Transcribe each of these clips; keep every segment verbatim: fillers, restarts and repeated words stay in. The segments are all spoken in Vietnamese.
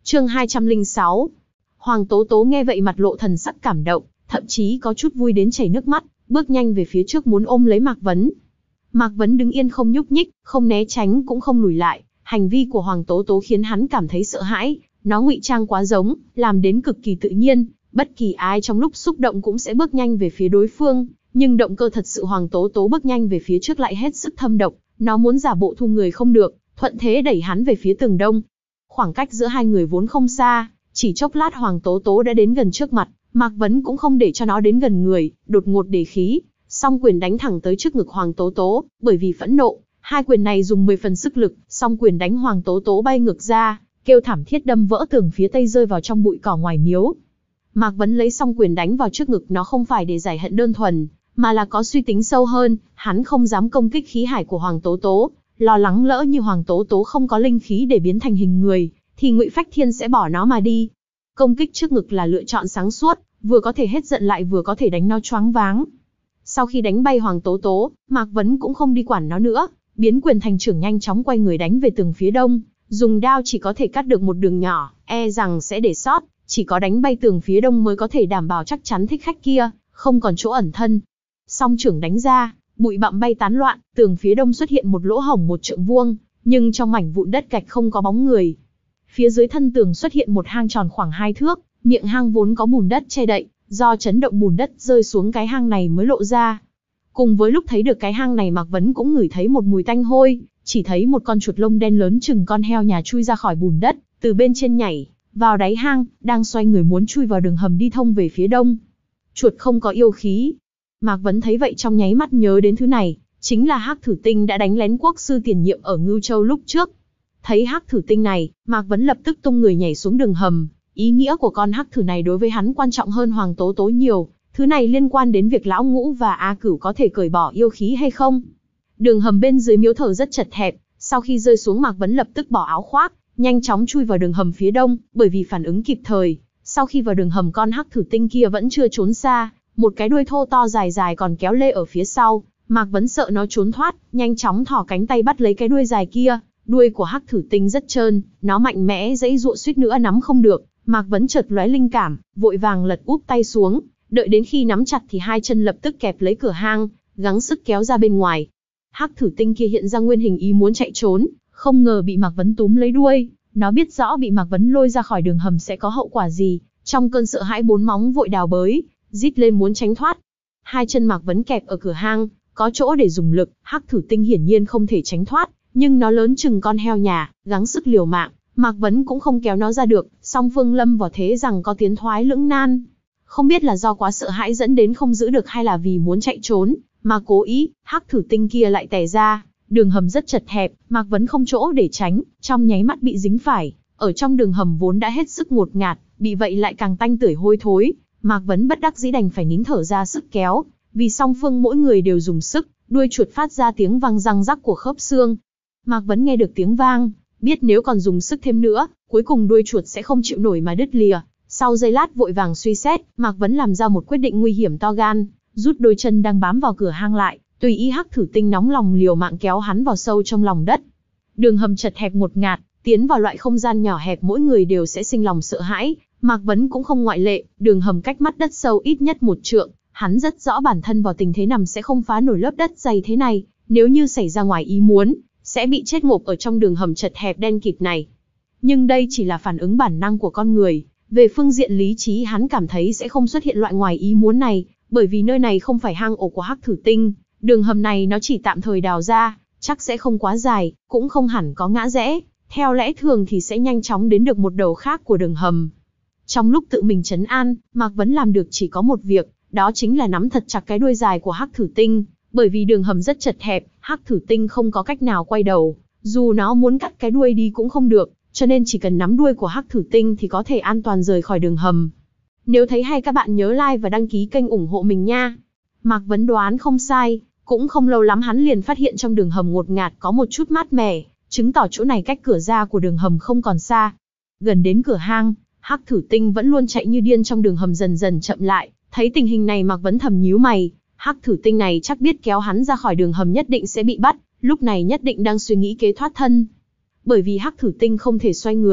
Chương hai trăm lẻ sáu. Hoàng Tố Tố nghe vậy mặt lộ thần sắc cảm động, thậm chí có chút vui đến chảy nước mắt, bước nhanh về phía trước muốn ôm lấy Mạc Vấn. Mạc Vấn đứng yên không nhúc nhích, không né tránh cũng không lùi lại, hành vi của Hoàng Tố Tố khiến hắn cảm thấy sợ hãi, nó ngụy trang quá giống, làm đến cực kỳ tự nhiên, bất kỳ ai trong lúc xúc động cũng sẽ bước nhanh về phía đối phương, nhưng động cơ thật sự Hoàng Tố Tố bước nhanh về phía trước lại hết sức thâm độc, nó muốn giả bộ thu người không được, thuận thế đẩy hắn về phía tường đông. Khoảng cách giữa hai người vốn không xa, chỉ chốc lát Hoàng Tố Tố đã đến gần trước mặt, Mạc Vấn cũng không để cho nó đến gần người, đột ngột đề khí, song quyền đánh thẳng tới trước ngực Hoàng Tố Tố, bởi vì phẫn nộ, hai quyền này dùng mười phần sức lực, song quyền đánh Hoàng Tố Tố bay ngược ra, kêu thảm thiết đâm vỡ tường phía tây rơi vào trong bụi cỏ ngoài miếu. Mạc Vấn lấy song quyền đánh vào trước ngực nó không phải để giải hận đơn thuần, mà là có suy tính sâu hơn, hắn không dám công kích khí hải của Hoàng Tố Tố, lo lắng lỡ như Hoàng Tố Tố không có linh khí để biến thành hình người, thì Ngụy Phách Thiên sẽ bỏ nó mà đi. Công kích trước ngực là lựa chọn sáng suốt, vừa có thể hết giận lại vừa có thể đánh nó choáng váng. Sau khi đánh bay Hoàng Tố Tố, Mạc Vấn cũng không đi quản nó nữa, biến quyền thành trưởng nhanh chóng quay người đánh về tường phía đông, dùng đao chỉ có thể cắt được một đường nhỏ, e rằng sẽ để sót, chỉ có đánh bay tường phía đông mới có thể đảm bảo chắc chắn thích khách kia không còn chỗ ẩn thân. Song trưởng đánh ra, bụi bặm bay tán loạn, tường phía đông xuất hiện một lỗ hổng một trượng vuông, nhưng trong mảnh vụn đất gạch không có bóng người. Phía dưới thân tường xuất hiện một hang tròn khoảng hai thước, miệng hang vốn có bùn đất che đậy, do chấn động bùn đất rơi xuống cái hang này mới lộ ra. Cùng với lúc thấy được cái hang này, Mạc Vấn cũng ngửi thấy một mùi tanh hôi, chỉ thấy một con chuột lông đen lớn chừng con heo nhà chui ra khỏi bùn đất, từ bên trên nhảy vào đáy hang, đang xoay người muốn chui vào đường hầm đi thông về phía đông. Chuột không có yêu khí. Mạc Vấn thấy vậy trong nháy mắt nhớ đến thứ này, chính là Hắc Thử Tinh đã đánh lén quốc sư tiền nhiệm ở Ngưu Châu lúc trước. Thấy Hắc Thử Tinh này, Mạc Vấn lập tức tung người nhảy xuống đường hầm. Ý nghĩa của con hắc thử này đối với hắn quan trọng hơn Hoàng Tố Tố nhiều, thứ này liên quan đến việc Lão Ngũ và A Cửu có thể cởi bỏ yêu khí hay không. Đường hầm bên dưới miếu thờ rất chật hẹp, sau khi rơi xuống Mạc Vấn lập tức bỏ áo khoác, nhanh chóng chui vào đường hầm phía đông, bởi vì phản ứng kịp thời, sau khi vào đường hầm con hắc thử tinh kia vẫn chưa trốn xa, một cái đuôi thô to dài dài còn kéo lê ở phía sau, Mạc Vấn sợ nó trốn thoát, nhanh chóng thò cánh tay bắt lấy cái đuôi dài kia, đuôi của hắc thử tinh rất trơn, nó mạnh mẽ giãy giụa suýt nữa nắm không được. Mạc Vấn chợt lóe linh cảm, vội vàng lật úp tay xuống, đợi đến khi nắm chặt thì hai chân lập tức kẹp lấy cửa hang, gắng sức kéo ra bên ngoài. Hắc thử tinh kia hiện ra nguyên hình ý muốn chạy trốn, không ngờ bị Mạc Vấn túm lấy đuôi, nó biết rõ bị Mạc Vấn lôi ra khỏi đường hầm sẽ có hậu quả gì, trong cơn sợ hãi bốn móng vội đào bới, rít lên muốn tránh thoát. Hai chân Mạc Vấn kẹp ở cửa hang, có chỗ để dùng lực, Hắc thử tinh hiển nhiên không thể tránh thoát, nhưng nó lớn chừng con heo nhà, gắng sức liều mạng. Mạc Vấn cũng không kéo nó ra được, song phương lâm vào thế rằng có tiến thoái lưỡng nan. Không biết là do quá sợ hãi dẫn đến không giữ được hay là vì muốn chạy trốn, mà cố ý, hắc thử tinh kia lại tè ra. Đường hầm rất chật hẹp, Mạc Vấn không chỗ để tránh, trong nháy mắt bị dính phải. Ở trong đường hầm vốn đã hết sức ngột ngạt, bị vậy lại càng tanh tưởi hôi thối. Mạc Vấn bất đắc dĩ đành phải nín thở ra sức kéo, vì song phương mỗi người đều dùng sức, đuôi chuột phát ra tiếng vang răng rắc của khớp xương. Mạc Vấn nghe được tiếng vang, biết nếu còn dùng sức thêm nữa, cuối cùng đuôi chuột sẽ không chịu nổi mà đứt lìa. Sau giây lát vội vàng suy xét, Mạc Vấn làm ra một quyết định nguy hiểm to gan, rút đôi chân đang bám vào cửa hang lại, tùy ý hắc thử tinh nóng lòng liều mạng kéo hắn vào sâu trong lòng đất. Đường hầm chật hẹp ngột ngạt, tiến vào loại không gian nhỏ hẹp mỗi người đều sẽ sinh lòng sợ hãi, Mạc Vấn cũng không ngoại lệ. Đường hầm cách mắt đất sâu ít nhất một trượng, hắn rất rõ bản thân vào tình thế nằm sẽ không phá nổi lớp đất dày thế này, nếu như xảy ra ngoài ý muốn, sẽ bị chết ngộp ở trong đường hầm chật hẹp đen kịt này. Nhưng đây chỉ là phản ứng bản năng của con người, về phương diện lý trí hắn cảm thấy sẽ không xuất hiện loại ngoài ý muốn này, bởi vì nơi này không phải hang ổ của hắc thử tinh, đường hầm này nó chỉ tạm thời đào ra, chắc sẽ không quá dài, cũng không hẳn có ngã rẽ, theo lẽ thường thì sẽ nhanh chóng đến được một đầu khác của đường hầm. Trong lúc tự mình trấn an, Mạc Vấn làm được chỉ có một việc, đó chính là nắm thật chặt cái đuôi dài của hắc thử tinh, bởi vì đường hầm rất chật hẹp, hắc thử tinh không có cách nào quay đầu, dù nó muốn cắt cái đuôi đi cũng không được, cho nên chỉ cần nắm đuôi của hắc thử tinh thì có thể an toàn rời khỏi đường hầm. Nếu thấy hay các bạn nhớ like và đăng ký kênh ủng hộ mình nha. Mạc Vấn đoán không sai, cũng không lâu lắm hắn liền phát hiện trong đường hầm ngột ngạt có một chút mát mẻ, chứng tỏ chỗ này cách cửa ra của đường hầm không còn xa. Gần đến cửa hang, hắc thử tinh vẫn luôn chạy như điên trong đường hầm dần dần chậm lại, thấy tình hình này Mạc Vấn thầm nhíu mày, hắc thử tinh này chắc biết kéo hắn ra khỏi đường hầm nhất định sẽ bị bắt, lúc này nhất định đang suy nghĩ kế thoát thân. Bởi vì hắc thử tinh không thể xoay người,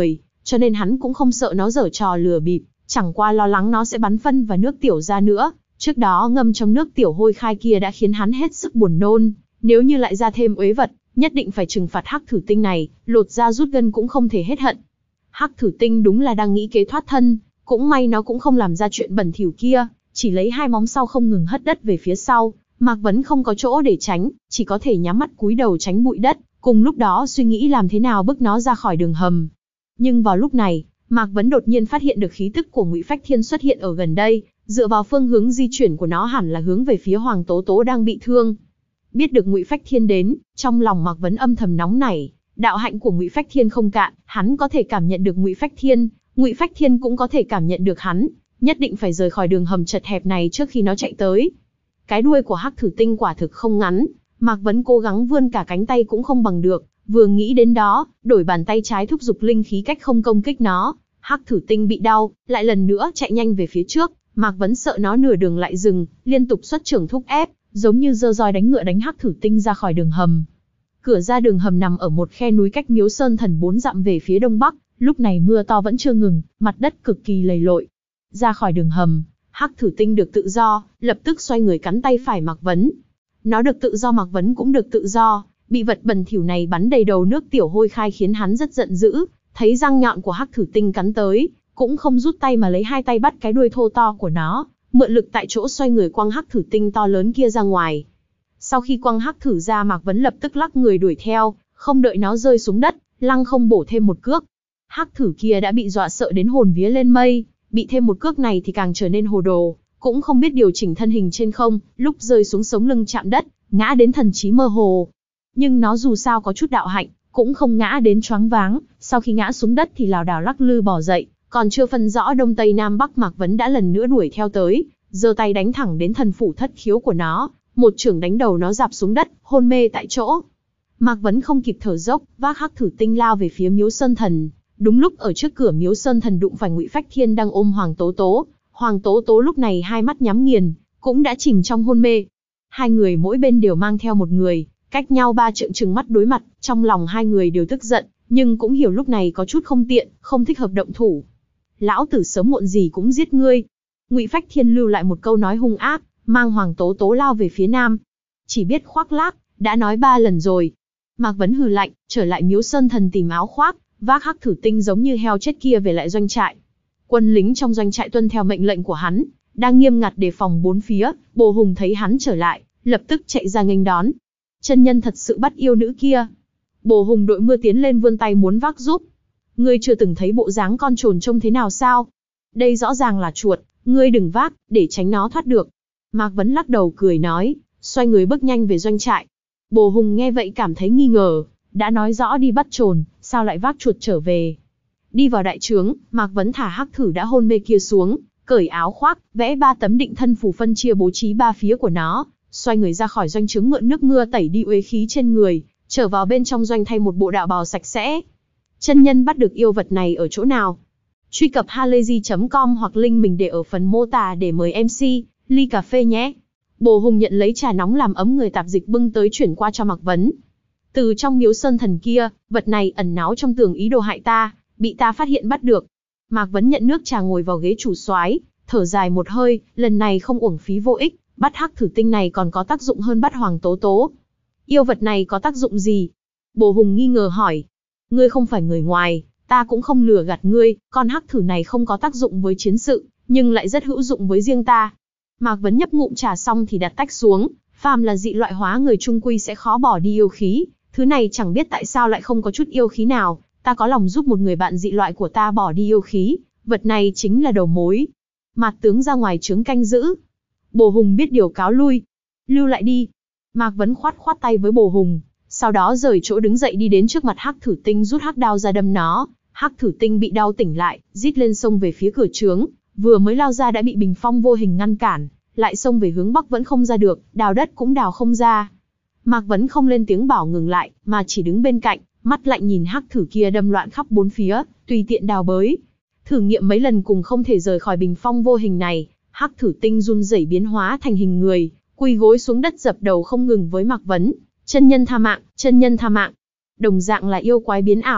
cho nên hắn cũng không sợ nó giở trò lừa bịp, chẳng qua lo lắng nó sẽ bắn phân và nước tiểu ra nữa. Trước đó ngâm trong nước tiểu hôi khai kia đã khiến hắn hết sức buồn nôn, nếu như lại ra thêm uế vật, nhất định phải trừng phạt hắc thử tinh này, lột da rút gân cũng không thể hết hận. Hắc thử tinh đúng là đang nghĩ kế thoát thân, cũng may nó cũng không làm ra chuyện bẩn thỉu kia, chỉ lấy hai móng sau không ngừng hất đất về phía sau. Mạc Vấn không có chỗ để tránh, chỉ có thể nhắm mắt cúi đầu tránh bụi đất, cùng lúc đó suy nghĩ làm thế nào bức nó ra khỏi đường hầm. Nhưng vào lúc này, Mạc Vấn đột nhiên phát hiện được khí tức của Ngụy Phách Thiên xuất hiện ở gần đây, dựa vào phương hướng di chuyển của nó hẳn là hướng về phía Hoàng Tố Tố đang bị thương. Biết được Ngụy Phách Thiên đến, trong lòng Mạc Vấn âm thầm nóng nảy, đạo hạnh của Ngụy Phách Thiên không cạn, hắn có thể cảm nhận được Ngụy Phách Thiên, Ngụy Phách Thiên cũng có thể cảm nhận được hắn, nhất định phải rời khỏi đường hầm chật hẹp này trước khi nó chạy tới. Cái đuôi của hắc thử tinh quả thực không ngắn, Mạc Vấn cố gắng vươn cả cánh tay cũng không bằng được, vừa nghĩ đến đó, đổi bàn tay trái thúc giục linh khí cách không công kích nó, hắc thử tinh bị đau, lại lần nữa chạy nhanh về phía trước, Mạc Vấn sợ nó nửa đường lại dừng, liên tục xuất trưởng thúc ép, giống như giơ roi đánh ngựa đánh hắc thử tinh ra khỏi đường hầm. Cửa ra đường hầm nằm ở một khe núi cách Miếu Sơn Thần bốn dặm về phía đông bắc, lúc này mưa to vẫn chưa ngừng, mặt đất cực kỳ lầy lội. Ra khỏi đường hầm, hắc thử tinh được tự do, lập tức xoay người cắn tay phải Mạc Vấn. Nó được tự do, Mạc Vấn cũng được tự do, bị vật bẩn thỉu này bắn đầy đầu nước tiểu hôi khai khiến hắn rất giận dữ, thấy răng nhọn của hắc thử tinh cắn tới, cũng không rút tay mà lấy hai tay bắt cái đuôi thô to của nó, mượn lực tại chỗ xoay người quăng hắc thử tinh to lớn kia ra ngoài. Sau khi quăng hắc thử ra, Mạc Vấn lập tức lắc người đuổi theo, không đợi nó rơi xuống đất, lăng không bổ thêm một cước. Hắc thử kia đã bị dọa sợ đến hồn vía lên mây, bị thêm một cước này thì càng trở nên hồ đồ, cũng không biết điều chỉnh thân hình trên không, lúc rơi xuống sống lưng chạm đất, ngã đến thần trí mơ hồ. Nhưng nó dù sao có chút đạo hạnh, cũng không ngã đến choáng váng, sau khi ngã xuống đất thì lảo đảo lắc lư bò dậy, còn chưa phân rõ đông tây nam bắc, Mạc Vấn đã lần nữa đuổi theo tới, giơ tay đánh thẳng đến thần phủ thất khiếu của nó, một chưởng đánh đầu nó rạp xuống đất, hôn mê tại chỗ. Mạc Vấn không kịp thở dốc, vác hắc thử tinh lao về phía Miếu Sơn Thần. Đúng lúc ở trước cửa Miếu Sơn Thần đụng phải Ngụy Phách Thiên đang ôm Hoàng Tố Tố. Hoàng Tố Tố lúc này hai mắt nhắm nghiền, cũng đã chìm trong hôn mê. Hai người mỗi bên đều mang theo một người, cách nhau ba trượng trừng mắt đối mặt, trong lòng hai người đều tức giận, nhưng cũng hiểu lúc này có chút không tiện, không thích hợp động thủ. Lão tử sớm muộn gì cũng giết ngươi. Ngụy Phách Thiên lưu lại một câu nói hung ác, mang Hoàng Tố Tố lao về phía nam. Chỉ biết khoác lác, đã nói ba lần rồi. Mạc Vấn hừ lạnh, trở lại Miếu Sơn Thần tìm áo khoác, vác hắc thử tinh giống như heo chết kia về lại doanh trại. Quân lính trong doanh trại tuân theo mệnh lệnh của hắn, đang nghiêm ngặt đề phòng bốn phía. Bồ Hùng thấy hắn trở lại, lập tức chạy ra nghênh đón. Chân nhân thật sự bắt yêu nữ kia. Bồ Hùng đội mưa tiến lên vươn tay muốn vác giúp. Ngươi chưa từng thấy bộ dáng con trồn trông thế nào sao? Đây rõ ràng là chuột, ngươi đừng vác, để tránh nó thoát được. Mạc Vấn lắc đầu cười nói, xoay người bước nhanh về doanh trại. Bồ Hùng nghe vậy cảm thấy nghi ngờ, đã nói rõ đi bắt trồn, sao lại vác chuột trở về? Đi vào đại trướng, Mạc Vấn thả hắc thử đã hôn mê kia xuống, cởi áo khoác, vẽ ba tấm định thân phù phân chia bố trí ba phía của nó, xoay người ra khỏi doanh trướng mượn nước mưa tẩy đi uế khí trên người, trở vào bên trong doanh thay một bộ đạo bào sạch sẽ. Chân nhân bắt được yêu vật này ở chỗ nào? Truy cập halayzi chấm com hoặc link mình để ở phần mô tả để mời em xê, ly cà phê nhé. Bồ Hùng nhận lấy trà nóng làm ấm người tạp dịch bưng tới chuyển qua cho Mạc Vấn. Từ trong Miếu Sơn Thần kia, vật này ẩn náu trong tường ý đồ hại ta, bị ta phát hiện bắt được. Mạc Vấn nhận nước trà ngồi vào ghế chủ soái, thở dài một hơi, lần này không uổng phí vô ích, bắt hắc thử tinh này còn có tác dụng hơn bắt Hoàng Tố Tố. Yêu vật này có tác dụng gì? Bồ Hùng nghi ngờ hỏi. Ngươi không phải người ngoài, ta cũng không lừa gạt ngươi, con hắc thử này không có tác dụng với chiến sự, nhưng lại rất hữu dụng với riêng ta. Mạc Vấn nhấp ngụm trà xong thì đặt tách xuống, phàm là dị loại hóa người trung quy sẽ khó bỏ đi yêu khí, thứ này chẳng biết tại sao lại không có chút yêu khí nào, ta có lòng giúp một người bạn dị loại của ta bỏ đi yêu khí, vật này chính là đầu mối. Mạt tướng ra ngoài trướng canh giữ. Bồ Hùng biết điều cáo lui. Lưu lại đi. Mạc Vấn khoát khoát tay với Bồ Hùng, sau đó rời chỗ đứng dậy đi đến trước mặt hắc thử tinh rút hắc đao ra đâm nó. Hắc thử tinh bị đau tỉnh lại, rít lên xông về phía cửa trướng, vừa mới lao ra đã bị bình phong vô hình ngăn cản, lại xông về hướng bắc vẫn không ra được, đào đất cũng đào không ra. Mạc Vấn không lên tiếng bảo ngừng lại, mà chỉ đứng bên cạnh, mắt lạnh nhìn hắc thử kia đâm loạn khắp bốn phía, tùy tiện đào bới. Thử nghiệm mấy lần cùng không thể rời khỏi bình phong vô hình này, hắc thử tinh run rẩy biến hóa thành hình người, quỳ gối xuống đất dập đầu không ngừng với Mạc Vấn. Chân nhân tha mạng, chân nhân tha mạng. Đồng dạng là yêu quái biến ảo,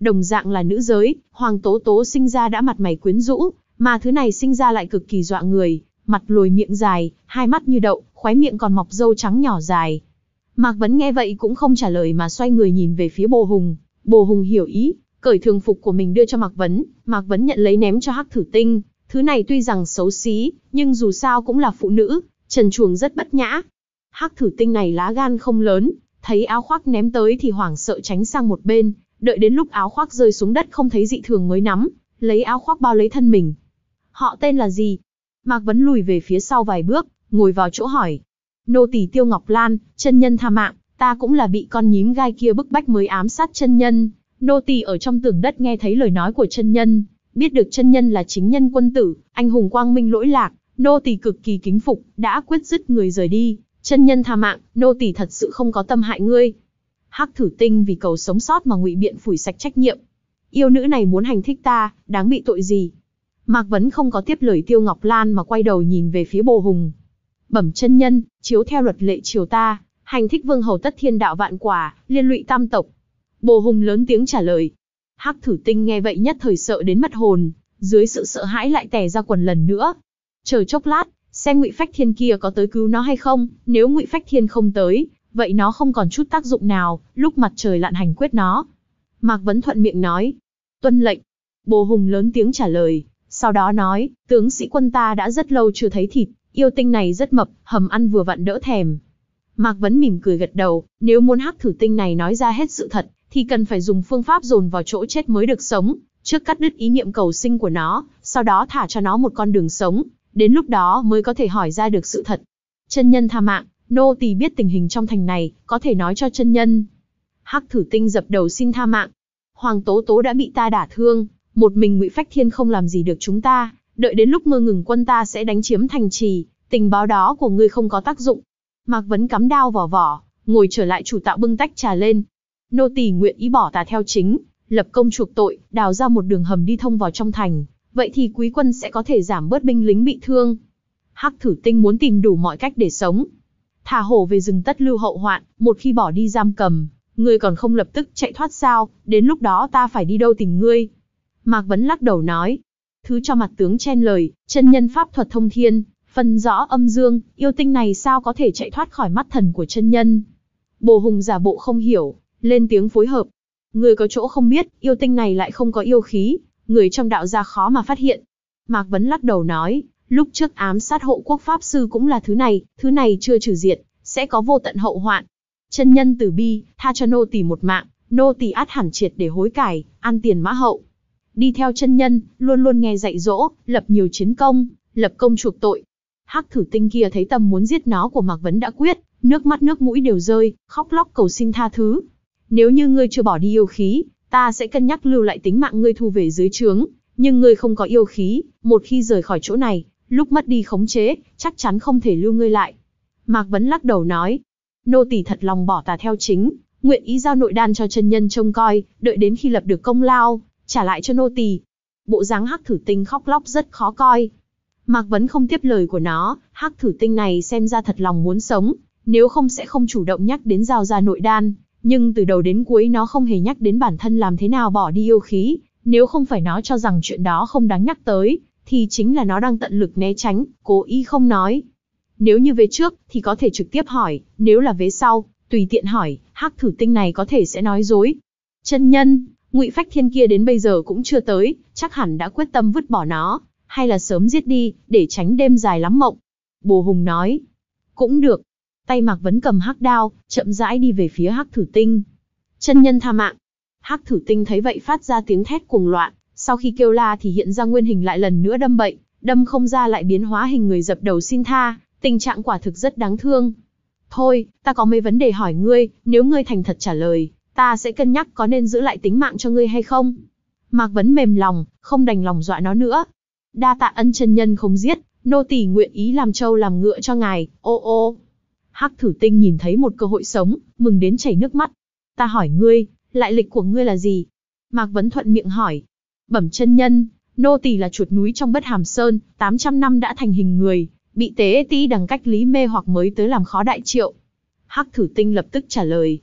Đồng dạng là nữ giới, Hoàng Tố Tố sinh ra đã mặt mày quyến rũ, mà thứ này sinh ra lại cực kỳ dọa người, mặt lồi miệng dài, hai mắt như đậu, khóe miệng còn mọc râu trắng nhỏ dài. Mạc Vấn nghe vậy cũng không trả lời mà xoay người nhìn về phía Bồ Hùng. Bồ Hùng hiểu ý, cởi thường phục của mình đưa cho Mạc Vấn, Mạc Vấn nhận lấy ném cho Hắc Thử Tinh. Thứ này tuy rằng xấu xí, nhưng dù sao cũng là phụ nữ, trần truồng rất bất nhã. Hắc Thử Tinh này lá gan không lớn, thấy áo khoác ném tới thì hoảng sợ tránh sang một bên, đợi đến lúc áo khoác rơi xuống đất không thấy dị thường mới nắm lấy áo khoác bao lấy thân mình. Họ tên là gì? Mạc Vấn lùi về phía sau vài bước, ngồi vào chỗ hỏi. Nô tỳ Tiêu Ngọc Lan, chân nhân tha mạng, ta cũng là bị con nhím gai kia bức bách mới ám sát chân nhân. Nô tỳ ở trong tường đất nghe thấy lời nói của chân nhân, biết được chân nhân là chính nhân quân tử, anh hùng quang minh lỗi lạc, nô tỳ cực kỳ kính phục, đã quyết dứt người rời đi. Chân nhân tha mạng, nô tỳ thật sự không có tâm hại ngươi. Hắc Thử Tinh vì cầu sống sót mà ngụy biện phủi sạch trách nhiệm. Yêu nữ này muốn hành thích ta, đáng bị tội gì? Mạc Vấn không có tiếp lời Tiêu Ngọc Lan mà quay đầu nhìn về phía Bồ Hùng. Bẩm chân nhân, chiếu theo luật lệ triều ta, hành thích vương hầu tất thiên đạo vạn quả, liên lụy tam tộc. Bồ Hùng lớn tiếng trả lời. Hắc Thử Tinh nghe vậy nhất thời sợ đến mất hồn, dưới sự sợ hãi lại tè ra quần lần nữa. Chờ chốc lát, xem Ngụy Phách Thiên kia có tới cứu nó hay không, nếu Ngụy Phách Thiên không tới, vậy nó không còn chút tác dụng nào, lúc mặt trời lặn hành quyết nó. Mạc Vấn thuận miệng nói. Tuân lệnh. Bồ Hùng lớn tiếng trả lời, sau đó nói, tướng sĩ quân ta đã rất lâu chưa thấy thịt, yêu tinh này rất mập, hầm ăn vừa vặn đỡ thèm. Mạc Vấn mỉm cười gật đầu, nếu muốn Hắc Thử Tinh này nói ra hết sự thật, thì cần phải dùng phương pháp dồn vào chỗ chết mới được sống, trước cắt đứt ý niệm cầu sinh của nó, sau đó thả cho nó một con đường sống, đến lúc đó mới có thể hỏi ra được sự thật. Chân nhân tha mạng, nô tỳ biết tình hình trong thành này, có thể nói cho chân nhân. Hắc Thử Tinh dập đầu xin tha mạng. Hoàng Tố Tố đã bị ta đả thương, một mình Ngụy Phách Thiên không làm gì được chúng ta, đợi đến lúc mưa ngừng quân ta sẽ đánh chiếm thành trì, tình báo đó của ngươi không có tác dụng. Mạc Vấn cắm đao vào vỏ, ngồi trở lại chủ tạo bưng tách trà lên. Nô tỳ nguyện ý bỏ tà theo chính, lập công chuộc tội, đào ra một đường hầm đi thông vào trong thành, vậy thì quý quân sẽ có thể giảm bớt binh lính bị thương. Hắc Thử Tinh muốn tìm đủ mọi cách để sống. Thả hổ về rừng tất lưu hậu hoạn, một khi bỏ đi giam cầm, ngươi còn không lập tức chạy thoát sao, đến lúc đó ta phải đi đâu tìm ngươi? Mạc Vấn lắc đầu nói. Thứ cho mặt tướng chen lời, chân nhân pháp thuật thông thiên, phân rõ âm dương, yêu tinh này sao có thể chạy thoát khỏi mắt thần của chân nhân? Bồ Hùng giả bộ không hiểu, lên tiếng phối hợp. Người có chỗ không biết, yêu tinh này lại không có yêu khí, người trong đạo gia khó mà phát hiện. Mạc Vấn lắc đầu nói, lúc trước ám sát hộ quốc pháp sư cũng là thứ này, thứ này chưa trừ diệt, sẽ có vô tận hậu hoạn. Chân nhân từ bi, tha cho nô tỳ một mạng, nô tỳ át hẳn triệt để hối cải, ăn tiền mã hậu. Đi theo chân nhân, luôn luôn nghe dạy dỗ, lập nhiều chiến công, lập công chuộc tội. Hắc Thử Tinh kia thấy tâm muốn giết nó của Mạc Vấn đã quyết, nước mắt nước mũi đều rơi, khóc lóc cầu xin tha thứ. Nếu như ngươi chưa bỏ đi yêu khí, ta sẽ cân nhắc lưu lại tính mạng ngươi thu về dưới trướng, nhưng ngươi không có yêu khí, một khi rời khỏi chỗ này, lúc mất đi khống chế, chắc chắn không thể lưu ngươi lại. Mạc Vấn lắc đầu nói, nô tỳ thật lòng bỏ tà theo chính, nguyện ý giao nội đan cho chân nhân trông coi, đợi đến khi lập được công lao, trả lại cho nô tỳ. Bộ dáng Hắc Thử Tinh khóc lóc rất khó coi. Mạc Vấn không tiếp lời của nó, Hắc Thử Tinh này xem ra thật lòng muốn sống, nếu không sẽ không chủ động nhắc đến giao ra nội đan, nhưng từ đầu đến cuối nó không hề nhắc đến bản thân làm thế nào bỏ đi yêu khí, nếu không phải nó cho rằng chuyện đó không đáng nhắc tới, thì chính là nó đang tận lực né tránh, cố ý không nói. Nếu như vế trước, thì có thể trực tiếp hỏi, nếu là vế sau, tùy tiện hỏi, Hắc Thử Tinh này có thể sẽ nói dối. Chân nhân, Ngụy Phách Thiên kia đến bây giờ cũng chưa tới, chắc hẳn đã quyết tâm vứt bỏ nó, hay là sớm giết đi, để tránh đêm dài lắm mộng. Bồ Hùng nói, cũng được. Tay Mạc Vấn cầm hắc đao, chậm rãi đi về phía Hắc Thử Tinh. Chân nhân tha mạng. Hắc Thử Tinh thấy vậy phát ra tiếng thét cuồng loạn, sau khi kêu la thì hiện ra nguyên hình lại lần nữa đâm bậy, đâm không ra lại biến hóa hình người dập đầu xin tha, tình trạng quả thực rất đáng thương. Thôi, ta có mấy vấn đề hỏi ngươi, nếu ngươi thành thật trả lời, ta sẽ cân nhắc có nên giữ lại tính mạng cho ngươi hay không. Mạc Vấn mềm lòng, không đành lòng dọa nó nữa. Đa tạ ân chân nhân không giết, nô tỳ nguyện ý làm trâu làm ngựa cho ngài, ô ô. Hắc Thử Tinh nhìn thấy một cơ hội sống, mừng đến chảy nước mắt. Ta hỏi ngươi, lại lịch của ngươi là gì? Mạc Vấn thuận miệng hỏi. Bẩm chân nhân, nô tỳ là chuột núi trong Bất Hàm Sơn, tám trăm năm đã thành hình người, bị tế tĩ đằng cách lý mê hoặc mới tới làm khó đại triệu. Hắc Thử Tinh lập tức trả lời.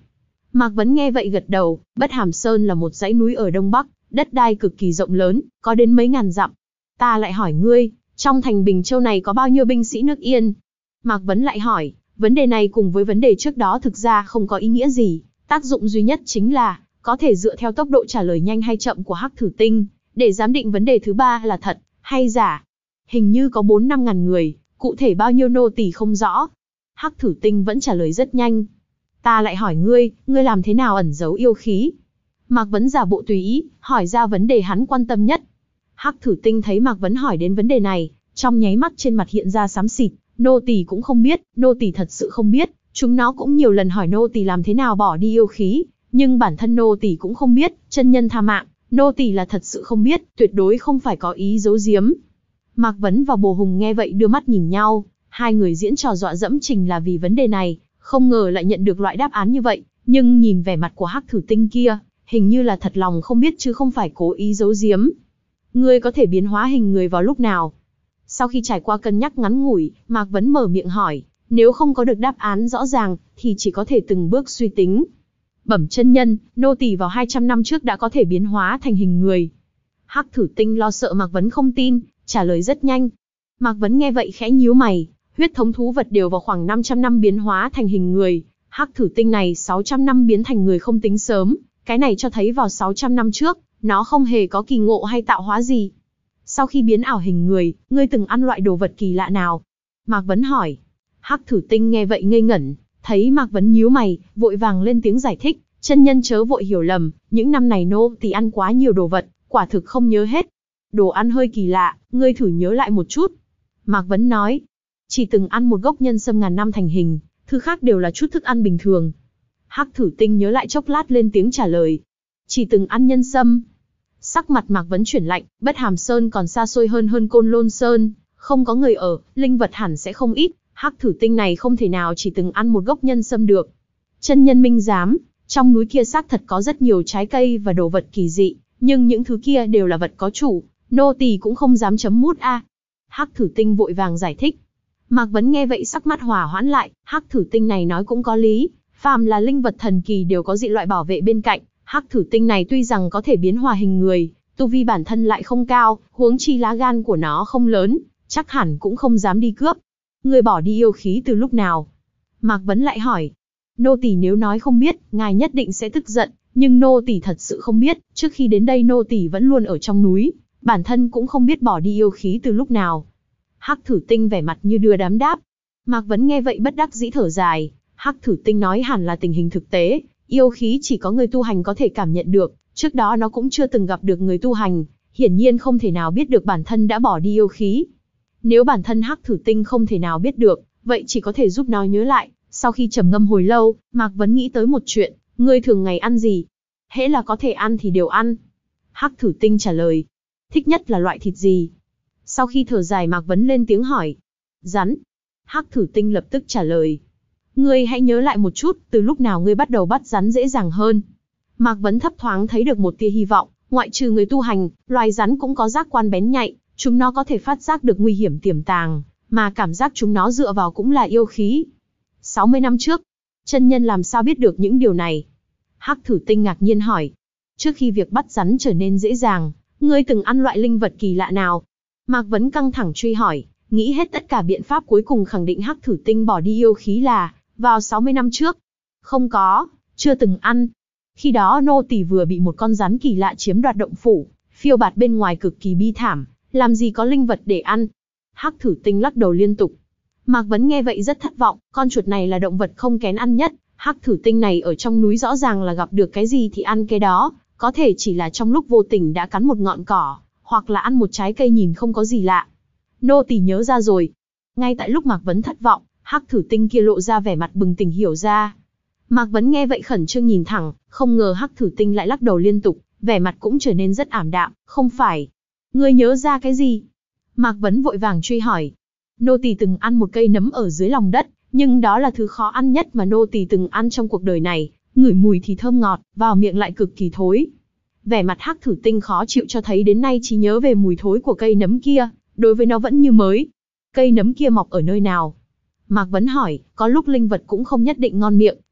Mạc Vấn nghe vậy gật đầu, Bất Hàm Sơn là một dãy núi ở Đông Bắc, đất đai cực kỳ rộng lớn, có đến mấy ngàn dặm. Ta lại hỏi ngươi, trong thành Bình Châu này có bao nhiêu binh sĩ nước Yên? Mạc Vấn lại hỏi, vấn đề này cùng với vấn đề trước đó thực ra không có ý nghĩa gì, tác dụng duy nhất chính là, có thể dựa theo tốc độ trả lời nhanh hay chậm của Hắc Thử Tinh, để giám định vấn đề thứ ba là thật, hay giả. Hình như có bốn năm ngàn người, cụ thể bao nhiêu nô tỳ không rõ. Hắc Thử Tinh vẫn trả lời rất nhanh. Ta lại hỏi ngươi, ngươi làm thế nào ẩn giấu yêu khí? Mạc Vấn giả bộ tùy ý, hỏi ra vấn đề hắn quan tâm nhất. Hắc Thử Tinh thấy Mạc Vấn hỏi đến vấn đề này, trong nháy mắt trên mặt hiện ra xám xịt, nô tỳ cũng không biết, nô tỳ thật sự không biết, chúng nó cũng nhiều lần hỏi nô tỳ làm thế nào bỏ đi yêu khí, nhưng bản thân nô tỳ cũng không biết, chân nhân tha mạng, nô tỳ là thật sự không biết, tuyệt đối không phải có ý giấu giếm. Mạc Vấn và Bồ Hùng nghe vậy đưa mắt nhìn nhau, hai người diễn trò dọa dẫm Trình là vì vấn đề này, không ngờ lại nhận được loại đáp án như vậy, nhưng nhìn vẻ mặt của Hắc Thử Tinh kia, hình như là thật lòng không biết chứ không phải cố ý giấu giếm. Ngươi có thể biến hóa hình người vào lúc nào? Sau khi trải qua cân nhắc ngắn ngủi, Mạc Vấn mở miệng hỏi, nếu không có được đáp án rõ ràng, thì chỉ có thể từng bước suy tính. Bẩm chân nhân, nô tỳ vào hai trăm năm trước đã có thể biến hóa thành hình người. Hắc Thử Tinh lo sợ Mạc Vấn không tin, trả lời rất nhanh. Mạc Vấn nghe vậy khẽ nhíu mày, huyết thống thú vật đều vào khoảng năm trăm năm biến hóa thành hình người, Hắc Thử Tinh này sáu trăm năm biến thành người không tính sớm, cái này cho thấy vào sáu trăm năm trước, nó không hề có kỳ ngộ hay tạo hóa gì. Sau khi biến ảo hình người, ngươi từng ăn loại đồ vật kỳ lạ nào? Mạc Vấn hỏi. Hắc Thử Tinh nghe vậy ngây ngẩn, thấy Mạc Vấn nhíu mày, vội vàng lên tiếng giải thích, chân nhân chớ vội hiểu lầm, những năm này nô tỳ ăn quá nhiều đồ vật, quả thực không nhớ hết. Đồ ăn hơi kỳ lạ, ngươi thử nhớ lại một chút. Mạc Vấn nói, chỉ từng ăn một gốc nhân sâm ngàn năm thành hình, thứ khác đều là chút thức ăn bình thường. Hắc Thử Tinh nhớ lại chốc lát lên tiếng trả lời, chỉ từng ăn nhân sâm. Sắc mặt Mạc Vấn chuyển lạnh, Bất Hàm Sơn còn xa xôi hơn hơn Côn Lôn Sơn, không có người ở, linh vật hẳn sẽ không ít, Hắc Thử Tinh này không thể nào chỉ từng ăn một gốc nhân sâm được. Chân nhân minh giám, trong núi kia xác thật có rất nhiều trái cây và đồ vật kỳ dị, nhưng những thứ kia đều là vật có chủ, nô tỳ cũng không dám chấm mút a. Hắc Thử Tinh vội vàng giải thích. Mạc Vấn nghe vậy sắc mắt hòa hoãn lại, Hắc Thử Tinh này nói cũng có lý, phàm là linh vật thần kỳ đều có dị loại bảo vệ bên cạnh, Hắc Thử Tinh này tuy rằng có thể biến hóa hình người, tu vi bản thân lại không cao, huống chi lá gan của nó không lớn, chắc hẳn cũng không dám đi cướp. Người bỏ đi yêu khí từ lúc nào? Mạc Vấn lại hỏi. Nô tỳ nếu nói không biết, ngài nhất định sẽ tức giận, nhưng nô tỳ thật sự không biết, trước khi đến đây nô tỳ vẫn luôn ở trong núi, bản thân cũng không biết bỏ đi yêu khí từ lúc nào. Hắc Thử Tinh vẻ mặt như đưa đám đáp. Mạc Vấn nghe vậy bất đắc dĩ thở dài, Hắc Thử Tinh nói hẳn là tình hình thực tế, yêu khí chỉ có người tu hành có thể cảm nhận được, trước đó nó cũng chưa từng gặp được người tu hành, hiển nhiên không thể nào biết được bản thân đã bỏ đi yêu khí. Nếu bản thân Hắc Thử Tinh không thể nào biết được, vậy chỉ có thể giúp nó nhớ lại. Sau khi trầm ngâm hồi lâu, Mạc Vấn nghĩ tới một chuyện, ngươi thường ngày ăn gì? Hễ là có thể ăn thì đều ăn. Hắc Thử Tinh trả lời, thích nhất là loại thịt gì? Sau khi thở dài Mạc Vấn lên tiếng hỏi, rắn. Hắc Thử Tinh lập tức trả lời, ngươi hãy nhớ lại một chút, từ lúc nào ngươi bắt đầu bắt rắn dễ dàng hơn? Mạc Vấn thấp thoáng thấy được một tia hy vọng, ngoại trừ người tu hành, loài rắn cũng có giác quan bén nhạy, chúng nó có thể phát giác được nguy hiểm tiềm tàng, mà cảm giác chúng nó dựa vào cũng là yêu khí. sáu mươi năm trước, chân nhân làm sao biết được những điều này? Hắc Thử Tinh ngạc nhiên hỏi. Trước khi việc bắt rắn trở nên dễ dàng, ngươi từng ăn loại linh vật kỳ lạ nào? Mạc Vấn căng thẳng truy hỏi, nghĩ hết tất cả biện pháp cuối cùng khẳng định Hắc Thử Tinh bỏ đi yêu khí là, vào sáu mươi năm trước. Không có, chưa từng ăn. Khi đó nô tỳ vừa bị một con rắn kỳ lạ chiếm đoạt động phủ, phiêu bạt bên ngoài cực kỳ bi thảm, làm gì có linh vật để ăn. Hắc Thử Tinh lắc đầu liên tục. Mạc Vấn nghe vậy rất thất vọng, con chuột này là động vật không kén ăn nhất, Hắc Thử Tinh này ở trong núi rõ ràng là gặp được cái gì thì ăn cái đó, có thể chỉ là trong lúc vô tình đã cắn một ngọn cỏ, hoặc là ăn một trái cây nhìn không có gì lạ. Nô tỳ nhớ ra rồi. Ngay tại lúc Mạc Vấn thất vọng, Hắc Thử Tinh kia lộ ra vẻ mặt bừng tỉnh hiểu ra. Mạc Vấn nghe vậy khẩn trương nhìn thẳng, không ngờ Hắc Thử Tinh lại lắc đầu liên tục, vẻ mặt cũng trở nên rất ảm đạm, không phải. Ngươi nhớ ra cái gì? Mạc Vấn vội vàng truy hỏi. Nô tỳ từng ăn một cây nấm ở dưới lòng đất, nhưng đó là thứ khó ăn nhất mà nô tỳ từng ăn trong cuộc đời này, ngửi mùi thì thơm ngọt, vào miệng lại cực kỳ thối. Vẻ mặt Hắc Thử Tinh khó chịu cho thấy đến nay trí nhớ về mùi thối của cây nấm kia, đối với nó vẫn như mới. Cây nấm kia mọc ở nơi nào? Mạc Vấn hỏi, có lúc linh vật cũng không nhất định ngon miệng,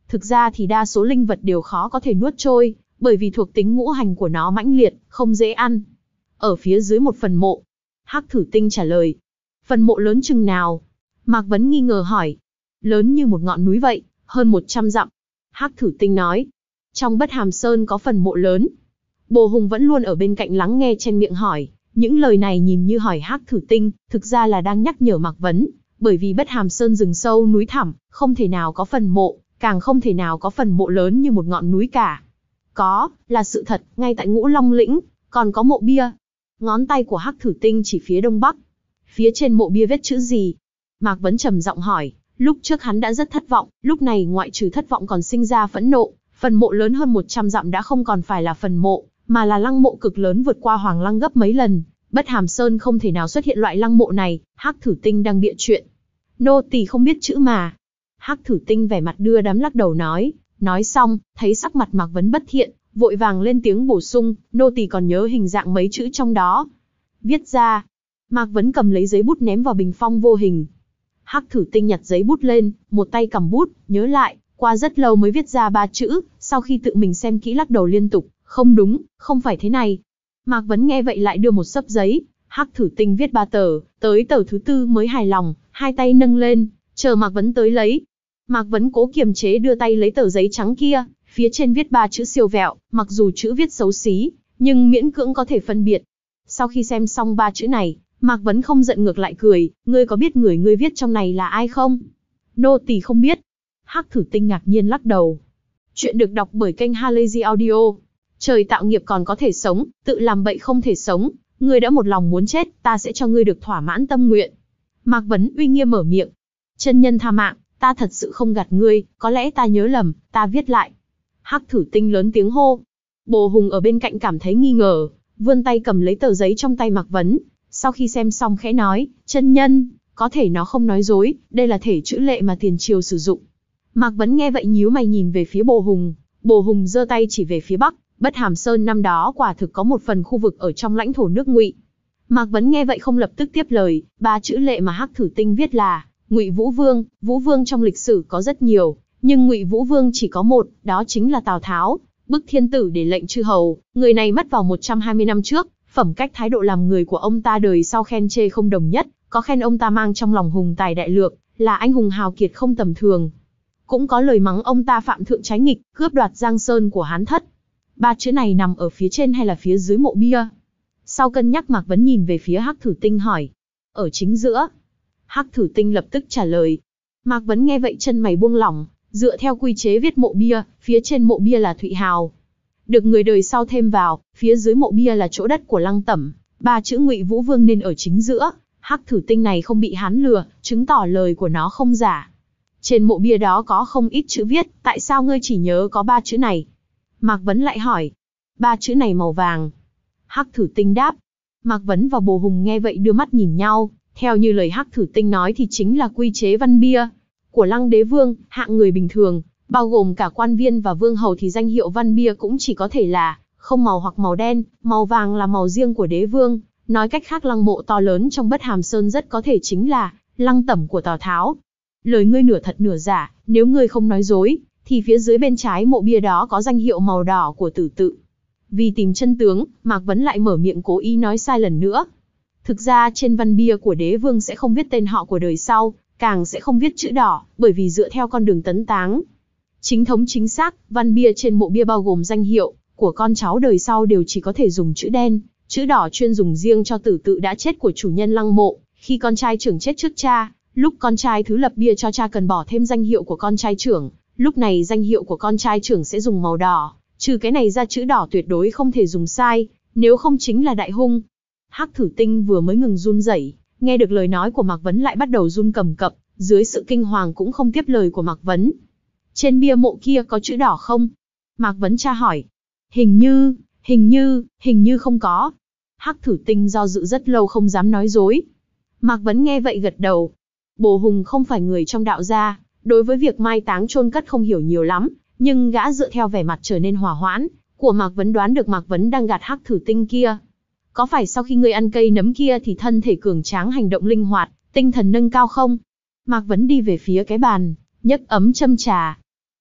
Thực ra thì đa số linh vật đều khó có thể nuốt trôi, bởi vì thuộc tính ngũ hành của nó mãnh liệt, không dễ ăn. Ở phía dưới một phần mộ. Hắc thử tinh trả lời. Phần mộ lớn chừng nào? Mạc Vấn nghi ngờ hỏi. Lớn như một ngọn núi vậy, hơn một trăm dặm. Hắc thử tinh nói. Trong Bất Hàm Sơn có phần mộ lớn. Bồ Hùng vẫn luôn ở bên cạnh lắng nghe chen miệng hỏi. Những lời này nhìn như hỏi Hắc thử tinh, thực ra là đang nhắc nhở Mạc Vấn. Bởi vì Bất Hàm Sơn rừng sâu núi thẳm, không thể nào có phần mộ, càng không thể nào có phần mộ lớn như một ngọn núi cả. Có, là sự thật, ngay tại Ngũ Long Lĩnh, còn có mộ bia. Ngón tay của Hắc thử tinh chỉ phía đông bắc. Phía trên mộ bia viết chữ gì? Mạc Vấn trầm giọng hỏi. Lúc trước hắn đã rất thất vọng, lúc này ngoại trừ thất vọng còn sinh ra phẫn nộ. Phần mộ lớn hơn một trăm dặm đã không còn phải là phần mộ, mà là lăng mộ cực lớn vượt qua Hoàng Lăng gấp mấy lần. Bất Hàm Sơn không thể nào xuất hiện loại lăng mộ này. Hắc thử tinh đang bịa chuyện. Nô tỳ không biết chữ mà. Hắc thử tinh vẻ mặt đưa đám lắc đầu nói. Nói xong, thấy sắc mặt Mạc Vấn bất thiện, vội vàng lên tiếng bổ sung. Nô tỳ còn nhớ hình dạng mấy chữ trong đó. Viết ra. Mạc Vấn cầm lấy giấy bút ném vào bình phong vô hình. Hắc thử tinh nhặt giấy bút lên, một tay cầm bút, nhớ lại, qua rất lâu mới viết ra ba chữ, sau khi tự mình xem kỹ lắc đầu liên tục, không đúng, không phải thế này. Mạc Vấn nghe vậy lại đưa một xấp giấy, Hắc thử tinh viết ba tờ, tới tờ thứ tư mới hài lòng, hai tay nâng lên, chờ Mạc Vấn tới lấy. Mạc Vấn cố kiềm chế đưa tay lấy tờ giấy trắng kia, phía trên viết ba chữ siêu vẹo, mặc dù chữ viết xấu xí, nhưng miễn cưỡng có thể phân biệt. Sau khi xem xong ba chữ này, Mạc Vấn không giận ngược lại cười, ngươi có biết người ngươi viết trong này là ai không? Nô tỳ không biết. Hắc thử tinh ngạc nhiên lắc đầu. Chuyện được đọc bởi kênh Halazy Audio. Trời tạo nghiệp còn có thể sống, tự làm bậy không thể sống. Ngươi đã một lòng muốn chết, ta sẽ cho ngươi được thỏa mãn tâm nguyện. Mạc Vấn uy nghiêm mở miệng. Chân nhân tha mạng, ta thật sự không gạt ngươi, có lẽ ta nhớ lầm, ta viết lại. Hắc thử tinh lớn tiếng hô. Bồ Hùng ở bên cạnh cảm thấy nghi ngờ, vươn tay cầm lấy tờ giấy trong tay Mạc Vấn. Sau khi xem xong khẽ nói, chân nhân, có thể nó không nói dối, đây là thể chữ lệ mà tiền triều sử dụng. Mạc Vấn nghe vậy nhíu mày nhìn về phía Bồ Hùng, Bồ Hùng giơ tay chỉ về phía bắc, Bất Hàm Sơn năm đó quả thực có một phần khu vực ở trong lãnh thổ nước Ngụy. Mạc Vấn nghe vậy không lập tức tiếp lời, ba chữ lệ mà Hắc thử tinh viết là Ngụy Vũ Vương. Vũ Vương trong lịch sử có rất nhiều, nhưng Ngụy Vũ Vương chỉ có một, đó chính là Tào Tháo, bức thiên tử để lệnh chư hầu, người này mất vào một trăm hai mươi năm trước. Phẩm cách thái độ làm người của ông ta đời sau khen chê không đồng nhất, có khen ông ta mang trong lòng hùng tài đại lược, là anh hùng hào kiệt không tầm thường. Cũng có lời mắng ông ta phạm thượng trái nghịch, cướp đoạt Giang Sơn của Hán Thất. Ba chữ này nằm ở phía trên hay là phía dưới mộ bia? Sau cân nhắc Mạc Vấn nhìn về phía Hắc thử tinh hỏi. Ở chính giữa. Hắc thử tinh lập tức trả lời. Mạc Vấn nghe vậy chân mày buông lỏng, dựa theo quy chế viết mộ bia, phía trên mộ bia là Thụy Hào. Được người đời sau thêm vào, phía dưới mộ bia là chỗ đất của Lăng Tẩm, ba chữ Ngụy Vũ Vương nên ở chính giữa. Hắc thử tinh này không bị hắn lừa, chứng tỏ lời của nó không giả. Trên mộ bia đó có không ít chữ viết, tại sao ngươi chỉ nhớ có ba chữ này? Mạc Vấn lại hỏi. Ba chữ này màu vàng. Hắc thử tinh đáp. Mạc Vấn và Bồ Hùng nghe vậy đưa mắt nhìn nhau, theo như lời Hắc thử tinh nói thì chính là quy chế văn bia của Lăng Đế Vương, hạng người bình thường, bao gồm cả quan viên và vương hầu thì danh hiệu văn bia cũng chỉ có thể là không màu hoặc màu đen, màu vàng là màu riêng của đế vương. Nói cách khác lăng mộ to lớn trong Bất Hàm Sơn rất có thể chính là Lăng Tẩm của Tào Tháo. Lời ngươi nửa thật nửa giả, nếu ngươi không nói dối, thì phía dưới bên trái mộ bia đó có danh hiệu màu đỏ của Tử Tự. Vì tìm chân tướng, Mạc Vấn lại mở miệng cố ý nói sai lần nữa. Thực ra trên văn bia của đế vương sẽ không viết tên họ của đời sau, càng sẽ không viết chữ đỏ, bởi vì dựa theo con đường tấn táng chính thống chính xác, văn bia trên mộ bia bao gồm danh hiệu của con cháu đời sau đều chỉ có thể dùng chữ đen, chữ đỏ chuyên dùng riêng cho tử tự đã chết của chủ nhân lăng mộ. Khi con trai trưởng chết trước cha, lúc con trai thứ lập bia cho cha cần bỏ thêm danh hiệu của con trai trưởng, lúc này danh hiệu của con trai trưởng sẽ dùng màu đỏ, trừ cái này ra chữ đỏ tuyệt đối không thể dùng sai, nếu không chính là đại hung. Hắc thử tinh vừa mới ngừng run rẩy, nghe được lời nói của Mạc Vấn lại bắt đầu run cầm cập, dưới sự kinh hoàng cũng không tiếp lời của Mạc Vấn. Trên bia mộ kia có chữ đỏ không? Mạc Vấn tra hỏi. Hình như, hình như, hình như không có. Hắc thử tinh do dự rất lâu không dám nói dối. Mạc Vấn nghe vậy gật đầu. Bồ Hùng không phải người trong đạo gia, đối với việc mai táng chôn cất không hiểu nhiều lắm, nhưng gã dựa theo vẻ mặt trở nên hỏa hoãn của Mạc Vấn đoán được Mạc Vấn đang gạt Hắc thử tinh kia. Có phải sau khi ngươi ăn cây nấm kia thì thân thể cường tráng hành động linh hoạt, tinh thần nâng cao không? Mạc Vấn đi về phía cái bàn, nhấc ấm châm trà.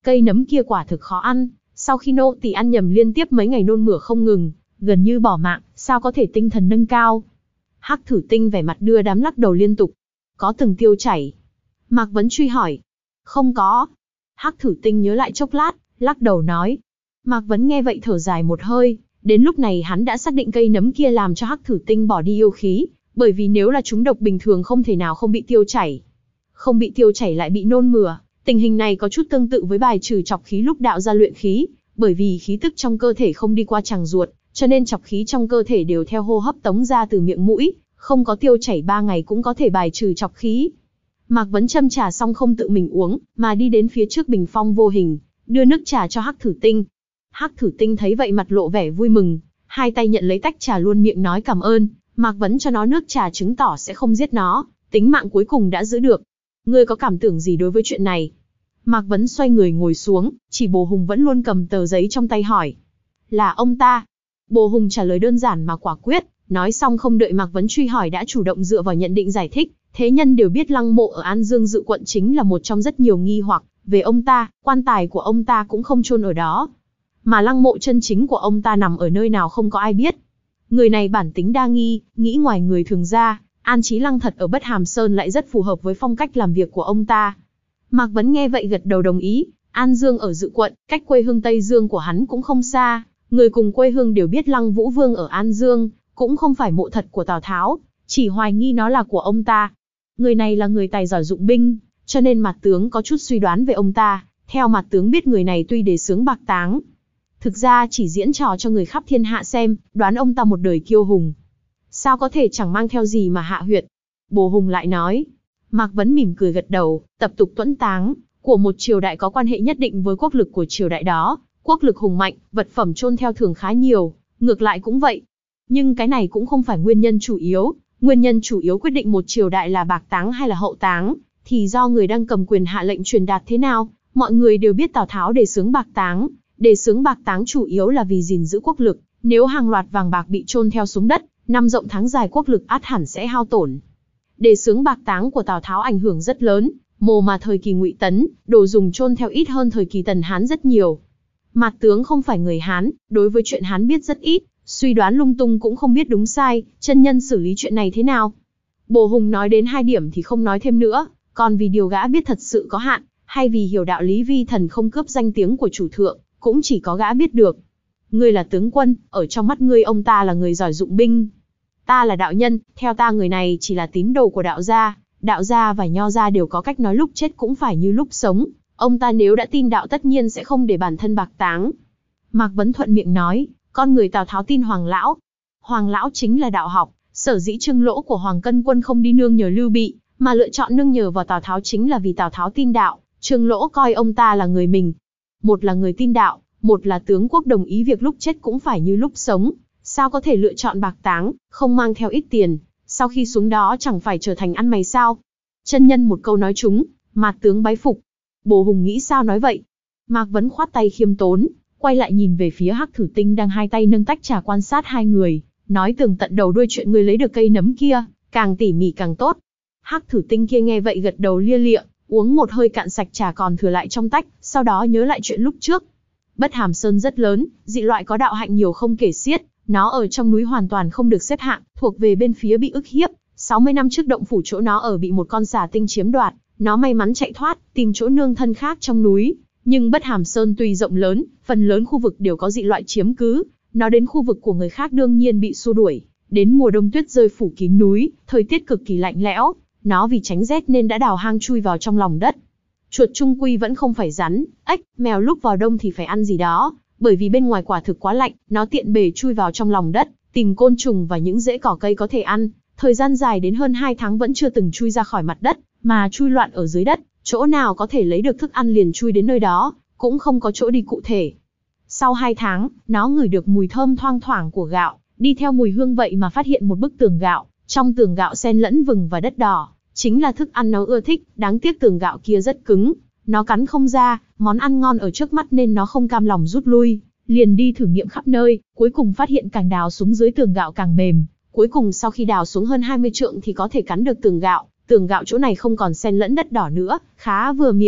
Cây nấm kia quả thực khó ăn, sau khi nô tỳ ăn nhầm liên tiếp mấy ngày nôn mửa không ngừng, gần như bỏ mạng, sao có thể tinh thần nâng cao. Hắc Thử Tinh vẻ mặt đưa đám lắc đầu liên tục. Có từng tiêu chảy? Mạc Vấn truy hỏi. Không có. Hắc Thử Tinh nhớ lại chốc lát, lắc đầu nói. Mạc Vấn nghe vậy thở dài một hơi, đến lúc này hắn đã xác định cây nấm kia làm cho Hắc Thử Tinh bỏ đi yêu khí, bởi vì nếu là chúng độc bình thường không thể nào không bị tiêu chảy. Không bị tiêu chảy lại bị nôn mửa, tình hình này có chút tương tự với bài trừ chọc khí lúc đạo gia luyện khí, bởi vì khí tức trong cơ thể không đi qua tràng ruột, cho nên chọc khí trong cơ thể đều theo hô hấp tống ra từ miệng mũi, không có tiêu chảy ba ngày cũng có thể bài trừ chọc khí. Mạc Vấn châm trà xong không tự mình uống, mà đi đến phía trước bình phong vô hình, đưa nước trà cho Hắc Thử Tinh. Hắc Thử Tinh thấy vậy mặt lộ vẻ vui mừng, hai tay nhận lấy tách trà luôn miệng nói cảm ơn. Mạc Vấn cho nó nước trà chứng tỏ sẽ không giết nó, tính mạng cuối cùng đã giữ được. Ngươi có cảm tưởng gì đối với chuyện này? Mạc Vấn xoay người ngồi xuống, chỉ Bồ Hùng vẫn luôn cầm tờ giấy trong tay hỏi. Là ông ta. Bồ Hùng trả lời đơn giản mà quả quyết, nói xong không đợi Mạc Vấn truy hỏi đã chủ động dựa vào nhận định giải thích. Thế nhân đều biết lăng mộ ở An Dương Dự quận chính là một trong rất nhiều nghi hoặc về ông ta, quan tài của ông ta cũng không chôn ở đó. Mà lăng mộ chân chính của ông ta nằm ở nơi nào không có ai biết. Người này bản tính đa nghi, nghĩ ngoài người thường ra, an trí lăng thật ở Bất Hàm Sơn lại rất phù hợp với phong cách làm việc của ông ta. Mạc Vấn nghe vậy gật đầu đồng ý, An Dương ở Dự quận, cách quê hương Tây Dương của hắn cũng không xa, người cùng quê hương đều biết Lăng Vũ Vương ở An Dương, cũng không phải mộ thật của Tào Tháo, chỉ hoài nghi nó là của ông ta. Người này là người tài giỏi dụng binh, cho nên Mạt tướng có chút suy đoán về ông ta, theo Mạt tướng biết người này tuy đề xướng bạc táng, thực ra chỉ diễn trò cho người khắp thiên hạ xem, đoán ông ta một đời kiêu hùng. Sao có thể chẳng mang theo gì mà hạ huyệt? Bồ Hùng lại nói. Mạc Vấn mỉm cười gật đầu, tập tục tuẫn táng của một triều đại có quan hệ nhất định với quốc lực của triều đại đó, quốc lực hùng mạnh, vật phẩm chôn theo thường khá nhiều, ngược lại cũng vậy. Nhưng cái này cũng không phải nguyên nhân chủ yếu, nguyên nhân chủ yếu quyết định một triều đại là bạc táng hay là hậu táng, thì do người đang cầm quyền hạ lệnh truyền đạt thế nào. Mọi người đều biết Tào Tháo đề xướng bạc táng, đề xướng bạc táng chủ yếu là vì gìn giữ quốc lực, nếu hàng loạt vàng bạc bị chôn theo xuống đất, năm rộng tháng dài quốc lực ắt hẳn sẽ hao tổn. Đề xướng bạc táng của Tào Tháo ảnh hưởng rất lớn, mồ mà thời kỳ Ngụy Tấn, đồ dùng chôn theo ít hơn thời kỳ Tần Hán rất nhiều. Mạt tướng không phải người Hán, đối với chuyện Hán biết rất ít, suy đoán lung tung cũng không biết đúng sai, chân nhân xử lý chuyện này thế nào. Bồ Hùng nói đến hai điểm thì không nói thêm nữa, còn vì điều gã biết thật sự có hạn, hay vì hiểu đạo lý vi thần không cướp danh tiếng của chủ thượng, cũng chỉ có gã biết được. Ngươi là tướng quân, ở trong mắt ngươi ông ta là người giỏi dụng binh. Ta là đạo nhân, theo ta người này chỉ là tín đồ của đạo gia, đạo gia và nho gia đều có cách nói lúc chết cũng phải như lúc sống. Ông ta nếu đã tin đạo tất nhiên sẽ không để bản thân bạc táng. Mạc Vấn thuận miệng nói, con người Tào Tháo tin Hoàng Lão. Hoàng Lão chính là đạo học, sở dĩ Trương Lỗ của Hoàng Cân Quân không đi nương nhờ Lưu Bị, mà lựa chọn nương nhờ vào Tào Tháo chính là vì Tào Tháo tin đạo, Trương Lỗ coi ông ta là người mình. Một là người tin đạo, một là tướng quốc đồng ý việc lúc chết cũng phải như lúc sống, sao có thể lựa chọn bạc táng, không mang theo ít tiền, sau khi xuống đó chẳng phải trở thành ăn mày sao? Chân nhân một câu nói trúng, Mạt tướng bái phục. Bồ Hùng nghĩ sao nói vậy? Mạc Vấn khoát tay khiêm tốn, quay lại nhìn về phía Hắc Thử Tinh đang hai tay nâng tách trà quan sát hai người, nói tường tận đầu đuôi chuyện người lấy được cây nấm kia, càng tỉ mỉ càng tốt. Hắc Thử Tinh kia nghe vậy gật đầu lia lịa, uống một hơi cạn sạch trà còn thừa lại trong tách, sau đó nhớ lại chuyện lúc trước. Bất Hàm Sơn rất lớn, dị loại có đạo hạnh nhiều không kể xiết, nó ở trong núi hoàn toàn không được xếp hạng, thuộc về bên phía bị ức hiếp. sáu mươi năm trước động phủ chỗ nó ở bị một con xà tinh chiếm đoạt, nó may mắn chạy thoát, tìm chỗ nương thân khác trong núi. Nhưng Bất Hàm Sơn tuy rộng lớn, phần lớn khu vực đều có dị loại chiếm cứ, nó đến khu vực của người khác đương nhiên bị xua đuổi. Đến mùa đông tuyết rơi phủ kín núi, thời tiết cực kỳ lạnh lẽo, nó vì tránh rét nên đã đào hang chui vào trong lòng đất. Chuột trung quy vẫn không phải rắn, ếch, mèo lúc vào đông thì phải ăn gì đó, bởi vì bên ngoài quả thực quá lạnh, nó tiện bề chui vào trong lòng đất, tìm côn trùng và những rễ cỏ cây có thể ăn. Thời gian dài đến hơn hai tháng vẫn chưa từng chui ra khỏi mặt đất, mà chui loạn ở dưới đất, chỗ nào có thể lấy được thức ăn liền chui đến nơi đó, cũng không có chỗ đi cụ thể. Sau hai tháng, nó ngửi được mùi thơm thoang thoảng của gạo, đi theo mùi hương vậy mà phát hiện một bức tường gạo, trong tường gạo xen lẫn vừng và đất đỏ, chính là thức ăn nó ưa thích, đáng tiếc tường gạo kia rất cứng, nó cắn không ra, món ăn ngon ở trước mắt nên nó không cam lòng rút lui, liền đi thử nghiệm khắp nơi, cuối cùng phát hiện càng đào xuống dưới tường gạo càng mềm, cuối cùng sau khi đào xuống hơn hai mươi trượng thì có thể cắn được tường gạo, tường gạo chỗ này không còn xen lẫn đất đỏ nữa, khá vừa miệng.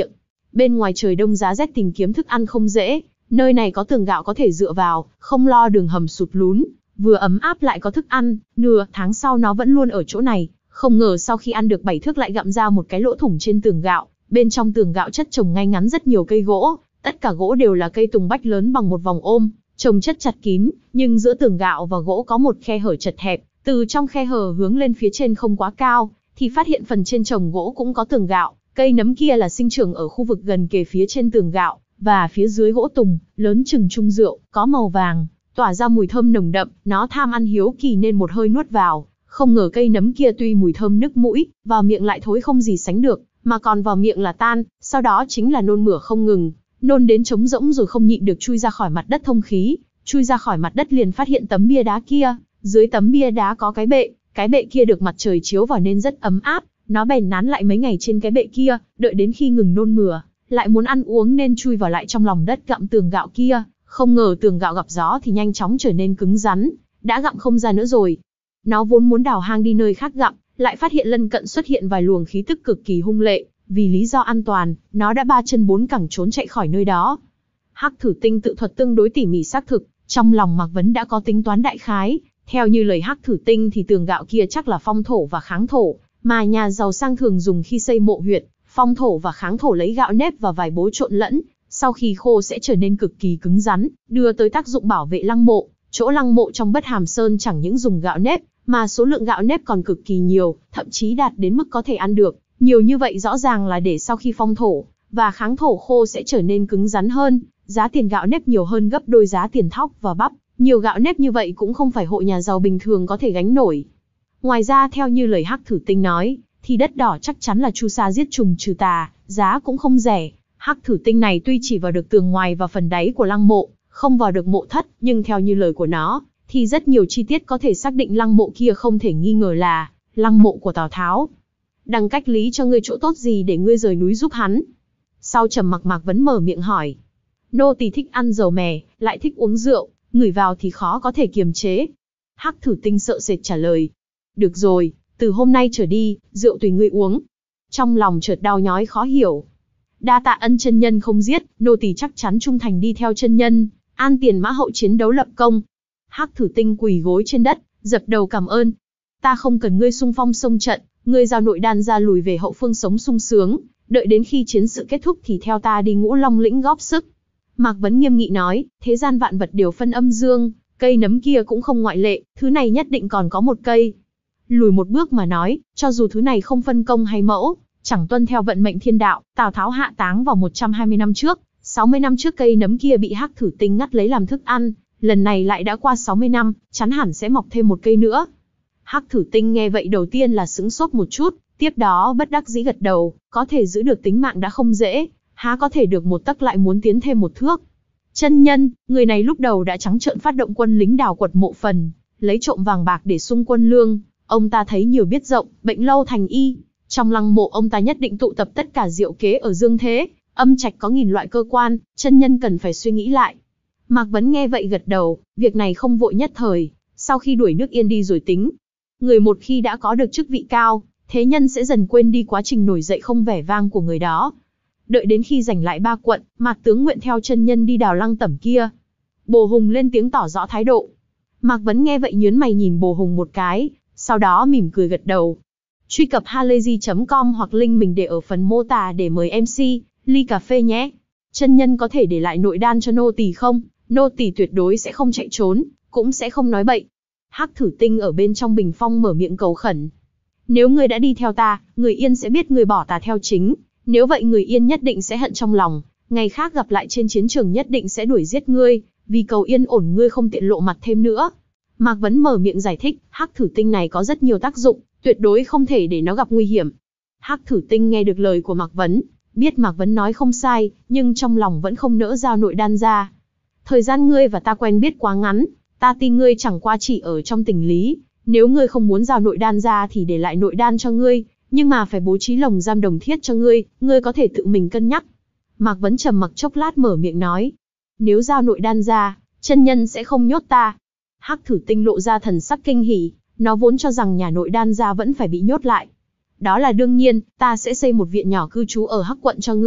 bên ngoài trời đông giá rét tìm kiếm thức ăn không dễ, nơi này có tường gạo có thể dựa vào, không lo đường hầm sụt lún, vừa ấm áp lại có thức ăn, nửa tháng sau nó vẫn luôn ở chỗ này, không ngờ sau khi ăn được bảy thước lại gặm ra một cái lỗ thủng trên tường gạo, bên trong tường gạo chất trồng ngay ngắn rất nhiều cây gỗ, tất cả gỗ đều là cây tùng bách lớn bằng một vòng ôm, trồng chất chặt kín, nhưng giữa tường gạo và gỗ có một khe hở chật hẹp, từ trong khe hở hướng lên phía trên không quá cao, thì phát hiện phần trên trồng gỗ cũng có tường gạo, cây nấm kia là sinh trưởng ở khu vực gần kề phía trên tường gạo, và phía dưới gỗ tùng, lớn chừng chung rượu, có màu vàng, tỏa ra mùi thơm nồng đậm, nó tham ăn hiếu kỳ nên một hơi nuốt vào, không ngờ cây nấm kia tuy mùi thơm nức mũi, vào miệng lại thối không gì sánh được, mà còn vào miệng là tan, sau đó chính là nôn mửa không ngừng, nôn đến trống rỗng rồi không nhịn được chui ra khỏi mặt đất thông khí, chui ra khỏi mặt đất liền phát hiện tấm bia đá kia, dưới tấm bia đá có cái bệ, cái bệ kia được mặt trời chiếu vào nên rất ấm áp, nó bèn nán lại mấy ngày trên cái bệ kia, đợi đến khi ngừng nôn mửa, lại muốn ăn uống nên chui vào lại trong lòng đất gặm tường gạo kia, không ngờ tường gạo gặp gió thì nhanh chóng trở nên cứng rắn, đã gặm không ra nữa rồi. Nó vốn muốn đào hang đi nơi khác gặm, lại phát hiện lân cận xuất hiện vài luồng khí tức cực kỳ hung lệ, vì lý do an toàn, nó đã ba chân bốn cẳng trốn chạy khỏi nơi đó. Hắc Thử Tinh tự thuật tương đối tỉ mỉ xác thực, trong lòng Mạc Vấn đã có tính toán đại khái, theo như lời Hắc Thử Tinh thì tường gạo kia chắc là phong thổ và kháng thổ, mà nhà giàu sang thường dùng khi xây mộ huyệt, phong thổ và kháng thổ lấy gạo nếp và vài bố trộn lẫn, sau khi khô sẽ trở nên cực kỳ cứng rắn, đưa tới tác dụng bảo vệ lăng mộ. Chỗ lăng mộ trong Bất Hàm Sơn chẳng những dùng gạo nếp, mà số lượng gạo nếp còn cực kỳ nhiều, thậm chí đạt đến mức có thể ăn được. Nhiều như vậy rõ ràng là để sau khi phong thổ và kháng thổ khô sẽ trở nên cứng rắn hơn, giá tiền gạo nếp nhiều hơn gấp đôi giá tiền thóc và bắp. Nhiều gạo nếp như vậy cũng không phải hộ nhà giàu bình thường có thể gánh nổi. Ngoài ra theo như lời Hắc Thử Tinh nói, thì đất đỏ chắc chắn là chu sa giết trùng trừ tà, giá cũng không rẻ. Hắc Thử Tinh này tuy chỉ vào được tường ngoài và phần đáy của lăng mộ, không vào được mộ thất, nhưng theo như lời của nó, thì rất nhiều chi tiết có thể xác định lăng mộ kia không thể nghi ngờ là lăng mộ của Tào Tháo. Đằng cách lý cho ngươi chỗ tốt gì để ngươi rời núi giúp hắn? Sau trầm mặc Mạc Vấn mở miệng hỏi. Nô tỳ thích ăn dầu mè, lại thích uống rượu, ngửi vào thì khó có thể kiềm chế. Hắc Thử Tinh sợ sệt trả lời. Được rồi, từ hôm nay trở đi, rượu tùy ngươi uống. Trong lòng chợt đau nhói khó hiểu. Đa tạ ân chân nhân không giết, nô tỳ chắc chắn trung thành đi theo chân nhân, an tiền mã hậu chiến đấu lập công. Hắc Thử Tinh quỳ gối trên đất, dập đầu cảm ơn. Ta không cần ngươi xung phong xông trận, ngươi giao nội đan ra lùi về hậu phương sống sung sướng, đợi đến khi chiến sự kết thúc thì theo ta đi Ngũ Long lĩnh góp sức. Mạc Vấn nghiêm nghị nói, thế gian vạn vật đều phân âm dương, cây nấm kia cũng không ngoại lệ, thứ này nhất định còn có một cây. Lùi một bước mà nói, cho dù thứ này không phân công hay mẫu, chẳng tuân theo vận mệnh thiên đạo, Tào Tháo hạ táng vào một trăm hai mươi năm trước, sáu mươi năm trước cây nấm kia bị Hắc Thử Tinh ngắt lấy làm thức ăn, lần này lại đã qua sáu mươi năm, chắn hẳn sẽ mọc thêm một cây nữa. Hắc Thử Tinh nghe vậy đầu tiên là sững sốt một chút, tiếp đó bất đắc dĩ gật đầu, có thể giữ được tính mạng đã không dễ, há có thể được một tấc lại muốn tiến thêm một thước. Chân nhân, người này lúc đầu đã trắng trợn phát động quân lính đào quật mộ phần, lấy trộm vàng bạc để sung quân lương, ông ta thấy nhiều biết rộng, bệnh lâu thành y. Trong lăng mộ ông ta nhất định tụ tập tất cả diệu kế ở dương thế, âm trạch có nghìn loại cơ quan, chân nhân cần phải suy nghĩ lại. Mạc Vấn nghe vậy gật đầu, việc này không vội nhất thời, sau khi đuổi nước Yên đi rồi tính. Người một khi đã có được chức vị cao, thế nhân sẽ dần quên đi quá trình nổi dậy không vẻ vang của người đó. Đợi đến khi giành lại ba quận, Mạc tướng nguyện theo chân nhân đi đào lăng tẩm kia. Bồ Hùng lên tiếng tỏ rõ thái độ. Mạc Vấn nghe vậy nhướng mày nhìn Bồ Hùng một cái, sau đó mỉm cười gật đầu. Truy cập halayzi chấm com hoặc link mình để ở phần mô tả để mời em xê, ly cà phê nhé. Chân nhân có thể để lại nội đan cho nô tỳ không? Nô tỳ tuyệt đối sẽ không chạy trốn, cũng sẽ không nói bậy. Hắc Thử Tinh ở bên trong bình phong mở miệng cầu khẩn. Nếu ngươi đã đi theo ta, người Yên sẽ biết ngươi bỏ ta theo chính. Nếu vậy người Yên nhất định sẽ hận trong lòng, ngày khác gặp lại trên chiến trường nhất định sẽ đuổi giết ngươi, vì cầu yên ổn ngươi không tiện lộ mặt thêm nữa. Mạc Vấn mở miệng giải thích, Hắc Thử Tinh này có rất nhiều tác dụng, tuyệt đối không thể để nó gặp nguy hiểm. Hắc Thử Tinh nghe được lời của Mạc Vấn, biết Mạc Vấn nói không sai, nhưng trong lòng vẫn không nỡ giao nội đan ra. Thời gian ngươi và ta quen biết quá ngắn, ta tin ngươi chẳng qua chỉ ở trong tình lý, nếu ngươi không muốn giao nội đan ra thì để lại nội đan cho ngươi, nhưng mà phải bố trí lồng giam đồng thiết cho ngươi, ngươi có thể tự mình cân nhắc. Mạc Vấn trầm mặc chốc lát mở miệng nói, nếu giao nội đan ra, chân nhân sẽ không nhốt ta. Hắc Thử Tinh lộ ra thần sắc kinh hỉ, nó vốn cho rằng nhà nội đan ra vẫn phải bị nhốt lại. Đó là đương nhiên, ta sẽ xây một viện nhỏ cư trú ở Hắc quận cho ngươi,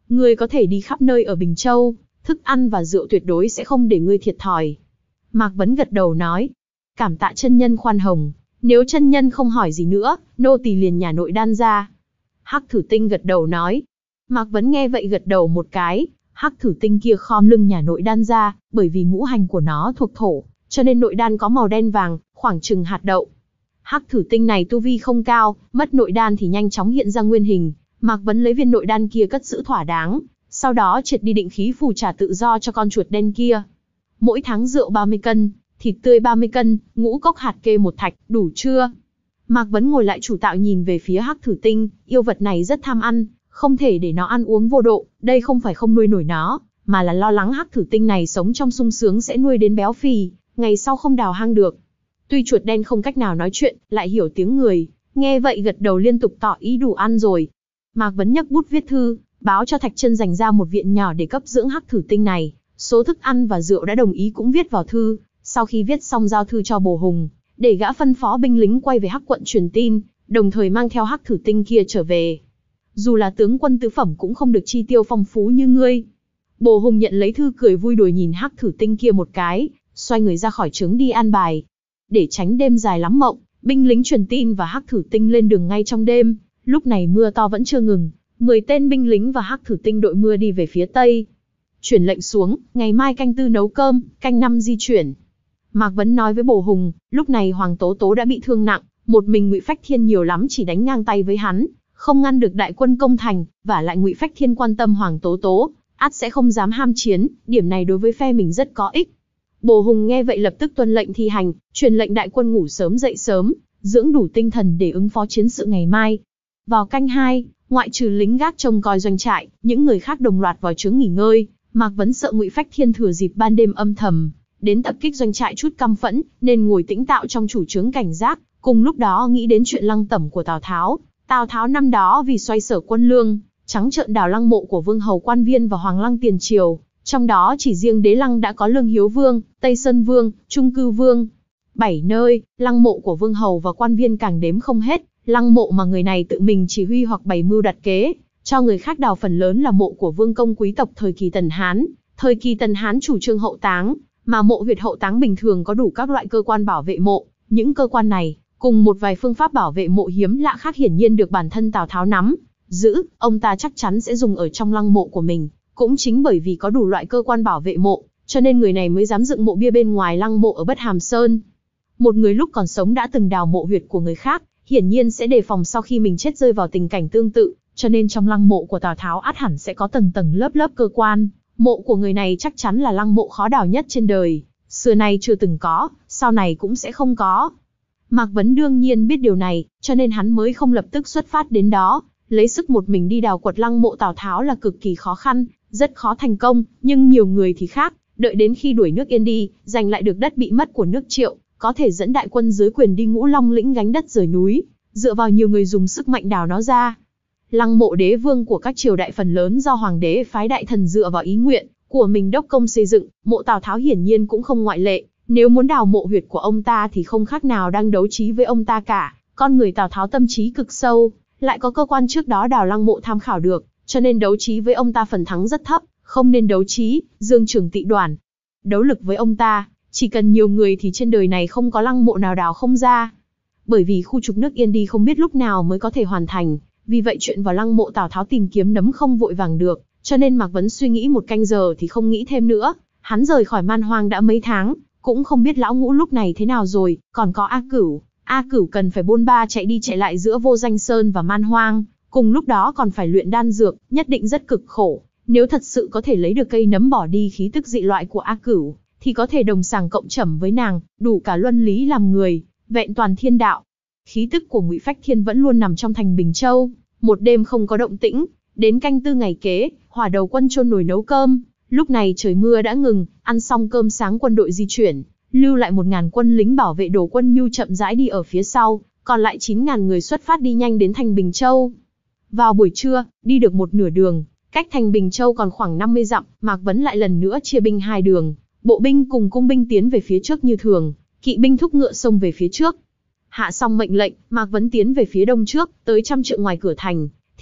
ngươi có thể đi khắp nơi ở Bình Châu, thức ăn và rượu tuyệt đối sẽ không để ngươi thiệt thòi. Mạc Vấn gật đầu nói, cảm tạ chân nhân khoan hồng, nếu chân nhân không hỏi gì nữa, nô tỳ liền nhả nội đan ra. Hắc Thử Tinh gật đầu nói. Mạc Vấn nghe vậy gật đầu một cái, Hắc Thử Tinh kia khom lưng nhả nội đan ra, bởi vì ngũ hành của nó thuộc thổ, cho nên nội đan có màu đen vàng, khoảng chừng hạt đậu. Hắc Thử Tinh này tu vi không cao, mất nội đan thì nhanh chóng hiện ra nguyên hình. Mạc Vấn lấy viên nội đan kia cất giữ thỏa đáng, sau đó triệt đi định khí phù trả tự do cho con chuột đen kia. Mỗi tháng rượu ba mươi cân, thịt tươi ba mươi cân, ngũ cốc hạt kê một thạch, đủ chưa? Mạc Vấn ngồi lại chủ tạo nhìn về phía Hắc Thử Tinh, yêu vật này rất tham ăn, không thể để nó ăn uống vô độ, đây không phải không nuôi nổi nó, mà là lo lắng Hắc Thử Tinh này sống trong sung sướng sẽ nuôi đến béo phì, ngày sau không đào hang được. Tuy chuột đen không cách nào nói chuyện, lại hiểu tiếng người, nghe vậy gật đầu liên tục tỏ ý đủ ăn rồi. Mạc Vấn nhấc bút viết thư, báo cho Thạch Chân dành ra một viện nhỏ để cấp dưỡng Hắc Thử Tinh này, số thức ăn và rượu đã đồng ý cũng viết vào thư, sau khi viết xong giao thư cho Bồ Hùng, để gã phân phó binh lính quay về Hắc quận truyền tin, đồng thời mang theo Hắc Thử Tinh kia trở về. Dù là tướng quân tứ phẩm cũng không được chi tiêu phong phú như ngươi. Bồ Hùng nhận lấy thư cười vui đùa nhìn Hắc Thử Tinh kia một cái, xoay người ra khỏi trướng đi an bài. Để tránh đêm dài lắm mộng, binh lính truyền tin và Hắc Thử Tinh lên đường ngay trong đêm. Lúc này mưa to vẫn chưa ngừng, mười tên binh lính và Hắc Thử Tinh đội mưa đi về phía tây. Chuyển lệnh xuống, ngày mai canh tư nấu cơm, canh năm di chuyển. Mạc Vấn nói với Bồ Hùng, lúc này Hoàng Tố Tố đã bị thương nặng, một mình Ngụy Phách Thiên nhiều lắm chỉ đánh ngang tay với hắn, không ngăn được đại quân công thành, và lại Ngụy Phách Thiên quan tâm Hoàng Tố Tố, ắt sẽ không dám ham chiến, điểm này đối với phe mình rất có ích. Bồ Hùng nghe vậy lập tức tuân lệnh thi hành, truyền lệnh đại quân ngủ sớm dậy sớm, dưỡng đủ tinh thần để ứng phó chiến sự ngày mai. Vào canh hai, ngoại trừ lính gác trông coi doanh trại, những người khác đồng loạt vào trướng nghỉ ngơi. Mạc Vấn sợ Ngụy Phách Thiên thừa dịp ban đêm âm thầm đến tập kích doanh trại chút căm phẫn, nên ngồi tĩnh tạo trong chủ trướng cảnh giác, cùng lúc đó nghĩ đến chuyện lăng tẩm của Tào Tháo. Tào Tháo năm đó vì xoay sở quân lương, trắng trợn đào lăng mộ của vương hầu Quan Viên và Hoàng Lăng tiền triều, trong đó chỉ riêng Đế Lăng đã có Lương Hiếu Vương, Tây Sơn Vương, Trung Cư Vương, bảy nơi. Lăng mộ của vương hầu và Quan Viên càng đếm không hết, lăng mộ mà người này tự mình chỉ huy hoặc bày mưu đặt kế, cho người khác đào phần lớn là mộ của vương công quý tộc thời kỳ Tần Hán. Thời kỳ Tần Hán chủ trương hậu táng, mà mộ huyệt hậu táng bình thường có đủ các loại cơ quan bảo vệ mộ. Những cơ quan này, cùng một vài phương pháp bảo vệ mộ hiếm lạ khác hiển nhiên được bản thân Tào Tháo nắm giữ, ông ta chắc chắn sẽ dùng ở trong lăng mộ của mình. Cũng chính bởi vì có đủ loại cơ quan bảo vệ mộ, cho nên người này mới dám dựng mộ bia bên ngoài lăng mộ ở Bất Hàm Sơn. Một người lúc còn sống đã từng đào mộ huyệt của người khác, hiển nhiên sẽ đề phòng sau khi mình chết rơi vào tình cảnh tương tự, cho nên trong lăng mộ của Tào Tháo ắt hẳn sẽ có tầng tầng lớp lớp cơ quan. Mộ của người này chắc chắn là lăng mộ khó đào nhất trên đời, xưa nay chưa từng có, sau này cũng sẽ không có. Mạc Vấn đương nhiên biết điều này, cho nên hắn mới không lập tức xuất phát đến đó, lấy sức một mình đi đào quật lăng mộ Tào Tháo là cực kỳ khó khăn, rất khó thành công, nhưng nhiều người thì khác, đợi đến khi đuổi nước Yên đi, giành lại được đất bị mất của nước Triệu, có thể dẫn đại quân dưới quyền đi Ngũ Long lĩnh gánh đất rời núi, dựa vào nhiều người dùng sức mạnh đào nó ra. Lăng mộ đế vương của các triều đại phần lớn do hoàng đế phái đại thần dựa vào ý nguyện của mình đốc công xây dựng, mộ Tào Tháo hiển nhiên cũng không ngoại lệ. Nếu muốn đào mộ huyệt của ông ta thì không khác nào đang đấu trí với ông ta cả. Con người Tào Tháo tâm trí cực sâu, lại có cơ quan trước đó đào lăng mộ tham khảo được, cho nên đấu trí với ông ta phần thắng rất thấp, không nên đấu trí. Dương Trường Tị Đoản đấu lực với ông ta, chỉ cần nhiều người thì trên đời này không có lăng mộ nào đào không ra. Bởi vì khu trục nước Yên đi không biết lúc nào mới có thể hoàn thành, vì vậy chuyện vào lăng mộ Tào Tháo tìm kiếm nấm không vội vàng được, cho nên Mạc Vấn suy nghĩ một canh giờ thì không nghĩ thêm nữa. Hắn rời khỏi Man Hoang đã mấy tháng, cũng không biết lão ngũ lúc này thế nào rồi, còn có A Cửu. A Cửu cần phải bôn ba chạy đi chạy lại giữa Vô Danh Sơn và Man Hoang, cùng lúc đó còn phải luyện đan dược, nhất định rất cực khổ. Nếu thật sự có thể lấy được cây nấm bỏ đi khí tức dị loại của A Cửu, thì có thể đồng sàng cộng trẩm với nàng, đủ cả luân lý làm người, vẹn toàn thiên đạo. Khí tức của Ngụy Phách Thiên vẫn luôn nằm trong thành Bình Châu, một đêm không có động tĩnh, đến canh tư ngày kế, Hỏa Đầu quân chôn nồi nấu cơm. Lúc này trời mưa đã ngừng, ăn xong cơm sáng quân đội di chuyển, lưu lại một ngàn quân lính bảo vệ Đồ Quân Nhu chậm rãi đi ở phía sau, còn lại chín ngàn người xuất phát đi nhanh đến thành Bình Châu. Vào buổi trưa, đi được một nửa đường, cách thành Bình Châu còn khoảng năm mươi dặm, Mạc Vấn lại lần nữa chia binh hai đường, bộ binh cùng cung binh tiến về phía trước như thường, kỵ binh thúc ngựa xông về phía trước. Hạ xong mệnh lệnh, Mạc Vấn tiến về phía đông trước, tới trăm trượng ngoài cửa thành,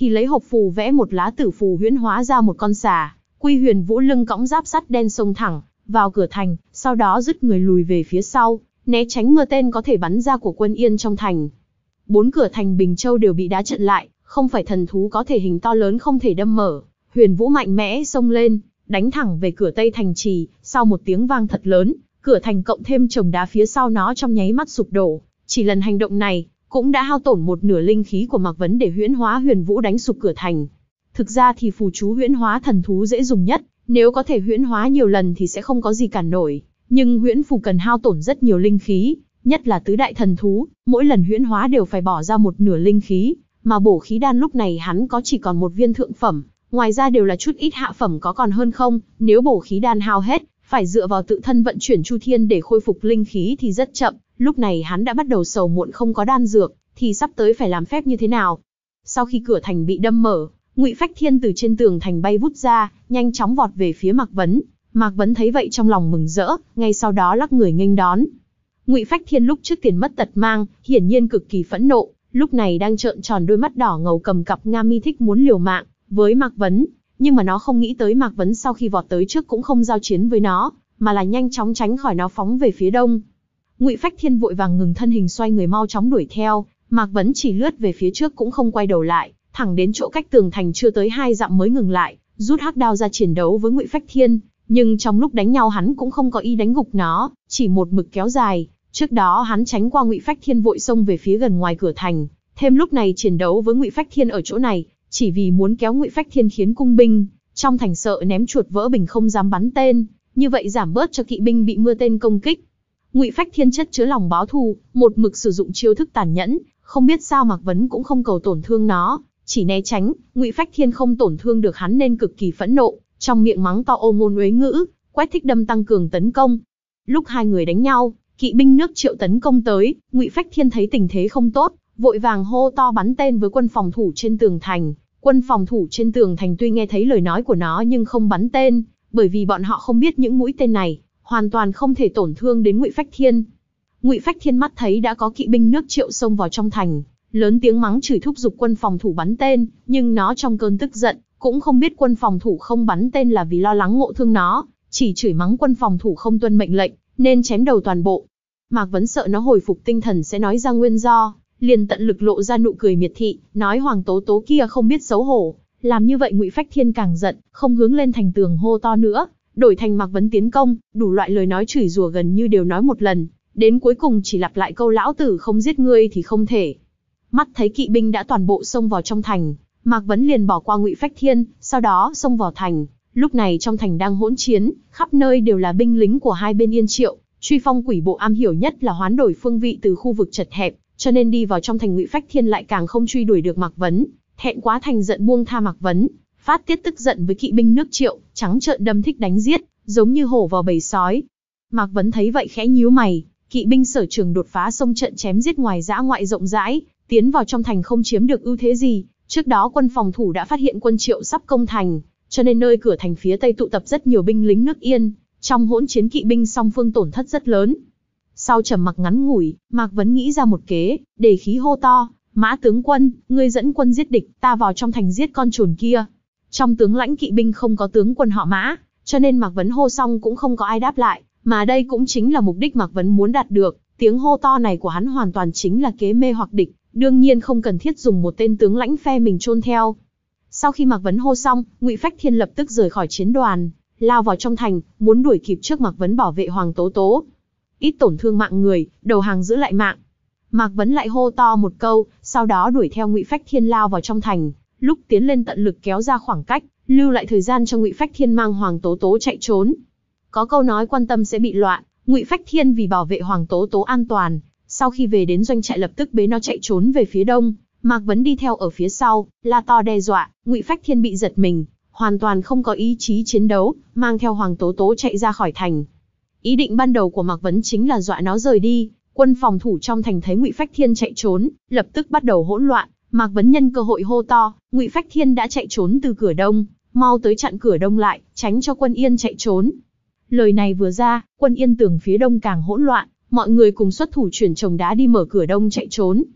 thì lấy hộp phù vẽ một lá tử phù huyễn hóa ra một con xà. Quy Huyền Vũ lưng cõng giáp sắt đen xông thẳng vào cửa thành, sau đó dứt người lùi về phía sau, né tránh mưa tên có thể bắn ra của quân Yên trong thành. Bốn cửa thành Bình Châu đều bị đá chặn lại, không phải thần thú có thể hình to lớn không thể đâm mở. Huyền Vũ mạnh mẽ xông lên, đánh thẳng về cửa Tây thành trì, sau một tiếng vang thật lớn, cửa thành cộng thêm chồng đá phía sau nó trong nháy mắt sụp đổ. Chỉ lần hành động này, cũng đã hao tổn một nửa linh khí của Mạc Vấn để huyễn hóa Huyền Vũ đánh sụp cửa thành. Thực ra thì phù chú huyễn hóa thần thú dễ dùng nhất, nếu có thể huyễn hóa nhiều lần thì sẽ không có gì cản nổi. Nhưng huyễn phù cần hao tổn rất nhiều linh khí, nhất là tứ đại thần thú, mỗi lần huyễn hóa đều phải bỏ ra một nửa linh khí, mà bổ khí đan lúc này hắn có chỉ còn một viên thượng phẩm, ngoài ra đều là chút ít hạ phẩm có còn hơn không, nếu bổ khí đan hao hết, phải dựa vào tự thân vận chuyển chu thiên để khôi phục linh khí thì rất chậm, lúc này hắn đã bắt đầu sầu muộn không có đan dược, thì sắp tới phải làm phép như thế nào. Sau khi cửa thành bị đâm mở, Ngụy Phách Thiên từ trên tường thành bay vút ra, nhanh chóng vọt về phía Mạc Vấn. Mạc Vấn thấy vậy trong lòng mừng rỡ, ngay sau đó lắc người nghênh đón. Ngụy Phách Thiên lúc trước tiền mất tật mang, hiển nhiên cực kỳ phẫn nộ, lúc này đang trợn tròn đôi mắt đỏ ngầu cầm cặp nga mi thích muốn liều mạng với Mạc Vấn, nhưng mà nó không nghĩ tới Mạc Vấn sau khi vọt tới trước cũng không giao chiến với nó, mà là nhanh chóng tránh khỏi nó phóng về phía đông. Ngụy Phách Thiên vội vàng ngừng thân hình xoay người mau chóng đuổi theo, Mạc Vấn chỉ lướt về phía trước cũng không quay đầu lại, thẳng đến chỗ cách tường thành chưa tới hai dặm mới ngừng lại, rút hắc đao ra chiến đấu với Ngụy Phách Thiên, nhưng trong lúc đánh nhau hắn cũng không có ý đánh gục nó, chỉ một mực kéo dài. Trước đó hắn tránh qua Ngụy Phách Thiên vội xông về phía gần ngoài cửa thành, thêm lúc này chiến đấu với Ngụy Phách Thiên ở chỗ này, chỉ vì muốn kéo Ngụy Phách Thiên khiến cung binh trong thành sợ ném chuột vỡ bình không dám bắn tên, như vậy giảm bớt cho kỵ binh bị mưa tên công kích. Ngụy Phách Thiên chất chứa lòng báo thù, một mực sử dụng chiêu thức tàn nhẫn, không biết sao Mạc Vấn cũng không cầu tổn thương nó, chỉ né tránh. Ngụy Phách Thiên không tổn thương được hắn nên cực kỳ phẫn nộ, trong miệng mắng to ô ngôn uế ngữ, quét thích đâm tăng cường tấn công. Lúc hai người đánh nhau, kỵ binh nước Triệu tấn công tới, Ngụy Phách Thiên thấy tình thế không tốt, vội vàng hô to bắn tên với quân phòng thủ trên tường thành. Quân phòng thủ trên tường thành tuy nghe thấy lời nói của nó nhưng không bắn tên, bởi vì bọn họ không biết những mũi tên này hoàn toàn không thể tổn thương đến Ngụy Phách Thiên. Ngụy Phách Thiên mắt thấy đã có kỵ binh nước Triệu xông vào trong thành, lớn tiếng mắng chửi thúc giục quân phòng thủ bắn tên, nhưng nó trong cơn tức giận cũng không biết quân phòng thủ không bắn tên là vì lo lắng ngộ thương nó, chỉ chửi mắng quân phòng thủ không tuân mệnh lệnh, nên chém đầu toàn bộ. Mạc Vấn sợ nó hồi phục tinh thần sẽ nói ra nguyên do, liền tận lực lộ ra nụ cười miệt thị, nói Hoàng Tố Tố kia không biết xấu hổ. Làm như vậy Ngụy Phách Thiên càng giận, không hướng lên thành tường hô to nữa, đổi thành Mạc Vấn tiến công, đủ loại lời nói chửi rủa gần như đều nói một lần, đến cuối cùng chỉ lặp lại câu lão tử không giết ngươi thì không thể. Mắt thấy kỵ binh đã toàn bộ xông vào trong thành, Mạc Vấn liền bỏ qua Ngụy Phách Thiên, sau đó xông vào thành. Lúc này trong thành đang hỗn chiến, khắp nơi đều là binh lính của hai bên Yên Triệu. Truy Phong Quỷ Bộ am hiểu nhất là hoán đổi phương vị từ khu vực chật hẹp, cho nên đi vào trong thành Ngụy Phách Thiên lại càng không truy đuổi được Mạc Vấn, thẹn quá thành giận buông tha Mạc Vấn, phát tiết tức giận với kỵ binh nước Triệu, trắng trợn đâm thích đánh giết, giống như hổ vào bầy sói. Mạc Vấn thấy vậy khẽ nhíu mày, kỵ binh sở trường đột phá sông trận chém giết ngoài dã ngoại rộng rãi, tiến vào trong thành không chiếm được ưu thế gì. Trước đó quân phòng thủ đã phát hiện quân Triệu sắp công thành, cho nên nơi cửa thành phía tây tụ tập rất nhiều binh lính nước Yên. Trong hỗn chiến kỵ binh song phương tổn thất rất lớn. Sau trầm mặc ngắn ngủi, Mạc Vấn nghĩ ra một kế, đề khí hô to, Mã tướng quân, ngươi dẫn quân giết địch, ta vào trong thành giết con trồn kia. Trong tướng lãnh kỵ binh không có tướng quân họ Mã, cho nên Mạc Vấn hô xong cũng không có ai đáp lại, mà đây cũng chính là mục đích Mạc Vấn muốn đạt được. Tiếng hô to này của hắn hoàn toàn chính là kế mê hoặc địch, đương nhiên không cần thiết dùng một tên tướng lãnh phe mình chôn theo. Sau khi Mạc Vấn hô xong, Ngụy Phách Thiên lập tức rời khỏi chiến đoàn, lao vào trong thành, muốn đuổi kịp trước Mạc Vấn bảo vệ Hoàng Tố Tố. Ít tổn thương mạng người, đầu hàng giữ lại mạng. Mạc Vấn lại hô to một câu, sau đó đuổi theo Ngụy Phách Thiên lao vào trong thành, lúc tiến lên tận lực kéo ra khoảng cách, lưu lại thời gian cho Ngụy Phách Thiên mang Hoàng Tố Tố chạy trốn. Có câu nói quan tâm sẽ bị loạn, Ngụy Phách Thiên vì bảo vệ Hoàng Tố Tố an toàn, sau khi về đến doanh trại lập tức bế nó chạy trốn về phía đông. Mạc Vấn đi theo ở phía sau, la to đe dọa, Ngụy Phách Thiên bị giật mình, hoàn toàn không có ý chí chiến đấu, mang theo Hoàng Tố Tố chạy ra khỏi thành. Ý định ban đầu của Mạc Vấn chính là dọa nó rời đi. Quân phòng thủ trong thành thấy Ngụy Phách Thiên chạy trốn, lập tức bắt đầu hỗn loạn. Mạc Vấn nhân cơ hội hô to, Ngụy Phách Thiên đã chạy trốn từ cửa đông, mau tới chặn cửa đông lại, tránh cho quân Yên chạy trốn. Lời này vừa ra, quân Yên tường phía đông càng hỗn loạn, mọi người cùng xuất thủ chuyển chồng đá đi mở cửa đông chạy trốn.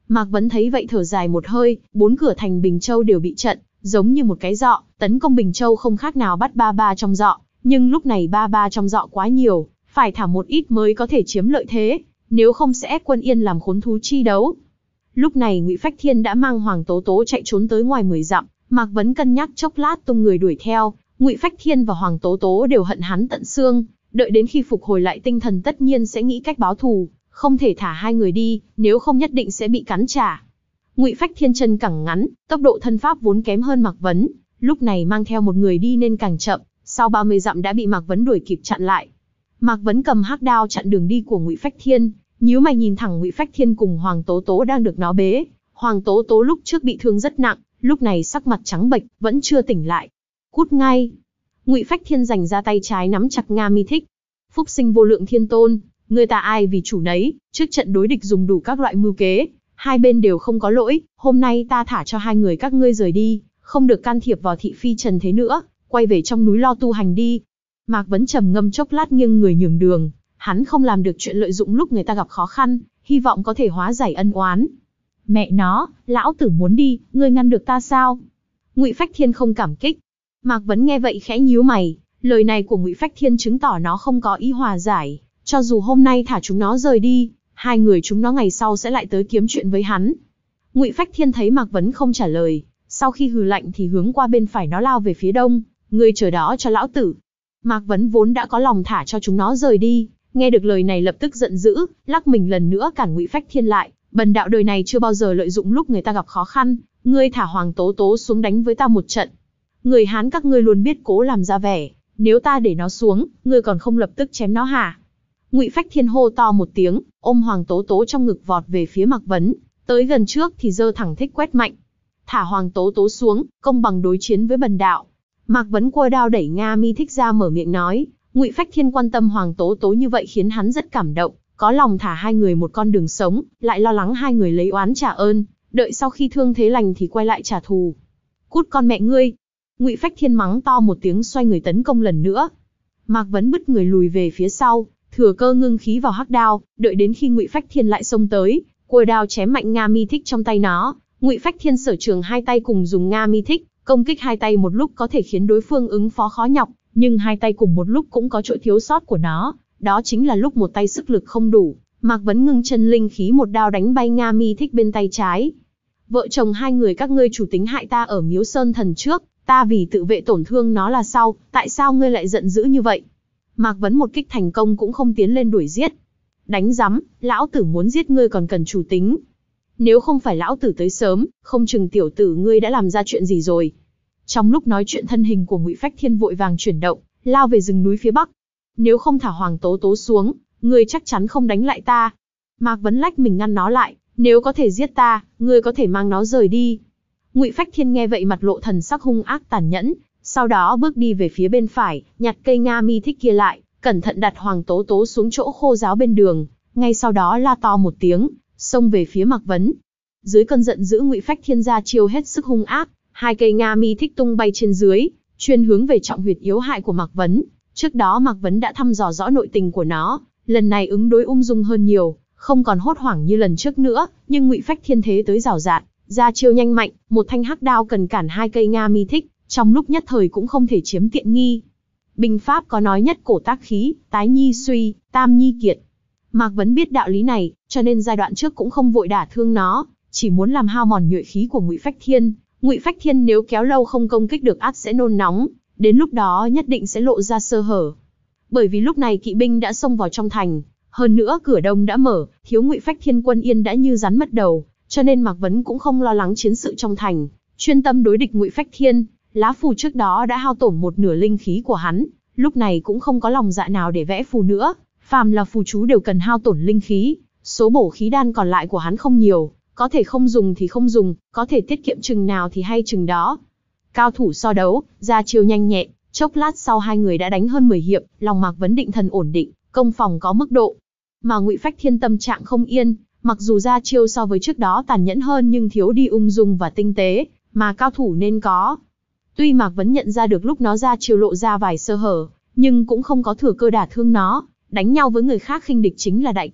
Mạc Vấn thấy vậy thở dài một hơi, bốn cửa thành Bình Châu đều bị trận, giống như một cái dọ, tấn công Bình Châu không khác nào bắt ba ba trong dọ, nhưng lúc này ba ba trong dọ quá nhiều, phải thả một ít mới có thể chiếm lợi thế, nếu không sẽ ép Quân Yên làm khốn thú chi đấu. Lúc này Ngụy Phách Thiên đã mang Hoàng Tố Tố chạy trốn tới ngoài mười dặm, Mạc Vấn cân nhắc chốc lát tung người đuổi theo, Ngụy Phách Thiên và Hoàng Tố Tố đều hận hắn tận xương, đợi đến khi phục hồi lại tinh thần tất nhiên sẽ nghĩ cách báo thù, không thể thả hai người đi, nếu không nhất định sẽ bị cắn trả. Ngụy Phách Thiên chân cẳng ngắn, tốc độ thân pháp vốn kém hơn Mạc Vấn, lúc này mang theo một người đi nên càng chậm, sau ba mươi dặm đã bị Mạc Vấn đuổi kịp chặn lại. Mạc Vấn cầm hắc đao chặn đường đi của Ngụy Phách Thiên, nhíu mày nhìn thẳng Ngụy Phách Thiên cùng Hoàng Tố Tố đang được nó bế. Hoàng Tố Tố lúc trước bị thương rất nặng, lúc này sắc mặt trắng bệch, vẫn chưa tỉnh lại. Cút ngay! Ngụy Phách Thiên giành ra tay trái nắm chặt Nga Mi Thích. Phúc sinh vô lượng thiên tôn, người ta ai vì chủ nấy, trước trận đối địch dùng đủ các loại mưu kế, hai bên đều không có lỗi, hôm nay ta thả cho hai người các ngươi rời đi, không được can thiệp vào thị phi trần thế nữa, quay về trong núi lo tu hành đi. Mạc Vấn trầm ngâm chốc lát nghiêng người nhường đường, hắn không làm được chuyện lợi dụng lúc người ta gặp khó khăn, hy vọng có thể hóa giải ân oán. Mẹ nó, lão tử muốn đi, ngươi ngăn được ta sao? Ngụy Phách Thiên không cảm kích. Mạc Vấn nghe vậy khẽ nhíu mày, lời này của Ngụy Phách Thiên chứng tỏ nó không có ý hòa giải, cho dù hôm nay thả chúng nó rời đi, hai người chúng nó ngày sau sẽ lại tới kiếm chuyện với hắn. Ngụy Phách Thiên thấy Mạc Vấn không trả lời, sau khi hừ lạnh thì hướng qua bên phải nó lao về phía đông, ngươi chờ đó cho lão tử. Mạc Vấn vốn đã có lòng thả cho chúng nó rời đi, nghe được lời này lập tức giận dữ, lắc mình lần nữa cản Ngụy Phách Thiên lại, bần đạo đời này chưa bao giờ lợi dụng lúc người ta gặp khó khăn, ngươi thả Hoàng Tố Tố xuống đánh với ta một trận. Người Hán các ngươi luôn biết cố làm ra vẻ, nếu ta để nó xuống, ngươi còn không lập tức chém nó hả? Ngụy Phách Thiên hô to một tiếng, ôm Hoàng Tố Tố trong ngực vọt về phía Mạc Vấn, tới gần trước thì giơ thẳng thích quét mạnh. Thả Hoàng Tố Tố xuống, công bằng đối chiến với bần đạo. Mạc Vấn cua đao đẩy Nga Mi Thích ra mở miệng nói, Ngụy Phách Thiên quan tâm Hoàng Tố Tố như vậy khiến hắn rất cảm động, có lòng thả hai người một con đường sống, lại lo lắng hai người lấy oán trả ơn, đợi sau khi thương thế lành thì quay lại trả thù. Cút con mẹ ngươi! Ngụy Phách Thiên mắng to một tiếng xoay người tấn công lần nữa. Mạc Vấn bứt người lùi về phía sau, thừa cơ ngưng khí vào hắc đao, đợi đến khi Ngụy Phách Thiên lại xông tới, cua đao chém mạnh Nga Mi Thích trong tay nó. Ngụy Phách Thiên sở trường hai tay cùng dùng Nga Mi Thích, công kích hai tay một lúc có thể khiến đối phương ứng phó khó nhọc, nhưng hai tay cùng một lúc cũng có chỗ thiếu sót của nó, đó chính là lúc một tay sức lực không đủ. Mạc Vấn ngưng chân linh khí một đao đánh bay Nga Mi Thích bên tay trái. Vợ chồng hai người các ngươi chủ tính hại ta ở Miếu Sơn Thần trước, ta vì tự vệ tổn thương nó là sao, tại sao ngươi lại giận dữ như vậy? Mạc Vấn một kích thành công cũng không tiến lên đuổi giết. Đánh rắm, lão tử muốn giết ngươi còn cần chủ tính. Nếu không phải lão tử tới sớm, không chừng tiểu tử ngươi đã làm ra chuyện gì rồi. Trong lúc nói chuyện thân hình của Ngụy Phách Thiên vội vàng chuyển động, lao về rừng núi phía bắc. Nếu không thả Hoàng Tố Tố xuống, ngươi chắc chắn không đánh lại ta. Mạc Vấn lách mình ngăn nó lại, nếu có thể giết ta, ngươi có thể mang nó rời đi. Ngụy Phách Thiên nghe vậy mặt lộ thần sắc hung ác tàn nhẫn, sau đó bước đi về phía bên phải, nhặt cây Nga Mi Thích kia lại, cẩn thận đặt Hoàng Tố Tố xuống chỗ khô ráo bên đường, ngay sau đó la to một tiếng, xông về phía Mạc Vấn. Dưới cơn giận dữ Ngụy Phách Thiên ra chiêu hết sức hung ác, hai cây Nga Mi Thích tung bay trên dưới, chuyên hướng về trọng huyệt yếu hại của Mạc Vấn. Trước đó Mạc Vấn đã thăm dò rõ nội tình của nó, lần này ứng đối ung dung hơn nhiều, không còn hốt hoảng như lần trước nữa, nhưng Ngụy Phách Thiên thế tới rào rạt, ra chiêu nhanh mạnh, một thanh hắc đao cần cản hai cây Nga Mi Thích, trong lúc nhất thời cũng không thể chiếm tiện nghi. Binh pháp có nói nhất cổ tác khí, tái nhi suy, tam nhi kiệt. Mạc Vấn biết đạo lý này, cho nên giai đoạn trước cũng không vội đả thương nó, chỉ muốn làm hao mòn nhuệ khí của Ngụy Phách Thiên. Ngụy Phách Thiên nếu kéo lâu không công kích được ắt sẽ nôn nóng, đến lúc đó nhất định sẽ lộ ra sơ hở. Bởi vì lúc này kỵ binh đã xông vào trong thành, hơn nữa cửa đông đã mở, thiếu Ngụy Phách Thiên quân yên đã như rắn mất đầu, cho nên Mạc Vấn cũng không lo lắng chiến sự trong thành, chuyên tâm đối địch Ngụy Phách Thiên. Lá phù trước đó đã hao tổn một nửa linh khí của hắn, lúc này cũng không có lòng dạ nào để vẽ phù nữa, phàm là phù chú đều cần hao tổn linh khí, số bổ khí đan còn lại của hắn không nhiều, có thể không dùng thì không dùng, có thể tiết kiệm chừng nào thì hay chừng đó. Cao thủ so đấu, ra chiêu nhanh nhẹ, chốc lát sau hai người đã đánh hơn mười hiệp, lòng Mạc Vấn định thần ổn định, công phòng có mức độ. Mà Ngụy Phách Thiên tâm trạng không yên, mặc dù ra chiêu so với trước đó tàn nhẫn hơn nhưng thiếu đi ung dung và tinh tế, mà cao thủ nên có. Tuy Mạc Vấn nhận ra được lúc nó ra chiêu lộ ra vài sơ hở, nhưng cũng không có thừa cơ đả thương nó, đánh nhau với người khác khinh địch chính là đại kỵ,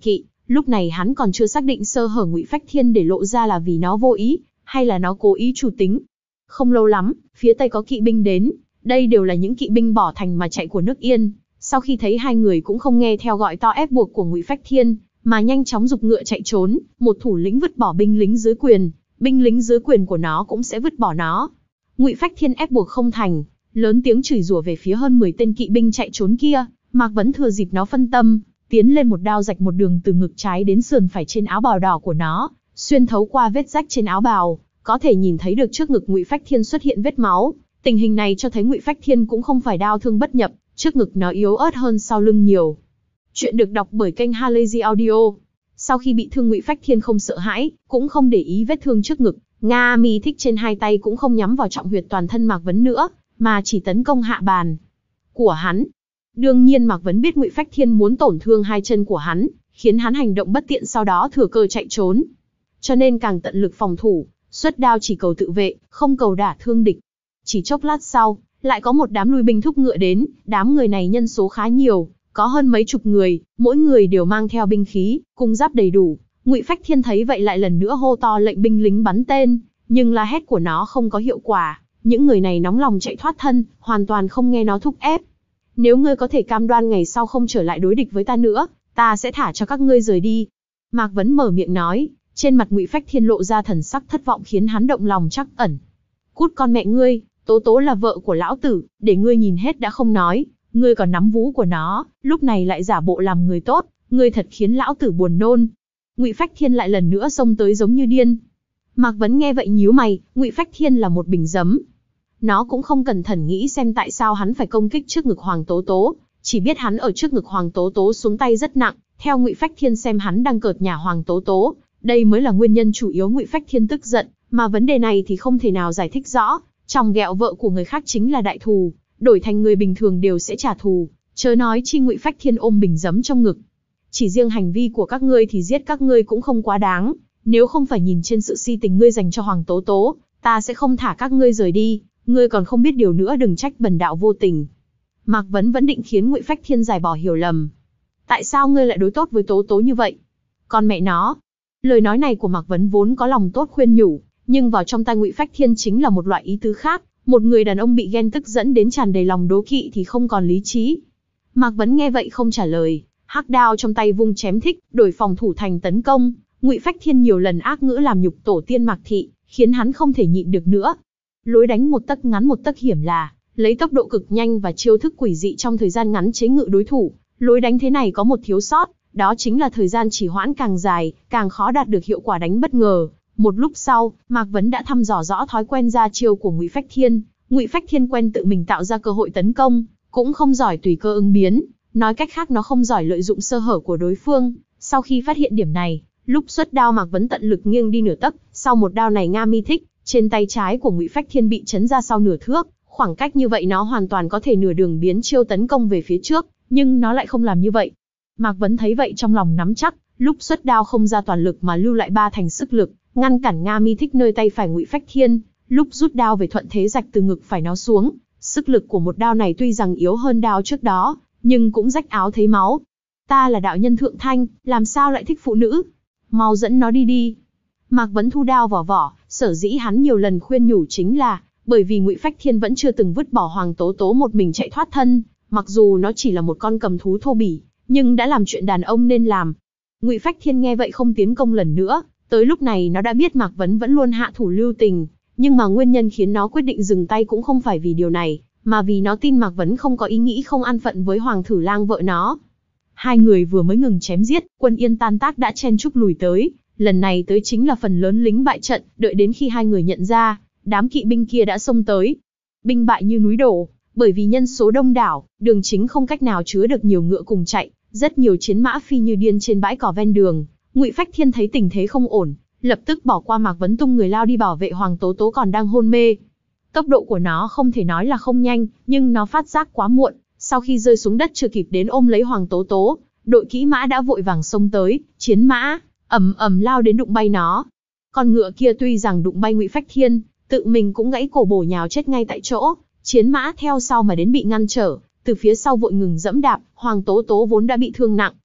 Lúc này hắn còn chưa xác định sơ hở Ngụy Phách Thiên để lộ ra là vì nó vô ý, hay là nó cố ý chủ tính. Không lâu lắm, phía tây có kỵ binh đến, đây đều là những kỵ binh bỏ thành mà chạy của nước Yên. Sau khi thấy hai người cũng không nghe theo gọi to ép buộc của Ngụy Phách Thiên, mà nhanh chóng giục ngựa chạy trốn, một thủ lĩnh vứt bỏ binh lính dưới quyền, binh lính dưới quyền của nó cũng sẽ vứt bỏ nó. Ngụy Phách Thiên ép buộc không thành, lớn tiếng chửi rủa về phía hơn mười tên kỵ binh chạy trốn kia. Mạc Vấn thừa dịp nó phân tâm, tiến lên một đao rạch một đường từ ngực trái đến sườn phải trên áo bào đỏ của nó, xuyên thấu qua vết rách trên áo bào, có thể nhìn thấy được trước ngực Ngụy Phách Thiên xuất hiện vết máu. Tình hình này cho thấy Ngụy Phách Thiên cũng không phải đao thương bất nhập, trước ngực nó yếu ớt hơn sau lưng nhiều. Chuyện được đọc bởi kênh Halazy Audio. Sau khi bị thương, Ngụy Phách Thiên không sợ hãi, cũng không để ý vết thương trước ngực, Nga mi thích trên hai tay, cũng không nhắm vào trọng huyệt toàn thân Mạc Vấn nữa, mà chỉ tấn công hạ bàn của hắn. Đương nhiên Mạc Vấn biết Ngụy Phách Thiên muốn tổn thương hai chân của hắn, khiến hắn hành động bất tiện, sau đó thừa cơ chạy trốn. Cho nên càng tận lực phòng thủ, xuất đao chỉ cầu tự vệ, không cầu đả thương địch. Chỉ chốc lát sau, lại có một đám lui binh thúc ngựa đến, đám người này nhân số khá nhiều, có hơn mấy chục người, mỗi người đều mang theo binh khí, cung giáp đầy đủ. Ngụy Phách Thiên thấy vậy lại lần nữa hô to lệnh binh lính bắn tên, nhưng la hét của nó không có hiệu quả. Những người này nóng lòng chạy thoát thân, hoàn toàn không nghe nó thúc ép. Nếu ngươi có thể cam đoan ngày sau không trở lại đối địch với ta nữa, ta sẽ thả cho các ngươi rời đi. Mạc Vấn mở miệng nói, trên mặt Ngụy Phách Thiên lộ ra thần sắc thất vọng khiến hắn động lòng trắc ẩn. Cút con mẹ ngươi, Tố Tố là vợ của lão tử, để ngươi nhìn hết đã không nói, ngươi còn nắm vú của nó, lúc này lại giả bộ làm người tốt, ngươi thật khiến lão tử buồn nôn. Ngụy Phách Thiên lại lần nữa xông tới giống như điên. Mạc Vấn nghe vậy nhíu mày, Ngụy Phách Thiên là một bình giấm. Nó cũng không cẩn thận nghĩ xem tại sao hắn phải công kích trước ngực Hoàng Tố Tố, chỉ biết hắn ở trước ngực Hoàng Tố Tố xuống tay rất nặng, theo Ngụy Phách Thiên xem hắn đang cợt nhả Hoàng Tố Tố, đây mới là nguyên nhân chủ yếu Ngụy Phách Thiên tức giận, mà vấn đề này thì không thể nào giải thích rõ, chồng ghẹo vợ của người khác chính là đại thù, đổi thành người bình thường đều sẽ trả thù, chớ nói chi Ngụy Phách Thiên ôm bình giấm trong ngực. Chỉ riêng hành vi của các ngươi thì giết các ngươi cũng không quá đáng, nếu không phải nhìn trên sự si tình ngươi dành cho Hoàng Tố Tố, ta sẽ không thả các ngươi rời đi, ngươi còn không biết điều nữa đừng trách bần đạo vô tình. Mạc Vấn vẫn định khiến Ngụy Phách Thiên giải bỏ hiểu lầm. Tại sao ngươi lại đối tốt với Tố Tố như vậy? Con mẹ nó. Lời nói này của Mạc Vấn vốn có lòng tốt khuyên nhủ, nhưng vào trong tai Ngụy Phách Thiên chính là một loại ý tứ khác, một người đàn ông bị ghen tức dẫn đến tràn đầy lòng đố kỵ thì không còn lý trí. Mạc Vấn nghe vậy không trả lời, hắc đao trong tay vung chém thích, đổi phòng thủ thành tấn công. Ngụy Phách Thiên nhiều lần ác ngữ làm nhục tổ tiên Mạc thị, khiến hắn không thể nhịn được nữa. Lối đánh một tấc ngắn một tấc hiểm là lấy tốc độ cực nhanh và chiêu thức quỷ dị trong thời gian ngắn chế ngự đối thủ. Lối đánh thế này có một thiếu sót, đó chính là thời gian trì hoãn càng dài, càng khó đạt được hiệu quả đánh bất ngờ. Một lúc sau, Mạc Vấn đã thăm dò rõ thói quen ra chiêu của Ngụy Phách Thiên. Ngụy Phách Thiên quen tự mình tạo ra cơ hội tấn công, cũng không giỏi tùy cơ ứng biến. Nói cách khác, nó không giỏi lợi dụng sơ hở của đối phương. Sau khi phát hiện điểm này, lúc xuất đao Mạc Vấn tận lực nghiêng đi nửa tấc. Sau một đao này Nga mi thích, trên tay trái của Ngụy Phách Thiên bị chấn ra sau nửa thước. Khoảng cách như vậy nó hoàn toàn có thể nửa đường biến chiêu tấn công về phía trước, nhưng nó lại không làm như vậy. Mạc Vấn thấy vậy trong lòng nắm chắc, lúc xuất đao không ra toàn lực mà lưu lại ba thành sức lực, ngăn cản Nga mi thích nơi tay phải Ngụy Phách Thiên, lúc rút đao về thuận thế rạch từ ngực phải nó xuống. Sức lực của một đao này tuy rằng yếu hơn đao trước đó, nhưng cũng rách áo thấy máu. Ta là đạo nhân thượng thanh, làm sao lại thích phụ nữ? Mau dẫn nó đi đi. Mạc Vấn thu đao vào vỏ, sở dĩ hắn nhiều lần khuyên nhủ chính là bởi vì Ngụy Phách Thiên vẫn chưa từng vứt bỏ Hoàng Tố Tố một mình chạy thoát thân, mặc dù nó chỉ là một con cầm thú thô bỉ, nhưng đã làm chuyện đàn ông nên làm. Ngụy Phách Thiên nghe vậy không tiến công lần nữa, tới lúc này nó đã biết Mạc Vấn vẫn luôn hạ thủ lưu tình, nhưng mà nguyên nhân khiến nó quyết định dừng tay cũng không phải vì điều này, mà vì nó tin Mạc Vấn không có ý nghĩ không an phận với Hoàng Thử Lang vợ nó. Hai người vừa mới ngừng chém giết, quân Yên tan tác đã chen chúc lùi tới, lần này tới chính là phần lớn lính bại trận, đợi đến khi hai người nhận ra, đám kỵ binh kia đã xông tới. Binh bại như núi đổ, bởi vì nhân số đông đảo, đường chính không cách nào chứa được nhiều ngựa cùng chạy, rất nhiều chiến mã phi như điên trên bãi cỏ ven đường. Ngụy Phách Thiên thấy tình thế không ổn, lập tức bỏ qua Mạc Vấn tung người lao đi bảo vệ Hoàng Tố Tố còn đang hôn mê. Tốc độ của nó không thể nói là không nhanh, nhưng nó phát giác quá muộn, sau khi rơi xuống đất chưa kịp đến ôm lấy Hoàng Tố Tố, đội kỹ mã đã vội vàng xông tới, chiến mã ầm ầm lao đến đụng bay nó. Con ngựa kia tuy rằng đụng bay Ngụy Phách Thiên, tự mình cũng gãy cổ bổ nhào chết ngay tại chỗ. Chiến mã theo sau mà đến bị ngăn trở, từ phía sau vội ngừng dẫm đạp. Hoàng Tố Tố vốn đã bị thương nặng,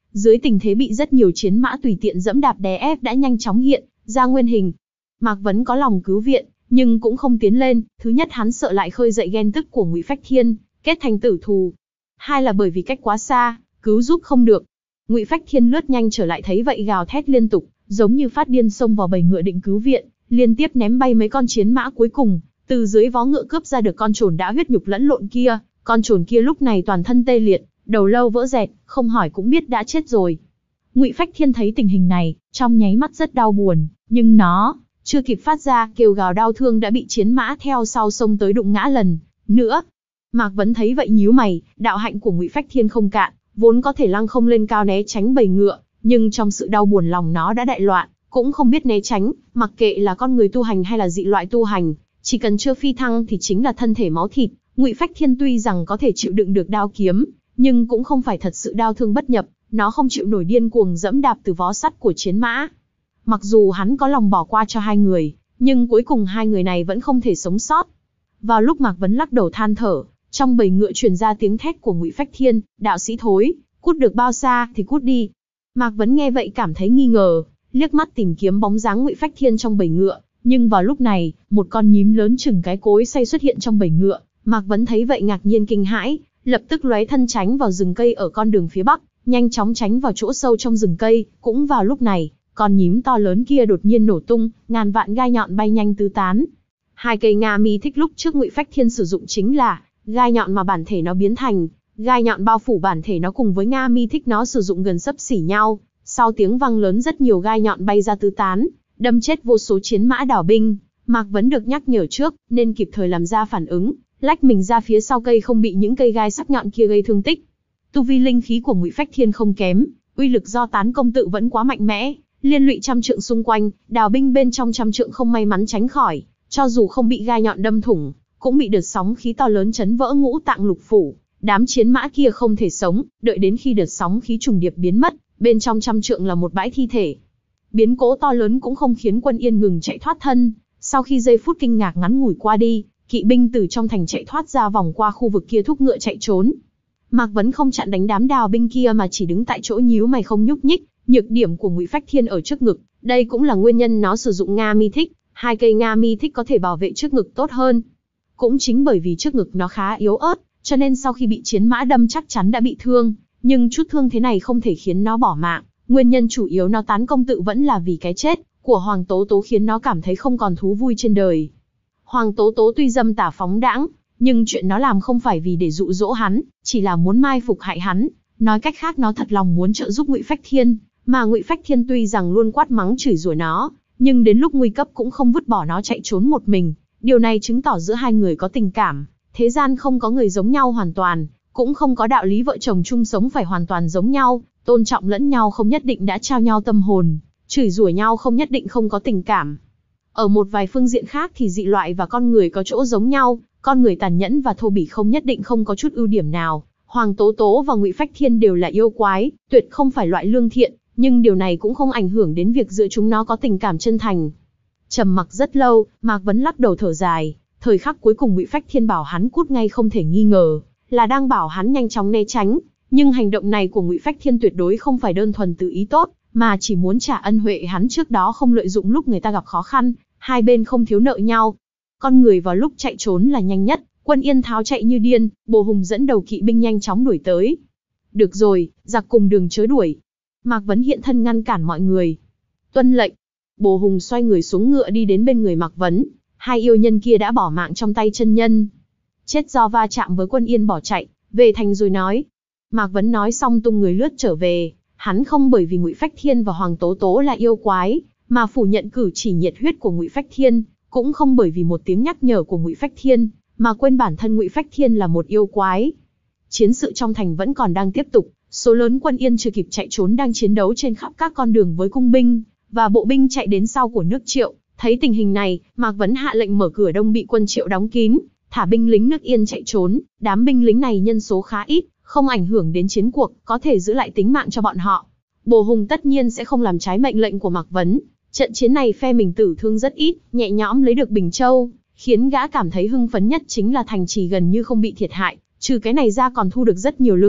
dưới tình thế bị rất nhiều chiến mã tùy tiện dẫm đạp đè ép đã nhanh chóng hiện ra nguyên hình. Mạc Vấn có lòng cứu viện, nhưng cũng không tiến lên. Thứ nhất, hắn sợ lại khơi dậy ghen tức của Ngụy Phách Thiên, kết thành tử thù. Hai là bởi vì cách quá xa, cứu giúp không được. Ngụy Phách Thiên lướt nhanh trở lại thấy vậy gào thét liên tục, giống như phát điên xông vào bầy ngựa định cứu viện, liên tiếp ném bay mấy con chiến mã cuối cùng, từ dưới vó ngựa cướp ra được con trồn đã huyết nhục lẫn lộn kia. Con trồn kia lúc này toàn thân tê liệt, đầu lâu vỡ dẹt, không hỏi cũng biết đã chết rồi. Ngụy Phách Thiên thấy tình hình này, trong nháy mắt rất đau buồn, nhưng nó chưa kịp phát ra kêu gào đau thương đã bị chiến mã theo sau xông tới đụng ngã lần nữa. Mạc Vấn thấy vậy nhíu mày, đạo hạnh của Ngụy Phách Thiên không cạn, vốn có thể lăng không lên cao né tránh bầy ngựa, nhưng trong sự đau buồn lòng nó đã đại loạn, cũng không biết né tránh. Mặc kệ là con người tu hành hay là dị loại tu hành, chỉ cần chưa phi thăng thì chính là thân thể máu thịt. Ngụy Phách Thiên tuy rằng có thể chịu đựng được đao kiếm, nhưng cũng không phải thật sự đau thương bất nhập, nó không chịu nổi điên cuồng dẫm đạp từ vó sắt của chiến mã. Mặc dù hắn có lòng bỏ qua cho hai người, nhưng cuối cùng hai người này vẫn không thể sống sót. Vào lúc Mạc Vấn lắc đầu than thở, trong bầy ngựa truyền ra tiếng thét của Ngụy Phách Thiên, đạo sĩ thối, cút được bao xa thì cút đi. Mạc Vấn nghe vậy cảm thấy nghi ngờ, liếc mắt tìm kiếm bóng dáng Ngụy Phách Thiên trong bầy ngựa, nhưng vào lúc này, một con nhím lớn chừng cái cối xay xuất hiện trong bầy ngựa. Mạc Vấn thấy vậy ngạc nhiên kinh hãi, lập tức lóe thân tránh vào rừng cây ở con đường phía bắc, nhanh chóng tránh vào chỗ sâu trong rừng cây. Cũng vào lúc này, con nhím to lớn kia đột nhiên nổ tung, ngàn vạn gai nhọn bay nhanh tứ tán. Hai cây Nga Mi Thích lúc trước Ngụy Phách Thiên sử dụng chính là gai nhọn mà bản thể nó biến thành, gai nhọn bao phủ bản thể nó cùng với Nga Mi Thích nó sử dụng gần xấp xỉ nhau. Sau tiếng vang lớn rất nhiều gai nhọn bay ra tứ tán, đâm chết vô số chiến mã đảo binh. Mạc Vấn được nhắc nhở trước, nên kịp thời làm ra phản ứng, lách mình ra phía sau cây không bị những cây gai sắc nhọn kia gây thương tích. Tu vi linh khí của Ngụy Phách Thiên không kém, uy lực do tán công tự vẫn quá mạnh mẽ, liên lụy trăm trượng xung quanh, đào binh bên trong trăm trượng không may mắn tránh khỏi, cho dù không bị gai nhọn đâm thủng, cũng bị đợt sóng khí to lớn chấn vỡ ngũ tạng lục phủ. Đám chiến mã kia không thể sống, đợi đến khi đợt sóng khí trùng điệp biến mất, bên trong trăm trượng là một bãi thi thể. Biến cố to lớn cũng không khiến Quân Yên ngừng chạy thoát thân. Sau khi giây phút kinh ngạc ngắn ngủi qua đi, kỵ binh từ trong thành chạy thoát ra vòng qua khu vực kia thúc ngựa chạy trốn. Mạc Vấn không chặn đánh đám đào binh kia mà chỉ đứng tại chỗ nhíu mày không nhúc nhích. Nhược điểm của Ngụy Phách Thiên ở trước ngực, đây cũng là nguyên nhân nó sử dụng Nga Mi Thích. Hai cây Nga Mi Thích có thể bảo vệ trước ngực tốt hơn. Cũng chính bởi vì trước ngực nó khá yếu ớt, cho nên sau khi bị chiến mã đâm chắc chắn đã bị thương. Nhưng chút thương thế này không thể khiến nó bỏ mạng. Nguyên nhân chủ yếu nó tán công tự vẫn là vì cái chết của Hoàng Tố Tố khiến nó cảm thấy không còn thú vui trên đời. Hoàng Tố Tố tuy dâm tà phóng đãng, nhưng chuyện nó làm không phải vì để dụ dỗ hắn, chỉ là muốn mai phục hại hắn. Nói cách khác nó thật lòng muốn trợ giúp Ngụy Phách Thiên, mà Ngụy Phách Thiên tuy rằng luôn quát mắng chửi rủa nó, nhưng đến lúc nguy cấp cũng không vứt bỏ nó chạy trốn một mình. Điều này chứng tỏ giữa hai người có tình cảm. Thế gian không có người giống nhau hoàn toàn, cũng không có đạo lý vợ chồng chung sống phải hoàn toàn giống nhau. Tôn trọng lẫn nhau không nhất định đã trao nhau tâm hồn, chửi rủa nhau không nhất định không có tình cảm. Ở một vài phương diện khác thì dị loại và con người có chỗ giống nhau, con người tàn nhẫn và thô bỉ không nhất định không có chút ưu điểm nào. Hoàng Tố Tố và Ngụy Phách Thiên đều là yêu quái, tuyệt không phải loại lương thiện, nhưng điều này cũng không ảnh hưởng đến việc giữa chúng nó có tình cảm chân thành. Trầm mặc rất lâu, Mạc Vấn lắc đầu thở dài, thời khắc cuối cùng Ngụy Phách Thiên bảo hắn cút ngay không thể nghi ngờ, là đang bảo hắn nhanh chóng né tránh. Nhưng hành động này của Ngụy Phách Thiên tuyệt đối không phải đơn thuần từ ý tốt, mà chỉ muốn trả ân huệ hắn trước đó không lợi dụng lúc người ta gặp khó khăn, hai bên không thiếu nợ nhau. Con người vào lúc chạy trốn là nhanh nhất, Quân Yên tháo chạy như điên, Bồ Hùng dẫn đầu kỵ binh nhanh chóng đuổi tới. Được rồi, giặc cùng đường chớ đuổi. Mạc Vấn hiện thân ngăn cản mọi người. Tuân lệnh. Bồ Hùng xoay người xuống ngựa đi đến bên người Mạc Vấn. Hai yêu nhân kia đã bỏ mạng trong tay chân nhân, chết do va chạm với Quân Yên bỏ chạy, về thành rồi nói. Mạc Vấn nói xong tung người lướt trở về. Hắn không bởi vì Ngụy Phách Thiên và Hoàng Tố Tố là yêu quái, mà phủ nhận cử chỉ nhiệt huyết của Ngụy Phách Thiên, cũng không bởi vì một tiếng nhắc nhở của Ngụy Phách Thiên, mà quên bản thân Ngụy Phách Thiên là một yêu quái. Chiến sự trong thành vẫn còn đang tiếp tục, số lớn Quân Yên chưa kịp chạy trốn đang chiến đấu trên khắp các con đường với cung binh, và bộ binh chạy đến sau của nước Triệu. Thấy tình hình này, Mạc Vấn hạ lệnh mở cửa đông bị quân Triệu đóng kín, thả binh lính nước Yên chạy trốn. Đám binh lính này nhân số khá ít, không ảnh hưởng đến chiến cuộc, có thể giữ lại tính mạng cho bọn họ. Bồ Hùng tất nhiên sẽ không làm trái mệnh lệnh của Mạc Vấn. Trận chiến này phe mình tử thương rất ít, nhẹ nhõm lấy được Bình Châu, khiến gã cảm thấy hưng phấn nhất chính là thành trì gần như không bị thiệt hại, trừ cái này ra còn thu được rất nhiều lương thực,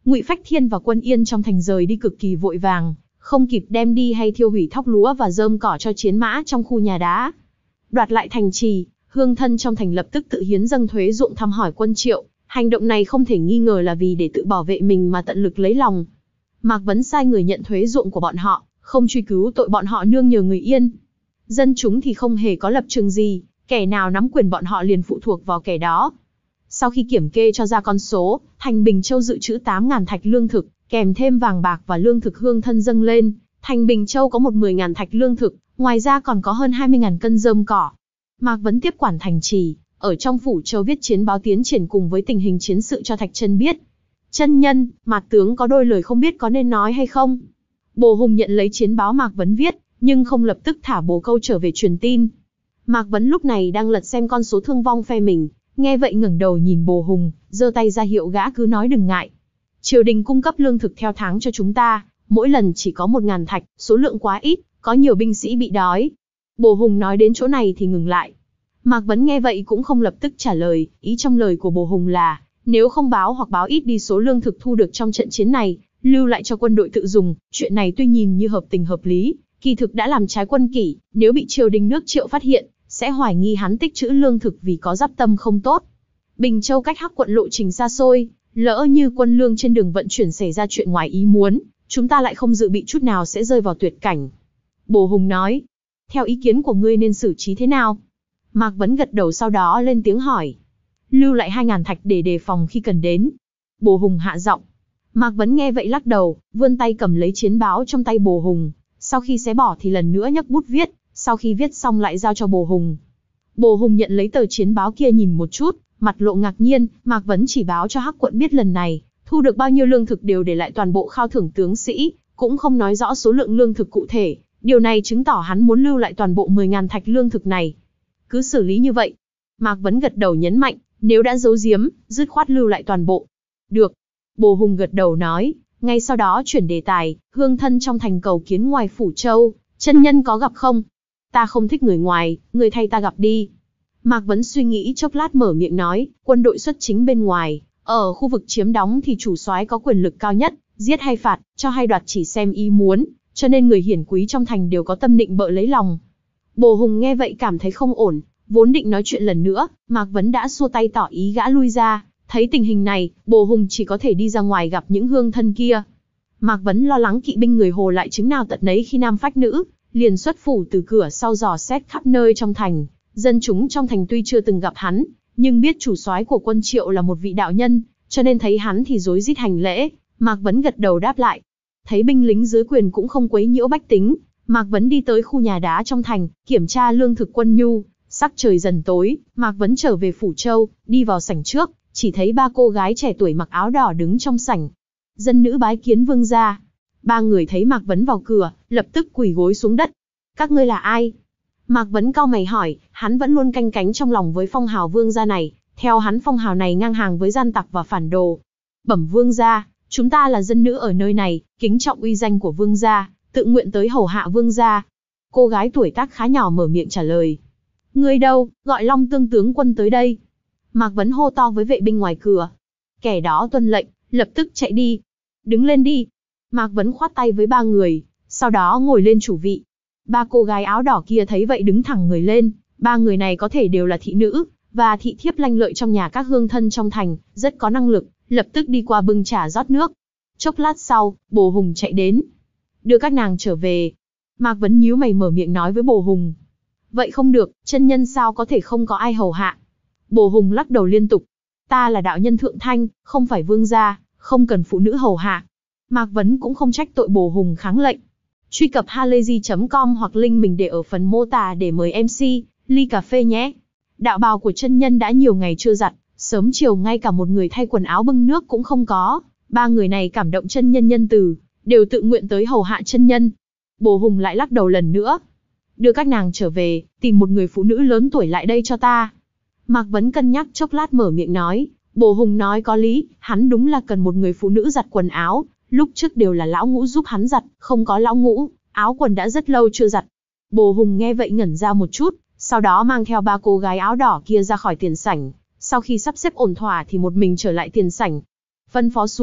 Ngụy Phách Thiên và quân yên trong thành rời đi cực kỳ vội vàng, không kịp đem đi hay thiêu hủy thóc lúa và rơm cỏ cho chiến mã trong khu nhà đá. Đoạt lại thành trì, hương thân trong thành lập tức tự hiến dâng thuế ruộng thăm hỏi quân Triệu, hành động này không thể nghi ngờ là vì để tự bảo vệ mình mà tận lực lấy lòng. Mạc Vấn sai người nhận thuế ruộng của bọn họ, không truy cứu tội bọn họ nương nhờ người Yên. Dân chúng thì không hề có lập trường gì, kẻ nào nắm quyền bọn họ liền phụ thuộc vào kẻ đó. Sau khi kiểm kê cho ra con số, thành Bình Châu dự trữ tám nghìn thạch lương thực, kèm thêm vàng bạc và lương thực hương thân dâng lên. Thành Bình Châu có một mười nghìn thạch lương thực, ngoài ra còn có hơn hai mươi nghìn cân rơm cỏ. Mạc Vấn tiếp quản thành trì, ở trong phủ châu viết chiến báo tiến triển cùng với tình hình chiến sự cho Thạch Chân biết. Chân nhân, Mạc tướng có đôi lời không biết có nên nói hay không? Bồ Hùng nhận lấy chiến báo Mạc Vấn viết, nhưng không lập tức thả bồ câu trở về truyền tin. Mạc Vấn lúc này đang lật xem con số thương vong phe mình, nghe vậy ngẩng đầu nhìn Bồ Hùng, giơ tay ra hiệu gã cứ nói đừng ngại. Triều đình cung cấp lương thực theo tháng cho chúng ta, mỗi lần chỉ có một ngàn thạch, số lượng quá ít, có nhiều binh sĩ bị đói. Bồ Hùng nói đến chỗ này thì ngừng lại. Mạc Vấn nghe vậy cũng không lập tức trả lời, ý trong lời của Bồ Hùng là, nếu không báo hoặc báo ít đi số lương thực thu được trong trận chiến này, lưu lại cho quân đội tự dùng, chuyện này tuy nhìn như hợp tình hợp lý, kỳ thực đã làm trái quân kỷ, nếu bị triều đình nước Triệu phát hiện, sẽ hoài nghi hắn tích trữ lương thực vì có giáp tâm không tốt. Bình Châu cách Hắc quận lộ trình xa xôi, lỡ như quân lương trên đường vận chuyển xảy ra chuyện ngoài ý muốn, chúng ta lại không dự bị chút nào sẽ rơi vào tuyệt cảnh. Bồ Hùng nói, theo ý kiến của ngươi nên xử trí thế nào? Mạc Vấn gật đầu sau đó lên tiếng hỏi. Lưu lại hai nghìn thạch để đề phòng khi cần đến. Bồ Hùng hạ giọng. Mạc Vấn nghe vậy lắc đầu, vươn tay cầm lấy chiến báo trong tay Bồ Hùng. Sau khi xé bỏ thì lần nữa nhấc bút viết, sau khi viết xong lại giao cho Bồ Hùng. Bồ Hùng nhận lấy tờ chiến báo kia nhìn một chút, mặt lộ ngạc nhiên. Mạc Vấn chỉ báo cho Hắc quận biết lần này, thu được bao nhiêu lương thực đều để lại toàn bộ khao thưởng tướng sĩ, cũng không nói rõ số lượng lương thực cụ thể. Điều này chứng tỏ hắn muốn lưu lại toàn bộ mười nghìn thạch lương thực này. Cứ xử lý như vậy. Mạc Vấn gật đầu nhấn mạnh, nếu đã giấu giếm, dứt khoát lưu lại toàn bộ. Được. Bồ Hùng gật đầu nói, ngay sau đó chuyển đề tài, hương thân trong thành cầu kiến ngoài phủ châu, chân nhân có gặp không? Ta không thích người ngoài, người thay ta gặp đi. Mạc Vấn suy nghĩ chốc lát mở miệng nói, quân đội xuất chính bên ngoài, ở khu vực chiếm đóng thì chủ soái có quyền lực cao nhất, giết hay phạt, cho hay đoạt chỉ xem ý muốn, cho nên người hiển quý trong thành đều có tâm định bợ lấy lòng. Bồ Hùng nghe vậy cảm thấy không ổn, vốn định nói chuyện lần nữa, Mạc Vấn đã xua tay tỏ ý gã lui ra. Thấy tình hình này, Bồ Hùng chỉ có thể đi ra ngoài gặp những hương thân kia. Mạc Vấn lo lắng kỵ binh người Hồ lại chứng nào tật nấy khi nam phách nữ, liền xuất phủ từ cửa sau dò xét khắp nơi trong thành. Dân chúng trong thành tuy chưa từng gặp hắn, nhưng biết chủ soái của quân Triệu là một vị đạo nhân, cho nên thấy hắn thì rối rít hành lễ. Mạc Vấn gật đầu đáp lại. Thấy binh lính dưới quyền cũng không quấy nhiễu bách tính, Mạc Vấn đi tới khu nhà đá trong thành, kiểm tra lương thực quân nhu. Sắc trời dần tối, Mạc Vấn trở về phủ châu, đi vào sảnh trước, chỉ thấy ba cô gái trẻ tuổi mặc áo đỏ đứng trong sảnh. Dân nữ bái kiến vương gia. Ba người thấy Mạc Vấn vào cửa, lập tức quỳ gối xuống đất. Các ngươi là ai? Mạc Vấn cau mày hỏi, hắn vẫn luôn canh cánh trong lòng với phong hào vương gia này, theo hắn phong hào này ngang hàng với gian tặc và phản đồ. Bẩm vương gia, chúng ta là dân nữ ở nơi này, kính trọng uy danh của vương gia, tự nguyện tới hầu hạ vương gia. Cô gái tuổi tác khá nhỏ mở miệng trả lời. Ngươi đâu, gọi Long Tương tướng quân tới đây. Mạc Vấn hô to với vệ binh ngoài cửa. Kẻ đó tuân lệnh, lập tức chạy đi. Đứng lên đi. Mạc Vấn khoát tay với ba người, sau đó ngồi lên chủ vị. Ba cô gái áo đỏ kia thấy vậy đứng thẳng người lên. Ba người này có thể đều là thị nữ, và thị thiếp lanh lợi trong nhà các hương thân trong thành, rất có năng lực, lập tức đi qua bưng trà rót nước. Chốc lát sau, Bồ Hùng chạy đến. Đưa các nàng trở về. Mạc Vấn nhíu mày mở miệng nói với Bồ Hùng. Vậy không được, chân nhân sao có thể không có ai hầu hạ? Bồ Hùng lắc đầu liên tục. Ta là đạo nhân thượng thanh, không phải vương gia, không cần phụ nữ hầu hạ. Mạc Vấn cũng không trách tội Bồ Hùng kháng lệnh. Truy cập halayzi chấm com hoặc link mình để ở phần mô tả để mời em xê, ly cà phê nhé. Đạo bào của chân nhân đã nhiều ngày chưa giặt, sớm chiều ngay cả một người thay quần áo bưng nước cũng không có. Ba người này cảm động chân nhân nhân từ, đều tự nguyện tới hầu hạ chân nhân. Bồ Hùng lại lắc đầu lần nữa. Đưa các nàng trở về, tìm một người phụ nữ lớn tuổi lại đây cho ta. Mạc Vấn cân nhắc chốc lát mở miệng nói. Bồ Hùng nói có lý, hắn đúng là cần một người phụ nữ giặt quần áo. Lúc trước đều là lão ngũ giúp hắn giặt, không có lão ngũ, áo quần đã rất lâu chưa giặt. Bồ Hùng nghe vậy ngẩn ra một chút, sau đó mang theo ba cô gái áo đỏ kia ra khỏi tiền sảnh. Sau khi sắp xếp ổn thỏa thì một mình trở lại tiền sảnh. Phân phó xuống,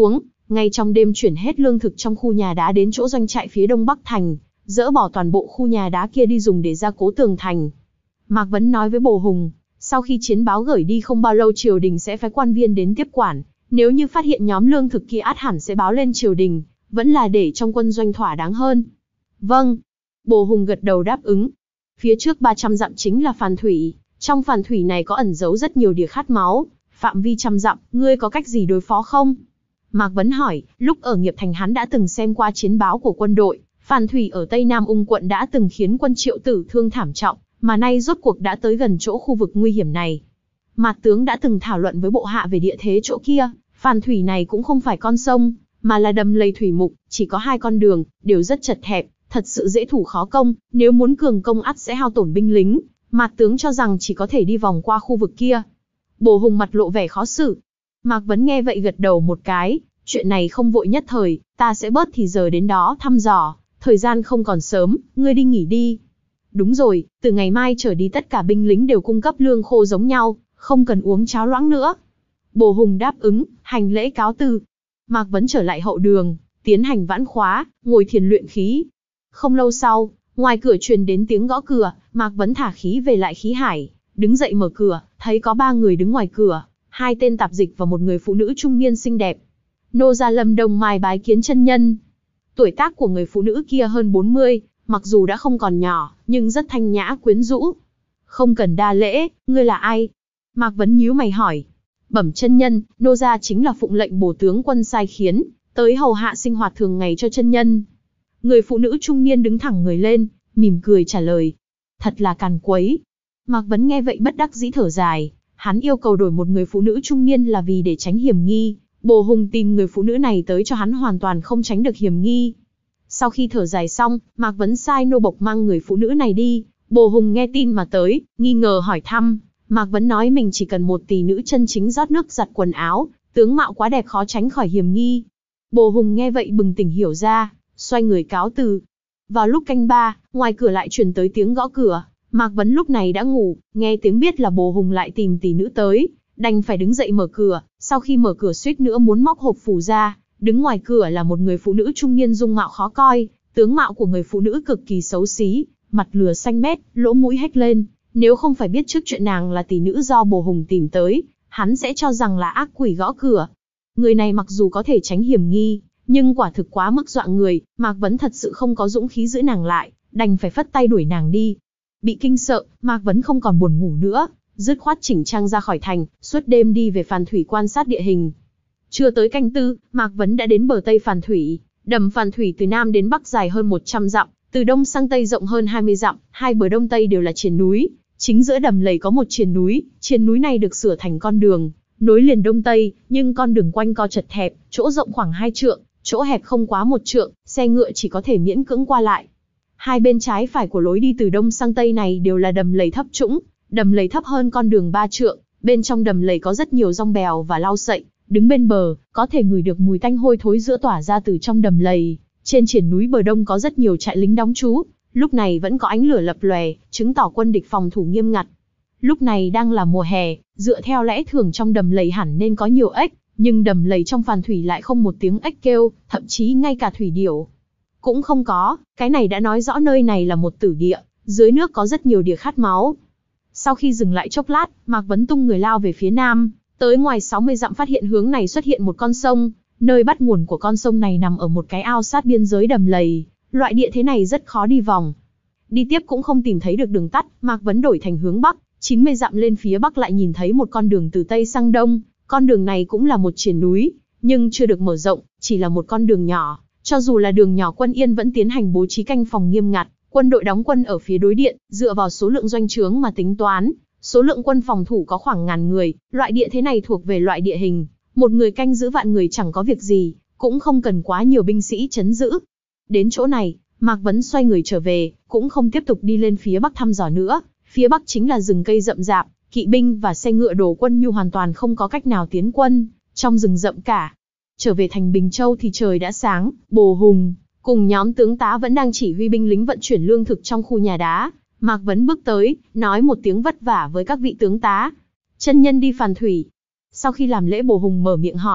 ngay trong đêm chuyển hết lương thực trong khu nhà đá đến chỗ doanh trại phía đông bắc thành, dỡ bỏ toàn bộ khu nhà đá kia đi dùng để gia cố tường thành. Mạc Vấn nói với Bồ Hùng, sau khi chiến báo gửi đi không bao lâu triều đình sẽ phái quan viên đến tiếp quản, nếu như phát hiện nhóm lương thực kia ắt hẳn sẽ báo lên triều đình, vẫn là để trong quân doanh thỏa đáng hơn. Vâng. Bồ Hùng gật đầu đáp ứng. Phía trước ba trăm dặm chính là phàn thủy, trong phàn thủy này có ẩn giấu rất nhiều đỉa khát máu, phạm vi trăm dặm, ngươi có cách gì đối phó không? Mạc Vấn hỏi, lúc ở Nghiệp Thành hắn đã từng xem qua chiến báo của quân đội, phàn thủy ở Tây Nam Ung quận đã từng khiến quân Triệu tử thương thảm trọng, mà nay rốt cuộc đã tới gần chỗ khu vực nguy hiểm này. Mạc tướng đã từng thảo luận với bộ hạ về địa thế chỗ kia, phàn thủy này cũng không phải con sông, mà là đầm lầy thủy mục, chỉ có hai con đường, đều rất chật hẹp, thật sự dễ thủ khó công, nếu muốn cường công ắt sẽ hao tổn binh lính, Mạc tướng cho rằng chỉ có thể đi vòng qua khu vực kia. Bồ Hùng mặt lộ vẻ khó xử. Mạc Vấn nghe vậy gật đầu một cái, chuyện này không vội nhất thời, ta sẽ bớt thì giờ đến đó thăm dò, thời gian không còn sớm, ngươi đi nghỉ đi. Đúng rồi, từ ngày mai trở đi tất cả binh lính đều cung cấp lương khô giống nhau, không cần uống cháo loãng nữa. Bồ Hùng đáp ứng, hành lễ cáo từ. Mạc Vấn trở lại hậu đường, tiến hành vãn khóa, ngồi thiền luyện khí. Không lâu sau, ngoài cửa truyền đến tiếng gõ cửa, Mạc Vấn thả khí về lại khí hải, đứng dậy mở cửa, thấy có ba người đứng ngoài cửa, hai tên tạp dịch và một người phụ nữ trung niên xinh đẹp. Nô gia Lâm Đông Mai bái kiến chân nhân. Tuổi tác của người phụ nữ kia hơn bốn mươi, mặc dù đã không còn nhỏ, nhưng rất thanh nhã quyến rũ. Không cần đa lễ, ngươi là ai? Mạc Vấn nhíu mày hỏi. Bẩm chân nhân, nô gia chính là phụng lệnh bổ tướng quân sai khiến, tới hầu hạ sinh hoạt thường ngày cho chân nhân. Người phụ nữ trung niên đứng thẳng người lên, mỉm cười trả lời. Thật là càn quấy. Mạc Vấn nghe vậy bất đắc dĩ thở dài, hắn yêu cầu đổi một người phụ nữ trung niên là vì để tránh hiểm nghi. Bồ Hùng tìm người phụ nữ này tới cho hắn hoàn toàn không tránh được hiểm nghi. Sau khi thở dài xong, Mạc Vấn sai nô bộc mang người phụ nữ này đi. Bồ Hùng nghe tin mà tới, nghi ngờ hỏi thăm. Mạc Vấn nói mình chỉ cần một tỷ nữ chân chính rót nước giặt quần áo, tướng mạo quá đẹp khó tránh khỏi hiểm nghi. Bồ Hùng nghe vậy bừng tỉnh hiểu ra, xoay người cáo từ. Vào lúc canh ba, ngoài cửa lại truyền tới tiếng gõ cửa. Mạc Vấn lúc này đã ngủ, nghe tiếng biết là Bồ Hùng lại tìm tỷ nữ tới, đành phải đứng dậy mở cửa. Sau khi mở cửa suýt nữa muốn móc hộp phù ra, đứng ngoài cửa là một người phụ nữ trung niên dung mạo khó coi, tướng mạo của người phụ nữ cực kỳ xấu xí, mặt lừa xanh mét, lỗ mũi hét lên. Nếu không phải biết trước chuyện nàng là tỷ nữ do Bồ Hùng tìm tới, hắn sẽ cho rằng là ác quỷ gõ cửa. Người này mặc dù có thể tránh hiểm nghi, nhưng quả thực quá mức dọa người, Mạc Vấn thật sự không có dũng khí giữ nàng lại, đành phải phất tay đuổi nàng đi. Bị kinh sợ, Mạc Vấn không còn buồn ngủ nữa, dứt khoát chỉnh trang ra khỏi thành, suốt đêm đi về phàn thủy quan sát địa hình. Chưa tới canh tư, Mạc Vấn đã đến bờ tây phàn thủy. Đầm phàn thủy từ nam đến bắc dài hơn một trăm dặm, từ đông sang tây rộng hơn hai mươi dặm, hai bờ đông tây đều là triền núi. Chính giữa đầm lầy có một triền núi, triền núi này được sửa thành con đường, nối liền đông tây, nhưng con đường quanh co chật hẹp, chỗ rộng khoảng hai trượng, chỗ hẹp không quá một trượng, xe ngựa chỉ có thể miễn cưỡng qua lại. Hai bên trái phải của lối đi từ đông sang tây này đều là đầm lầy thấp trũng, đầm lầy thấp hơn con đường ba trượng, bên trong đầm lầy có rất nhiều rong bèo và lau sậy, đứng bên bờ, có thể ngửi được mùi tanh hôi thối giữa tỏa ra từ trong đầm lầy. Trên triền núi bờ đông có rất nhiều trại lính đóng trú, lúc này vẫn có ánh lửa lập lòe, chứng tỏ quân địch phòng thủ nghiêm ngặt. Lúc này đang là mùa hè, dựa theo lẽ thường trong đầm lầy hẳn nên có nhiều ếch, nhưng đầm lầy trong phàn thủy lại không một tiếng ếch kêu, thậm chí ngay cả thủy điểu cũng không có. Cái này đã nói rõ nơi này là một tử địa, dưới nước có rất nhiều đỉa khát máu. Sau khi dừng lại chốc lát, Mạc Vấn tung người lao về phía nam, tới ngoài sáu mươi dặm phát hiện hướng này xuất hiện một con sông, nơi bắt nguồn của con sông này nằm ở một cái ao sát biên giới đầm lầy. Loại địa thế này rất khó đi vòng. Đi tiếp cũng không tìm thấy được đường tắt, Mạc Vấn đổi thành hướng bắc, chín mươi dặm lên phía bắc lại nhìn thấy một con đường từ tây sang đông. Con đường này cũng là một triền núi, nhưng chưa được mở rộng, chỉ là một con đường nhỏ. Cho dù là đường nhỏ, quân Yên vẫn tiến hành bố trí canh phòng nghiêm ngặt. Quân đội đóng quân ở phía đối điện, dựa vào số lượng doanh trướng mà tính toán. Số lượng quân phòng thủ có khoảng ngàn người, loại địa thế này thuộc về loại địa hình. Một người canh giữ vạn người chẳng có việc gì, cũng không cần quá nhiều binh sĩ trấn giữ. Đến chỗ này, Mạc Vấn xoay người trở về, cũng không tiếp tục đi lên phía bắc thăm dò nữa. Phía bắc chính là rừng cây rậm rạp, kỵ binh và xe ngựa đổ quân nhu hoàn toàn không có cách nào tiến quân trong rừng rậm cả. Trở về thành Bình Châu thì trời đã sáng, Bồ Hùng cùng nhóm tướng tá vẫn đang chỉ huy binh lính vận chuyển lương thực trong khu nhà đá. Mạc Vấn bước tới, nói một tiếng vất vả với các vị tướng tá. Chân nhân đi phàn thủy. Sau khi làm lễ, Bồ Hùng mở miệng hỏi,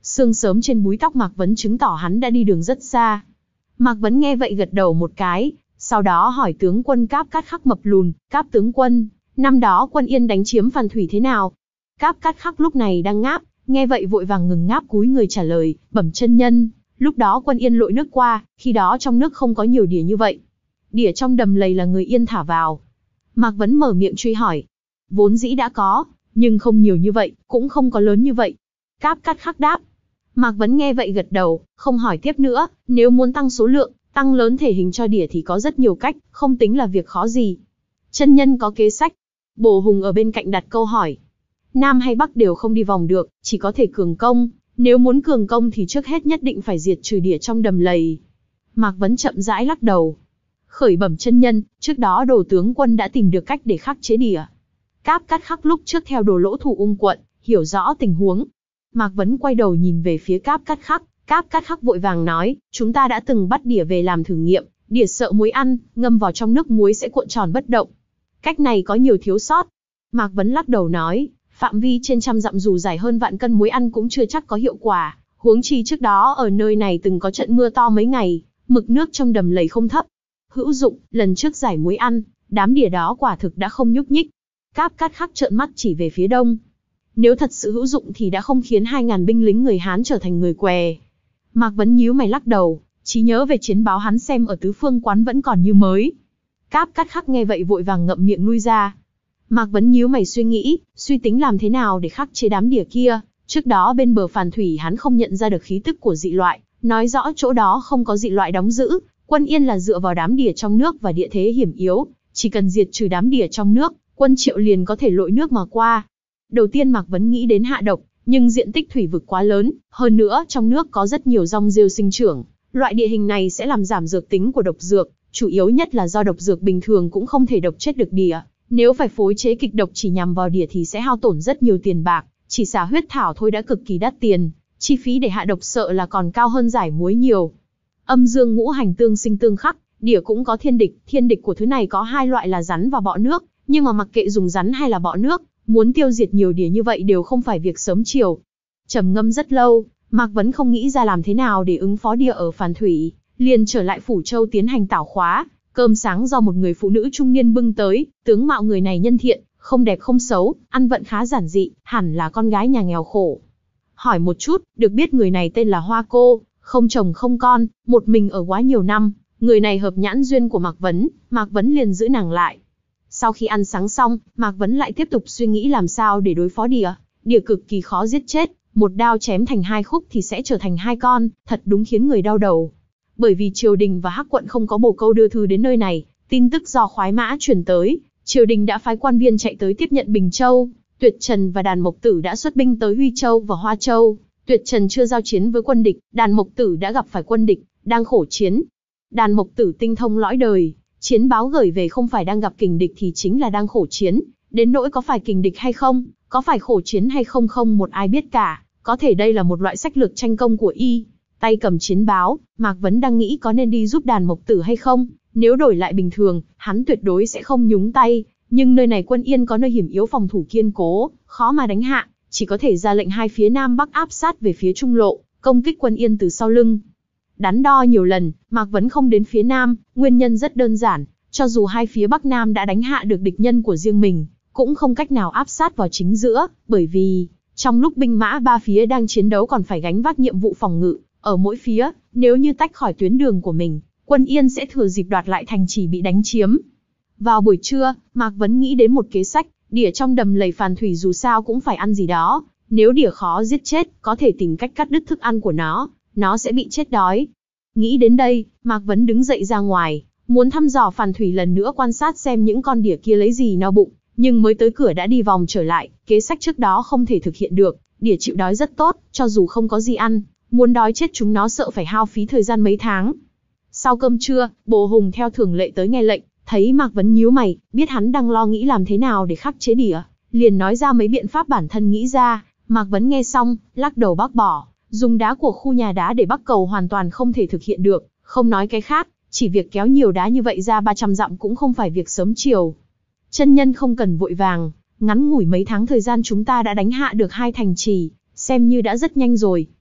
Sương sớm trên búi tóc Mạc Vấn chứng tỏ hắn đã đi đường rất xa. Mạc Vấn nghe vậy gật đầu một cái, sau đó hỏi tướng quân Cáp Cát Khắc mập lùn, Cáp tướng quân, năm đó quân Yên đánh chiếm Phàn Thủy thế nào? Cáp Cát Khắc lúc này đang ngáp, nghe vậy vội vàng ngừng ngáp cúi người trả lời, bẩm chân nhân, lúc đó quân Yên lội nước qua, khi đó trong nước không có nhiều đỉa như vậy. Đỉa trong đầm lầy là người Yên thả vào. Mạc Vấn mở miệng truy hỏi. Vốn dĩ đã có, nhưng không nhiều như vậy, cũng không có lớn như vậy. Cáp Cát Khắc đáp. Mạc Vấn nghe vậy gật đầu, không hỏi tiếp nữa, nếu muốn tăng số lượng, tăng lớn thể hình cho đỉa thì có rất nhiều cách, không tính là việc khó gì. Chân nhân có kế sách. Bồ Hùng ở bên cạnh đặt câu hỏi. Nam hay Bắc đều không đi vòng được, chỉ có thể cường công. Nếu muốn cường công thì trước hết nhất định phải diệt trừ đỉa trong đầm lầy. Mạc Vấn chậm rãi lắc đầu. Khởi bẩm chân nhân, trước đó Đồ tướng quân đã tìm được cách để khắc chế đỉa. Cáp Cát Khắc lúc trước theo Đồ Lỗ thủ Ung quận, hiểu rõ tình huống. Mạc Vấn quay đầu nhìn về phía Cáp Cát Khắc, Cáp Cát Khắc vội vàng nói, chúng ta đã từng bắt đỉa về làm thử nghiệm, đỉa sợ muối ăn, ngâm vào trong nước muối sẽ cuộn tròn bất động. Cách này có nhiều thiếu sót. Mạc Vấn lắc đầu nói, phạm vi trên trăm dặm dù dài hơn vạn cân muối ăn cũng chưa chắc có hiệu quả, huống chi trước đó ở nơi này từng có trận mưa to mấy ngày, mực nước trong đầm lầy không thấp. Hữu dụng, lần trước giải muối ăn, đám đỉa đó quả thực đã không nhúc nhích. Cáp Cát Khắc trợn mắt chỉ về phía đông. Nếu thật sự hữu dụng thì đã không khiến hai ngàn binh lính người Hán trở thành người què. Mạc Vấn nhíu mày lắc đầu, trí nhớ về chiến báo hắn xem ở tứ phương quán vẫn còn như mới. Cáp Cát Khắc nghe vậy vội vàng ngậm miệng lui ra. Mạc Vấn nhíu mày suy nghĩ, suy tính làm thế nào để khắc chế đám đỉa kia. Trước đó bên bờ Phàn Thủy hắn không nhận ra được khí tức của dị loại, nói rõ chỗ đó không có dị loại đóng giữ. Quân Yên là dựa vào đám đỉa trong nước và địa thế hiểm yếu, chỉ cần diệt trừ đám đỉa trong nước, quân Triệu liền có thể lội nước mà qua. Đầu tiên Mạc Vấn nghĩ đến hạ độc, nhưng diện tích thủy vực quá lớn, hơn nữa trong nước có rất nhiều rong rêu sinh trưởng, loại địa hình này sẽ làm giảm dược tính của độc dược, chủ yếu nhất là do độc dược bình thường cũng không thể độc chết được đỉa. Nếu phải phối chế kịch độc chỉ nhằm vào đỉa thì sẽ hao tổn rất nhiều tiền bạc, chỉ xả huyết thảo thôi đã cực kỳ đắt tiền, chi phí để hạ độc sợ là còn cao hơn giải muối nhiều. Âm dương ngũ hành tương sinh tương khắc, đỉa cũng có thiên địch, thiên địch của thứ này có hai loại là rắn và bọ nước, nhưng mà mặc kệ dùng rắn hay là bọ nước, muốn tiêu diệt nhiều đỉa như vậy đều không phải việc sớm chiều. Trầm ngâm rất lâu, Mạc Vấn không nghĩ ra làm thế nào để ứng phó đỉa ở Phàn Thủy, liền trở lại Phủ Châu tiến hành tảo khóa. Cơm sáng do một người phụ nữ trung niên bưng tới, tướng mạo người này nhân thiện, không đẹp không xấu, ăn vận khá giản dị, hẳn là con gái nhà nghèo khổ. Hỏi một chút, được biết người này tên là Hoa Cô, không chồng không con, một mình ở quá nhiều năm, người này hợp nhãn duyên của Mạc Vấn, Mạc Vấn liền giữ nàng lại. Sau khi ăn sáng xong, Mạc Vấn lại tiếp tục suy nghĩ làm sao để đối phó đỉa. Đỉa cực kỳ khó giết chết, một đao chém thành hai khúc thì sẽ trở thành hai con, thật đúng khiến người đau đầu. Bởi vì triều đình và Hắc quận không có bồ câu đưa thư đến nơi này, tin tức do khoái mã truyền tới, triều đình đã phái quan viên chạy tới tiếp nhận Bình Châu. Tuyệt Trần và Đàn Mộc Tử đã xuất binh tới Huy Châu và Hoa Châu. Tuyệt Trần chưa giao chiến với quân địch, Đàn Mộc Tử đã gặp phải quân địch, đang khổ chiến. Đàn Mộc Tử tinh thông lõi đời, chiến báo gửi về không phải đang gặp kình địch thì chính là đang khổ chiến. Đến nỗi có phải kình địch hay không, có phải khổ chiến hay không không một ai biết cả. Có thể đây là một loại sách lược tranh công của y. Tay cầm chiến báo, Mạc Vấn đang nghĩ có nên đi giúp Đàn Mộc Tử hay không. Nếu đổi lại bình thường, hắn tuyệt đối sẽ không nhúng tay. Nhưng nơi này quân Yên có nơi hiểm yếu phòng thủ kiên cố, khó mà đánh hạ, chỉ có thể ra lệnh hai phía Nam Bắc áp sát về phía trung lộ, công kích quân Yên từ sau lưng. Đắn đo nhiều lần, Mạc Vấn không đến phía Nam, nguyên nhân rất đơn giản, cho dù hai phía Bắc Nam đã đánh hạ được địch nhân của riêng mình, cũng không cách nào áp sát vào chính giữa, bởi vì trong lúc binh mã ba phía đang chiến đấu còn phải gánh vác nhiệm vụ phòng ngự ở mỗi phía, nếu như tách khỏi tuyến đường của mình, quân Yên sẽ thừa dịp đoạt lại thành trì bị đánh chiếm. Vào buổi trưa, Mạc Vấn nghĩ đến một kế sách, đỉa trong đầm lầy Phàn Thủy dù sao cũng phải ăn gì đó, nếu đỉa khó giết chết, có thể tìm cách cắt đứt thức ăn của nó, nó sẽ bị chết đói. Nghĩ đến đây, Mạc Vấn đứng dậy ra ngoài, muốn thăm dò Phàn Thủy lần nữa quan sát xem những con đỉa kia lấy gì no bụng, nhưng mới tới cửa đã đi vòng trở lại, kế sách trước đó không thể thực hiện được, đỉa chịu đói rất tốt, cho dù không có gì ăn, muốn đói chết chúng nó sợ phải hao phí thời gian mấy tháng. Sau cơm trưa, Bồ Hùng theo thường lệ tới nghe lệnh, thấy Mạc Vấn nhíu mày, biết hắn đang lo nghĩ làm thế nào để khắc chế đỉa, liền nói ra mấy biện pháp bản thân nghĩ ra. Mạc Vấn nghe xong, lắc đầu bác bỏ, dùng đá của khu nhà đá để bắc cầu hoàn toàn không thể thực hiện được, không nói cái khác, chỉ việc kéo nhiều đá như vậy ra ba trăm dặm cũng không phải việc sớm chiều. Chân nhân không cần vội vàng, ngắn ngủi mấy tháng thời gian chúng ta đã đánh hạ được hai thành trì, xem như đã rất nhanh rồi.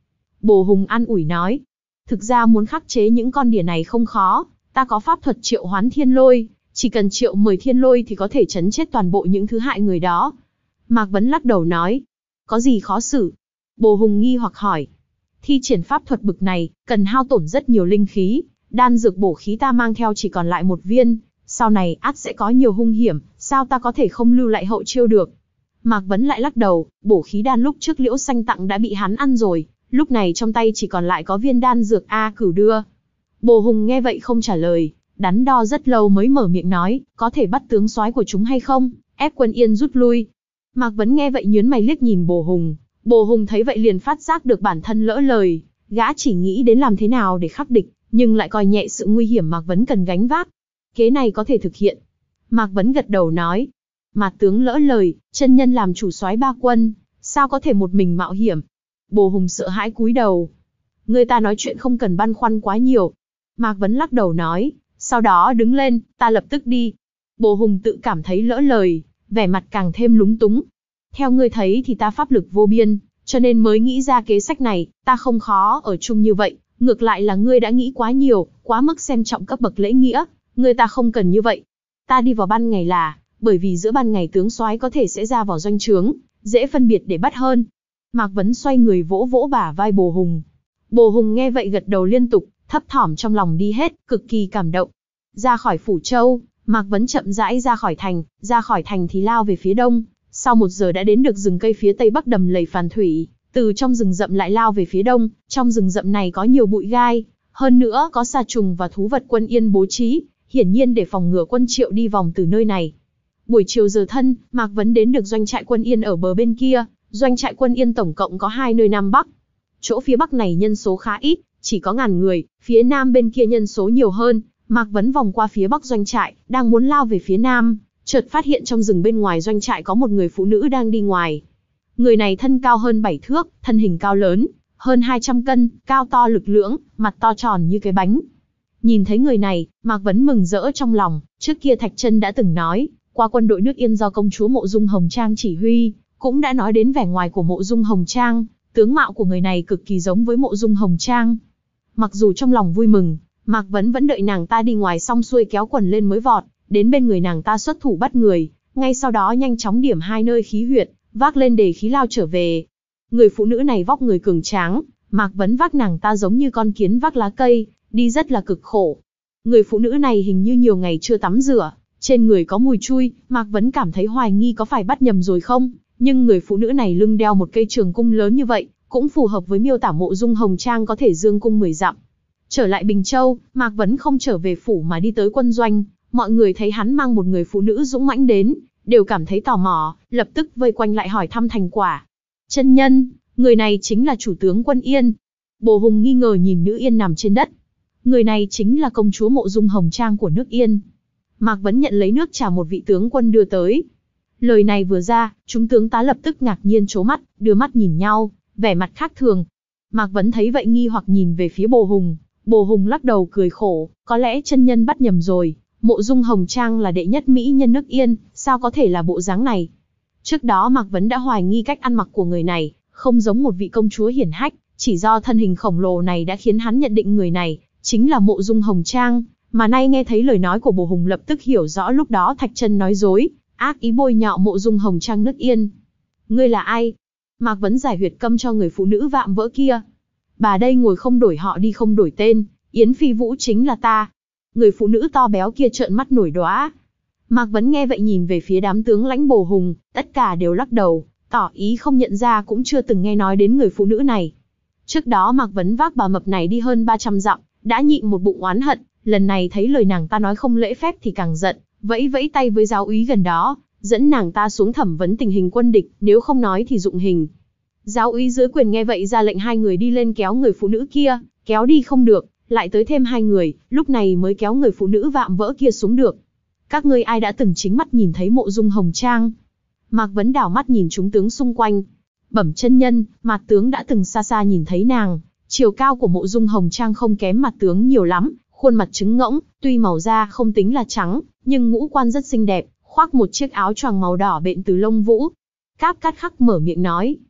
Bồ Hùng an ủi nói. Thực ra muốn khắc chế những con đỉa này không khó, ta có pháp thuật triệu hoán thiên lôi, chỉ cần triệu mười thiên lôi thì có thể trấn chết toàn bộ những thứ hại người đó. Mạc Vấn lắc đầu nói. Có gì khó xử? Bồ Hùng nghi hoặc hỏi. Thi triển pháp thuật bực này, cần hao tổn rất nhiều linh khí, đan dược bổ khí ta mang theo chỉ còn lại một viên, sau này ắt sẽ có nhiều hung hiểm, sao ta có thể không lưu lại hậu chiêu được? Mạc Vấn lại lắc đầu, bổ khí đan lúc trước Liễu Xanh tặng đã bị hắn ăn rồi, lúc này trong tay chỉ còn lại có viên đan dược A Cửu đưa. Bồ Hùng nghe vậy không trả lời, đắn đo rất lâu mới mở miệng nói, có thể bắt tướng soái của chúng hay không, ép quân Yên rút lui. Mạc Vấn nghe vậy nhướng mày liếc nhìn Bồ Hùng, Bồ Hùng thấy vậy liền phát giác được bản thân lỡ lời, gã chỉ nghĩ đến làm thế nào để khắc địch, nhưng lại coi nhẹ sự nguy hiểm Mạc Vấn cần gánh vác. Kế này có thể thực hiện. Mạc Vấn gật đầu nói. Mạc tướng lỡ lời, chân nhân làm chủ soái ba quân, sao có thể một mình mạo hiểm? Bồ Hùng sợ hãi cúi đầu. Người ta nói chuyện không cần băn khoăn quá nhiều. Mạc Vấn lắc đầu nói, sau đó đứng lên, ta lập tức đi. Bồ Hùng tự cảm thấy lỡ lời, vẻ mặt càng thêm lúng túng. Theo ngươi thấy thì ta pháp lực vô biên, cho nên mới nghĩ ra kế sách này, ta không khó ở chung như vậy, ngược lại là ngươi đã nghĩ quá nhiều, quá mức xem trọng cấp bậc lễ nghĩa, ngươi ta không cần như vậy. Ta đi vào ban ngày là, bởi vì giữa ban ngày tướng soái có thể sẽ ra vào doanh trướng, dễ phân biệt để bắt hơn. Mạc Vấn xoay người vỗ vỗ bả vai Bồ Hùng. Bồ Hùng nghe vậy gật đầu liên tục, thấp thỏm trong lòng đi hết, cực kỳ cảm động. Ra khỏi Phủ Châu, Mạc Vấn chậm rãi ra khỏi thành, ra khỏi thành thì lao về phía đông. Sau một giờ đã đến được rừng cây phía tây bắc đầm lầy phàn thủy, từ trong rừng rậm lại lao về phía đông, trong rừng rậm này có nhiều bụi gai, hơn nữa có sa trùng và thú vật quân Yên bố trí, hiển nhiên để phòng ngừa quân Triệu đi vòng từ nơi này. Buổi chiều giờ thân, Mạc Vấn đến được doanh trại quân Yên ở bờ bên kia, doanh trại quân Yên tổng cộng có hai nơi nam bắc. Chỗ phía bắc này nhân số khá ít, chỉ có ngàn người, phía nam bên kia nhân số nhiều hơn. Mạc Vấn vòng qua phía bắc doanh trại, đang muốn lao về phía nam, chợt phát hiện trong rừng bên ngoài doanh trại có một người phụ nữ đang đi ngoài. Người này thân cao hơn bảy thước, thân hình cao lớn, hơn hai trăm cân, cao to lực lưỡng, mặt to tròn như cái bánh. Nhìn thấy người này, Mạc Vấn mừng rỡ trong lòng, trước kia Thạch Chân đã từng nói, qua quân đội nước Yên do công chúa Mộ Dung Hồng Trang chỉ huy, cũng đã nói đến vẻ ngoài của Mộ Dung Hồng Trang, tướng mạo của người này cực kỳ giống với Mộ Dung Hồng Trang. Mặc dù trong lòng vui mừng, Mạc Vấn vẫn đợi nàng ta đi ngoài xong xuôi kéo quần lên mới vọt, đến bên người nàng ta xuất thủ bắt người, ngay sau đó nhanh chóng điểm hai nơi khí huyệt, vác lên để khí lao trở về. Người phụ nữ này vóc người cường tráng, Mạc Vấn vác nàng ta giống như con kiến vác lá cây, đi rất là cực khổ. Người phụ nữ này hình như nhiều ngày chưa tắm rửa, trên người có mùi chui, Mạc Vấn cảm thấy hoài nghi có phải bắt nhầm rồi không, nhưng người phụ nữ này lưng đeo một cây trường cung lớn như vậy, cũng phù hợp với miêu tả Mộ Dung Hồng Trang có thể dương cung mười dặm. Trở lại Bình Châu, Mạc Vấn không trở về phủ mà đi tới quân doanh, mọi người thấy hắn mang một người phụ nữ dũng mãnh đến, đều cảm thấy tò mò, lập tức vây quanh lại hỏi thăm thành quả. Chân nhân, người này chính là chủ tướng quân Yên. Bồ Hùng nghi ngờ nhìn nữ Yên nằm trên đất. Người này chính là công chúa Mộ Dung Hồng Trang của nước Yên. Mạc Vấn nhận lấy nước trà một vị tướng quân đưa tới. Lời này vừa ra, chúng tướng tá lập tức ngạc nhiên trố mắt, đưa mắt nhìn nhau, vẻ mặt khác thường. Mạc Vấn thấy vậy nghi hoặc nhìn về phía Bồ Hùng. Bồ Hùng lắc đầu cười khổ, có lẽ chân nhân bắt nhầm rồi. Mộ Dung Hồng Trang là đệ nhất mỹ nhân nước Yên, sao có thể là bộ dáng này? Trước đó Mạc Vấn đã hoài nghi cách ăn mặc của người này, không giống một vị công chúa hiển hách, chỉ do thân hình khổng lồ này đã khiến hắn nhận định người này chính là Mộ Dung Hồng Trang, mà nay nghe thấy lời nói của Bồ Hùng lập tức hiểu rõ lúc đó Thạch Chân nói dối, ác ý bôi nhọ Mộ Dung Hồng Trang nước Yên. Ngươi là ai? Mạc Vấn giải huyệt câm cho người phụ nữ vạm vỡ kia. Bà đây ngồi không đổi họ đi không đổi tên, Yến Phi Vũ chính là ta. Người phụ nữ to béo kia trợn mắt nổi đóa. Mạc Vấn nghe vậy nhìn về phía đám tướng lãnh Bồ Hùng, tất cả đều lắc đầu, tỏ ý không nhận ra cũng chưa từng nghe nói đến người phụ nữ này. Trước đó Mạc Vấn vác bà mập này đi hơn ba trăm dặm, đã nhịn một bụng oán hận, lần này thấy lời nàng ta nói không lễ phép thì càng giận, vẫy vẫy tay với giáo úy gần đó, dẫn nàng ta xuống thẩm vấn tình hình quân địch, nếu không nói thì dụng hình. Giáo úy dưới quyền nghe vậy ra lệnh hai người đi lên kéo người phụ nữ kia, kéo đi không được, lại tới thêm hai người, lúc này mới kéo người phụ nữ vạm vỡ kia xuống được. Các ngươi ai đã từng chính mắt nhìn thấy Mộ Dung Hồng Trang? Mạc Vấn đảo mắt nhìn chúng tướng xung quanh. Bẩm chân nhân, Mạc tướng đã từng xa xa nhìn thấy nàng, chiều cao của Mộ Dung Hồng Trang không kém Mạc tướng nhiều lắm, khuôn mặt trứng ngỗng, tuy màu da không tính là trắng, nhưng ngũ quan rất xinh đẹp, khoác một chiếc áo choàng màu đỏ bện từ lông vũ. Cáp Cát Khắc mở miệng nói.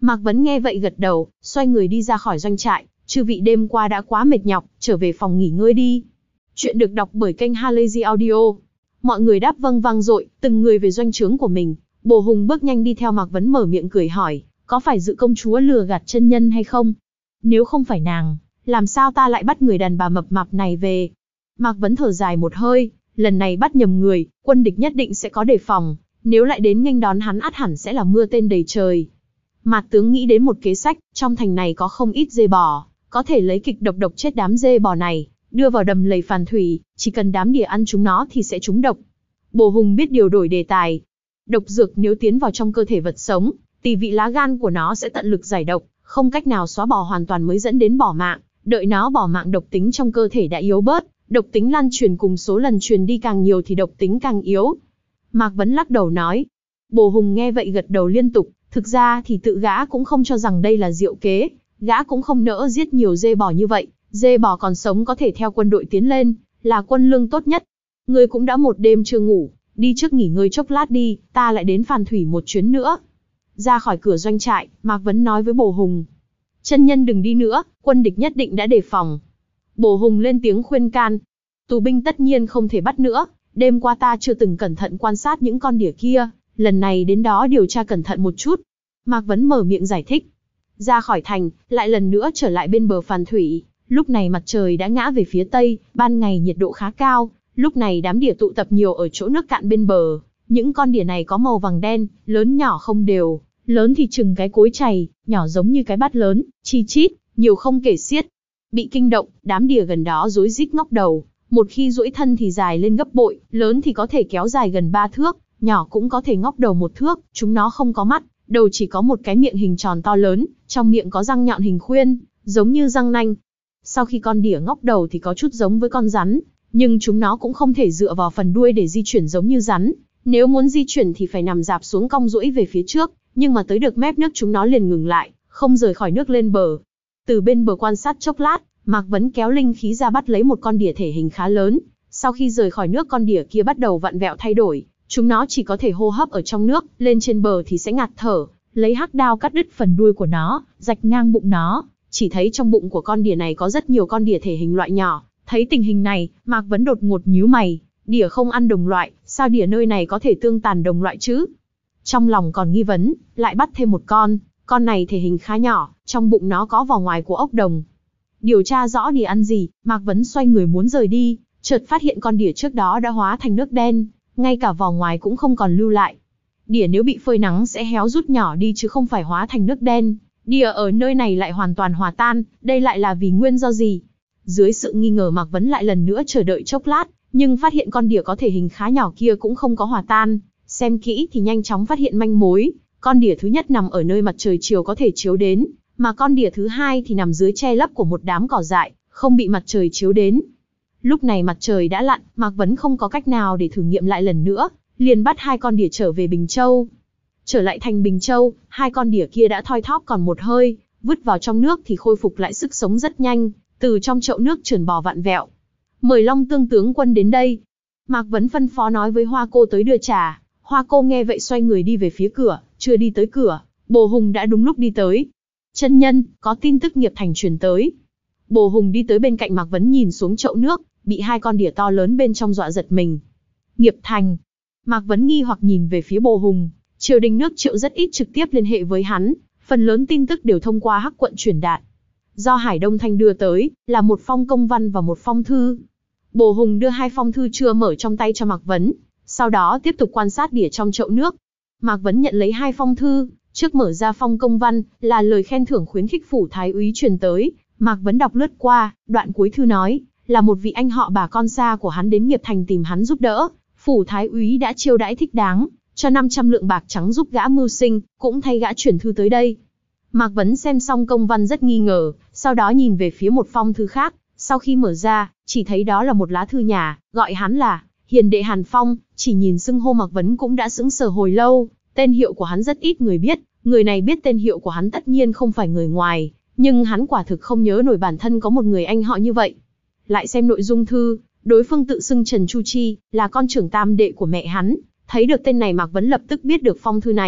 Mạc Vấn nghe vậy gật đầu, xoay người đi ra khỏi doanh trại. Chư vị đêm qua đã quá mệt nhọc, trở về phòng nghỉ ngơi đi. Chuyện được đọc bởi kênh Halazy Audio. Mọi người đáp vâng vang dội, từng người về doanh trướng của mình. Bồ Hùng bước nhanh đi theo Mạc Vấn mở miệng cười hỏi, có phải Dự công chúa lừa gạt chân nhân hay không? Nếu không phải nàng, làm sao ta lại bắt người đàn bà mập mạp này về? Mạc Vấn thở dài một hơi, lần này bắt nhầm người, quân địch nhất định sẽ có đề phòng, nếu lại đến nghênh đón hắn ắt hẳn sẽ là mưa tên đầy trời. Mạt tướng nghĩ đến một kế sách, trong thành này có không ít dê bò, có thể lấy kịch độc độc chết đám dê bò này, đưa vào đầm lầy phàn thủy, chỉ cần đám đỉa ăn chúng nó thì sẽ trúng độc. Bồ Hùng biết điều đổi đề tài. Độc dược nếu tiến vào trong cơ thể vật sống, tỷ vị lá gan của nó sẽ tận lực giải độc, không cách nào xóa bỏ hoàn toàn mới dẫn đến bỏ mạng. Đợi nó bỏ mạng độc tính trong cơ thể đã yếu bớt, độc tính lan truyền cùng số lần truyền đi càng nhiều thì độc tính càng yếu. Mạc Vấn lắc đầu nói. Bồ Hùng nghe vậy gật đầu liên tục, thực ra thì tự gã cũng không cho rằng đây là diệu kế, gã cũng không nỡ giết nhiều dê bò như vậy, dê bò còn sống có thể theo quân đội tiến lên, là quân lương tốt nhất. Ngươi cũng đã một đêm chưa ngủ, đi trước nghỉ ngơi chốc lát đi, ta lại đến phàn thủy một chuyến nữa. Ra khỏi cửa doanh trại, Mạc Vấn nói với Bồ Hùng. Chân nhân đừng đi nữa, quân địch nhất định đã đề phòng. Bồ Hùng lên tiếng khuyên can. Tù binh tất nhiên không thể bắt nữa, đêm qua ta chưa từng cẩn thận quan sát những con đỉa kia, lần này đến đó điều tra cẩn thận một chút. Mạc Vấn mở miệng giải thích. Ra khỏi thành, lại lần nữa trở lại bên bờ phàn thủy, lúc này mặt trời đã ngã về phía tây, ban ngày nhiệt độ khá cao, lúc này đám đỉa tụ tập nhiều ở chỗ nước cạn bên bờ. Những con đỉa này có màu vàng đen, lớn nhỏ không đều, lớn thì chừng cái cối chày, nhỏ giống như cái bát lớn, chi chít, nhiều không kể xiết. Bị kinh động, đám đỉa gần đó rối rít ngóc đầu, một khi duỗi thân thì dài lên gấp bội, lớn thì có thể kéo dài gần ba thước, nhỏ cũng có thể ngóc đầu một thước. Chúng nó không có mắt, đầu chỉ có một cái miệng hình tròn to lớn, trong miệng có răng nhọn hình khuyên, giống như răng nanh. Sau khi con đỉa ngóc đầu thì có chút giống với con rắn, nhưng chúng nó cũng không thể dựa vào phần đuôi để di chuyển giống như rắn. Nếu muốn di chuyển thì phải nằm dạp xuống cong duỗi về phía trước, nhưng mà tới được mép nước chúng nó liền ngừng lại, không rời khỏi nước lên bờ. Từ bên bờ quan sát chốc lát, Mạc Vấn kéo linh khí ra bắt lấy một con đỉa thể hình khá lớn. Sau khi rời khỏi nước, con đỉa kia bắt đầu vặn vẹo thay đổi, chúng nó chỉ có thể hô hấp ở trong nước, lên trên bờ thì sẽ ngạt thở. Lấy hắc đao cắt đứt phần đuôi của nó, rạch ngang bụng nó, chỉ thấy trong bụng của con đỉa này có rất nhiều con đỉa thể hình loại nhỏ. Thấy tình hình này, Mạc Vấn đột ngột nhíu mày, đỉa không ăn đồng loại, sao đỉa nơi này có thể tương tàn đồng loại chứ? Trong lòng còn nghi vấn, lại bắt thêm một con, con này thể hình khá nhỏ, trong bụng nó có vỏ ngoài của ốc đồng. Điều tra rõ đỉa ăn gì, Mạc Vấn xoay người muốn rời đi, chợt phát hiện con đỉa trước đó đã hóa thành nước đen, ngay cả vỏ ngoài cũng không còn lưu lại. Đỉa nếu bị phơi nắng sẽ héo rút nhỏ đi chứ không phải hóa thành nước đen. Đỉa ở nơi này lại hoàn toàn hòa tan, đây lại là vì nguyên do gì? Dưới sự nghi ngờ, Mạc Vấn lại lần nữa chờ đợi chốc lát, nhưng phát hiện con đỉa có thể hình khá nhỏ kia cũng không có hòa tan. Xem kỹ thì nhanh chóng phát hiện manh mối, con đỉa thứ nhất nằm ở nơi mặt trời chiều có thể chiếu đến, mà con đỉa thứ hai thì nằm dưới che lấp của một đám cỏ dại, không bị mặt trời chiếu đến. Lúc này mặt trời đã lặn, Mạc Vấn không có cách nào để thử nghiệm lại lần nữa, liền bắt hai con đỉa trở về Bình Châu. Trở lại thành Bình Châu, hai con đỉa kia đã thoi thóp còn một hơi, vứt vào trong nước thì khôi phục lại sức sống rất nhanh, từ trong chậu nước trườn bò vặn vẹo. Mời Long Tương tướng quân đến đây. Mạc Vấn phân phó nói với Hoa Cô tới đưa trà. Hoa Cô nghe vậy xoay người đi về phía cửa, chưa đi tới cửa, Bồ Hùng đã đúng lúc đi tới. Chân nhân, có tin tức Nghiệp Thành truyền tới. Bồ Hùng đi tới bên cạnh Mạc Vấn, nhìn xuống chậu nước, bị hai con đỉa to lớn bên trong dọa giật mình. Nghiệp Thành. Mạc Vấn nghi hoặc nhìn về phía Bồ Hùng. Triều đình nước Triệu rất ít trực tiếp liên hệ với hắn, phần lớn tin tức đều thông qua Hắc quận truyền đạt. Do Hải Đông Thanh đưa tới, là một phong công văn và một phong thư. Bồ Hùng đưa hai phong thư chưa mở trong tay cho Mạc Vấn, sau đó tiếp tục quan sát đỉa trong chậu nước. Mạc Vấn nhận lấy hai phong thư, trước mở ra phong công văn, là lời khen thưởng khuyến khích phủ thái úy truyền tới. Mạc Vấn đọc lướt qua, đoạn cuối thư nói, là một vị anh họ bà con xa của hắn đến Nghiệp Thành tìm hắn giúp đỡ. Phủ thái úy đã chiêu đãi thích đáng, cho năm trăm lượng bạc trắng giúp gã mưu sinh, cũng thay gã chuyển thư tới đây. Mạc Vấn xem xong công văn rất nghi ngờ, sau đó nhìn về phía một phong thư khác, sau khi mở ra, chỉ thấy đó là một lá thư nhà, gọi hắn là Hiền đệ Hàn Phong. Chỉ nhìn xưng hô, Mạc Vấn cũng đã sững sờ hồi lâu, tên hiệu của hắn rất ít người biết, người này biết tên hiệu của hắn tất nhiên không phải người ngoài, nhưng hắn quả thực không nhớ nổi bản thân có một người anh họ như vậy. Lại xem nội dung thư, đối phương tự xưng Trần Chu Chi, là con trưởng tam đệ của mẹ hắn. Thấy được tên này, Mạc Vấn lập tức biết được phong thư này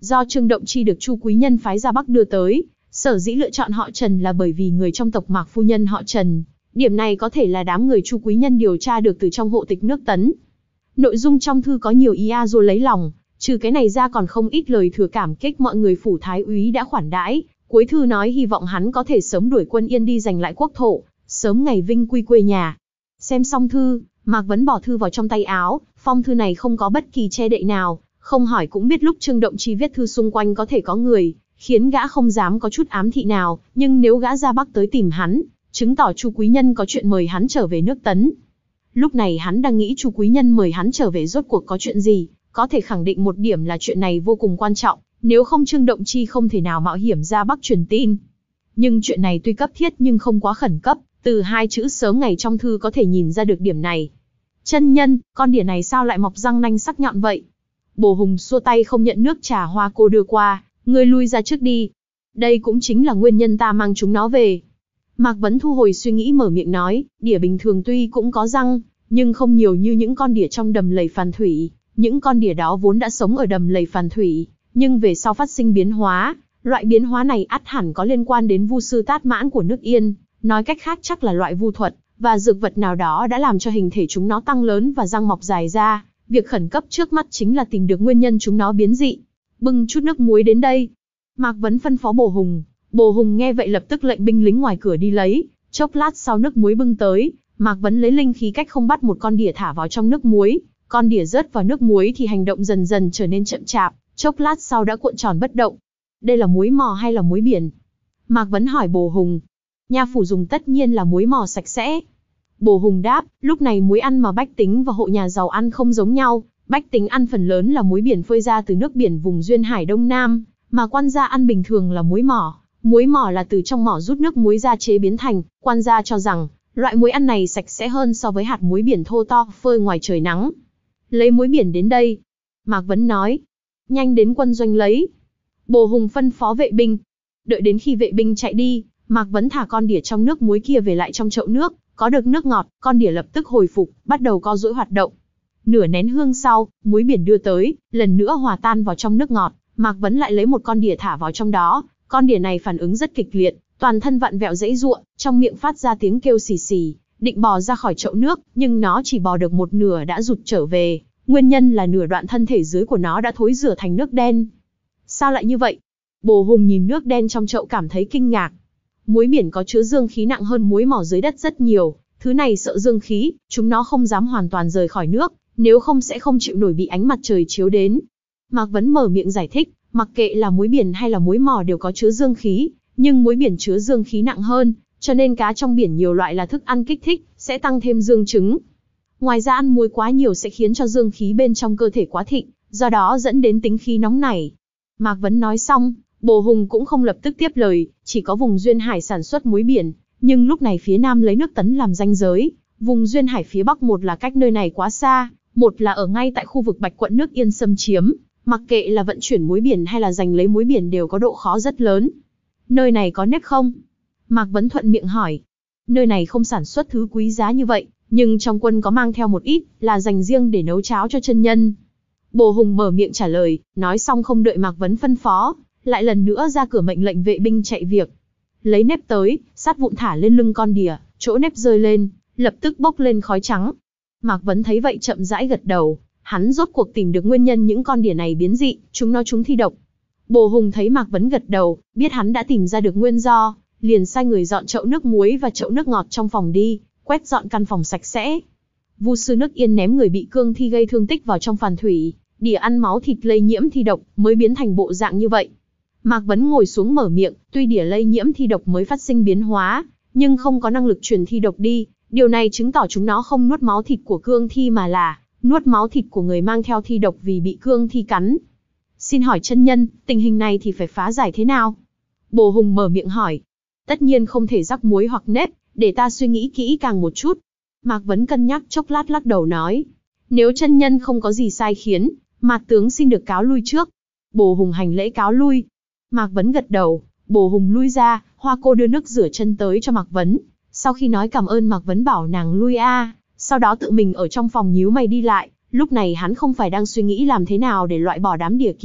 do Trương Động Chi được Chu Quý Nhân phái ra Bắc đưa tới. Sở dĩ lựa chọn họ Trần là bởi vì người trong tộc Mạc phu nhân họ Trần. Điểm này có thể là đám người Chu Quý Nhân điều tra được từ trong hộ tịch nước Tấn. Nội dung trong thư có nhiều ý a dô lấy lòng, trừ cái này ra còn không ít lời thừa cảm kích mọi người phủ thái úy đã khoản đãi. Cuối thư nói hy vọng hắn có thể sớm đuổi quân Yên đi giành lại quốc thổ, sớm ngày vinh quy quê nhà. Xem xong thư, Mạc Vấn bỏ thư vào trong tay áo, phong thư này không có bất kỳ che đậy nào, không hỏi cũng biết lúc Trương Động Chi viết thư xung quanh có thể có người, khiến gã không dám có chút ám thị nào, nhưng nếu gã ra Bắc tới tìm hắn, chứng tỏ Chu Quý Nhân có chuyện mời hắn trở về nước Tấn. Lúc này hắn đang nghĩ Chu Quý Nhân mời hắn trở về rốt cuộc có chuyện gì, có thể khẳng định một điểm là chuyện này vô cùng quan trọng, nếu không Trương Động Chi không thể nào mạo hiểm ra Bắc truyền tin. Nhưng chuyện này tuy cấp thiết nhưng không quá khẩn cấp, từ hai chữ sớm ngày trong thư có thể nhìn ra được điểm này. Chân nhân, con đỉa này sao lại mọc răng nanh sắc nhọn vậy? Bồ Hùng xua tay không nhận nước trà hoa cô đưa qua, ngươi lui ra trước đi. Đây cũng chính là nguyên nhân ta mang chúng nó về. Mạc Vấn thu hồi suy nghĩ mở miệng nói, đỉa bình thường tuy cũng có răng, nhưng không nhiều như những con đỉa trong đầm lầy phàn thủy. Những con đỉa đó vốn đã sống ở đầm lầy phàn thủy, nhưng về sau phát sinh biến hóa. Loại biến hóa này ắt hẳn có liên quan đến vu sư Tát Mãn của nước Yên, nói cách khác chắc là loại vu thuật và dược vật nào đó đã làm cho hình thể chúng nó tăng lớn và răng mọc dài ra. Việc khẩn cấp trước mắt chính là tìm được nguyên nhân chúng nó biến dị. Bưng chút nước muối đến đây. Mạc Vấn phân phó Bồ Hùng. Bồ Hùng nghe vậy lập tức lệnh binh lính ngoài cửa đi lấy. Chốc lát sau nước muối bưng tới, Mạc Vấn lấy linh khí cách không bắt một con đỉa thả vào trong nước muối. Con đỉa rớt vào nước muối thì hành động dần dần trở nên chậm chạp, chốc lát sau đã cuộn tròn bất động. Đây là muối mò hay là muối biển? Mạc Vấn hỏi Bồ Hùng. Nha phủ dùng tất nhiên là muối mò sạch sẽ. Bồ Hùng đáp, lúc này muối ăn mà bách tính và hộ nhà giàu ăn không giống nhau. Bách tính ăn phần lớn là muối biển phơi ra từ nước biển vùng duyên hải Đông Nam, mà quan gia ăn bình thường là muối mỏ. Muối mỏ là từ trong mỏ rút nước muối ra chế biến thành. Quan gia cho rằng, loại muối ăn này sạch sẽ hơn so với hạt muối biển thô to phơi ngoài trời nắng. Lấy muối biển đến đây. Mạc Vấn nói. Nhanh đến quân doanh lấy. Bồ Hùng phân phó vệ binh. Đợi đến khi vệ binh chạy đi, Mạc Vấn thả con đỉa trong nước muối kia về lại trong chậu nước. Có được nước ngọt, con đỉa lập tức hồi phục, bắt đầu co duỗi hoạt động. Nửa nén hương sau, muối biển đưa tới, lần nữa hòa tan vào trong nước ngọt. Mạc Vấn lại lấy một con đỉa thả vào trong đó. Con đỉa này phản ứng rất kịch liệt, toàn thân vặn vẹo giãy giụa, trong miệng phát ra tiếng kêu xì xì, định bò ra khỏi chậu nước, nhưng nó chỉ bò được một nửa đã rụt trở về. Nguyên nhân là nửa đoạn thân thể dưới của nó đã thối rửa thành nước đen. Sao lại như vậy? Bồ Hùng nhìn nước đen trong chậu cảm thấy kinh ngạc. Muối biển có chứa dương khí nặng hơn muối mỏ dưới đất rất nhiều. Thứ này sợ dương khí, chúng nó không dám hoàn toàn rời khỏi nước, nếu không sẽ không chịu nổi bị ánh mặt trời chiếu đến. Mạc Vấn mở miệng giải thích, mặc kệ là muối biển hay là muối mỏ đều có chứa dương khí, nhưng muối biển chứa dương khí nặng hơn, cho nên cá trong biển nhiều loại là thức ăn kích thích, sẽ tăng thêm dương chứng. Ngoài ra ăn muối quá nhiều sẽ khiến cho dương khí bên trong cơ thể quá thịnh, do đó dẫn đến tính khí nóng nảy. Mạc Vấn nói xong, Bồ Hùng cũng không lập tức tiếp lời, chỉ có vùng duyên hải sản xuất muối biển, nhưng lúc này phía Nam lấy nước Tấn làm ranh giới, vùng duyên hải phía Bắc một là cách nơi này quá xa, một là ở ngay tại khu vực Bạch Quận nước Yên xâm chiếm, mặc kệ là vận chuyển muối biển hay là giành lấy muối biển đều có độ khó rất lớn. Nơi này có nếp không? Mạc Vấn thuận miệng hỏi. Nơi này không sản xuất thứ quý giá như vậy, nhưng trong quân có mang theo một ít, là dành riêng để nấu cháo cho chân nhân. Bồ Hùng mở miệng trả lời, nói xong không đợi Mạc Vấn phân phó, lại lần nữa ra cửa mệnh lệnh vệ binh chạy việc. Lấy nếp tới, sát vụn thả lên lưng con đỉa, chỗ nếp rơi lên, lập tức bốc lên khói trắng. Mạc Vấn thấy vậy chậm rãi gật đầu, hắn rốt cuộc tìm được nguyên nhân những con đỉa này biến dị, chúng nó trúng thi độc. Bồ Hùng thấy Mạc Vấn gật đầu, biết hắn đã tìm ra được nguyên do, liền sai người dọn chậu nước muối và chậu nước ngọt trong phòng đi, quét dọn căn phòng sạch sẽ. Vu sư nước Yên ném người bị cương thi gây thương tích vào trong phàn thủy, đỉa ăn máu thịt lây nhiễm thi độc mới biến thành bộ dạng như vậy. Mạc Vấn ngồi xuống mở miệng, tuy đỉa lây nhiễm thi độc mới phát sinh biến hóa, nhưng không có năng lực truyền thi độc đi, điều này chứng tỏ chúng nó không nuốt máu thịt của cương thi mà là nuốt máu thịt của người mang theo thi độc vì bị cương thi cắn. Xin hỏi chân nhân, tình hình này thì phải phá giải thế nào? Bồ Hùng mở miệng hỏi. Tất nhiên không thể rắc muối hoặc nếp, để ta suy nghĩ kỹ càng một chút. Mạc Vấn cân nhắc chốc lát lắc đầu nói. Nếu chân nhân không có gì sai khiến, Mạc tướng xin được cáo lui trước. Bồ Hùng hành lễ cáo lui. Mạc Vấn gật đầu, Bồ Hùng lui ra, Hoa cô đưa nước rửa chân tới cho Mạc Vấn. Sau khi nói cảm ơn Mạc Vấn bảo nàng lui a, sau đó tự mình ở trong phòng nhíu mày đi lại. Lúc này hắn không phải đang suy nghĩ làm thế nào để loại bỏ đám đỉa kia,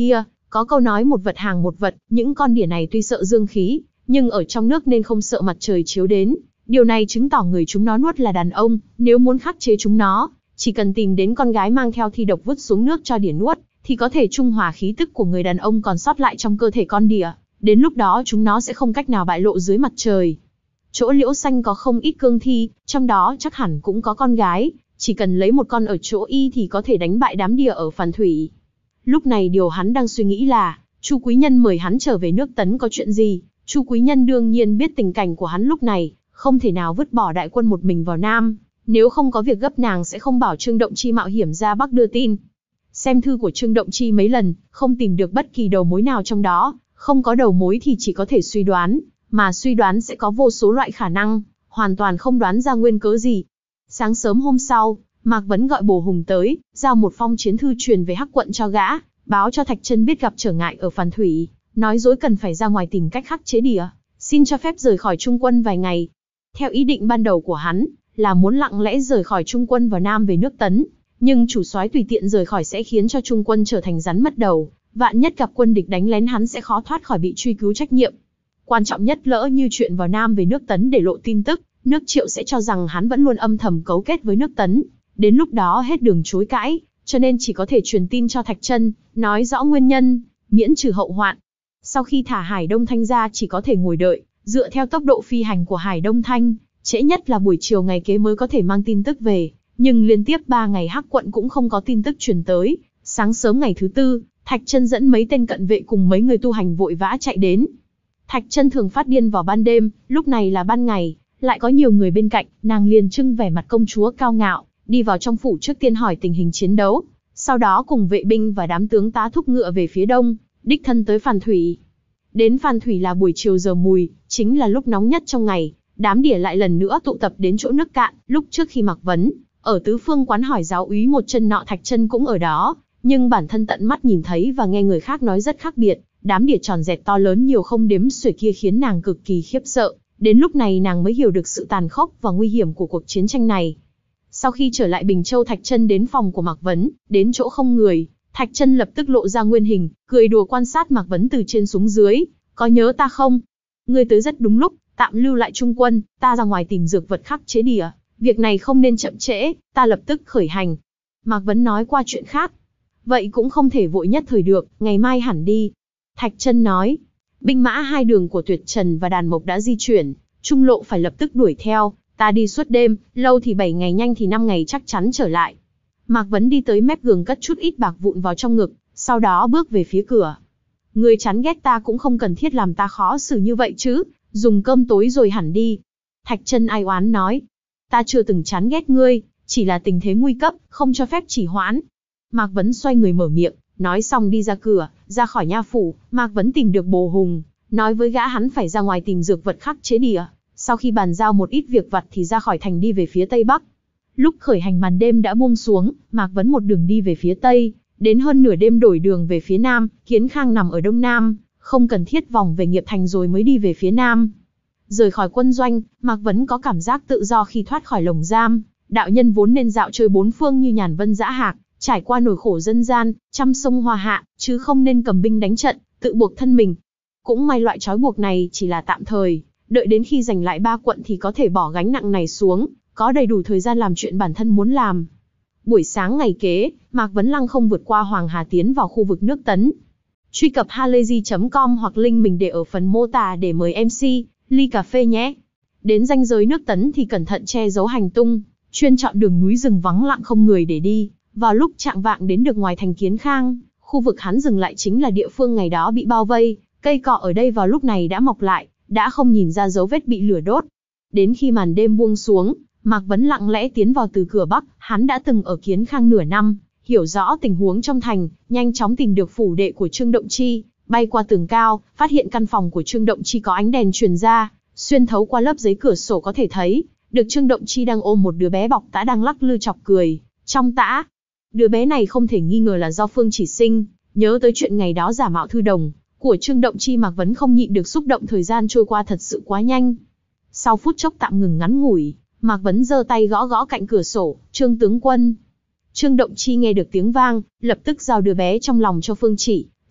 Có câu nói một vật hàng một vật, những con đỉa này tuy sợ dương khí, nhưng ở trong nước nên không sợ mặt trời chiếu đến. Điều này chứng tỏ người chúng nó nuốt là đàn ông, nếu muốn khắc chế chúng nó, chỉ cần tìm đến con gái mang theo thi độc vứt xuống nước cho đỉa nuốt, thì có thể trung hòa khí tức của người đàn ông còn sót lại trong cơ thể con đỉa. Đến lúc đó chúng nó sẽ không cách nào bại lộ dưới mặt trời. Chỗ liễu xanh có không ít cương thi, trong đó chắc hẳn cũng có con gái, chỉ cần lấy một con ở chỗ y thì có thể đánh bại đám đỉa ở phản thủy. Lúc này điều hắn đang suy nghĩ là, Chu Quý Nhân mời hắn trở về nước Tấn có chuyện gì? Chu Quý Nhân đương nhiên biết tình cảnh của hắn lúc này, không thể nào vứt bỏ đại quân một mình vào Nam. Nếu không có việc gấp nàng sẽ không bảo Trương Động Chi mạo hiểm ra Bắc đưa tin. Xem thư của Trương Động Chi mấy lần, không tìm được bất kỳ đầu mối nào trong đó, không có đầu mối thì chỉ có thể suy đoán, mà suy đoán sẽ có vô số loại khả năng, hoàn toàn không đoán ra nguyên cớ gì. Sáng sớm hôm sau, Mạc Vấn gọi Bồ Hùng tới, giao một phong chiến thư truyền về Hắc quận cho gã, báo cho Thạch Chân biết gặp trở ngại ở Phàn Thủy, nói dối cần phải ra ngoài tìm cách khắc chế đỉa, xin cho phép rời khỏi Trung quân vài ngày. Theo ý định ban đầu của hắn, là muốn lặng lẽ rời khỏi Trung quân vào Nam về nước Tấn, nhưng chủ soái tùy tiện rời khỏi sẽ khiến cho Trung quân trở thành rắn mất đầu, vạn nhất gặp quân địch đánh lén hắn sẽ khó thoát khỏi bị truy cứu trách nhiệm. Quan trọng nhất lỡ như chuyện vào Nam về nước Tấn để lộ tin tức, nước Triệu sẽ cho rằng hắn vẫn luôn âm thầm cấu kết với nước Tấn, đến lúc đó hết đường chối cãi, cho nên chỉ có thể truyền tin cho Thạch Chân, nói rõ nguyên nhân, miễn trừ hậu hoạn. Sau khi thả Hải Đông Thanh ra chỉ có thể ngồi đợi, dựa theo tốc độ phi hành của Hải Đông Thanh, trễ nhất là buổi chiều ngày kế mới có thể mang tin tức về, nhưng liên tiếp ba ngày Hắc quận cũng không có tin tức truyền tới. Sáng sớm ngày thứ tư, Thạch Chân dẫn mấy tên cận vệ cùng mấy người tu hành vội vã chạy đến. Thạch Chân thường phát điên vào ban đêm, lúc này là ban ngày, lại có nhiều người bên cạnh, nàng liền trưng vẻ mặt công chúa cao ngạo, đi vào trong phủ trước tiên hỏi tình hình chiến đấu, sau đó cùng vệ binh và đám tướng tá thúc ngựa về phía đông, đích thân tới Phàn Thủy. Đến Phàn Thủy là buổi chiều giờ mùi, chính là lúc nóng nhất trong ngày, đám đỉa lại lần nữa tụ tập đến chỗ nước cạn. Lúc trước khi Mạc Vấn ở tứ phương quán hỏi giáo úy một chân nọ, Thạch Chân cũng ở đó, nhưng bản thân tận mắt nhìn thấy và nghe người khác nói rất khác biệt. Đám đỉa tròn dẹt to lớn nhiều không đếm xuể kia khiến nàng cực kỳ khiếp sợ. Đến lúc này nàng mới hiểu được sự tàn khốc và nguy hiểm của cuộc chiến tranh này. Sau khi trở lại Bình Châu, Thạch Chân đến phòng của Mạc Vấn, đến chỗ không người, Thạch Chân lập tức lộ ra nguyên hình, cười đùa quan sát Mạc Vấn từ trên xuống dưới. Có nhớ ta không? Ngươi tới rất đúng lúc, tạm lưu lại Trung quân, ta ra ngoài tìm dược vật khắc chế đỉa. Việc này không nên chậm trễ, ta lập tức khởi hành. Mạc Vấn nói qua chuyện khác. Vậy cũng không thể vội nhất thời được, ngày mai hẳn đi. Thạch Chân nói, binh mã hai đường của Tuyệt Trần và Đàn Mộc đã di chuyển, trung lộ phải lập tức đuổi theo, ta đi suốt đêm, lâu thì bảy ngày, nhanh thì năm ngày chắc chắn trở lại. Mạc Vấn đi tới mép giường cất chút ít bạc vụn vào trong ngực, sau đó bước về phía cửa. Ngươi chán ghét ta cũng không cần thiết làm ta khó xử như vậy chứ, dùng cơm tối rồi hẳn đi. Thạch Chân ai oán nói, ta chưa từng chán ghét ngươi, chỉ là tình thế nguy cấp, không cho phép trì hoãn. Mạc Vấn xoay người mở miệng, nói xong đi ra cửa, ra khỏi nha phủ. Mạc Vấn tìm được Bồ Hùng, nói với gã hắn phải ra ngoài tìm dược vật khắc chế đỉa. Sau khi bàn giao một ít việc vặt thì ra khỏi thành đi về phía tây bắc. Lúc khởi hành màn đêm đã buông xuống, Mạc Vấn một đường đi về phía tây, đến hơn nửa đêm đổi đường về phía nam. Kiến Khang nằm ở đông nam, không cần thiết vòng về Nghiệp Thành rồi mới đi về phía nam. Rời khỏi quân doanh, Mạc Vấn có cảm giác tự do khi thoát khỏi lồng giam. Đạo nhân vốn nên dạo chơi bốn phương như nhàn vân dã hạc, trải qua nỗi khổ dân gian, trăm sông hoa hạ, chứ không nên cầm binh đánh trận, tự buộc thân mình. Cũng may loại trói buộc này chỉ là tạm thời, đợi đến khi giành lại ba quận thì có thể bỏ gánh nặng này xuống, có đầy đủ thời gian làm chuyện bản thân muốn làm. Buổi sáng ngày kế, Mạc Vấn lăng không vượt qua Hoàng Hà tiến vào khu vực nước Tấn. Truy cập halayzi chấm com hoặc link mình để ở phần mô tả để mời em xê, ly cà phê nhé. Đến ranh giới nước Tấn thì cẩn thận che giấu hành tung, chuyên chọn đường núi rừng vắng lặng không người để đi. Vào lúc chạng vạng đến được ngoài thành Kiến Khang, khu vực hắn dừng lại chính là địa phương ngày đó bị bao vây, cây cọ ở đây vào lúc này đã mọc lại, đã không nhìn ra dấu vết bị lửa đốt. Đến khi màn đêm buông xuống, Mạc Vấn lặng lẽ tiến vào từ cửa Bắc, hắn đã từng ở Kiến Khang nửa năm, hiểu rõ tình huống trong thành, nhanh chóng tìm được phủ đệ của Trương Động Chi, bay qua tường cao, phát hiện căn phòng của Trương Động Chi có ánh đèn truyền ra, xuyên thấu qua lớp giấy cửa sổ có thể thấy, được Trương Động Chi đang ôm một đứa bé bọc tã đang lắc lư chọc cười. Trong tã, đứa bé này không thể nghi ngờ là do Phương Chỉ sinh, nhớ tới chuyện ngày đó giả mạo thư đồng của Trương Động Chi, Mạc Vấn không nhịn được xúc động, thời gian trôi qua thật sự quá nhanh. Sau phút chốc tạm ngừng ngắn ngủi, Mạc Vấn giơ tay gõ gõ cạnh cửa sổ, Trương tướng quân. Trương Động Chi nghe được tiếng vang, lập tức giao đứa bé trong lòng cho Phương Chỉ,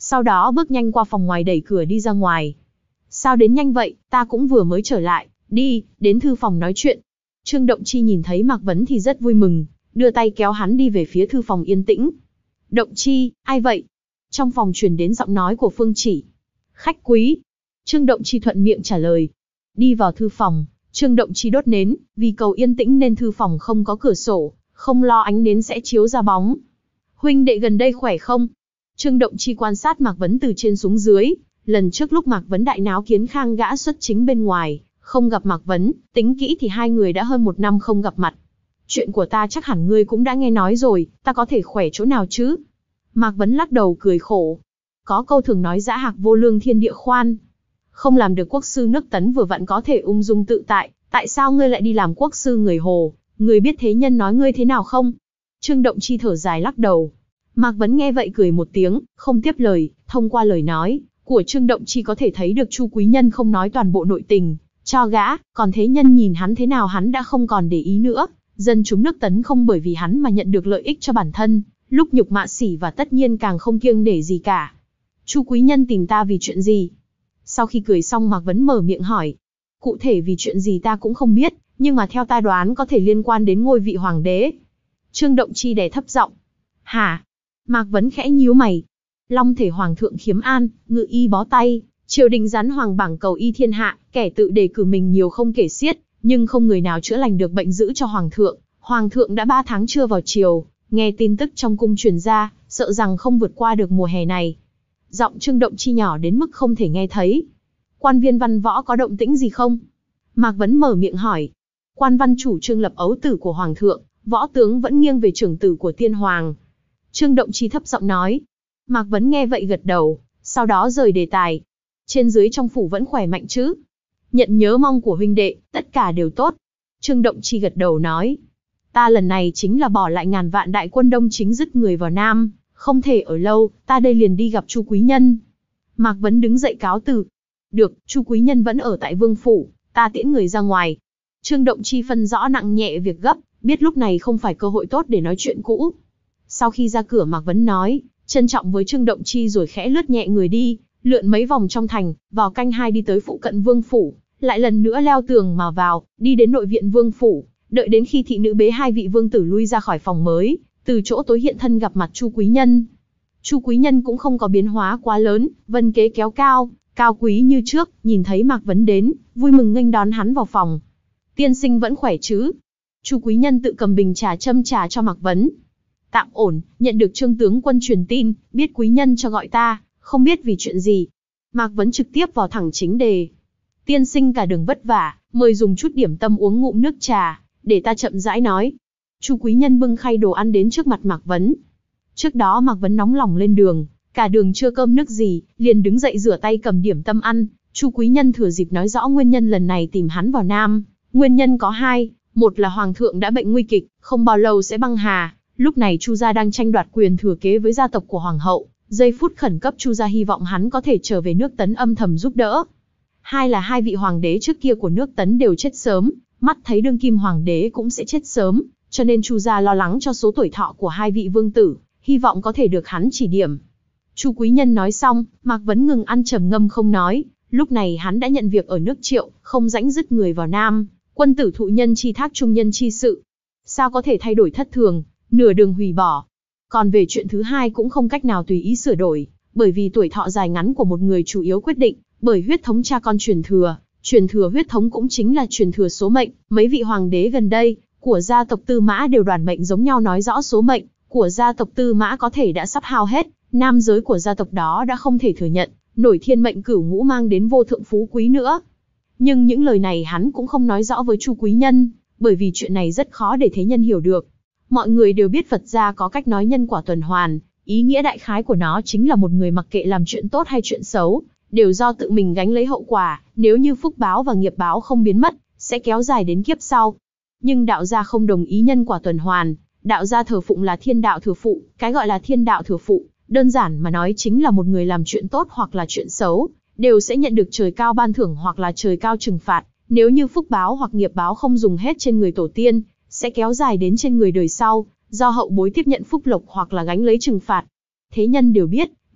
sau đó bước nhanh qua phòng ngoài đẩy cửa đi ra ngoài. Sao đến nhanh vậy, ta cũng vừa mới trở lại, đi, đến thư phòng nói chuyện. Trương Động Chi nhìn thấy Mạc Vấn thì rất vui mừng, đưa tay kéo hắn đi về phía thư phòng yên tĩnh. Động Chi, ai vậy? Trong phòng truyền đến giọng nói của Phương Chỉ. Khách quý. Trương Động Chi thuận miệng trả lời. Đi vào thư phòng, Trương Động Chi đốt nến, vì cầu yên tĩnh nên thư phòng không có cửa sổ, không lo ánh nến sẽ chiếu ra bóng. Huynh đệ gần đây khỏe không? Trương Động Chi quan sát Mạc Vấn từ trên xuống dưới. Lần trước lúc Mạc Vấn đại náo Kiến Khang gã xuất chính bên ngoài, không gặp Mạc Vấn, tính kỹ thì hai người đã hơn một năm không gặp mặt. Chuyện của ta chắc hẳn ngươi cũng đã nghe nói rồi, ta có thể khỏe chỗ nào chứ? Mạc Vấn lắc đầu cười khổ. Có câu thường nói dã hạc vô lương thiên địa khoan. Không làm được quốc sư nước Tấn vừa vặn có thể ung dung tự tại, tại sao ngươi lại đi làm quốc sư người Hồ? Ngươi biết thế nhân nói ngươi thế nào không? Trương Động Chi thở dài lắc đầu. Mạc Vấn nghe vậy cười một tiếng, không tiếp lời, thông qua lời nói của Trương Động Chi có thể thấy được Chu Quý Nhân không nói toàn bộ nội tình cho gã, còn thế nhân nhìn hắn thế nào hắn đã không còn để ý nữa. Dân chúng nước Tấn không bởi vì hắn mà nhận được lợi ích cho bản thân, lúc nhục mạ sỉ và tất nhiên càng không kiêng nể gì cả. Chu Quý Nhân tìm ta vì chuyện gì? Sau khi cười xong Mạc Vấn mở miệng hỏi. Cụ thể vì chuyện gì ta cũng không biết, nhưng mà theo ta đoán có thể liên quan đến ngôi vị hoàng đế. Trương Động Chi đè thấp giọng. Hả? Mạc Vấn khẽ nhíu mày. Long thể hoàng thượng khiếm an, ngự y bó tay, triều đình rắn hoàng bảng cầu y thiên hạ, kẻ tự đề cử mình nhiều không kể xiết, nhưng không người nào chữa lành được bệnh dữ cho hoàng thượng. Hoàng thượng đã ba tháng chưa vào triều, nghe tin tức trong cung truyền ra, sợ rằng không vượt qua được mùa hè này. Giọng Trương Động Chi nhỏ đến mức không thể nghe thấy. Quan viên văn võ có động tĩnh gì không? Mạc Vấn mở miệng hỏi. Quan văn chủ trương lập ấu tử của hoàng thượng, võ tướng vẫn nghiêng về trưởng tử của tiên hoàng. Trương Động Chi thấp giọng nói. Mạc Vấn nghe vậy gật đầu, sau đó rời đề tài. Trên dưới trong phủ vẫn khỏe mạnh chứ? Nhận nhớ mong của huynh đệ, tất cả đều tốt. Trương Động Chi gật đầu nói. Ta lần này chính là bỏ lại ngàn vạn đại quân Đông Chính dứt người vào Nam, không thể ở lâu, ta đây liền đi gặp Chu Quý Nhân. Mạc Vấn đứng dậy cáo từ. Được, Chu Quý Nhân vẫn ở tại vương phủ, ta tiễn người ra ngoài. Trương Động Chi phân rõ nặng nhẹ việc gấp, biết lúc này không phải cơ hội tốt để nói chuyện cũ. Sau khi ra cửa Mạc Vấn nói, trân trọng với Trương Động Chi rồi khẽ lướt nhẹ người đi, lượn mấy vòng trong thành, vào canh hai đi tới phụ cận vương phủ, lại lần nữa leo tường mà vào, đi đến nội viện vương phủ, đợi đến khi thị nữ bế hai vị vương tử lui ra khỏi phòng mới, từ chỗ tối hiện thân gặp mặt Chu Quý Nhân. Chu Quý Nhân cũng không có biến hóa quá lớn, vân kế kéo cao, cao quý như trước, nhìn thấy Mạc Vấn đến, vui mừng nghênh đón hắn vào phòng. Tiên sinh vẫn khỏe chứ? Chu Quý Nhân tự cầm bình trà châm trà cho Mạc Vấn. Tạm ổn, nhận được Trương tướng quân truyền tin, biết quý nhân cho gọi ta, không biết vì chuyện gì. Mạc Vấn trực tiếp vào thẳng chính đề. Tiên sinh cả đường vất vả, mời dùng chút điểm tâm uống ngụm nước trà, để ta chậm rãi nói. Chu Quý Nhân bưng khay đồ ăn đến trước mặt Mạc Vấn. Trước đó Mạc Vấn nóng lòng lên đường, cả đường chưa cơm nước gì, liền đứng dậy rửa tay cầm điểm tâm ăn. Chu Quý Nhân thừa dịp nói rõ nguyên nhân lần này tìm hắn vào Nam. Nguyên nhân có hai, một là hoàng thượng đã bệnh nguy kịch, không bao lâu sẽ băng hà. Lúc này Chu gia đang tranh đoạt quyền thừa kế với gia tộc của hoàng hậu, giây phút khẩn cấp Chu gia hy vọng hắn có thể trở về nước Tấn âm thầm giúp đỡ. Hai là hai vị hoàng đế trước kia của nước Tấn đều chết sớm, mắt thấy đương kim hoàng đế cũng sẽ chết sớm, cho nên Chu gia lo lắng cho số tuổi thọ của hai vị vương tử, hy vọng có thể được hắn chỉ điểm. Chu Quý Nhân nói xong, Mạc Vấn ngừng ăn trầm ngâm không nói, lúc này hắn đã nhận việc ở nước Triệu, không rãnh dứt người vào Nam, quân tử thụ nhân chi thác trung nhân chi sự. Sao có thể thay đổi thất thường, nửa đường hủy bỏ. Còn về chuyện thứ hai cũng không cách nào tùy ý sửa đổi, bởi vì tuổi thọ dài ngắn của một người chủ yếu quyết định bởi huyết thống cha con truyền thừa, truyền thừa huyết thống cũng chính là truyền thừa số mệnh. Mấy vị hoàng đế gần đây của gia tộc Tư Mã đều đoản mệnh giống nhau, nói rõ số mệnh của gia tộc Tư Mã có thể đã sắp hao hết, nam giới của gia tộc đó đã không thể thừa nhận nổi thiên mệnh cửu ngũ mang đến vô thượng phú quý nữa. Nhưng những lời này hắn cũng không nói rõ với Chu Quý Nhân, bởi vì chuyện này rất khó để thế nhân hiểu được. Mọi người đều biết Phật gia có cách nói nhân quả tuần hoàn, ý nghĩa đại khái của nó chính là một người mặc kệ làm chuyện tốt hay chuyện xấu, đều do tự mình gánh lấy hậu quả, nếu như phúc báo và nghiệp báo không biến mất, sẽ kéo dài đến kiếp sau. Nhưng đạo gia không đồng ý nhân quả tuần hoàn, đạo gia thờ phụng là thiên đạo thừa phụ, cái gọi là thiên đạo thừa phụ, đơn giản mà nói chính là một người làm chuyện tốt hoặc là chuyện xấu, đều sẽ nhận được trời cao ban thưởng hoặc là trời cao trừng phạt, nếu như phúc báo hoặc nghiệp báo không dùng hết trên người tổ tiên, sẽ kéo dài đến trên người đời sau, do hậu bối tiếp nhận phúc lộc hoặc là gánh lấy trừng phạt. Thế nhân đều biết,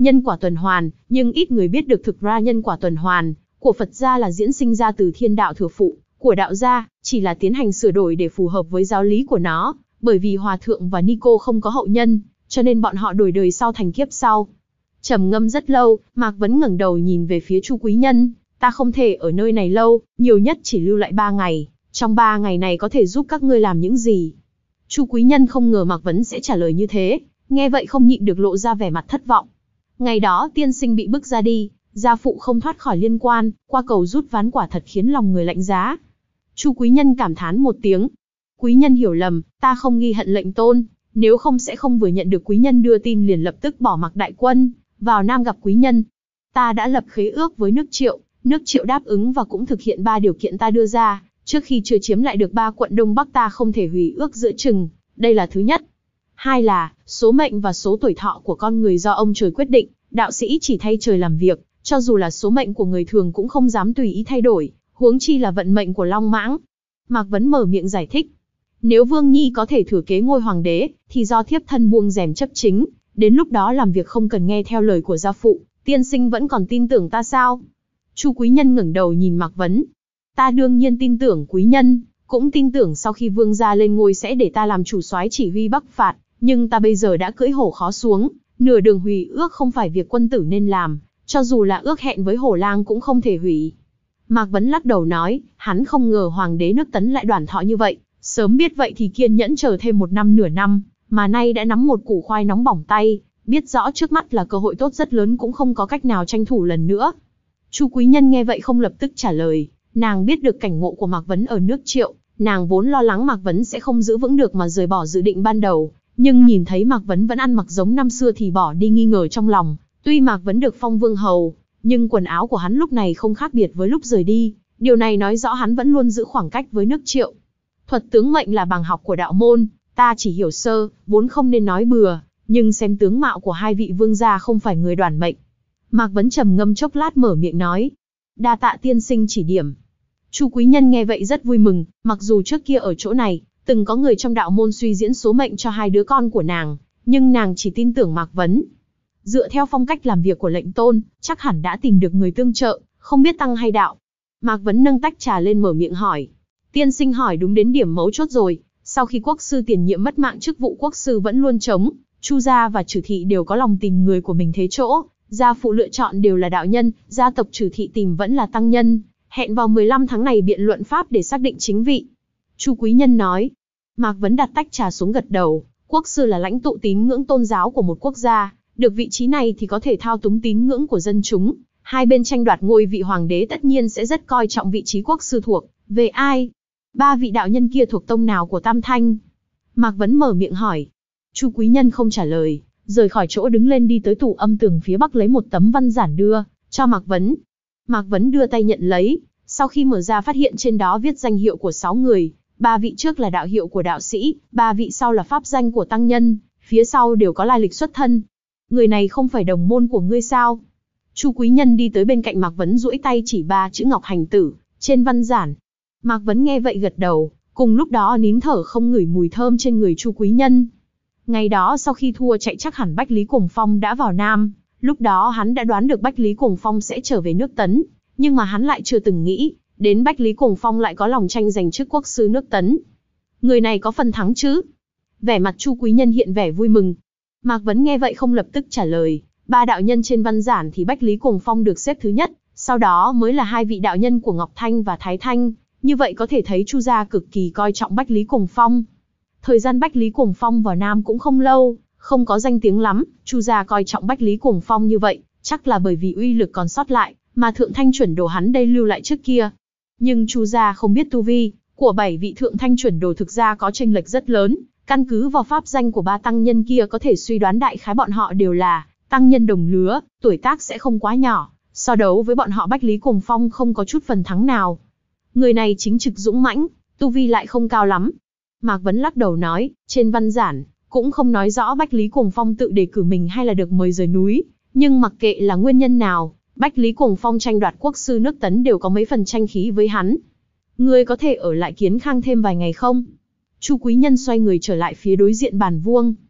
nhân quả tuần hoàn, nhưng ít người biết được thực ra nhân quả tuần hoàn của Phật gia là diễn sinh ra từ thiên đạo thừa phụ, của đạo gia, chỉ là tiến hành sửa đổi để phù hợp với giáo lý của nó, bởi vì Hòa Thượng và Nico không có hậu nhân, cho nên bọn họ đổi đời sau thành kiếp sau. Trầm ngâm rất lâu, Mạc Vấn ngẩng đầu nhìn về phía Chu Quý Nhân, ta không thể ở nơi này lâu, nhiều nhất chỉ lưu lại ba ngày, trong ba ngày này có thể giúp các ngươi làm những gì? Chu Quý Nhân không ngờ Mạc Vấn sẽ trả lời như thế, nghe vậy không nhịn được lộ ra vẻ mặt thất vọng. Ngày đó tiên sinh bị bức ra đi, gia phụ không thoát khỏi liên quan, qua cầu rút ván quả thật khiến lòng người lạnh giá. Chu Quý Nhân cảm thán một tiếng. Quý Nhân hiểu lầm, ta không nghi hận lệnh tôn, nếu không sẽ không vừa nhận được Quý Nhân đưa tin liền lập tức bỏ mặc đại quân, vào Nam gặp Quý Nhân. Ta đã lập khế ước với nước Triệu, nước Triệu đáp ứng và cũng thực hiện ba điều kiện ta đưa ra, trước khi chưa chiếm lại được ba quận Đông Bắc ta không thể hủy ước giữa chừng, đây là thứ nhất. Hai là, số mệnh và số tuổi thọ của con người do ông trời quyết định, đạo sĩ chỉ thay trời làm việc, cho dù là số mệnh của người thường cũng không dám tùy ý thay đổi, huống chi là vận mệnh của Long Mãng. Mạc Vấn mở miệng giải thích. Nếu Vương Nhi có thể thừa kế ngôi hoàng đế, thì do thiếp thân buông rèm chấp chính, đến lúc đó làm việc không cần nghe theo lời của gia phụ, tiên sinh vẫn còn tin tưởng ta sao? Chu Quý Nhân ngẩng đầu nhìn Mạc Vấn. Ta đương nhiên tin tưởng Quý Nhân, cũng tin tưởng sau khi Vương gia lên ngôi sẽ để ta làm chủ soái chỉ huy Bắc phạt, nhưng ta bây giờ đã cưỡi hổ khó xuống, nửa đường hủy ước không phải việc quân tử nên làm, cho dù là ước hẹn với Hổ Lang cũng không thể hủy. Mạc Vấn lắc đầu nói, hắn không ngờ hoàng đế nước Tấn lại đoản thọ như vậy, sớm biết vậy thì kiên nhẫn chờ thêm một năm nửa năm, mà nay đã nắm một củ khoai nóng bỏng tay, biết rõ trước mắt là cơ hội tốt rất lớn cũng không có cách nào tranh thủ lần nữa. Chu Quý Nhân nghe vậy không lập tức trả lời, nàng biết được cảnh ngộ của Mạc Vấn ở nước Triệu, nàng vốn lo lắng Mạc Vấn sẽ không giữ vững được mà rời bỏ dự định ban đầu, nhưng nhìn thấy Mạc Vấn vẫn ăn mặc giống năm xưa thì bỏ đi nghi ngờ trong lòng. Tuy Mạc Vấn được phong vương hầu, nhưng quần áo của hắn lúc này không khác biệt với lúc rời đi, điều này nói rõ hắn vẫn luôn giữ khoảng cách với nước Triệu. Thuật tướng mệnh là bằng học của đạo môn, ta chỉ hiểu sơ, vốn không nên nói bừa, nhưng xem tướng mạo của hai vị vương gia không phải người đoản mệnh. Mạc Vấn trầm ngâm chốc lát mở miệng nói, đa tạ tiên sinh chỉ điểm. Chu Quý Nhân nghe vậy rất vui mừng, mặc dù trước kia ở chỗ này, từng có người trong đạo môn suy diễn số mệnh cho hai đứa con của nàng, nhưng nàng chỉ tin tưởng Mạc Vấn. Dựa theo phong cách làm việc của lệnh tôn, chắc hẳn đã tìm được người tương trợ, không biết tăng hay đạo. Mạc Vấn nâng tách trà lên mở miệng hỏi. Tiên sinh hỏi đúng đến điểm mấu chốt rồi, sau khi quốc sư tiền nhiệm mất mạng chức vụ quốc sư vẫn luôn trống, Chu gia và Trừ thị đều có lòng tìm người của mình thế chỗ, gia phụ lựa chọn đều là đạo nhân, gia tộc Trừ thị tìm vẫn là tăng nhân, hẹn vào mười lăm tháng này biện luận pháp để xác định chính vị. Chu Quý Nhân nói. Mạc Vấn đặt tách trà xuống gật đầu, quốc sư là lãnh tụ tín ngưỡng tôn giáo của một quốc gia, được vị trí này thì có thể thao túng tín ngưỡng của dân chúng, hai bên tranh đoạt ngôi vị hoàng đế tất nhiên sẽ rất coi trọng vị trí quốc sư thuộc về ai. Ba vị đạo nhân kia thuộc tông nào của Tam Thanh? Mạc Vấn mở miệng hỏi. Chu Quý Nhân không trả lời, rời khỏi chỗ đứng lên đi tới tủ âm tường phía bắc lấy một tấm văn giản đưa cho Mạc Vấn. Mạc Vấn đưa tay nhận lấy, sau khi mở ra phát hiện trên đó viết danh hiệu của sáu người, ba vị trước là đạo hiệu của đạo sĩ, ba vị sau là pháp danh của tăng nhân, phía sau đều có lai lịch xuất thân. Người này không phải đồng môn của ngươi sao? Chu Quý Nhân đi tới bên cạnh Mạc Vấn duỗi tay chỉ ba chữ Ngọc Hành Tử trên văn giản. Mạc Vấn nghe vậy gật đầu, cùng lúc đó nín thở không ngửi mùi thơm trên người Chu Quý Nhân. Ngày đó sau khi thua chạy chắc hẳn Bách Lý Cuồng Phong đã vào Nam, lúc đó hắn đã đoán được Bách Lý Cuồng Phong sẽ trở về nước Tấn, nhưng mà hắn lại chưa từng nghĩ đến Bách Lý Cuồng Phong lại có lòng tranh giành chức quốc sư nước Tấn. Người này có phần thắng chứ? Vẻ mặt Chu Quý Nhân hiện vẻ vui mừng. Mạc Vấn nghe vậy không lập tức trả lời, ba đạo nhân trên văn giản thì Bách Lý Cuồng Phong được xếp thứ nhất, sau đó mới là hai vị đạo nhân của Ngọc Thanh và Thái Thanh, như vậy có thể thấy Chu gia cực kỳ coi trọng Bách Lý Cuồng Phong. Thời gian Bách Lý Cuồng Phong vào Nam cũng không lâu, không có danh tiếng lắm, Chu gia coi trọng Bách Lý Cuồng Phong như vậy, chắc là bởi vì uy lực còn sót lại, mà thượng thanh chuẩn đồ hắn đây lưu lại trước kia. Nhưng Chu gia không biết tu vi của bảy vị thượng thanh chuẩn đồ thực ra có chênh lệch rất lớn, căn cứ vào pháp danh của ba tăng nhân kia có thể suy đoán đại khái bọn họ đều là tăng nhân đồng lứa, tuổi tác sẽ không quá nhỏ, so đấu với bọn họ Bách Lý Cuồng Phong không có chút phần thắng nào. Người này chính trực dũng mãnh, tu vi lại không cao lắm. Mạc Vấn lắc đầu nói, trên văn giản cũng không nói rõ Bách Lý Cuồng Phong tự đề cử mình hay là được mời rời núi, nhưng mặc kệ là nguyên nhân nào, Bách Lý Cuồng Phong tranh đoạt quốc sư nước Tấn đều có mấy phần tranh khí với hắn. Ngươi có thể ở lại Kiến Khang thêm vài ngày không? Chu Quý Nhân xoay người trở lại phía đối diện bàn vuông.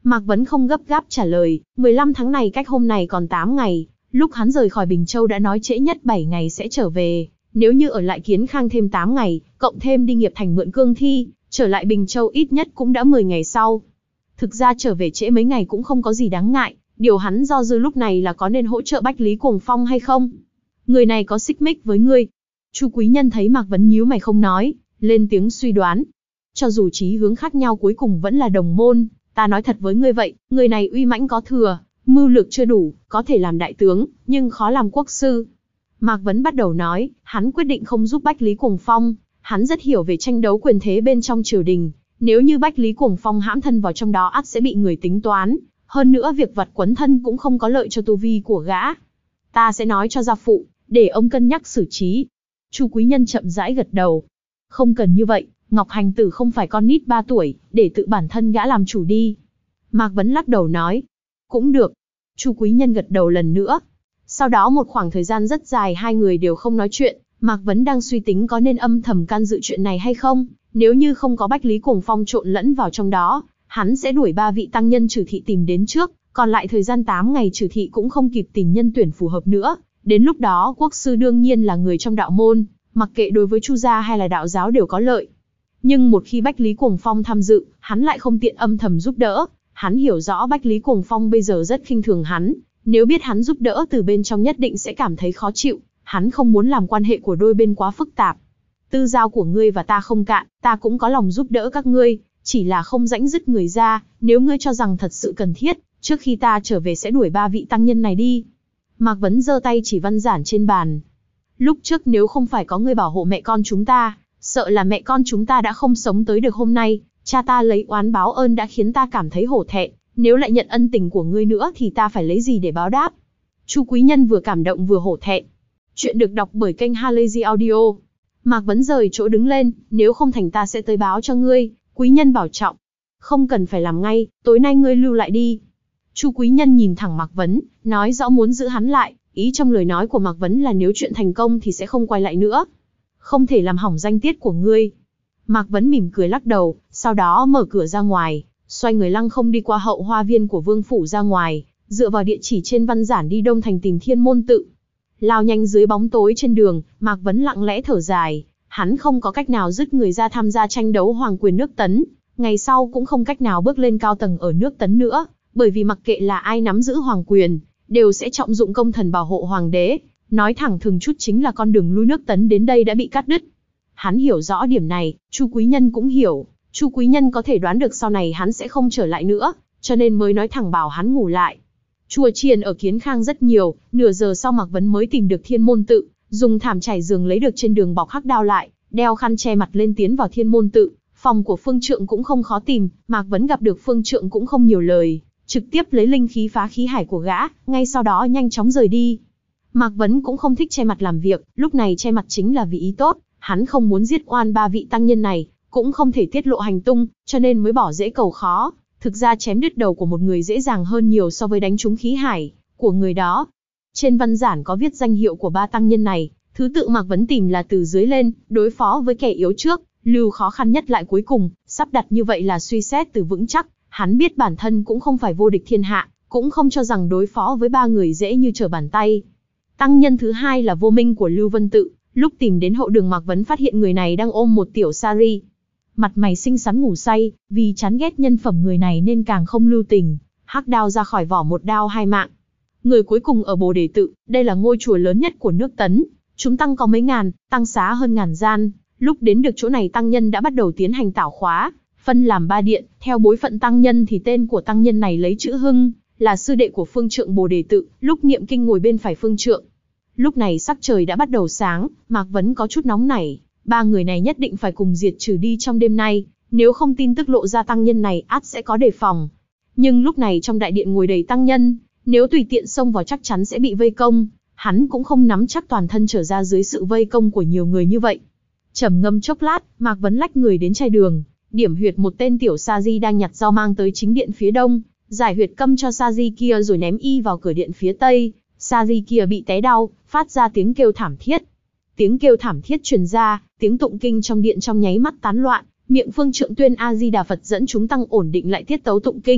Mạc Vấn không gấp gáp trả lời, mười lăm tháng này cách hôm này còn tám ngày, lúc hắn rời khỏi Bình Châu đã nói trễ nhất bảy ngày sẽ trở về, nếu như ở lại Kiến Khang thêm tám ngày, cộng thêm đi Nghiệp Thành mượn cương thi, trở lại Bình Châu ít nhất cũng đã mười ngày sau. Thực ra trở về trễ mấy ngày cũng không có gì đáng ngại, điều hắn do dự lúc này là có nên hỗ trợ Bách Lý Cuồng Phong hay không. Người này có xích mích với ngươi. Chu Quý Nhân thấy Mạc Vấn nhíu mày không nói, lên tiếng suy đoán. Cho dù chí hướng khác nhau cuối cùng vẫn là đồng môn, ta nói thật với ngươi vậy, người này uy mãnh có thừa, mưu lược chưa đủ, có thể làm đại tướng, nhưng khó làm quốc sư. Mạc Vấn bắt đầu nói, hắn quyết định không giúp Bách Lý Cuồng Phong, hắn rất hiểu về tranh đấu quyền thế bên trong triều đình, nếu như Bách Lý Cuồng Phong hãm thân vào trong đó ắt sẽ bị người tính toán, hơn nữa việc vặt quấn thân cũng không có lợi cho tu vi của gã. Ta sẽ nói cho gia phụ, để ông cân nhắc xử trí. Chu Quý Nhân chậm rãi gật đầu. Không cần như vậy, Ngọc Hành Tử không phải con nít ba tuổi, để tự bản thân gã làm chủ đi. Mạc Vấn lắc đầu nói. Cũng được. Chu Quý Nhân gật đầu lần nữa. Sau đó một khoảng thời gian rất dài hai người đều không nói chuyện, Mạc Vấn đang suy tính có nên âm thầm can dự chuyện này hay không, nếu như không có Bách Lý Cuồng Phong trộn lẫn vào trong đó, hắn sẽ đuổi ba vị tăng nhân Trừ Thị tìm đến trước, còn lại thời gian tám ngày Trừ Thị cũng không kịp tìm nhân tuyển phù hợp nữa, đến lúc đó quốc sư đương nhiên là người trong đạo môn, mặc kệ đối với Chu gia hay là đạo giáo đều có lợi. Nhưng một khi Bách Lý Cuồng Phong tham dự, hắn lại không tiện âm thầm giúp đỡ, hắn hiểu rõ Bách Lý Cuồng Phong bây giờ rất khinh thường hắn, nếu biết hắn giúp đỡ từ bên trong nhất định sẽ cảm thấy khó chịu, hắn không muốn làm quan hệ của đôi bên quá phức tạp. Tư giao của ngươi và ta không cạn, ta cũng có lòng giúp đỡ các ngươi, chỉ là không rãnh dứt người ra, nếu ngươi cho rằng thật sự cần thiết, trước khi ta trở về sẽ đuổi ba vị tăng nhân này đi. Mạc Vấn giơ tay chỉ văn giản trên bàn. Lúc trước nếu không phải có ngươi bảo hộ mẹ con chúng ta, sợ là mẹ con chúng ta đã không sống tới được hôm nay, cha ta lấy oán báo ơn đã khiến ta cảm thấy hổ thẹn, nếu lại nhận ân tình của ngươi nữa thì ta phải lấy gì để báo đáp. Chu Quý Nhân vừa cảm động vừa hổ thẹn. Chuyện được đọc bởi kênh Halazy Audio. Mạc Vấn rời chỗ đứng lên, nếu không thành ta sẽ tới báo cho ngươi, Quý Nhân bảo trọng. Không cần phải làm ngay, tối nay ngươi lưu lại đi. Chu Quý Nhân nhìn thẳng Mạc Vấn, nói rõ muốn giữ hắn lại, ý trong lời nói của Mạc Vấn là nếu chuyện thành công thì sẽ không quay lại nữa. Không thể làm hỏng danh tiết của ngươi. Mạc Vấn mỉm cười lắc đầu, sau đó mở cửa ra ngoài, xoay người lăng không đi qua hậu hoa viên của Vương phủ ra ngoài, dựa vào địa chỉ trên văn giản đi Đông Thành tìm Thiên Môn Tự. Lao nhanh dưới bóng tối trên đường, Mạc Vấn lặng lẽ thở dài, hắn không có cách nào dứt người ra tham gia tranh đấu hoàng quyền nước Tấn, ngày sau cũng không cách nào bước lên cao tầng ở nước Tấn nữa, bởi vì mặc kệ là ai nắm giữ hoàng quyền, đều sẽ trọng dụng công thần bảo hộ hoàng đế, nói thẳng thừng chút chính là con đường lui nước Tấn đến đây đã bị cắt đứt. Hắn hiểu rõ điểm này, Chu Quý Nhân cũng hiểu, Chu Quý Nhân có thể đoán được sau này hắn sẽ không trở lại nữa, cho nên mới nói thẳng bảo hắn ngủ lại. Chùa chiền ở Kiến Khang rất nhiều, nửa giờ sau Mạc Vấn mới tìm được Thiên Môn Tự, dùng thảm trải giường lấy được trên đường bọc hắc đao lại, đeo khăn che mặt lên tiến vào Thiên Môn Tự. Phòng của Phương Trượng cũng không khó tìm, Mạc Vấn gặp được Phương Trượng cũng không nhiều lời, trực tiếp lấy linh khí phá khí hải của gã, ngay sau đó nhanh chóng rời đi. Mạc Vấn cũng không thích che mặt làm việc, lúc này che mặt chính là vì ý tốt, hắn không muốn giết oan ba vị tăng nhân này, cũng không thể tiết lộ hành tung, cho nên mới bỏ dễ cầu khó. Thực ra chém đứt đầu của một người dễ dàng hơn nhiều so với đánh trúng khí hải của người đó. Trên văn giản có viết danh hiệu của ba tăng nhân này, thứ tự Mạc Vấn tìm là từ dưới lên, đối phó với kẻ yếu trước, lưu khó khăn nhất lại cuối cùng, sắp đặt như vậy là suy xét từ vững chắc, hắn biết bản thân cũng không phải vô địch thiên hạ, cũng không cho rằng đối phó với ba người dễ như trở bàn tay. Tăng nhân thứ hai là Vô Minh của Lưu Vân Tự, lúc tìm đến hậu đường Mạc Vấn phát hiện người này đang ôm một tiểu sari. Mặt mày xinh xắn ngủ say, vì chán ghét nhân phẩm người này nên càng không lưu tình, hắc đao ra khỏi vỏ một đao hai mạng. Người cuối cùng ở Bồ Đề Tự, đây là ngôi chùa lớn nhất của nước Tấn, chúng tăng có mấy ngàn, tăng xá hơn ngàn gian. Lúc đến được chỗ này tăng nhân đã bắt đầu tiến hành tảo khóa, phân làm ba điện, theo bối phận tăng nhân thì tên của tăng nhân này lấy chữ Hưng, là sư đệ của Phương Trượng Bồ Đề Tự, lúc niệm kinh ngồi bên phải Phương Trượng. Lúc này sắc trời đã bắt đầu sáng, Mạc Vấn có chút nóng nảy, ba người này nhất định phải cùng diệt trừ đi trong đêm nay, nếu không tin tức lộ ra tăng nhân này ắt sẽ có đề phòng. Nhưng lúc này trong đại điện ngồi đầy tăng nhân, nếu tùy tiện xông vào chắc chắn sẽ bị vây công, hắn cũng không nắm chắc toàn thân trở ra dưới sự vây công của nhiều người như vậy. Trầm ngâm chốc lát, Mạc Vấn lách người đến trai đường, điểm huyệt một tên tiểu sa di đang nhặt rau mang tới chính điện phía đông, giải huyệt câm cho sa di kia rồi ném y vào cửa điện phía tây. Sa di kia bị té đau, phát ra tiếng kêu thảm thiết. Tiếng kêu thảm thiết truyền ra, tiếng tụng kinh trong điện trong nháy mắt tán loạn, miệng Phương Trượng tuyên A Di Đà Phật dẫn chúng tăng ổn định lại tiết tấu tụng kinh,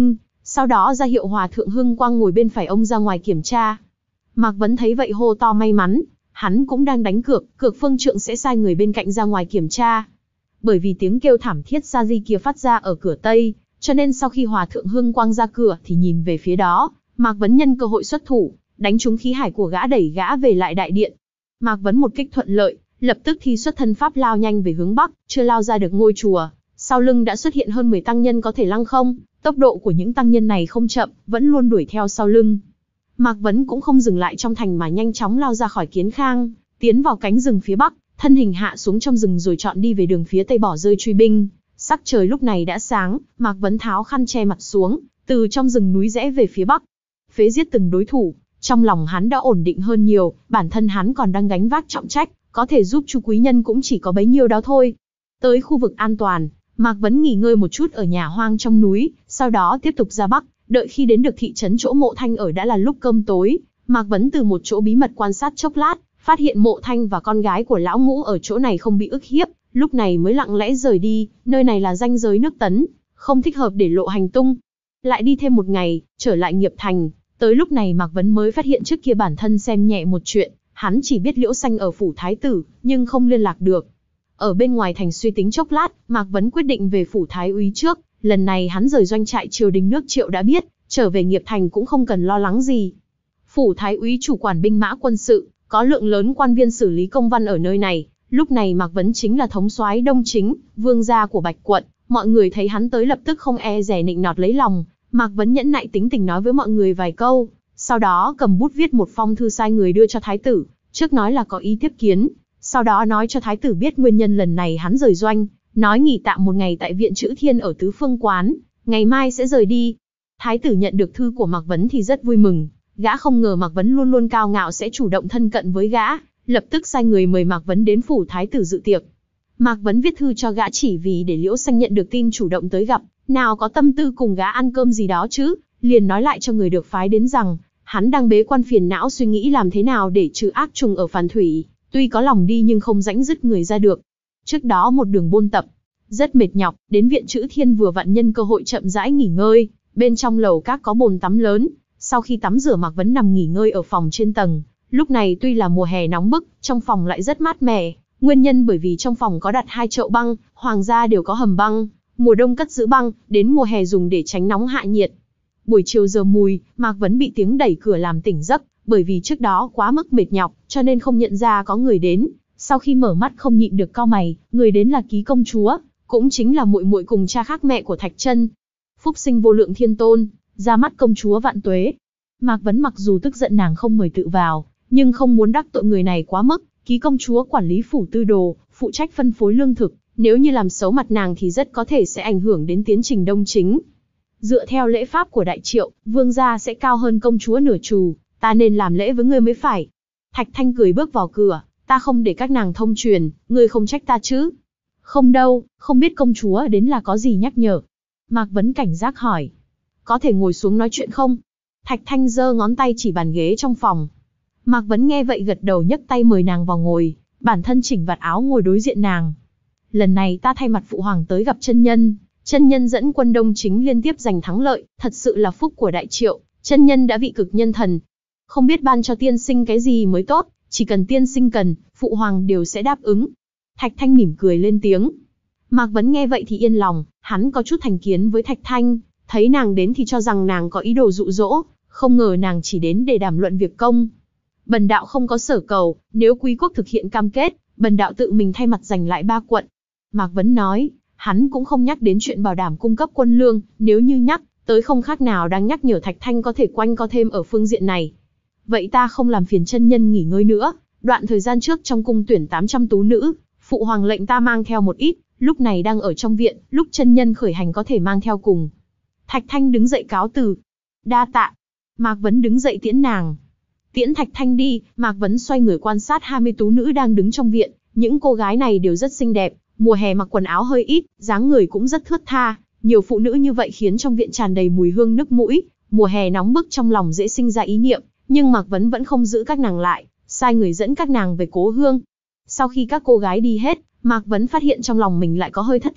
sau đó ra hiệu Hòa thượng Hưng Quang ngồi bên phải ông ra ngoài kiểm tra. Mạc Vấn thấy vậy hô to may mắn, hắn cũng đang đánh cược, cược phương trượng sẽ sai người bên cạnh ra ngoài kiểm tra. Bởi vì tiếng kêu thảm thiết sa di kia phát ra ở cửa Tây, cho nên sau khi Hòa thượng Hưng Quang ra cửa thì nhìn về phía đó, Mạc Vấn nhân cơ hội xuất thủ, đánh trúng khí hải của gã đẩy gã về lại đại điện. Mạc Vấn một kích thuận lợi, lập tức thi xuất thân pháp lao nhanh về hướng Bắc, chưa lao ra được ngôi chùa, sau lưng đã xuất hiện hơn mười tăng nhân có thể lăng không, tốc độ của những tăng nhân này không chậm, vẫn luôn đuổi theo sau lưng. Mạc Vấn cũng không dừng lại trong thành mà nhanh chóng lao ra khỏi Kiến Khang, tiến vào cánh rừng phía Bắc, thân hình hạ xuống trong rừng rồi chọn đi về đường phía Tây bỏ rơi truy binh. Sắc trời lúc này đã sáng, Mạc Vấn tháo khăn che mặt xuống, từ trong rừng núi rẽ về phía Bắc. Phế giết từng đối thủ, trong lòng hắn đã ổn định hơn nhiều, bản thân hắn còn đang gánh vác trọng trách, có thể giúp Chu Quý Nhân cũng chỉ có bấy nhiêu đó thôi. Tới khu vực an toàn, Mạc Vấn nghỉ ngơi một chút ở nhà hoang trong núi, sau đó tiếp tục ra Bắc, đợi khi đến được thị trấn chỗ Mộ Thanh ở đã là lúc cơm tối. Mạc Vấn từ một chỗ bí mật quan sát chốc lát, phát hiện Mộ Thanh và con gái của lão Ngũ ở chỗ này không bị ức hiếp, lúc này mới lặng lẽ rời đi, nơi này là ranh giới nước Tấn, không thích hợp để lộ hành tung. Lại đi thêm một ngày, trở lại Nghiệp Thành, tới lúc này Mạc Vấn mới phát hiện trước kia bản thân xem nhẹ một chuyện, hắn chỉ biết Liễu Xanh ở phủ thái tử, nhưng không liên lạc được. Ở bên ngoài thành suy tính chốc lát, Mạc Vấn quyết định về phủ thái úy trước, lần này hắn rời doanh trại triều đình nước Triệu đã biết, trở về Nghiệp Thành cũng không cần lo lắng gì. Phủ thái úy chủ quản binh mã quân sự, có lượng lớn quan viên xử lý công văn ở nơi này, lúc này Mạc Vấn chính là thống soái Đông Chính, vương gia của Bạch quận, mọi người thấy hắn tới lập tức không e dè nịnh nọt lấy lòng. Mạc Vấn nhẫn nại tính tình nói với mọi người vài câu, sau đó cầm bút viết một phong thư sai người đưa cho thái tử, trước nói là có ý tiếp kiến, sau đó nói cho thái tử biết nguyên nhân lần này hắn rời doanh, nói nghỉ tạm một ngày tại viện Chữ Thiên ở Tứ Phương Quán, ngày mai sẽ rời đi. Thái tử nhận được thư của Mạc Vấn thì rất vui mừng, gã không ngờ Mạc Vấn luôn luôn cao ngạo sẽ chủ động thân cận với gã, lập tức sai người mời Mạc Vấn đến phủ thái tử dự tiệc. Mạc Vấn viết thư cho gã chỉ vì để Liễu Xanh nhận được tin chủ động tới gặp, nào có tâm tư cùng gã ăn cơm gì đó chứ, liền nói lại cho người được phái đến rằng, hắn đang bế quan phiền não suy nghĩ làm thế nào để trừ ác trùng ở Phàn Thủy, tuy có lòng đi nhưng không rãnh dứt người ra được. Trước đó một đường buôn tập, rất mệt nhọc, đến viện Chữ Thiên vừa vặn nhân cơ hội chậm rãi nghỉ ngơi, bên trong lầu các có bồn tắm lớn, sau khi tắm rửa Mạc Vấn nằm nghỉ ngơi ở phòng trên tầng, lúc này tuy là mùa hè nóng bức, trong phòng lại rất mát mẻ, nguyên nhân bởi vì trong phòng có đặt hai chậu băng, hoàng gia đều có hầm băng, mùa đông cất giữ băng, đến mùa hè dùng để tránh nóng hạ nhiệt. Buổi chiều giờ mùi, Mạc Vấn bị tiếng đẩy cửa làm tỉnh giấc, bởi vì trước đó quá mức mệt nhọc, cho nên không nhận ra có người đến. Sau khi mở mắt không nhịn được cau mày, người đến là Ký công chúa, cũng chính là muội muội cùng cha khác mẹ của Thạch Chân. Phúc sinh vô lượng thiên tôn, ra mắt công chúa vạn tuế. Mạc Vấn mặc dù tức giận nàng không mời tự vào, nhưng không muốn đắc tội người này quá mức. Ký công chúa quản lý phủ tư đồ, phụ trách phân phối lương thực, nếu như làm xấu mặt nàng thì rất có thể sẽ ảnh hưởng đến tiến trình Đông Chính. Dựa theo lễ pháp của Đại Triệu, vương gia sẽ cao hơn công chúa nửa trù, ta nên làm lễ với ngươi mới phải. Thạch Thanh cười bước vào cửa, ta không để các nàng thông truyền, ngươi không trách ta chứ? Không đâu, không biết công chúa đến là có gì nhắc nhở. Mạc Vấn cảnh giác hỏi, có thể ngồi xuống nói chuyện không? Thạch Thanh giơ ngón tay chỉ bàn ghế trong phòng. Mạc Vấn nghe vậy gật đầu nhấc tay mời nàng vào ngồi, bản thân chỉnh vạt áo ngồi đối diện nàng. Lần này ta thay mặt phụ hoàng tới gặp chân nhân, chân nhân dẫn quân Đông Chính liên tiếp giành thắng lợi, thật sự là phúc của Đại Triệu, chân nhân đã vị cực nhân thần. Không biết ban cho tiên sinh cái gì mới tốt, chỉ cần tiên sinh cần, phụ hoàng đều sẽ đáp ứng. Thạch Thanh mỉm cười lên tiếng. Mạc Vấn nghe vậy thì yên lòng, hắn có chút thành kiến với Thạch Thanh, thấy nàng đến thì cho rằng nàng có ý đồ dụ dỗ, không ngờ nàng chỉ đến để đàm luận việc công. Bần đạo không có sở cầu, nếu quý quốc thực hiện cam kết, bần đạo tự mình thay mặt giành lại ba quận. Mạc Vấn nói, hắn cũng không nhắc đến chuyện bảo đảm cung cấp quân lương, nếu như nhắc, tới không khác nào đang nhắc nhở Thạch Thanh có thể quanh co thêm ở phương diện này. Vậy ta không làm phiền chân nhân nghỉ ngơi nữa, đoạn thời gian trước trong cung tuyển tám trăm tú nữ, phụ hoàng lệnh ta mang theo một ít, lúc này đang ở trong viện, lúc chân nhân khởi hành có thể mang theo cùng. Thạch Thanh đứng dậy cáo từ. Đa tạ. Mạc Vấn đứng dậy tiễn nàng. Tiễn Thạch Thanh đi, Mạc Vấn xoay người quan sát hai mươi tú nữ đang đứng trong viện, những cô gái này đều rất xinh đẹp, mùa hè mặc quần áo hơi ít, dáng người cũng rất thướt tha, nhiều phụ nữ như vậy khiến trong viện tràn đầy mùi hương nức mũi, mùa hè nóng bức trong lòng dễ sinh ra ý niệm, nhưng Mạc Vấn vẫn không giữ các nàng lại, sai người dẫn các nàng về cố hương. Sau khi các cô gái đi hết, Mạc Vấn phát hiện trong lòng mình lại có hơi thất lạc,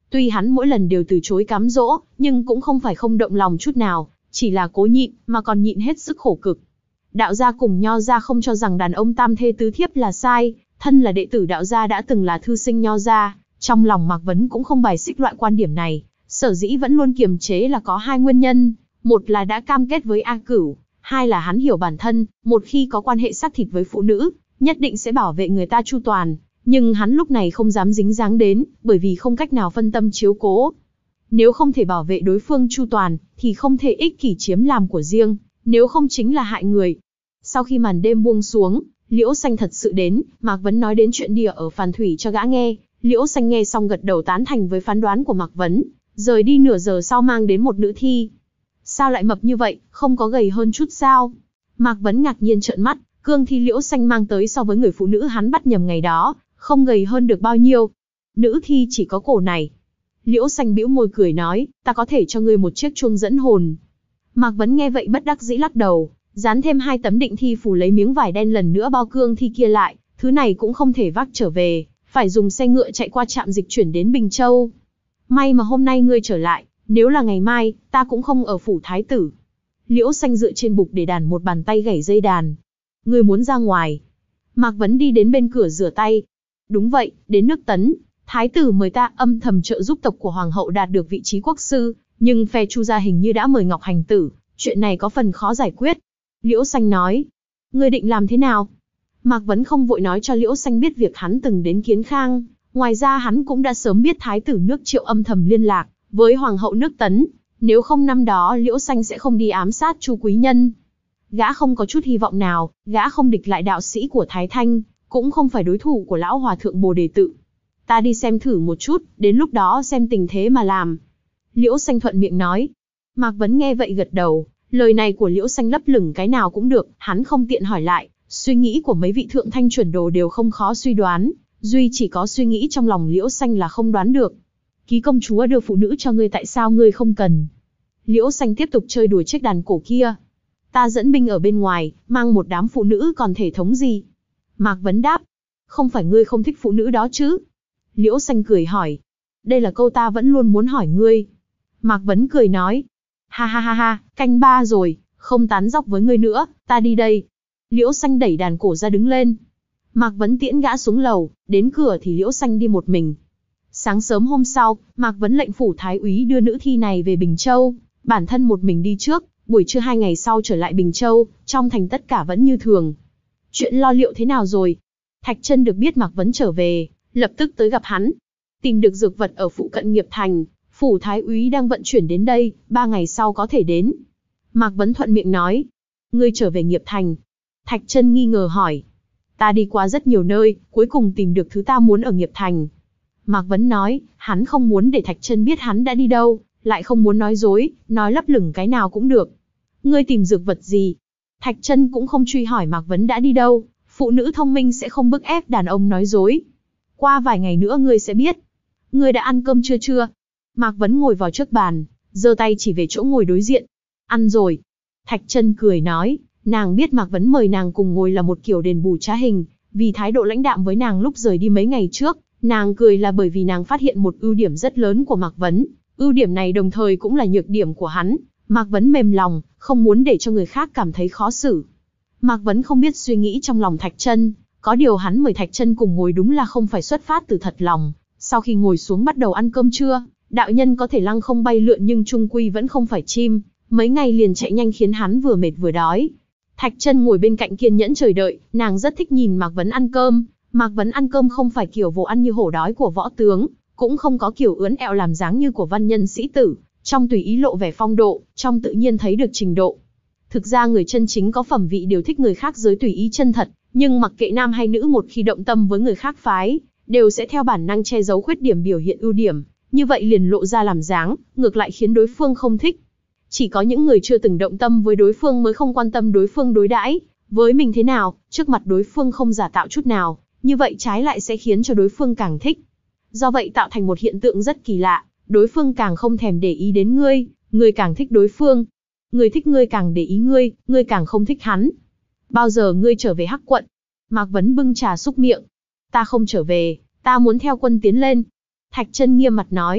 Tuy hắn mỗi lần đều từ chối cám dỗ, nhưng cũng không phải không động lòng chút nào, chỉ là cố nhịn, mà còn nhịn hết sức khổ cực. Đạo gia cùng Nho gia không cho rằng đàn ông tam thê tứ thiếp là sai, thân là đệ tử đạo gia đã từng là thư sinh Nho gia, trong lòng Mạc Vấn cũng không bài xích loại quan điểm này, sở dĩ vẫn luôn kiềm chế là có hai nguyên nhân, một là đã cam kết với A Cửu, hai là hắn hiểu bản thân, một khi có quan hệ xác thịt với phụ nữ, nhất định sẽ bảo vệ người ta chu toàn, nhưng hắn lúc này không dám dính dáng đến, bởi vì không cách nào phân tâm chiếu cố. Nếu không thể bảo vệ đối phương chu toàn, thì không thể ích kỷ chiếm làm của riêng, nếu không chính là hại người. Sau khi màn đêm buông xuống, Liễu Xanh thật sự đến, Mạc Vấn nói đến chuyện địa ở Phàn Thủy cho gã nghe, Liễu Xanh nghe xong gật đầu tán thành với phán đoán của Mạc Vấn, rời đi nửa giờ sau mang đến một nữ thi. Sao lại mập như vậy, không có gầy hơn chút sao? Mạc Vấn ngạc nhiên trợn mắt, cương thi Liễu Xanh mang tới so với người phụ nữ hắn bắt nhầm ngày đó, không gầy hơn được bao nhiêu. Nữ thi chỉ có cổ này. Liễu Xanh bĩu môi cười nói, ta có thể cho ngươi một chiếc chuông dẫn hồn. Mạc Vấn nghe vậy bất đắc dĩ lắc đầu, dán thêm hai tấm định thi phủ lấy miếng vải đen lần nữa bao cương thi kia lại, thứ này cũng không thể vác trở về, phải dùng xe ngựa chạy qua trạm dịch chuyển đến Bình Châu. May mà hôm nay ngươi trở lại, nếu là ngày mai, ta cũng không ở phủ thái tử. Liễu Xanh dựa trên bục để đàn một bàn tay gảy dây đàn. Ngươi muốn ra ngoài? Mạc Vấn đi đến bên cửa rửa tay. Đúng vậy, đến nước Tấn, thái tử mời ta âm thầm trợ giúp tộc của hoàng hậu đạt được vị trí quốc sư, nhưng phe Chu gia hình như đã mời Ngọc Hành tử, chuyện này có phần khó giải quyết. Liễu Xanh nói, ngươi định làm thế nào? Mạc Vấn không vội nói cho Liễu Xanh biết việc hắn từng đến Kiến Khang, ngoài ra hắn cũng đã sớm biết thái tử nước Triệu âm thầm liên lạc với hoàng hậu nước Tấn, nếu không năm đó Liễu Xanh sẽ không đi ám sát Chu Quý Nhân. Gã không có chút hy vọng nào, gã không địch lại đạo sĩ của Thái Thanh, cũng không phải đối thủ của lão hòa thượng Bồ Đề Tự. Ta đi xem thử một chút, đến lúc đó xem tình thế mà làm. Liễu Xanh thuận miệng nói. Mạc Vấn nghe vậy gật đầu, lời này của Liễu Xanh lấp lửng cái nào cũng được, hắn không tiện hỏi lại, suy nghĩ của mấy vị thượng thanh chuẩn đồ đều không khó suy đoán, duy chỉ có suy nghĩ trong lòng Liễu Xanh là không đoán được. Ký công chúa đưa phụ nữ cho ngươi tại sao ngươi không cần? Liễu Xanh tiếp tục chơi đùa chiếc đàn cổ kia. Ta dẫn binh ở bên ngoài, mang một đám phụ nữ còn thể thống gì? Mạc Vấn đáp. Không phải ngươi không thích phụ nữ đó chứ? Liễu Xanh cười hỏi. Đây là câu ta vẫn luôn muốn hỏi ngươi. Mạc Vấn cười nói. Ha ha ha ha, canh ba rồi, không tán dóc với ngươi nữa, ta đi đây. Liễu Xanh đẩy đàn cổ ra đứng lên. Mạc Vấn tiễn gã xuống lầu, đến cửa thì Liễu Xanh đi một mình. Sáng sớm hôm sau, Mạc Vấn lệnh phủ thái úy đưa nữ thi này về Bình Châu, bản thân một mình đi trước, buổi trưa hai ngày sau trở lại Bình Châu, trong thành tất cả vẫn như thường. Chuyện lo liệu thế nào rồi? Thạch Chân được biết Mạc Vấn trở về, lập tức tới gặp hắn. Tìm được dược vật ở phụ cận Nghiệp Thành, phủ thái úy đang vận chuyển đến đây, ba ngày sau có thể đến. Mạc Vấn thuận miệng nói. Ngươi trở về Nghiệp Thành? Thạch Chân nghi ngờ hỏi. Ta đi qua rất nhiều nơi, cuối cùng tìm được thứ ta muốn ở Nghiệp Thành. Mạc Vấn nói, hắn không muốn để Thạch Chân biết hắn đã đi đâu, lại không muốn nói dối, nói lấp lửng cái nào cũng được. Ngươi tìm dược vật gì? Thạch Chân cũng không truy hỏi Mạc Vấn đã đi đâu, phụ nữ thông minh sẽ không bức ép đàn ông nói dối. Qua vài ngày nữa ngươi sẽ biết. Ngươi đã ăn cơm chưa chưa? Mạc Vấn ngồi vào trước bàn, giơ tay chỉ về chỗ ngồi đối diện. Ăn rồi. Thạch Chân cười nói, nàng biết Mạc Vấn mời nàng cùng ngồi là một kiểu đền bù trá hình, vì thái độ lãnh đạm với nàng lúc rời đi mấy ngày trước, nàng cười là bởi vì nàng phát hiện một ưu điểm rất lớn của Mạc Vấn, ưu điểm này đồng thời cũng là nhược điểm của hắn. Mạc Vấn mềm lòng, không muốn để cho người khác cảm thấy khó xử. Mạc Vấn không biết suy nghĩ trong lòng Thạch Chân, có điều hắn mời Thạch Chân cùng ngồi đúng là không phải xuất phát từ thật lòng. Sau khi ngồi xuống bắt đầu ăn cơm trưa, đạo nhân có thể lăng không bay lượn nhưng chung quy vẫn không phải chim, mấy ngày liền chạy nhanh khiến hắn vừa mệt vừa đói. Thạch Chân ngồi bên cạnh kiên nhẫn chờ đợi, nàng rất thích nhìn Mạc Vấn ăn cơm. Mạc Vấn ăn cơm không phải kiểu vồ ăn như hổ đói của võ tướng, cũng không có kiểu ướn ẹo làm dáng như của văn nhân sĩ tử, trong tùy ý lộ vẻ phong độ, trong tự nhiên thấy được trình độ. Thực ra người chân chính có phẩm vị đều thích người khác giới tùy ý chân thật, nhưng mặc kệ nam hay nữ một khi động tâm với người khác phái, đều sẽ theo bản năng che giấu khuyết điểm biểu hiện ưu điểm, như vậy liền lộ ra làm dáng, ngược lại khiến đối phương không thích. Chỉ có những người chưa từng động tâm với đối phương mới không quan tâm đối phương đối đãi với mình thế nào, trước mặt đối phương không giả tạo chút nào, như vậy trái lại sẽ khiến cho đối phương càng thích. Do vậy tạo thành một hiện tượng rất kỳ lạ, đối phương càng không thèm để ý đến ngươi, ngươi càng thích đối phương. Người thích ngươi càng để ý ngươi, ngươi càng không thích hắn. Bao giờ ngươi trở về Hắc quận? Mạc Vấn bưng trà xúc miệng. Ta không trở về, ta muốn theo quân tiến lên. Thạch Chân nghiêm mặt nói.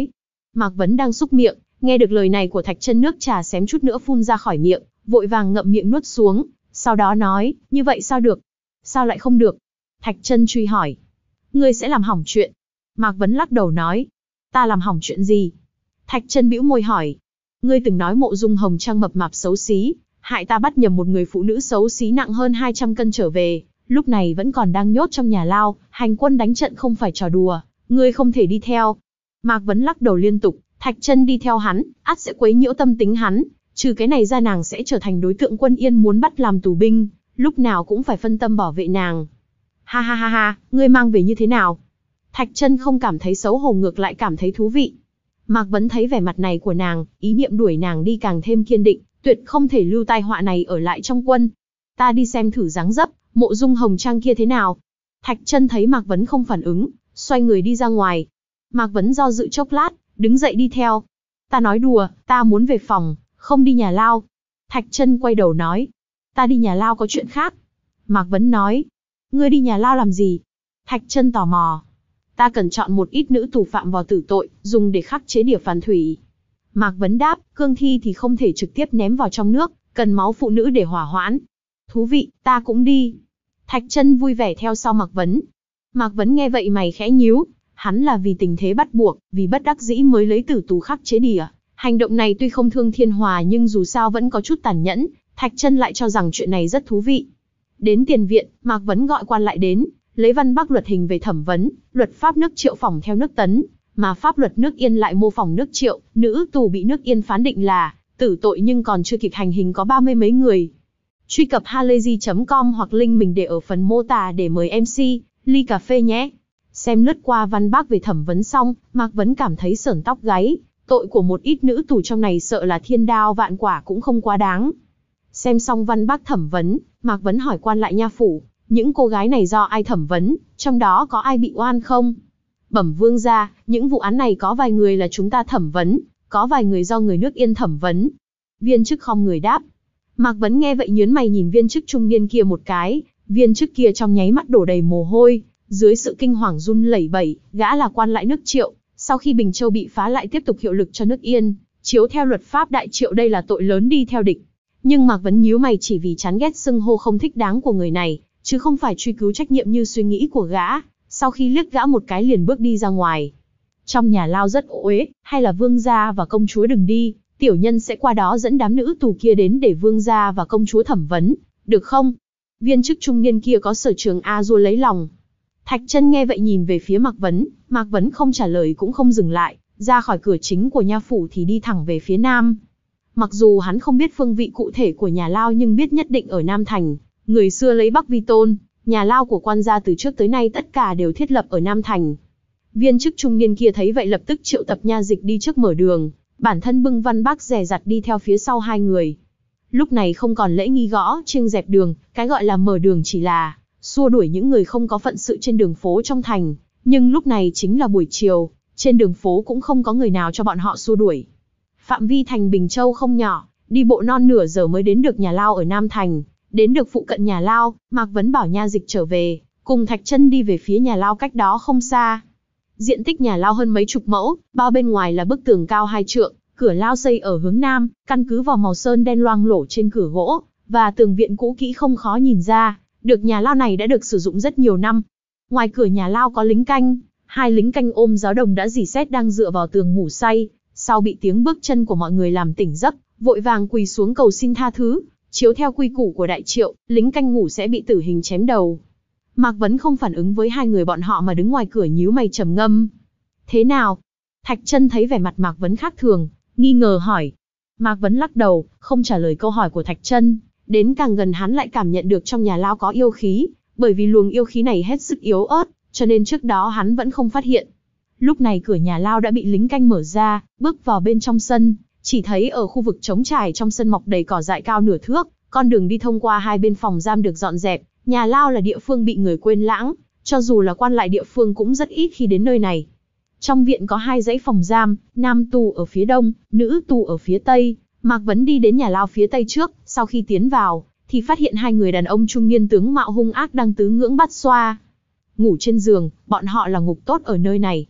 Mạc Vấn đang xúc miệng, nghe được lời này của Thạch Chân, nước trà xém chút nữa phun ra khỏi miệng, vội vàng ngậm miệng nuốt xuống, sau đó nói, như vậy sao được? Sao lại không được? Thạch Chân truy hỏi. Ngươi sẽ làm hỏng chuyện. Mạc Vấn lắc đầu nói. Ta làm hỏng chuyện gì? Thạch Chân bĩu môi hỏi. Ngươi từng nói Mộ Dung Hồng Trang mập mạp xấu xí, hại ta bắt nhầm một người phụ nữ xấu xí nặng hơn hai trăm cân trở về, lúc này vẫn còn đang nhốt trong nhà lao, hành quân đánh trận không phải trò đùa, ngươi không thể đi theo. Mạc Vấn lắc đầu liên tục, Thạch Chân đi theo hắn, ắt sẽ quấy nhiễu tâm tính hắn, trừ cái này ra nàng sẽ trở thành đối tượng Quân Yên muốn bắt làm tù binh, lúc nào cũng phải phân tâm bảo vệ nàng. Ha ha ha ha, ngươi mang về như thế nào? Thạch Chân không cảm thấy xấu hổ, ngược lại cảm thấy thú vị. Mạc Vấn thấy vẻ mặt này của nàng, ý niệm đuổi nàng đi càng thêm kiên định, tuyệt không thể lưu tai họa này ở lại trong quân. Ta đi xem thử dáng dấp Mộ Dung Hồng Trang kia thế nào. Thạch Chân thấy Mạc Vấn không phản ứng, xoay người đi ra ngoài. Mạc Vấn do dự chốc lát, đứng dậy đi theo. Ta nói đùa, ta muốn về phòng, không đi nhà lao. Thạch Chân quay đầu nói. Ta đi nhà lao có chuyện khác. Mạc Vấn nói. Ngươi đi nhà lao làm gì? Thạch Chân tò mò. Ta cần chọn một ít nữ tù phạm vào tử tội, dùng để khắc chế Địa Phàn Thủy. Mạc Vấn đáp, cương thi thì không thể trực tiếp ném vào trong nước, cần máu phụ nữ để hỏa hoãn. Thú vị, ta cũng đi. Thạch Chân vui vẻ theo sau Mạc Vấn. Mạc Vấn nghe vậy mày khẽ nhíu, hắn là vì tình thế bắt buộc, vì bất đắc dĩ mới lấy tử tù khắc chế Địa. Hành động này tuy không thương thiên hòa nhưng dù sao vẫn có chút tàn nhẫn, Thạch Chân lại cho rằng chuyện này rất thú vị. Đến tiền viện, Mạc Vấn gọi quan lại đến, lấy văn bắc luật hình về thẩm vấn, luật pháp nước Triệu phỏng theo nước Tấn, mà pháp luật nước Yên lại mô phỏng nước Triệu, nữ tù bị nước Yên phán định là tử tội nhưng còn chưa kịp hành hình có ba mươi mấy người. Truy cập halayzi chấm com hoặc link mình để ở phần mô tả để mời em xê, ly cà phê nhé. Xem lướt qua văn bắc về thẩm vấn xong, Mạc Vấn cảm thấy sởn tóc gáy, tội của một ít nữ tù trong này sợ là thiên đao vạn quả cũng không quá đáng. Xem xong văn bắc thẩm vấn, Mạc Vấn hỏi quan lại nha phủ, những cô gái này do ai thẩm vấn, trong đó có ai bị oan không? Bẩm vương gia, những vụ án này có vài người là chúng ta thẩm vấn, có vài người do người nước Yên thẩm vấn. Viên chức khom người đáp. Mạc Vấn nghe vậy nhướng mày nhìn viên chức trung niên kia một cái, viên chức kia trong nháy mắt đổ đầy mồ hôi, dưới sự kinh hoàng run lẩy bẩy, gã là quan lại nước Triệu, sau khi Bình Châu bị phá lại tiếp tục hiệu lực cho nước Yên, chiếu theo luật pháp đại Triệu đây là tội lớn đi theo địch. Nhưng Mạc Vấn nhíu mày chỉ vì chán ghét xưng hô không thích đáng của người này, chứ không phải truy cứu trách nhiệm như suy nghĩ của gã, sau khi liếc gã một cái liền bước đi ra ngoài. Trong nhà lao rất ố uế, hay là vương gia và công chúa đừng đi, tiểu nhân sẽ qua đó dẫn đám nữ tù kia đến để vương gia và công chúa thẩm vấn, được không? Viên chức trung niên kia có sở trường a dua lấy lòng. Thạch Chân nghe vậy nhìn về phía Mạc Vấn, Mạc Vấn không trả lời cũng không dừng lại, ra khỏi cửa chính của nha phủ thì đi thẳng về phía nam. Mặc dù hắn không biết phương vị cụ thể của nhà lao nhưng biết nhất định ở Nam Thành, người xưa lấy Bắc vi tôn, nhà lao của quan gia từ trước tới nay tất cả đều thiết lập ở Nam Thành. Viên chức trung niên kia thấy vậy lập tức triệu tập nha dịch đi trước mở đường, bản thân bưng văn bác dè dặt đi theo phía sau hai người. Lúc này không còn lễ nghi gõ chiêng dẹp đường, cái gọi là mở đường chỉ là xua đuổi những người không có phận sự trên đường phố trong thành, nhưng lúc này chính là buổi chiều, trên đường phố cũng không có người nào cho bọn họ xua đuổi. Phạm vi thành Bình Châu không nhỏ, đi bộ non nửa giờ mới đến được nhà lao ở Nam Thành. Đến được phụ cận nhà lao, Mạc Vấn bảo nha dịch trở về, cùng Thạch Chân đi về phía nhà lao cách đó không xa. Diện tích nhà lao hơn mấy chục mẫu, bao bên ngoài là bức tường cao hai trượng, cửa lao xây ở hướng nam, căn cứ vào màu sơn đen loang lổ trên cửa gỗ và tường viện cũ kỹ không khó nhìn ra, được nhà lao này đã được sử dụng rất nhiều năm. Ngoài cửa nhà lao có lính canh, hai lính canh ôm giáo đồng đã rỉ sét đang dựa vào tường ngủ say, sau bị tiếng bước chân của mọi người làm tỉnh giấc, vội vàng quỳ xuống cầu xin tha thứ. Chiếu theo quy củ của đại Triệu, lính canh ngủ sẽ bị tử hình chém đầu. Mạc Vấn không phản ứng với hai người bọn họ mà đứng ngoài cửa nhíu mày trầm ngâm. Thế nào? Thạch Chân thấy vẻ mặt Mạc Vấn khác thường, nghi ngờ hỏi. Mạc Vấn lắc đầu, không trả lời câu hỏi của Thạch Chân. Đến càng gần hắn lại cảm nhận được trong nhà lao có yêu khí, bởi vì luồng yêu khí này hết sức yếu ớt, cho nên trước đó hắn vẫn không phát hiện. Lúc này cửa nhà lao đã bị lính canh mở ra, bước vào bên trong sân. Chỉ thấy ở khu vực trống trải trong sân mọc đầy cỏ dại cao nửa thước, con đường đi thông qua hai bên phòng giam được dọn dẹp, nhà lao là địa phương bị người quên lãng, cho dù là quan lại địa phương cũng rất ít khi đến nơi này. Trong viện có hai dãy phòng giam, nam tù ở phía đông, nữ tù ở phía tây. Mạc Vấn đi đến nhà lao phía tây trước, sau khi tiến vào, thì phát hiện hai người đàn ông trung niên tướng mạo hung ác đang tứ ngưỡng bắt xoa. Ngủ trên giường, bọn họ là ngục tốt ở nơi này.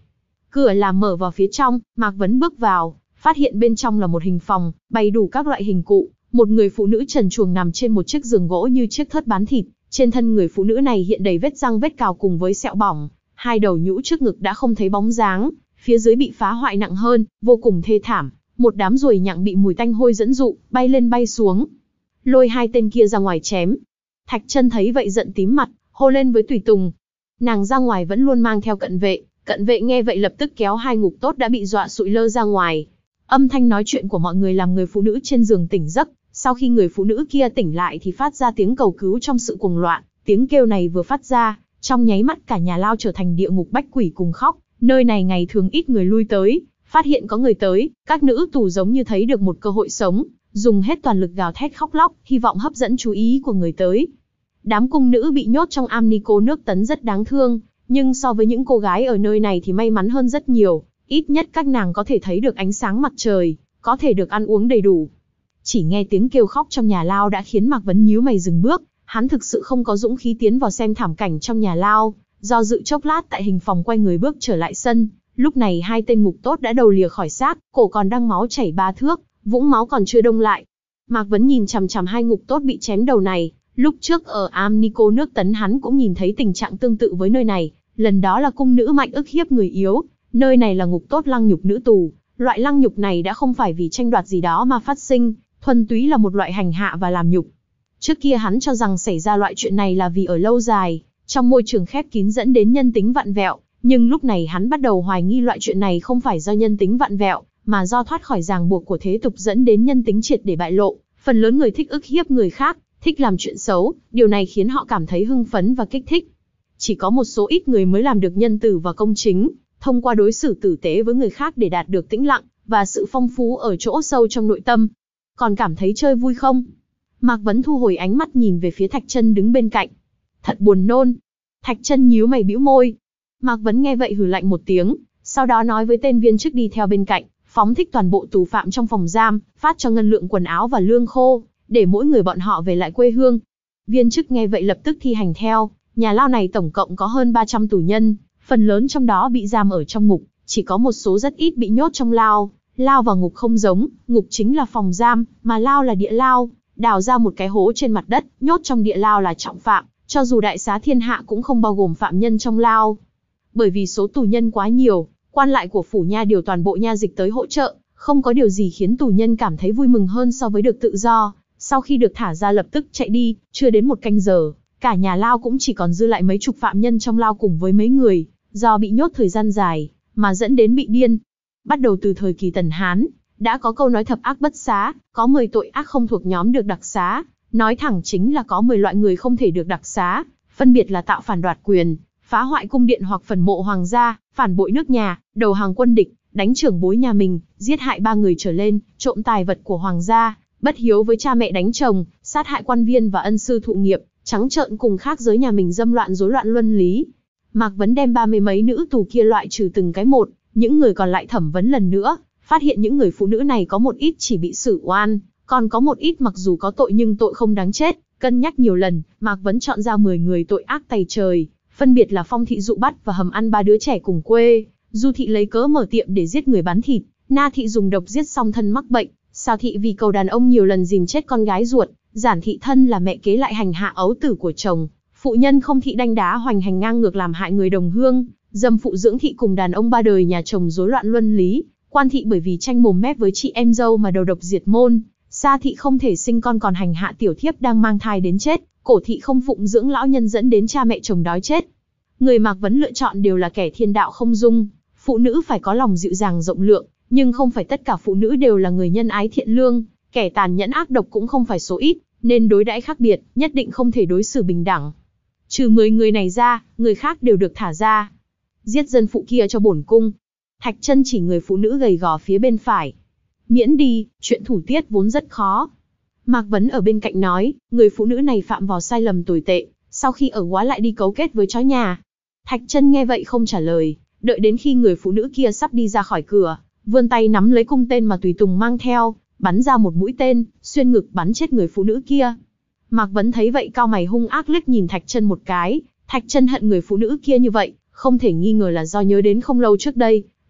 Cửa là mở vào phía trong, Mạc Vấn bước vào, phát hiện bên trong là một hình phòng, bày đủ các loại hình cụ. Một người phụ nữ trần truồng nằm trên một chiếc giường gỗ như chiếc thớt bán thịt. Trên thân người phụ nữ này hiện đầy vết răng vết cào cùng với sẹo bỏng. Hai đầu nhũ trước ngực đã không thấy bóng dáng, phía dưới bị phá hoại nặng hơn, vô cùng thê thảm. Một đám ruồi nhặng bị mùi tanh hôi dẫn dụ, bay lên bay xuống, lôi hai tên kia ra ngoài chém. Thạch Chân thấy vậy giận tím mặt, hô lên với tùy tùng. Nàng ra ngoài vẫn luôn mang theo cận vệ, cận vệ nghe vậy lập tức kéo hai ngục tốt đã bị dọa sụi lơ ra ngoài. Âm thanh nói chuyện của mọi người làm người phụ nữ trên giường tỉnh giấc. Sau khi người phụ nữ kia tỉnh lại thì phát ra tiếng cầu cứu trong sự cuồng loạn. Tiếng kêu này vừa phát ra, trong nháy mắt cả nhà lao trở thành địa ngục bách quỷ cùng khóc. Nơi này ngày thường ít người lui tới, phát hiện có người tới, các nữ tù giống như thấy được một cơ hội sống, dùng hết toàn lực gào thét khóc lóc, hy vọng hấp dẫn chú ý của người tới. Đám cung nữ bị nhốt trong am ni cô nước tấn rất đáng thương, nhưng so với những cô gái ở nơi này thì may mắn hơn rất nhiều, ít nhất các nàng có thể thấy được ánh sáng mặt trời, có thể được ăn uống đầy đủ. Chỉ nghe tiếng kêu khóc trong nhà lao đã khiến Mạc Vấn nhíu mày dừng bước, hắn thực sự không có dũng khí tiến vào xem thảm cảnh trong nhà lao, do dự chốc lát tại hình phòng quay người bước trở lại sân. Lúc này hai tên ngục tốt đã đầu lìa khỏi xác, cổ còn đang máu chảy ba thước, vũng máu còn chưa đông lại. Mạc Vấn nhìn chằm chằm hai ngục tốt bị chém đầu này, lúc trước ở am ni cô nước tấn hắn cũng nhìn thấy tình trạng tương tự với nơi này, lần đó là cung nữ mạnh ức hiếp người yếu, nơi này là ngục tốt lăng nhục nữ tù. Loại lăng nhục này đã không phải vì tranh đoạt gì đó mà phát sinh, thuần túy là một loại hành hạ và làm nhục. Trước kia hắn cho rằng xảy ra loại chuyện này là vì ở lâu dài, trong môi trường khép kín dẫn đến nhân tính vặn vẹo, nhưng lúc này hắn bắt đầu hoài nghi loại chuyện này không phải do nhân tính vặn vẹo, mà do thoát khỏi ràng buộc của thế tục dẫn đến nhân tính triệt để bại lộ. Phần lớn người thích ức hiếp người khác, thích làm chuyện xấu, điều này khiến họ cảm thấy hưng phấn và kích thích. Chỉ có một số ít người mới làm được nhân từ và công chính, thông qua đối xử tử tế với người khác để đạt được tĩnh lặng và sự phong phú ở chỗ sâu trong nội tâm. Còn cảm thấy chơi vui không? Mạc Vấn thu hồi ánh mắt nhìn về phía Thạch Chân đứng bên cạnh. Thật buồn nôn. Thạch Chân nhíu mày bĩu môi. Mạc Vấn nghe vậy hừ lạnh một tiếng, sau đó nói với tên viên chức đi theo bên cạnh, phóng thích toàn bộ tù phạm trong phòng giam, phát cho ngân lượng quần áo và lương khô, để mỗi người bọn họ về lại quê hương. Viên chức nghe vậy lập tức thi hành theo. Nhà lao này tổng cộng có hơn ba trăm tù nhân, phần lớn trong đó bị giam ở trong ngục, chỉ có một số rất ít bị nhốt trong lao. Lao và ngục không giống, ngục chính là phòng giam, mà lao là địa lao, đào ra một cái hố trên mặt đất, nhốt trong địa lao là trọng phạm, cho dù đại xá thiên hạ cũng không bao gồm phạm nhân trong lao. Bởi vì số tù nhân quá nhiều, quan lại của phủ nha điều toàn bộ nha dịch tới hỗ trợ, không có điều gì khiến tù nhân cảm thấy vui mừng hơn so với được tự do. Sau khi được thả ra lập tức chạy đi, chưa đến một canh giờ, cả nhà lao cũng chỉ còn dư lại mấy chục phạm nhân trong lao cùng với mấy người, do bị nhốt thời gian dài, mà dẫn đến bị điên. Bắt đầu từ thời kỳ Tần Hán, đã có câu nói thập ác bất xá, có mười tội ác không thuộc nhóm được đặc xá, nói thẳng chính là có mười loại người không thể được đặc xá, phân biệt là tạo phản đoạt quyền, phá hoại cung điện hoặc phần mộ hoàng gia, phản bội nước nhà, đầu hàng quân địch, đánh trưởng bối nhà mình, giết hại ba người trở lên, trộm tài vật của hoàng gia, bất hiếu với cha mẹ đánh chồng, sát hại quan viên và ân sư thụ nghiệp, trắng trợn cùng khác giới nhà mình dâm loạn rối loạn luân lý. Mạc Vấn đem ba mươi mấy nữ tù kia loại trừ từng cái một, những người còn lại thẩm vấn lần nữa, phát hiện những người phụ nữ này có một ít chỉ bị xử oan, còn có một ít mặc dù có tội nhưng tội không đáng chết. Cân nhắc nhiều lần, Mạc Vấn chọn ra mười người tội ác tày trời, phân biệt là Phong thị dụ bắt và hầm ăn ba đứa trẻ cùng quê, Du thị lấy cớ mở tiệm để giết người bán thịt, Na thị dùng độc giết song thân mắc bệnh, Sào thị vì cầu đàn ông nhiều lần dìm chết con gái ruột, Giản thị thân là mẹ kế lại hành hạ ấu tử của chồng, phụ nhân Không thị đanh đá hoành hành ngang ngược làm hại người đồng hương, dâm phụ Dưỡng thị cùng đàn ông ba đời nhà chồng rối loạn luân lý, Quan thị bởi vì tranh mồm mép với chị em dâu mà đầu độc diệt môn, Sa thị không thể sinh con còn hành hạ tiểu thiếp đang mang thai đến chết, Cổ thị không phụng dưỡng lão nhân dẫn đến cha mẹ chồng đói chết. Người Mạc Vấn lựa chọn đều là kẻ thiên đạo không dung, phụ nữ phải có lòng dịu dàng rộng lượng, nhưng không phải tất cả phụ nữ đều là người nhân ái thiện lương, kẻ tàn nhẫn ác độc cũng không phải số ít, nên đối đãi khác biệt, nhất định không thể đối xử bình đẳng. Trừ mười người này ra, người khác đều được thả ra. Giết dân phụ kia cho bổn cung. Thạch Chân chỉ người phụ nữ gầy gò phía bên phải. Miễn đi, chuyện thủ tiết vốn rất khó. Mạc Vấn ở bên cạnh nói, người phụ nữ này phạm vào sai lầm tồi tệ, sau khi ở quá lại đi cấu kết với chó nhà. Thạch Chân nghe vậy không trả lời, đợi đến khi người phụ nữ kia sắp đi ra khỏi cửa, vươn tay nắm lấy cung tên mà tùy tùng mang theo, bắn ra một mũi tên, xuyên ngực bắn chết người phụ nữ kia. Mạc Vấn thấy vậy cau mày hung ác liếc nhìn Thạch Chân một cái, Thạch Chân hận người phụ nữ kia như vậy, không thể nghi ngờ là do nhớ đến không lâu trước đây,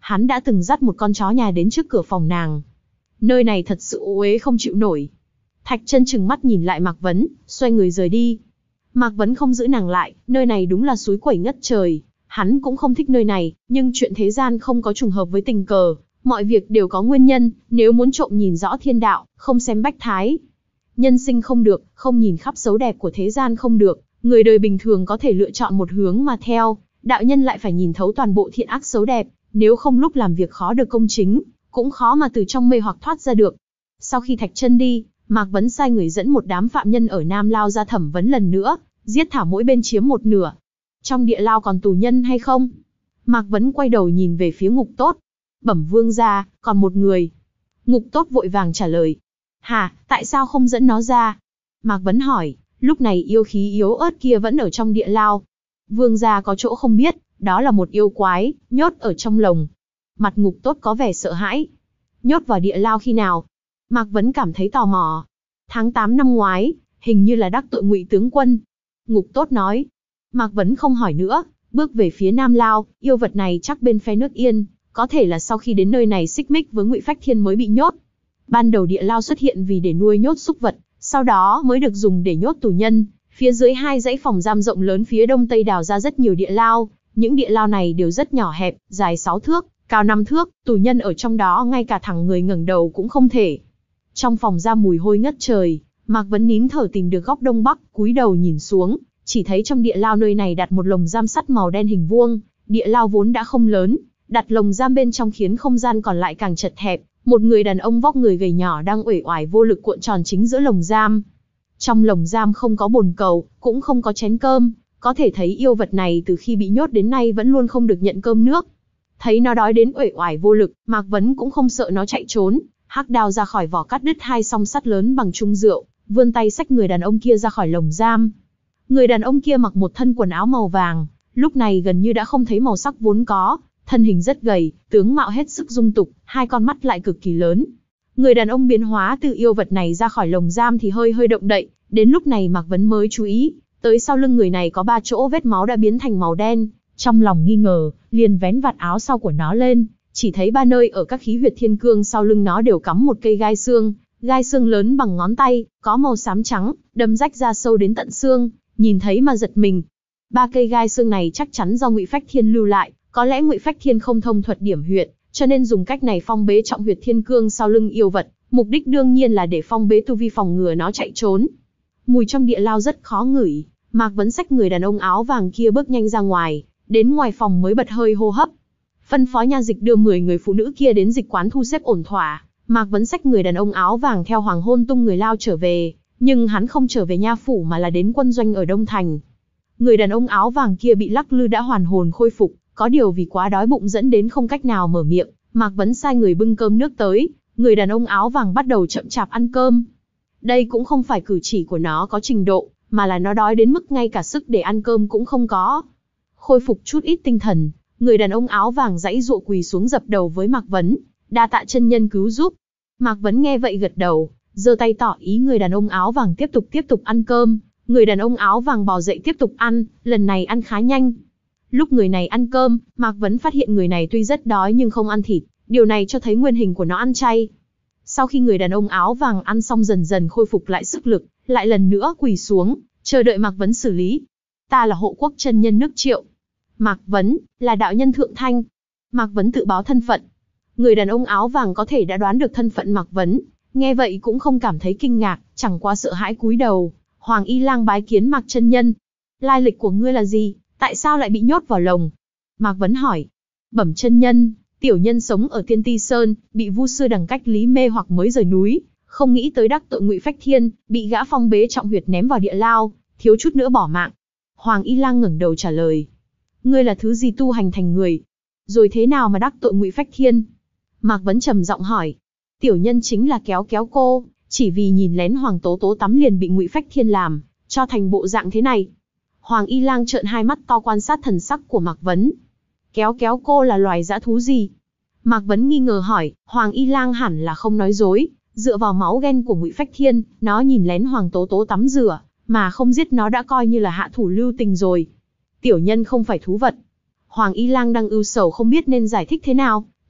hắn đã từng dắt một con chó nhà đến trước cửa phòng nàng. Nơi này thật sự ô uế không chịu nổi. Thạch Chân trừng mắt nhìn lại Mạc Vấn, xoay người rời đi. Mạc Vấn không giữ nàng lại, nơi này đúng là suối quẩy ngất trời. Hắn cũng không thích nơi này, nhưng chuyện thế gian không có trùng hợp với tình cờ, mọi việc đều có nguyên nhân, nếu muốn trộm nhìn rõ thiên đạo, không xem bách thái. Nhân sinh không được, không nhìn khắp xấu đẹp của thế gian không được, người đời bình thường có thể lựa chọn một hướng mà theo, đạo nhân lại phải nhìn thấu toàn bộ thiện ác xấu đẹp, nếu không lúc làm việc khó được công chính, cũng khó mà từ trong mê hoặc thoát ra được. Sau khi Thạch Chân đi, Mạc Vấn sai người dẫn một đám phạm nhân ở Nam Lao ra thẩm vấn lần nữa, giết thảo mỗi bên chiếm một nửa. Trong địa lao còn tù nhân hay không? Mạc Vấn quay đầu nhìn về phía Ngục Tốt. Bẩm vương gia, còn một người. Ngục Tốt vội vàng trả lời. Hả, tại sao không dẫn nó ra? Mạc Vấn hỏi, lúc này yêu khí yếu ớt kia vẫn ở trong địa lao. Vương gia có chỗ không biết, đó là một yêu quái, nhốt ở trong lồng. Mặt Ngục Tốt có vẻ sợ hãi. Nhốt vào địa lao khi nào? Mạc Vấn cảm thấy tò mò. Tháng tám năm ngoái, hình như là đắc tội Ngụy tướng quân. Ngục Tốt nói. Mạc Vấn không hỏi nữa, bước về phía Nam Lao, yêu vật này chắc bên phe nước Yên, có thể là sau khi đến nơi này xích mích với Ngụy Phách Thiên mới bị nhốt. Ban đầu địa lao xuất hiện vì để nuôi nhốt súc vật, sau đó mới được dùng để nhốt tù nhân. Phía dưới hai dãy phòng giam rộng lớn phía đông tây đào ra rất nhiều địa lao, những địa lao này đều rất nhỏ hẹp, dài sáu thước, cao năm thước, tù nhân ở trong đó ngay cả thẳng người ngẩng đầu cũng không thể. Trong phòng giam mùi hôi ngất trời, Mạc Vấn nín thở tìm được góc đông bắc, cúi đầu nhìn xuống, chỉ thấy trong địa lao nơi này đặt một lồng giam sắt màu đen hình vuông. Địa lao vốn đã không lớn, đặt lồng giam bên trong khiến không gian còn lại càng chật hẹp. Một người đàn ông vóc người gầy nhỏ đang uể oải vô lực cuộn tròn chính giữa lồng giam. Trong lồng giam không có bồn cầu, cũng không có chén cơm, có thể thấy yêu vật này từ khi bị nhốt đến nay vẫn luôn không được nhận cơm nước. Thấy nó đói đến uể oải vô lực, Mạc Vấn cũng không sợ nó chạy trốn, hắc đao ra khỏi vỏ cắt đứt hai song sắt lớn bằng chung rượu, vươn tay xách người đàn ông kia ra khỏi lồng giam. Người đàn ông kia mặc một thân quần áo màu vàng, lúc này gần như đã không thấy màu sắc vốn có, thân hình rất gầy, tướng mạo hết sức dung tục, hai con mắt lại cực kỳ lớn. Người đàn ông biến hóa từ yêu vật này ra khỏi lồng giam thì hơi hơi động đậy, đến lúc này Mạc Vấn mới chú ý, tới sau lưng người này có ba chỗ vết máu đã biến thành màu đen, trong lòng nghi ngờ, liền vén vạt áo sau của nó lên, chỉ thấy ba nơi ở các khí huyệt thiên cương sau lưng nó đều cắm một cây gai xương, gai xương lớn bằng ngón tay, có màu xám trắng, đâm rách ra sâu đến tận xương, nhìn thấy mà giật mình. Ba cây gai xương này chắc chắn do Ngụy Phách Thiên lưu lại, có lẽ Ngụy Phách Thiên không thông thuật điểm huyệt, cho nên dùng cách này phong bế trọng huyệt thiên cương sau lưng yêu vật, mục đích đương nhiên là để phong bế tu vi phòng ngừa nó chạy trốn. Mùi trong địa lao rất khó ngửi, Mạc Vấn xách người đàn ông áo vàng kia bước nhanh ra ngoài, đến ngoài phòng mới bật hơi hô hấp. Phân phó nha dịch đưa mười người phụ nữ kia đến dịch quán thu xếp ổn thỏa, Mạc Vấn xách người đàn ông áo vàng theo Hoàng Hôn tung người lao trở về, nhưng hắn không trở về nha phủ mà là đến quân doanh ở Đông Thành. Người đàn ông áo vàng kia bị lắc lư đã hoàn hồn khôi phục, có điều vì quá đói bụng dẫn đến không cách nào mở miệng, Mạc Vấn sai người bưng cơm nước tới, người đàn ông áo vàng bắt đầu chậm chạp ăn cơm. Đây cũng không phải cử chỉ của nó có trình độ, mà là nó đói đến mức ngay cả sức để ăn cơm cũng không có. Khôi phục chút ít tinh thần, người đàn ông áo vàng giãy giụa quỳ xuống dập đầu với Mạc Vấn, đa tạ chân nhân cứu giúp. Mạc Vấn nghe vậy gật đầu, giơ tay tỏ ý người đàn ông áo vàng tiếp tục tiếp tục ăn cơm. Người đàn ông áo vàng bò dậy tiếp tục ăn, lần này ăn khá nhanh. Lúc người này ăn cơm, Mạc Vấn phát hiện người này tuy rất đói nhưng không ăn thịt, điều này cho thấy nguyên hình của nó ăn chay. Sau khi người đàn ông áo vàng ăn xong dần dần khôi phục lại sức lực, lại lần nữa quỳ xuống, chờ đợi Mạc Vấn xử lý. Ta là hộ quốc chân nhân nước Triệu. Mạc Vấn, là đạo nhân Thượng Thanh. Mạc Vấn tự báo thân phận. Người đàn ông áo vàng có thể đã đoán được thân phận Mạc Vấn, nghe vậy cũng không cảm thấy kinh ngạc, chẳng qua sợ hãi cúi đầu. Hoàng Y Lang bái kiến Mạc chân nhân. Lai lịch của ngươi là gì, tại sao lại bị nhốt vào lồng? Mạc Vấn hỏi. Bẩm chân nhân, tiểu nhân sống ở Tiên Ti Sơn, bị vu sư đằng cách lý mê hoặc mới rời núi, không nghĩ tới đắc tội Ngụy Phách Thiên, bị gã phong bế trọng huyệt ném vào địa lao, thiếu chút nữa bỏ mạng. Hoàng Y Lang ngẩng đầu trả lời. Ngươi là thứ gì tu hành thành người? Rồi thế nào mà đắc tội Ngụy Phách Thiên? Mạc Vấn trầm giọng hỏi. Tiểu nhân chính là kéo kéo cô, chỉ vì nhìn lén Hoàng Tố Tố tắm liền bị Ngụy Phách Thiên làm cho thành bộ dạng thế này. Hoàng Y Lang trợn hai mắt to quan sát thần sắc của Mạc Vấn. Kéo kéo cô là loài dã thú gì? Mạc Vấn nghi ngờ hỏi. Hoàng Y Lang hẳn là không nói dối, dựa vào máu ghen của Ngụy Phách Thiên, nó nhìn lén Hoàng Tố Tố tắm rửa, mà không giết nó đã coi như là hạ thủ lưu tình rồi. Tiểu nhân không phải thú vật. Hoàng Y Lang đang ưu sầu không biết nên giải thích thế nào,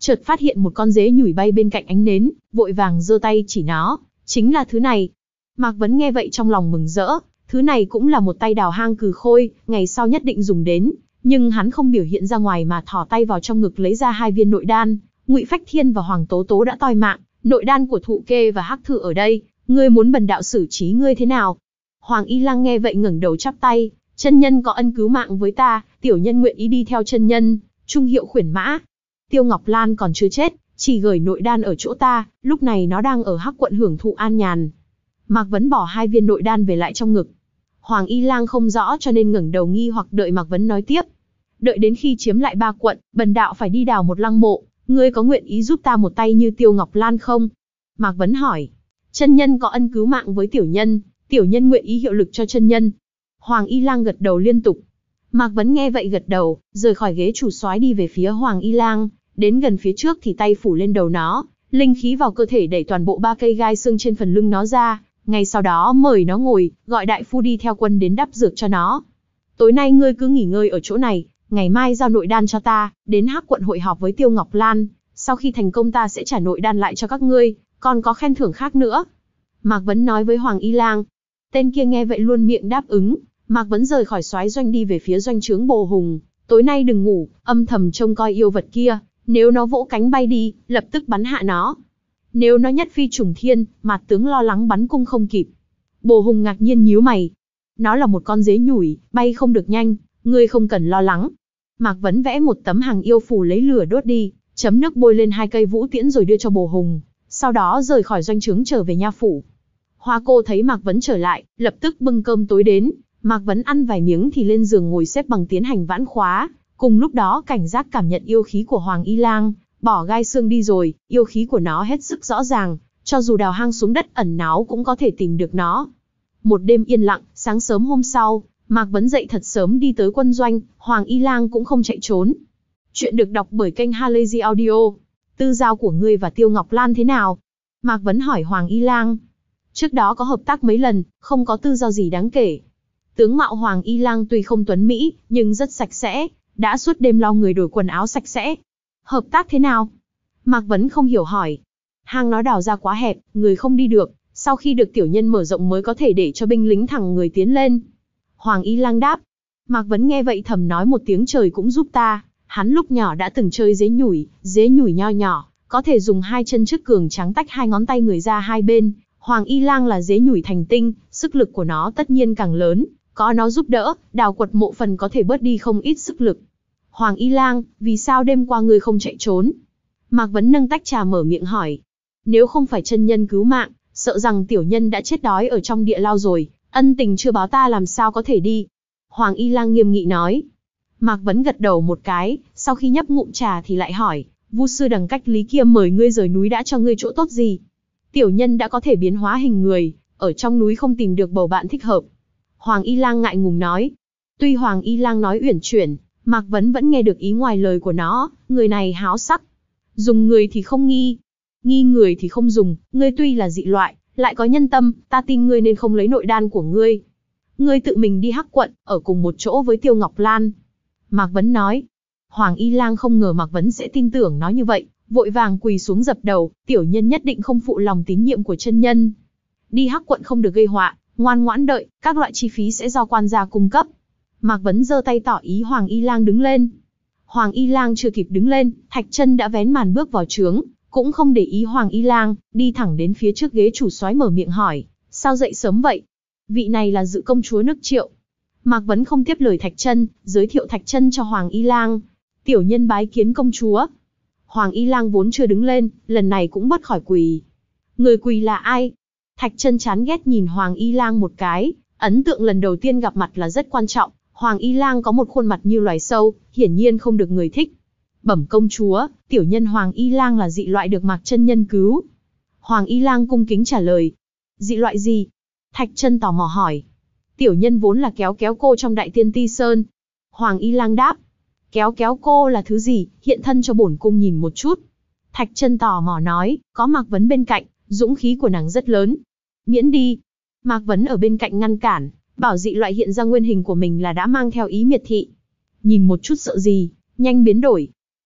chợt phát hiện một con dế nhủi bay bên cạnh ánh nến, vội vàng giơ tay chỉ nó, chính là thứ này. Mạc Vấn nghe vậy trong lòng mừng rỡ, thứ này cũng là một tay đào hang cừ khôi, ngày sau nhất định dùng đến, nhưng hắn không biểu hiện ra ngoài mà thò tay vào trong ngực lấy ra hai viên nội đan. Ngụy Phách Thiên và Hoàng Tố Tố đã toi mạng, nội đan của Thụ Kê và Hắc Thử ở đây, ngươi muốn bần đạo xử trí ngươi thế nào? Hoàng Y Lăng nghe vậy ngẩng đầu chắp tay, chân nhân có ân cứu mạng với ta, tiểu nhân nguyện ý đi theo chân nhân, trung hiệu khuyển mã. Tiêu Ngọc Lan còn chưa chết, chỉ gửi nội đan ở chỗ ta, lúc này nó đang ở Hắc quận hưởng thụ an nhàn. Mạc Vấn bỏ hai viên nội đan về lại trong ngực. Hoàng Y Lang không rõ cho nên ngẩng đầu nghi hoặc đợi Mạc Vấn nói tiếp. Đợi đến khi chiếm lại ba quận, bần đạo phải đi đào một lăng mộ, ngươi có nguyện ý giúp ta một tay như Tiêu Ngọc Lan không? Mạc Vấn hỏi. Chân nhân có ân cứu mạng với tiểu nhân, tiểu nhân nguyện ý hiệu lực cho chân nhân. Hoàng Y Lang gật đầu liên tục. Mạc Vấn nghe vậy gật đầu, rời khỏi ghế chủ soái đi về phía Hoàng Y Lang, đến gần phía trước thì tay phủ lên đầu nó, linh khí vào cơ thể đẩy toàn bộ ba cây gai xương trên phần lưng nó ra, ngay sau đó mời nó ngồi, gọi đại phu đi theo quân đến đắp dược cho nó. Tối nay ngươi cứ nghỉ ngơi ở chỗ này, ngày mai giao nội đan cho ta, đến Hắc quận hội họp với Tiêu Ngọc Lan, sau khi thành công ta sẽ trả nội đan lại cho các ngươi, còn có khen thưởng khác nữa. Mạc Vấn nói với Hoàng Y Lang. Tên kia nghe vậy luôn miệng đáp ứng. Mạc Vấn rời khỏi soái doanh đi về phía doanh trướng Bồ Hùng. Tối nay đừng ngủ, âm thầm trông coi yêu vật kia, nếu nó vỗ cánh bay đi, lập tức bắn hạ nó. Nếu nó nhất phi trùng thiên, Mạt tướng lo lắng bắn cung không kịp. Bồ Hùng ngạc nhiên nhíu mày. Nó là một con dế nhủi, bay không được nhanh, ngươi không cần lo lắng. Mạc Vấn vẽ một tấm hàng yêu phù lấy lửa đốt đi, chấm nước bôi lên hai cây vũ tiễn rồi đưa cho Bồ Hùng, sau đó rời khỏi doanh trướng trở về nha phủ. Hoa cô thấy Mạc Vấn trở lại, lập tức bưng cơm tối đến. Mạc Vấn ăn vài miếng thì lên giường ngồi xếp bằng tiến hành vãn khóa. Cùng lúc đó cảnh giác cảm nhận yêu khí của Hoàng Y Lang, bỏ gai xương đi rồi, yêu khí của nó hết sức rõ ràng, cho dù đào hang xuống đất ẩn náu cũng có thể tìm được nó. Một đêm yên lặng, sáng sớm hôm sau, Mạc Vấn dậy thật sớm đi tới quân doanh, Hoàng Y Lang cũng không chạy trốn. Chuyện được đọc bởi kênh Halazy Audio. Tư giao của ngươi và Tiêu Ngọc Lan thế nào? Mạc Vấn hỏi Hoàng Y Lang. Trước đó có hợp tác mấy lần, không có tư giao gì đáng kể. Tướng mạo Hoàng Y Lang tuy không tuấn mỹ, nhưng rất sạch sẽ, đã suốt đêm lo người đổi quần áo sạch sẽ. Hợp tác thế nào? Mạc Vấn không hiểu hỏi. Hang nó đào ra quá hẹp, người không đi được, sau khi được tiểu nhân mở rộng mới có thể để cho binh lính thẳng người tiến lên. Hoàng Y Lang đáp. Mạc Vấn nghe vậy thầm nói một tiếng trời cũng giúp ta, hắn lúc nhỏ đã từng chơi dế nhủi, dế nhủi nho nhỏ, có thể dùng hai chân trước cường trắng tách hai ngón tay người ra hai bên. Hoàng Y Lang là dế nhủi thành tinh, sức lực của nó tất nhiên càng lớn, có nó giúp đỡ, đào quật mộ phần có thể bớt đi không ít sức lực. Hoàng Y Lang, vì sao đêm qua ngươi không chạy trốn? Mạc Vấn nâng tách trà mở miệng hỏi. Nếu không phải chân nhân cứu mạng, sợ rằng tiểu nhân đã chết đói ở trong địa lao rồi, ân tình chưa báo ta làm sao có thể đi. Hoàng Y Lang nghiêm nghị nói. Mạc Vấn gật đầu một cái, sau khi nhấp ngụm trà thì lại hỏi, Vu sư đằng cách lý kia mời ngươi rời núi đã cho ngươi chỗ tốt gì? Tiểu nhân đã có thể biến hóa hình người, ở trong núi không tìm được bầu bạn thích hợp. Hoàng Y Lang ngại ngùng nói. Tuy Hoàng Y Lang nói uyển chuyển, Mạc Vấn vẫn nghe được ý ngoài lời của nó, người này háo sắc. Dùng người thì không nghi, nghi người thì không dùng, ngươi tuy là dị loại, lại có nhân tâm, ta tin ngươi nên không lấy nội đan của ngươi. Ngươi tự mình đi Hắc quận, ở cùng một chỗ với Tiêu Ngọc Lan. Mạc Vấn nói. Hoàng Y Lang không ngờ Mạc Vấn sẽ tin tưởng nó như vậy, vội vàng quỳ xuống dập đầu, tiểu nhân nhất định không phụ lòng tín nhiệm của chân nhân. Đi Hắc quận không được gây họa, ngoan ngoãn đợi, các loại chi phí sẽ do quan gia cung cấp. Mạc Vấn giơ tay tỏ ý Hoàng Y Lang đứng lên. Hoàng Y Lang chưa kịp đứng lên, Thạch Chân đã vén màn bước vào trướng, cũng không để ý Hoàng Y Lang, đi thẳng đến phía trước ghế chủ soái mở miệng hỏi, sao dậy sớm vậy? Vị này là Dự công chúa nước Triệu. Mạc Vấn không tiếp lời Thạch Chân, giới thiệu Thạch Chân cho Hoàng Y Lang. Tiểu nhân bái kiến công chúa. Hoàng Y Lang vốn chưa đứng lên, lần này cũng bớt khỏi quỳ. Người quỳ là ai? Thạch Chân chán ghét nhìn Hoàng Y Lang một cái, ấn tượng lần đầu tiên gặp mặt là rất quan trọng. Hoàng Y Lang có một khuôn mặt như loài sâu, hiển nhiên không được người thích. Bẩm công chúa, tiểu nhân Hoàng Y Lang là dị loại được Mạc chân nhân cứu. Hoàng Y Lang cung kính trả lời. Dị loại gì? Thạch Chân tò mò hỏi. Tiểu nhân vốn là kéo kéo cô trong Đại Tiên Ti Sơn. Hoàng Y Lang đáp. Kéo kéo cô là thứ gì, hiện thân cho bổn cung nhìn một chút. Thạch Chân tò mò nói, có Mạc Vấn bên cạnh, dũng khí của nàng rất lớn. Miễn đi. Mạc Vấn ở bên cạnh ngăn cản, bảo dị loại hiện ra nguyên hình của mình là đã mang theo ý miệt thị. Nhìn một chút sợ gì, nhanh biến đổi.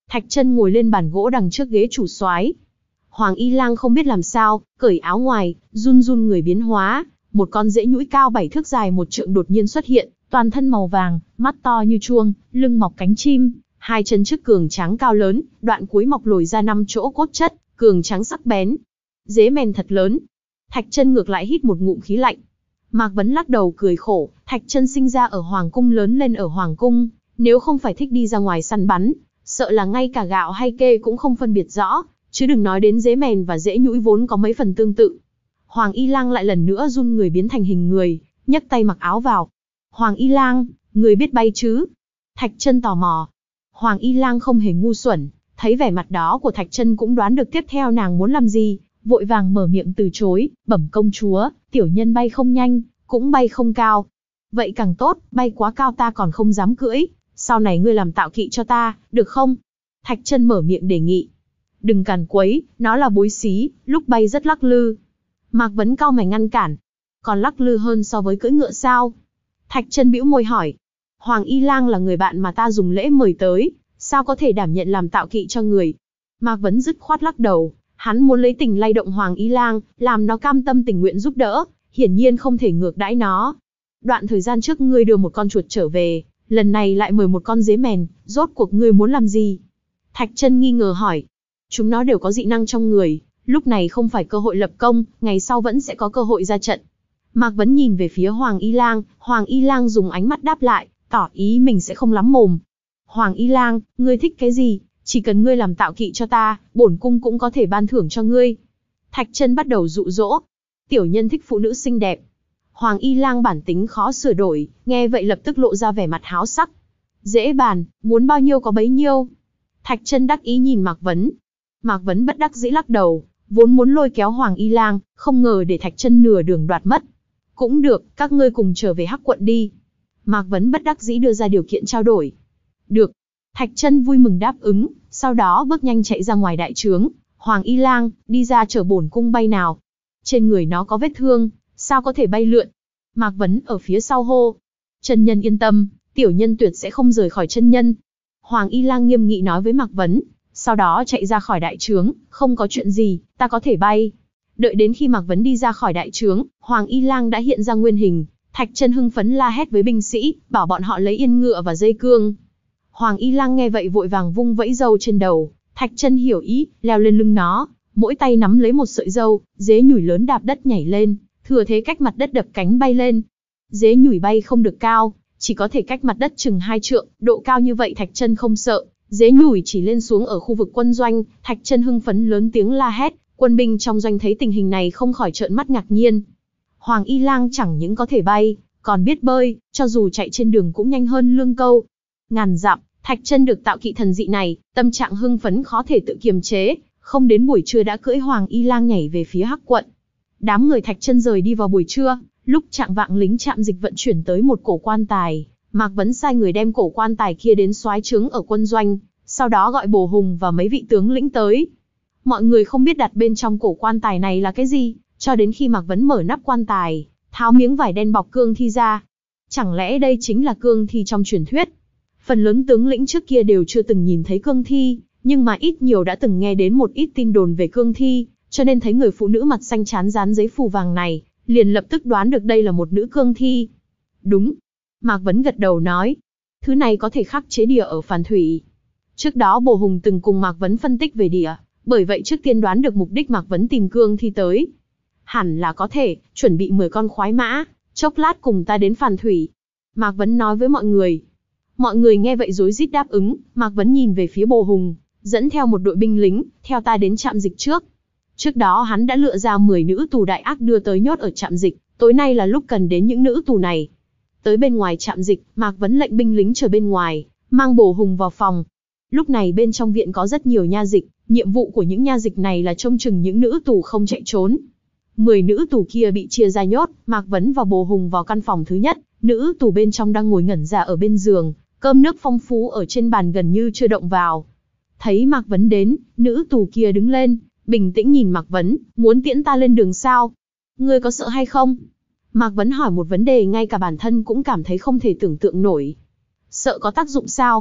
Thạch Chân ngồi lên bàn gỗ đằng trước ghế chủ soái. Hoàng Y Lang không biết làm sao, cởi áo ngoài, run run người biến hóa, một con rễ nhũi cao bảy thước dài một trượng đột nhiên xuất hiện, toàn thân màu vàng, mắt to như chuông, lưng mọc cánh chim, hai chân trước cường tráng cao lớn, đoạn cuối mọc lồi ra năm chỗ cốt chất, cường tráng sắc bén. Rễ mèn thật lớn. Thạch Chân ngược lại hít một ngụm khí lạnh. Mạc Vấn lắc đầu cười khổ, Thạch Chân sinh ra ở hoàng cung lớn lên ở hoàng cung, nếu không phải thích đi ra ngoài săn bắn, sợ là ngay cả gạo hay kê cũng không phân biệt rõ, chứ đừng nói đến rễ mèn và rễ nhũi vốn có mấy phần tương tự. Hoàng Y Lang lại lần nữa run người biến thành hình người, nhấc tay mặc áo vào. Hoàng Y Lang, người biết bay chứ? Thạch Chân tò mò. Hoàng Y Lang không hề ngu xuẩn, thấy vẻ mặt đó của Thạch Chân cũng đoán được tiếp theo nàng muốn làm gì, vội vàng mở miệng từ chối, bẩm công chúa, tiểu nhân bay không nhanh, cũng bay không cao. Vậy càng tốt, bay quá cao ta còn không dám cưỡi, sau này ngươi làm tạo kỵ cho ta, được không? Thạch Chân mở miệng đề nghị. Đừng càn quấy, nó là bối xí, lúc bay rất lắc lư. Mạc Vấn cau mày ngăn cản. Còn lắc lư hơn so với cưỡi ngựa sao? Thạch Chân bĩu môi hỏi. Hoàng Y Lang là người bạn mà ta dùng lễ mời tới, sao có thể đảm nhận làm tạo kỵ cho người? Mạc Vấn dứt khoát lắc đầu, hắn muốn lấy tình lay động Hoàng Y Lang, làm nó cam tâm tình nguyện giúp đỡ, hiển nhiên không thể ngược đãi nó. Đoạn thời gian trước ngươi đưa một con chuột trở về, lần này lại mời một con dế mèn, rốt cuộc ngươi muốn làm gì? Thạch Chân nghi ngờ hỏi. Chúng nó đều có dị năng trong người, lúc này không phải cơ hội lập công, ngày sau vẫn sẽ có cơ hội ra trận. Mạc Vấn nhìn về phía Hoàng Y Lang, Hoàng Y Lang dùng ánh mắt đáp lại, tỏ ý mình sẽ không lắm mồm. Hoàng Y Lang, ngươi thích cái gì? Chỉ cần ngươi làm tạo kỵ cho ta, bổn cung cũng có thể ban thưởng cho ngươi. Thạch Chân bắt đầu dụ dỗ. Tiểu nhân thích phụ nữ xinh đẹp. Hoàng Y Lang bản tính khó sửa đổi, nghe vậy lập tức lộ ra vẻ mặt háo sắc. Dễ bàn, muốn bao nhiêu có bấy nhiêu. Thạch Chân đắc ý nhìn Mạc Vấn. Mạc Vấn bất đắc dĩ lắc đầu, vốn muốn lôi kéo Hoàng Y Lang, không ngờ để Thạch Chân nửa đường đoạt mất. Cũng được, các ngươi cùng trở về Hắc quận đi. Mạc Vấn bất đắc dĩ đưa ra điều kiện trao đổi. Được. Thạch Chân vui mừng đáp ứng, sau đó bước nhanh chạy ra ngoài đại trướng. Hoàng Y Lang, đi ra chở bổn cung bay nào. Trên người nó có vết thương, sao có thể bay lượn? Mạc Vấn ở phía sau hô. Chân nhân yên tâm, tiểu nhân tuyệt sẽ không rời khỏi chân nhân. Hoàng Y Lang nghiêm nghị nói với Mạc Vấn, sau đó chạy ra khỏi đại trướng, không có chuyện gì, ta có thể bay. Đợi đến khi Mạc Vấn đi ra khỏi đại trướng, Hoàng Y Lang đã hiện ra nguyên hình. Thạch Chân hưng phấn la hét với binh sĩ, bảo bọn họ lấy yên ngựa và dây cương. Hoàng Y Lang nghe vậy vội vàng vung vẫy râu trên đầu, Thạch Chân hiểu ý, leo lên lưng nó, mỗi tay nắm lấy một sợi râu, dế nhủi lớn đạp đất nhảy lên, thừa thế cách mặt đất đập cánh bay lên. Dế nhủi bay không được cao, chỉ có thể cách mặt đất chừng hai trượng, độ cao như vậy Thạch Chân không sợ. Dế nhủi chỉ lên xuống ở khu vực quân doanh, Thạch Chân hưng phấn lớn tiếng la hét, quân binh trong doanh thấy tình hình này không khỏi trợn mắt ngạc nhiên. Hoàng Y Lang chẳng những có thể bay, còn biết bơi, cho dù chạy trên đường cũng nhanh hơn lương câu. Ngàn dặm, Thạch Chân được tạo kỵ thần dị này, tâm trạng hưng phấn khó thể tự kiềm chế, không đến buổi trưa đã cưỡi Hoàng Y Lang nhảy về phía Hắc quận. Đám người Thạch Chân rời đi vào buổi trưa, lúc chạng vạng lính trạm dịch vận chuyển tới một cổ quan tài, Mạc Vấn sai người đem cổ quan tài kia đến soái trướng ở quân doanh, sau đó gọi Bồ Hùng và mấy vị tướng lĩnh tới. Mọi người không biết đặt bên trong cổ quan tài này là cái gì, cho đến khi Mạc Vấn mở nắp quan tài, tháo miếng vải đen bọc cương thi ra. Chẳng lẽ đây chính là cương thi trong truyền thuyết? Phần lớn tướng lĩnh trước kia đều chưa từng nhìn thấy cương thi, nhưng mà ít nhiều đã từng nghe đến một ít tin đồn về cương thi, cho nên thấy người phụ nữ mặt xanh trán dán giấy phù vàng này, liền lập tức đoán được đây là một nữ cương thi. Đúng. Mạc Vấn gật đầu nói. Thứ này có thể khắc chế địa ở phản thủy. Trước đó Bồ Hùng từng cùng Mạc Vấn phân tích về địa, bởi vậy trước tiên đoán được mục đích Mạc Vấn tìm cương thi tới. Hẳn là có thể, chuẩn bị mười con khoái mã, chốc lát cùng ta đến phản thủy. Mạc Vấn nói với mọi người. Mọi người nghe vậy rối rít đáp ứng, Mạc Vấn nhìn về phía Bồ Hùng, dẫn theo một đội binh lính, theo ta đến trạm dịch trước. Trước đó hắn đã lựa ra mười nữ tù đại ác đưa tới nhốt ở trạm dịch, tối nay là lúc cần đến những nữ tù này. Tới bên ngoài trạm dịch, Mạc Vấn lệnh binh lính chờ bên ngoài, mang Bồ Hùng vào phòng. Lúc này bên trong viện có rất nhiều nha dịch, nhiệm vụ của những nha dịch này là trông chừng những nữ tù không chạy trốn. Mười nữ tù kia bị chia ra nhốt, Mạc Vấn và Bồ Hùng vào căn phòng thứ nhất, nữ tù bên trong đang ngồi ngẩn ra ở bên giường, cơm nước phong phú ở trên bàn gần như chưa động vào. Thấy Mạc Vấn đến, nữ tù kia đứng lên, bình tĩnh nhìn Mạc Vấn, muốn tiễn ta lên đường sao? Ngươi có sợ hay không? Mạc Vấn hỏi một vấn đề ngay cả bản thân cũng cảm thấy không thể tưởng tượng nổi. Sợ có tác dụng sao?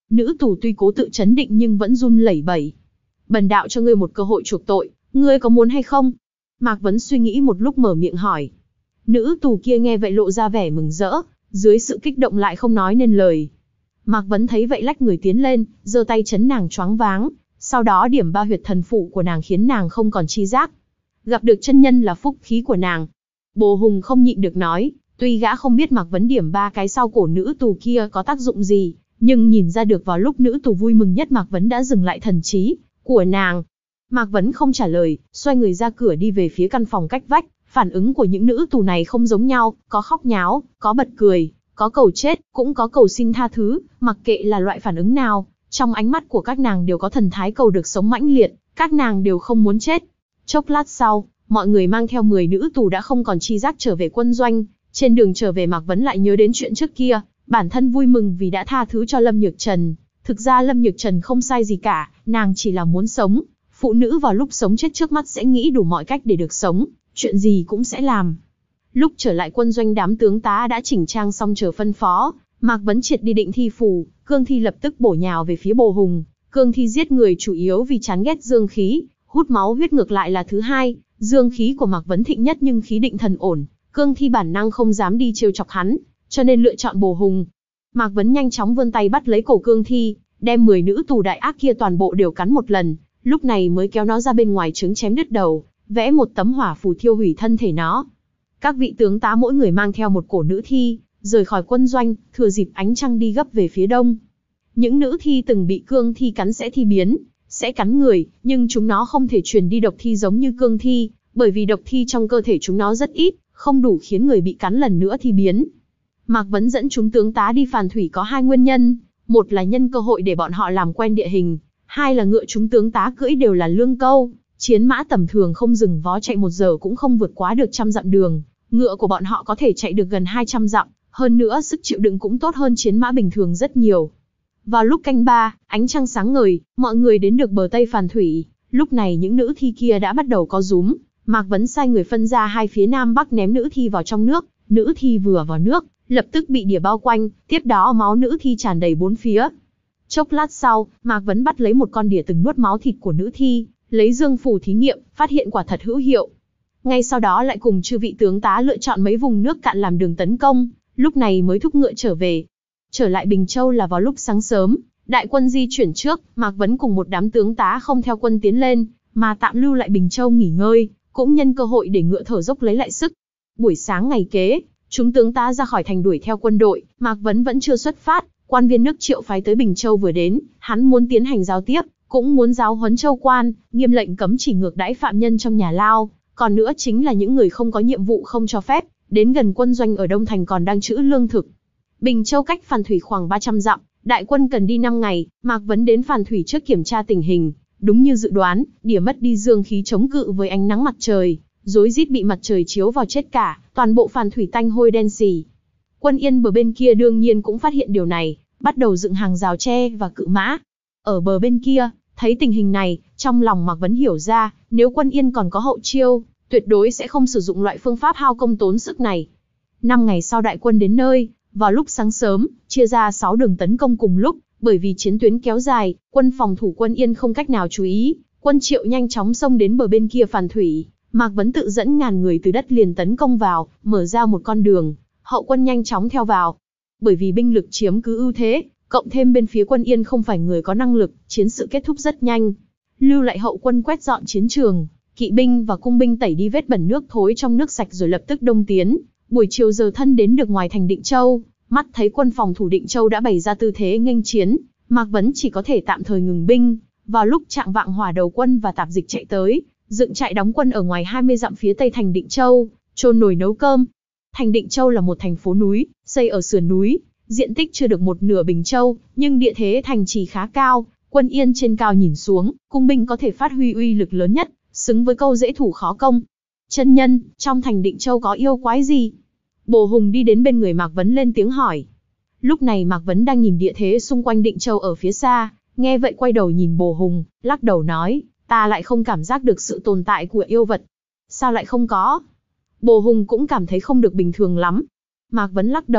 Nữ tù tuy cố tự trấn định nhưng vẫn run lẩy bẩy. Bần đạo cho ngươi một cơ hội chuộc tội, ngươi có muốn hay không? Mạc Vấn suy nghĩ một lúc mở miệng hỏi. Nữ tù kia nghe vậy lộ ra vẻ mừng rỡ, dưới sự kích động lại không nói nên lời. Mạc Vấn thấy vậy lách người tiến lên, giơ tay chấn nàng choáng váng, sau đó điểm ba huyệt thần phụ của nàng khiến nàng không còn chi giác. Gặp được chân nhân là phúc khí của nàng. Bồ Hùng không nhịn được nói, tuy gã không biết Mạc Vấn điểm ba cái sau cổ nữ tù kia có tác dụng gì, nhưng nhìn ra được vào lúc nữ tù vui mừng nhất Mạc Vấn đã dừng lại thần trí của nàng. Mạc Vấn không trả lời, xoay người ra cửa đi về phía căn phòng cách vách. Phản ứng của những nữ tù này không giống nhau, có khóc nháo, có bật cười, có cầu chết, cũng có cầu xin tha thứ, mặc kệ là loại phản ứng nào, trong ánh mắt của các nàng đều có thần thái cầu được sống mãnh liệt, các nàng đều không muốn chết. Chốc lát sau, mọi người mang theo mười nữ tù đã không còn chi giác trở về quân doanh, trên đường trở về Mạc Vấn lại nhớ đến chuyện trước kia, bản thân vui mừng vì đã tha thứ cho Lâm Nhược Trần. Thực ra Lâm Nhược Trần không sai gì cả, nàng chỉ là muốn sống, phụ nữ vào lúc sống chết trước mắt sẽ nghĩ đủ mọi cách để được sống, chuyện gì cũng sẽ làm. Lúc trở lại quân doanh đám tướng tá đã chỉnh trang xong chờ phân phó, Mạc Vấn triệt đi định thi phù, cương thi lập tức bổ nhào về phía Bồ Hùng. Cương thi giết người chủ yếu vì chán ghét dương khí, hút máu huyết ngược lại là thứ hai, dương khí của Mạc Vấn thịnh nhất nhưng khí định thần ổn, cương thi bản năng không dám đi trêu chọc hắn, cho nên lựa chọn Bồ Hùng. Mạc Vấn nhanh chóng vươn tay bắt lấy cổ cương thi, đem mười nữ tù đại ác kia toàn bộ đều cắn một lần, lúc này mới kéo nó ra bên ngoài trứng chém đứt đầu, vẽ một tấm hỏa phù thiêu hủy thân thể nó. Các vị tướng tá mỗi người mang theo một cổ nữ thi, rời khỏi quân doanh, thừa dịp ánh trăng đi gấp về phía đông. Những nữ thi từng bị cương thi cắn sẽ thi biến, sẽ cắn người, nhưng chúng nó không thể truyền đi độc thi giống như cương thi, bởi vì độc thi trong cơ thể chúng nó rất ít, không đủ khiến người bị cắn lần nữa thi biến. Mạc Vấn dẫn chúng tướng tá đi phàn thủy có hai nguyên nhân, một là nhân cơ hội để bọn họ làm quen địa hình, hai là ngựa chúng tướng tá cưỡi đều là lương câu, chiến mã tầm thường không dừng vó chạy một giờ cũng không vượt quá được trăm dặm đường, ngựa của bọn họ có thể chạy được gần hai trăm dặm, hơn nữa sức chịu đựng cũng tốt hơn chiến mã bình thường rất nhiều. Vào lúc canh ba, ánh trăng sáng ngời, mọi người đến được bờ Tây phàn thủy, lúc này những nữ thi kia đã bắt đầu có rúm, Mạc Vấn sai người phân ra hai phía nam bắc ném nữ thi vào trong nước, nữ thi vừa vào nước, lập tức bị đỉa bao quanh, tiếp đó máu nữ thi tràn đầy bốn phía. Chốc lát sau, Mạc Vấn bắt lấy một con đỉa từng nuốt máu thịt của nữ thi, lấy dương phù thí nghiệm, phát hiện quả thật hữu hiệu. Ngay sau đó lại cùng chư vị tướng tá lựa chọn mấy vùng nước cạn làm đường tấn công, lúc này mới thúc ngựa trở về. Trở lại Bình Châu là vào lúc sáng sớm, đại quân di chuyển trước, Mạc Vấn cùng một đám tướng tá không theo quân tiến lên, mà tạm lưu lại Bình Châu nghỉ ngơi, cũng nhân cơ hội để ngựa thở dốc lấy lại sức. Buổi sáng ngày kế, chúng tướng tá ra khỏi thành đuổi theo quân đội, Mạc Vấn vẫn chưa xuất phát, quan viên nước Triệu phái tới Bình Châu vừa đến, hắn muốn tiến hành giao tiếp, cũng muốn giáo huấn Châu quan, nghiêm lệnh cấm chỉ ngược đãi phạm nhân trong nhà lao, còn nữa chính là những người không có nhiệm vụ không cho phép đến gần quân doanh ở Đông Thành còn đang trữ lương thực. Bình Châu cách phàn thủy khoảng ba trăm dặm, đại quân cần đi năm ngày, Mạc Vấn đến phàn thủy trước kiểm tra tình hình, đúng như dự đoán, đỉa mất đi dương khí chống cự với ánh nắng mặt trời, rối rít bị mặt trời chiếu vào chết cả, toàn bộ phàn thủy tanh hôi đen sì. Quân Yên bờ bên kia đương nhiên cũng phát hiện điều này, bắt đầu dựng hàng rào tre và cự mã. Ở bờ bên kia, thấy tình hình này, trong lòng Mạc Vấn hiểu ra, nếu Quân Yên còn có hậu chiêu, tuyệt đối sẽ không sử dụng loại phương pháp hao công tốn sức này. Năm ngày sau đại quân đến nơi, vào lúc sáng sớm, chia ra sáu đường tấn công cùng lúc, bởi vì chiến tuyến kéo dài, quân phòng thủ Quân Yên không cách nào chú ý, quân Triệu nhanh chóng xông đến bờ bên kia phàn thủy, Mạc Vấn tự dẫn ngàn người từ đất liền tấn công vào, mở ra một con đường, hậu quân nhanh chóng theo vào. Bởi vì binh lực chiếm cứ ưu thế, cộng thêm bên phía Quân Yên không phải người có năng lực, chiến sự kết thúc rất nhanh. Lưu lại hậu quân quét dọn chiến trường, kỵ binh và cung binh tẩy đi vết bẩn nước thối trong nước sạch rồi lập tức đông tiến. Buổi chiều giờ thân đến được ngoài thành Định Châu, mắt thấy quân phòng thủ Định Châu đã bày ra tư thế nghênh chiến, Mạc Vấn chỉ có thể tạm thời ngừng binh. Vào lúc trạng vạng hỏa đầu quân và tạp dịch chạy tới, dựng trại đóng quân ở ngoài hai mươi dặm phía tây thành Định Châu, chôn nồi nấu cơm. Thành Định Châu là một thành phố núi, xây ở sườn núi, diện tích chưa được một nửa Bình Châu, nhưng địa thế thành trì khá cao, Quân Yên trên cao nhìn xuống, cung binh có thể phát huy uy lực lớn nhất, xứng với câu dễ thủ khó công. Chân nhân, trong thành Định Châu có yêu quái gì? Bồ Hùng đi đến bên người Mạc Vấn lên tiếng hỏi. Lúc này Mạc Vấn đang nhìn địa thế xung quanh Định Châu ở phía xa, nghe vậy quay đầu nhìn Bồ Hùng, lắc đầu nói, ta lại không cảm giác được sự tồn tại của yêu vật. Sao lại không có? Bồ Hùng cũng cảm thấy không được bình thường lắm. Mạc Vấn lắc đầu,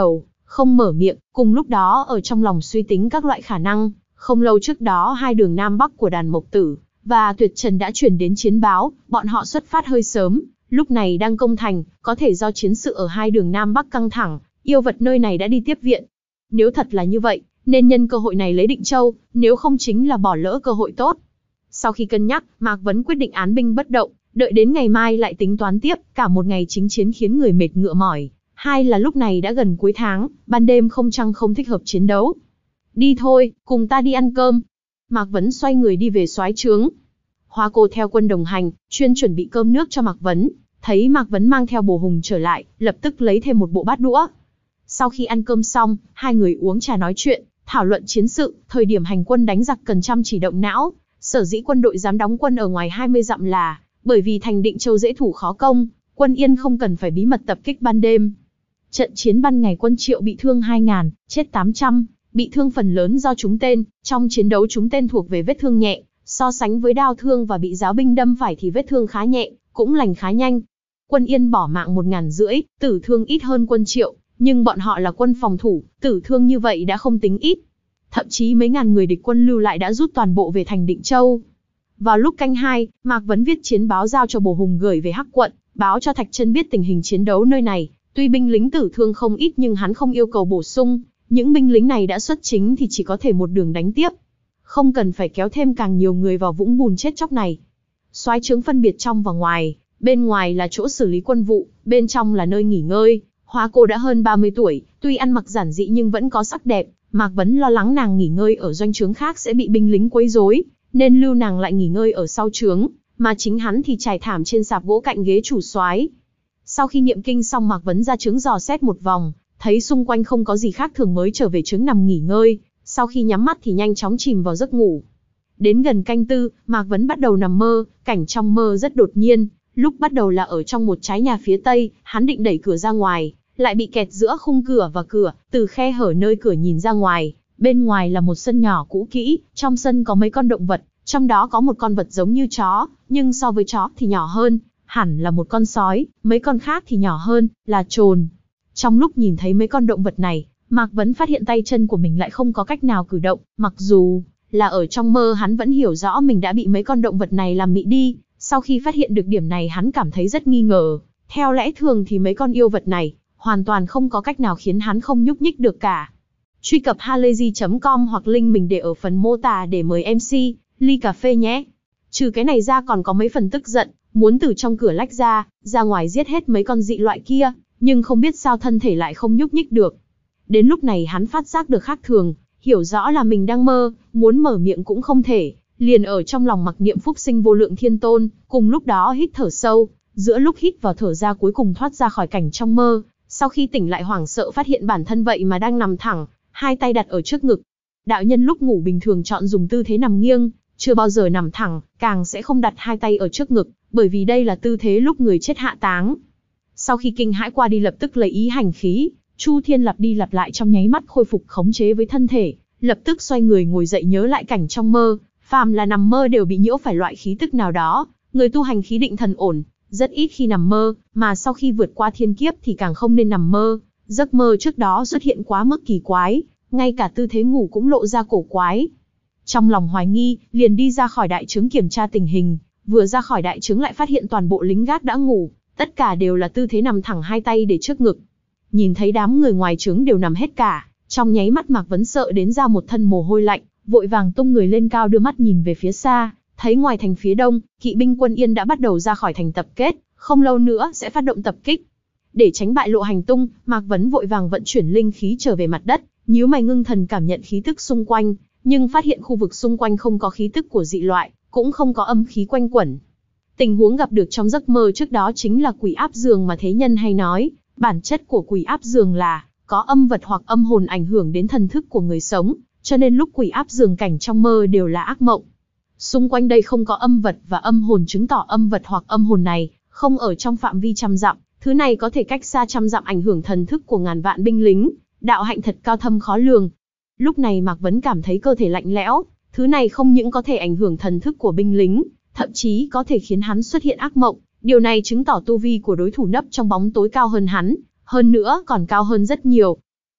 không mở miệng, cùng lúc đó ở trong lòng suy tính các loại khả năng. Không lâu trước đó hai đường Nam Bắc của đàn Mộc Tử và Tuyệt Trần đã chuyển đến chiến báo, bọn họ xuất phát hơi sớm, lúc này đang công thành, có thể do chiến sự ở hai đường Nam Bắc căng thẳng, yêu vật nơi này đã đi tiếp viện. Nếu thật là như vậy, nên nhân cơ hội này lấy Định Châu, nếu không chính là bỏ lỡ cơ hội tốt. Sau khi cân nhắc, Mạc Vấn quyết định án binh bất động, đợi đến ngày mai lại tính toán tiếp, cả một ngày chính chiến khiến người mệt ngựa mỏi. Hai là lúc này đã gần cuối tháng, ban đêm không trăng không thích hợp chiến đấu. Đi thôi, cùng ta đi ăn cơm. Mạc Vấn xoay người đi về soái trướng. Hoa Cô theo quân đồng hành, chuyên chuẩn bị cơm nước cho Mạc Vấn. Thấy Mạc Vấn mang theo bồ hùng trở lại, lập tức lấy thêm một bộ bát đũa. Sau khi ăn cơm xong, hai người uống trà nói chuyện, thảo luận chiến sự, thời điểm hành quân đánh giặc cần chăm chỉ động não. Sở dĩ quân đội dám đóng quân ở ngoài hai mươi dặm là bởi vì thành Định Châu dễ thủ khó công, quân Yên không cần phải bí mật tập kích ban đêm. Trận chiến ban ngày quân Triệu bị thương hai nghìn, chết tám trăm, bị thương phần lớn do trúng tên, trong chiến đấu trúng tên thuộc về vết thương nhẹ, so sánh với đao thương và bị giáo binh đâm phải thì vết thương khá nhẹ, cũng lành khá nhanh. Quân Yên bỏ mạng một ngàn rưỡi, tử thương ít hơn quân Triệu, nhưng bọn họ là quân phòng thủ, tử thương như vậy đã không tính ít. Thậm chí mấy ngàn người địch quân lưu lại đã rút toàn bộ về thành Định Châu. Vào lúc canh hai, Mạc Vấn viết chiến báo giao cho bồ hùng gửi về Hắc quận, báo cho Thạch Chân biết tình hình chiến đấu nơi này. Tuy binh lính tử thương không ít nhưng hắn không yêu cầu bổ sung, những binh lính này đã xuất chính thì chỉ có thể một đường đánh tiếp. Không cần phải kéo thêm càng nhiều người vào vũng bùn chết chóc này. Soái trướng phân biệt trong và ngoài, bên ngoài là chỗ xử lý quân vụ, bên trong là nơi nghỉ ngơi. Hoa Cô đã hơn ba mươi tuổi, tuy ăn mặc giản dị nhưng vẫn có sắc đẹp. Mạc Vấn lo lắng nàng nghỉ ngơi ở doanh trướng khác sẽ bị binh lính quấy rối, nên lưu nàng lại nghỉ ngơi ở sau trướng, mà chính hắn thì trải thảm trên sạp gỗ cạnh ghế chủ soái. Sau khi niệm kinh xong, Mạc Vấn ra trướng dò xét một vòng, thấy xung quanh không có gì khác thường mới trở về trướng nằm nghỉ ngơi, sau khi nhắm mắt thì nhanh chóng chìm vào giấc ngủ. Đến gần canh tư, Mạc Vấn bắt đầu nằm mơ, cảnh trong mơ rất đột nhiên, lúc bắt đầu là ở trong một trái nhà phía tây, hắn định đẩy cửa ra ngoài, lại bị kẹt giữa khung cửa và cửa, từ khe hở nơi cửa nhìn ra ngoài, bên ngoài là một sân nhỏ cũ kỹ, trong sân có mấy con động vật, trong đó có một con vật giống như chó, nhưng so với chó thì nhỏ hơn, hẳn là một con sói, mấy con khác thì nhỏ hơn, là trồn. Trong lúc nhìn thấy mấy con động vật này, Mạc Vấn phát hiện tay chân của mình lại không có cách nào cử động, mặc dù là ở trong mơ hắn vẫn hiểu rõ mình đã bị mấy con động vật này làm mị đi. Sau khi phát hiện được điểm này hắn cảm thấy rất nghi ngờ, theo lẽ thường thì mấy con yêu vật này hoàn toàn không có cách nào khiến hắn không nhúc nhích được cả. Truy cập halayzi chấm com hoặc link mình để ở phần mô tả để mời em xê, ly cà phê nhé. Trừ cái này ra còn có mấy phần tức giận, muốn từ trong cửa lách ra, ra ngoài giết hết mấy con dị loại kia, nhưng không biết sao thân thể lại không nhúc nhích được. Đến lúc này hắn phát giác được khác thường, hiểu rõ là mình đang mơ, muốn mở miệng cũng không thể, liền ở trong lòng mặc niệm phúc sinh vô lượng thiên tôn, cùng lúc đó hít thở sâu, giữa lúc hít vào thở ra cuối cùng thoát ra khỏi cảnh trong mơ. Sau khi tỉnh lại hoảng sợ phát hiện bản thân vậy mà đang nằm thẳng, hai tay đặt ở trước ngực. Đạo nhân lúc ngủ bình thường chọn dùng tư thế nằm nghiêng, chưa bao giờ nằm thẳng, càng sẽ không đặt hai tay ở trước ngực, bởi vì đây là tư thế lúc người chết hạ táng. Sau khi kinh hãi qua đi lập tức lấy ý hành khí, Chu Thiên lặp đi lặp lại trong nháy mắt khôi phục khống chế với thân thể, lập tức xoay người ngồi dậy nhớ lại cảnh trong mơ, phàm là nằm mơ đều bị nhiễu phải loại khí tức nào đó, người tu hành khí định thần ổn, rất ít khi nằm mơ, mà sau khi vượt qua thiên kiếp thì càng không nên nằm mơ. Giấc mơ trước đó xuất hiện quá mức kỳ quái, ngay cả tư thế ngủ cũng lộ ra cổ quái. Trong lòng hoài nghi, liền đi ra khỏi đại trướng kiểm tra tình hình, vừa ra khỏi đại trướng lại phát hiện toàn bộ lính gác đã ngủ, tất cả đều là tư thế nằm thẳng hai tay để trước ngực. Nhìn thấy đám người ngoài trướng đều nằm hết cả, trong nháy mắt Mạc Vấn sợ đến ra một thân mồ hôi lạnh, vội vàng tung người lên cao đưa mắt nhìn về phía xa, thấy ngoài thành phía đông, kỵ binh quân Yên đã bắt đầu ra khỏi thành tập kết, không lâu nữa sẽ phát động tập kích. Để tránh bại lộ hành tung, Mạc Vấn vội vàng vận chuyển linh khí trở về mặt đất, nhíu mày ngưng thần cảm nhận khí tức xung quanh, nhưng phát hiện khu vực xung quanh không có khí tức của dị loại, cũng không có âm khí quanh quẩn. Tình huống gặp được trong giấc mơ trước đó chính là quỷ áp giường mà thế nhân hay nói, bản chất của quỷ áp giường là có âm vật hoặc âm hồn ảnh hưởng đến thần thức của người sống, cho nên lúc quỷ áp giường cảnh trong mơ đều là ác mộng. Xung quanh đây không có âm vật và âm hồn chứng tỏ âm vật hoặc âm hồn này không ở trong phạm vi trăm dặm, thứ này có thể cách xa trăm dặm ảnh hưởng thần thức của ngàn vạn binh lính, đạo hạnh thật cao thâm khó lường. Lúc này Mạc Vấn cảm thấy cơ thể lạnh lẽo, thứ này không những có thể ảnh hưởng thần thức của binh lính, thậm chí có thể khiến hắn xuất hiện ác mộng, điều này chứng tỏ tu vi của đối thủ nấp trong bóng tối cao hơn hắn, hơn nữa còn cao hơn rất nhiều.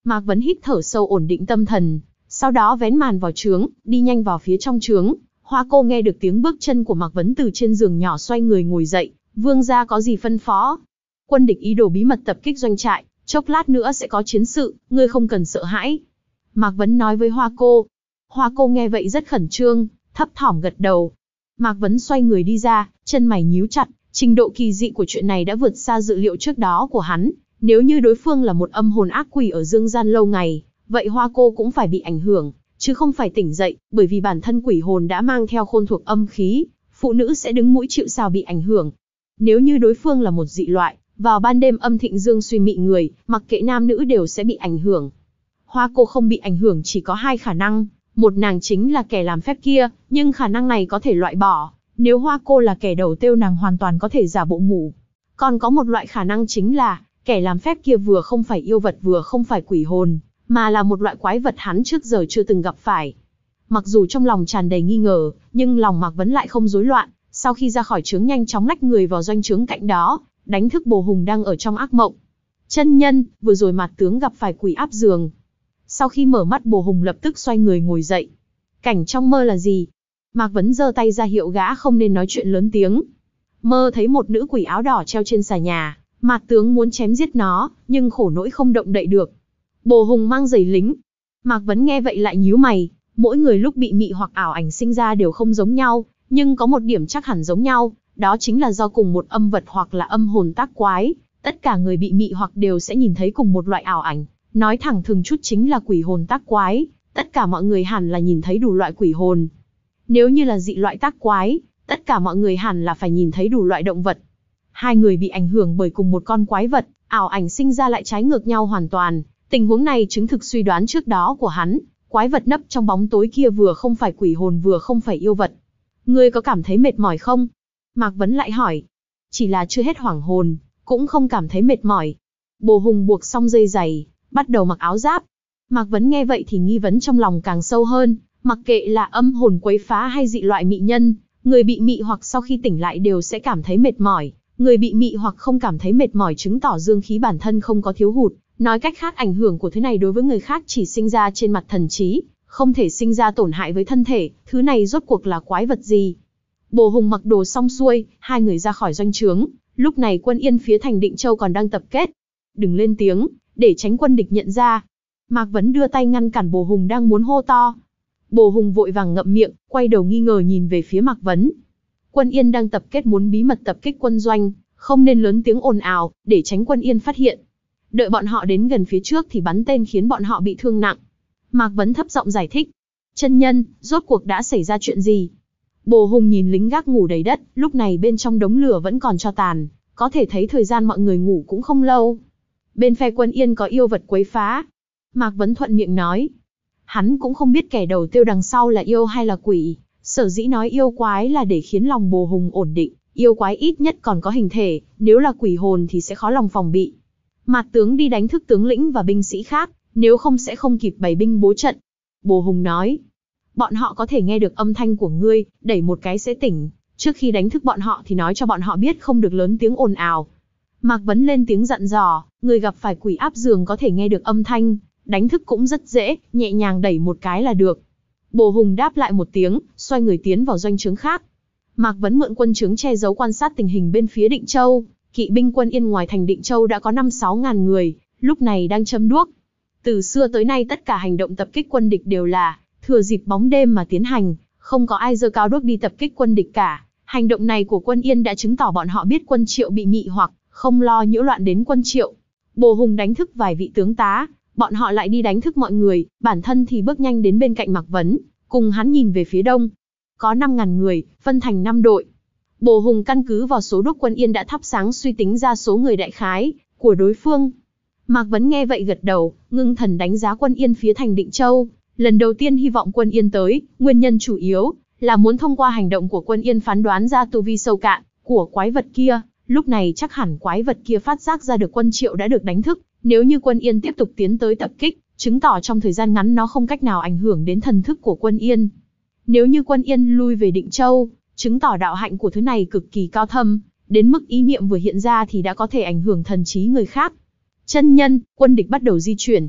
Mạc Vấn hít thở sâu ổn định tâm thần, sau đó vén màn vào trướng, đi nhanh vào phía trong trướng. Hoa cô nghe được tiếng bước chân của Mạc Vấn từ trên giường nhỏ xoay người ngồi dậy, vương gia có gì phân phó? Quân địch ý đồ bí mật tập kích doanh trại, chốc lát nữa sẽ có chiến sự, ngươi không cần sợ hãi. Mạc Vấn nói với Hoa cô. Hoa cô nghe vậy rất khẩn trương, thấp thỏm gật đầu. Mạc Vấn xoay người đi ra, chân mày nhíu chặt, trình độ kỳ dị của chuyện này đã vượt xa dự liệu trước đó của hắn. Nếu như đối phương là một âm hồn ác quỷ ở dương gian lâu ngày, vậy Hoa cô cũng phải bị ảnh hưởng, chứ không phải tỉnh dậy, bởi vì bản thân quỷ hồn đã mang theo khôn thuộc âm khí, phụ nữ sẽ đứng mũi chịu sào bị ảnh hưởng. Nếu như đối phương là một dị loại, vào ban đêm âm thịnh dương suy mị người, mặc kệ nam nữ đều sẽ bị ảnh hưởng. Hoa cô không bị ảnh hưởng chỉ có hai khả năng, một nàng chính là kẻ làm phép kia, nhưng khả năng này có thể loại bỏ, nếu Hoa cô là kẻ đầu tiêu nàng hoàn toàn có thể giả bộ ngủ. Còn có một loại khả năng chính là, kẻ làm phép kia vừa không phải yêu vật vừa không phải quỷ hồn, mà là một loại quái vật hắn trước giờ chưa từng gặp phải. Mặc dù trong lòng tràn đầy nghi ngờ, nhưng lòng Mạc Vấn lại không rối loạn, sau khi ra khỏi trướng nhanh chóng lách người vào doanh trướng cạnh đó, đánh thức Bồ Hùng đang ở trong ác mộng. Chân nhân, vừa rồi Mạt tướng gặp phải quỷ áp giường. Sau khi mở mắt Bồ Hùng lập tức xoay người ngồi dậy. Cảnh trong mơ là gì? Mạc Vấn giơ tay ra hiệu gã không nên nói chuyện lớn tiếng. Mơ thấy một nữ quỷ áo đỏ treo trên xà nhà, Mạt tướng muốn chém giết nó, nhưng khổ nỗi không động đậy được. Bồ Hùng mang giày lính. Mạc Vấn nghe vậy lại nhíu mày, mỗi người lúc bị mị hoặc ảo ảnh sinh ra đều không giống nhau, nhưng có một điểm chắc hẳn giống nhau, đó chính là do cùng một âm vật hoặc là âm hồn tác quái, tất cả người bị mị hoặc đều sẽ nhìn thấy cùng một loại ảo ảnh, nói thẳng thừng chút chính là quỷ hồn tác quái, tất cả mọi người hẳn là nhìn thấy đủ loại quỷ hồn. Nếu như là dị loại tác quái, tất cả mọi người hẳn là phải nhìn thấy đủ loại động vật. Hai người bị ảnh hưởng bởi cùng một con quái vật, ảo ảnh sinh ra lại trái ngược nhau hoàn toàn. Tình huống này chứng thực suy đoán trước đó của hắn, quái vật nấp trong bóng tối kia vừa không phải quỷ hồn vừa không phải yêu vật. Ngươi có cảm thấy mệt mỏi không? Mạc Vấn lại hỏi. Chỉ là chưa hết hoảng hồn, cũng không cảm thấy mệt mỏi. Bồ Hùng buộc xong dây giày, bắt đầu mặc áo giáp. Mạc Vấn nghe vậy thì nghi vấn trong lòng càng sâu hơn, mặc kệ là âm hồn quấy phá hay dị loại mị nhân, người bị mị hoặc sau khi tỉnh lại đều sẽ cảm thấy mệt mỏi. Người bị mị hoặc không cảm thấy mệt mỏi chứng tỏ dương khí bản thân không có thiếu hụt. Nói cách khác ảnh hưởng của thứ này đối với người khác chỉ sinh ra trên mặt thần trí, không thể sinh ra tổn hại với thân thể, thứ này rốt cuộc là quái vật gì? Bồ Hùng mặc đồ xong xuôi, hai người ra khỏi doanh trướng, lúc này quân yên phía thành Định Châu còn đang tập kết. Đừng lên tiếng, để tránh quân địch nhận ra. Mạc Vấn đưa tay ngăn cản Bồ Hùng đang muốn hô to. Bồ Hùng vội vàng ngậm miệng, quay đầu nghi ngờ nhìn về phía Mạc Vấn. Quân yên đang tập kết muốn bí mật tập kích quân doanh, không nên lớn tiếng ồn ào, để tránh quân yên phát hiện. Đợi bọn họ đến gần phía trước thì bắn tên khiến bọn họ bị thương nặng. Mạc Vấn thấp giọng giải thích. Chân nhân, rốt cuộc đã xảy ra chuyện gì? Bồ Hùng nhìn lính gác ngủ đầy đất, lúc này bên trong đống lửa vẫn còn tro tàn, có thể thấy thời gian mọi người ngủ cũng không lâu. Bên phe quân yên có yêu vật quấy phá. Mạc Vấn thuận miệng nói. Hắn cũng không biết kẻ đầu tiêu đằng sau là yêu hay là quỷ, sở dĩ nói yêu quái là để khiến lòng Bồ Hùng ổn định, yêu quái ít nhất còn có hình thể, nếu là quỷ hồn thì sẽ khó lòng phòng bị. Mạt tướng đi đánh thức tướng lĩnh và binh sĩ khác, nếu không sẽ không kịp bày binh bố trận. Bồ Hùng nói, bọn họ có thể nghe được âm thanh của ngươi, đẩy một cái sẽ tỉnh. Trước khi đánh thức bọn họ thì nói cho bọn họ biết không được lớn tiếng ồn ào. Mạc Vấn lên tiếng dặn dò, người gặp phải quỷ áp giường có thể nghe được âm thanh, đánh thức cũng rất dễ, nhẹ nhàng đẩy một cái là được. Bồ Hùng đáp lại một tiếng, xoay người tiến vào doanh trướng khác. Mạc Vấn mượn quân trướng che giấu quan sát tình hình bên phía Định Châu. Kỵ binh quân yên ngoài thành Định Châu đã có năm sáu ngàn người, lúc này đang châm đuốc. Từ xưa tới nay tất cả hành động tập kích quân địch đều là thừa dịp bóng đêm mà tiến hành, không có ai giơ cao đuốc đi tập kích quân địch cả. Hành động này của quân yên đã chứng tỏ bọn họ biết quân Triệu bị mị hoặc, không lo nhiễu loạn đến quân Triệu. Bồ Hùng đánh thức vài vị tướng tá, bọn họ lại đi đánh thức mọi người, bản thân thì bước nhanh đến bên cạnh Mạc Vấn, cùng hắn nhìn về phía đông. Có năm ngàn người, phân thành năm đội. Bồ Hùng căn cứ vào số đuốc quân yên đã thắp sáng suy tính ra số người đại khái của đối phương. Mạc Vấn nghe vậy gật đầu, ngưng thần đánh giá quân yên phía thành Định Châu. Lần đầu tiên hy vọng quân yên tới, nguyên nhân chủ yếu là muốn thông qua hành động của quân yên phán đoán ra tu vi sâu cạn của quái vật kia. Lúc này chắc hẳn quái vật kia phát giác ra được quân Triệu đã được đánh thức. Nếu như quân yên tiếp tục tiến tới tập kích, chứng tỏ trong thời gian ngắn nó không cách nào ảnh hưởng đến thần thức của quân yên. Nếu như quân yên lui về Định Châu, chứng tỏ đạo hạnh của thứ này cực kỳ cao thâm, đến mức ý niệm vừa hiện ra thì đã có thể ảnh hưởng thần trí người khác. Chân nhân, quân địch bắt đầu di chuyển.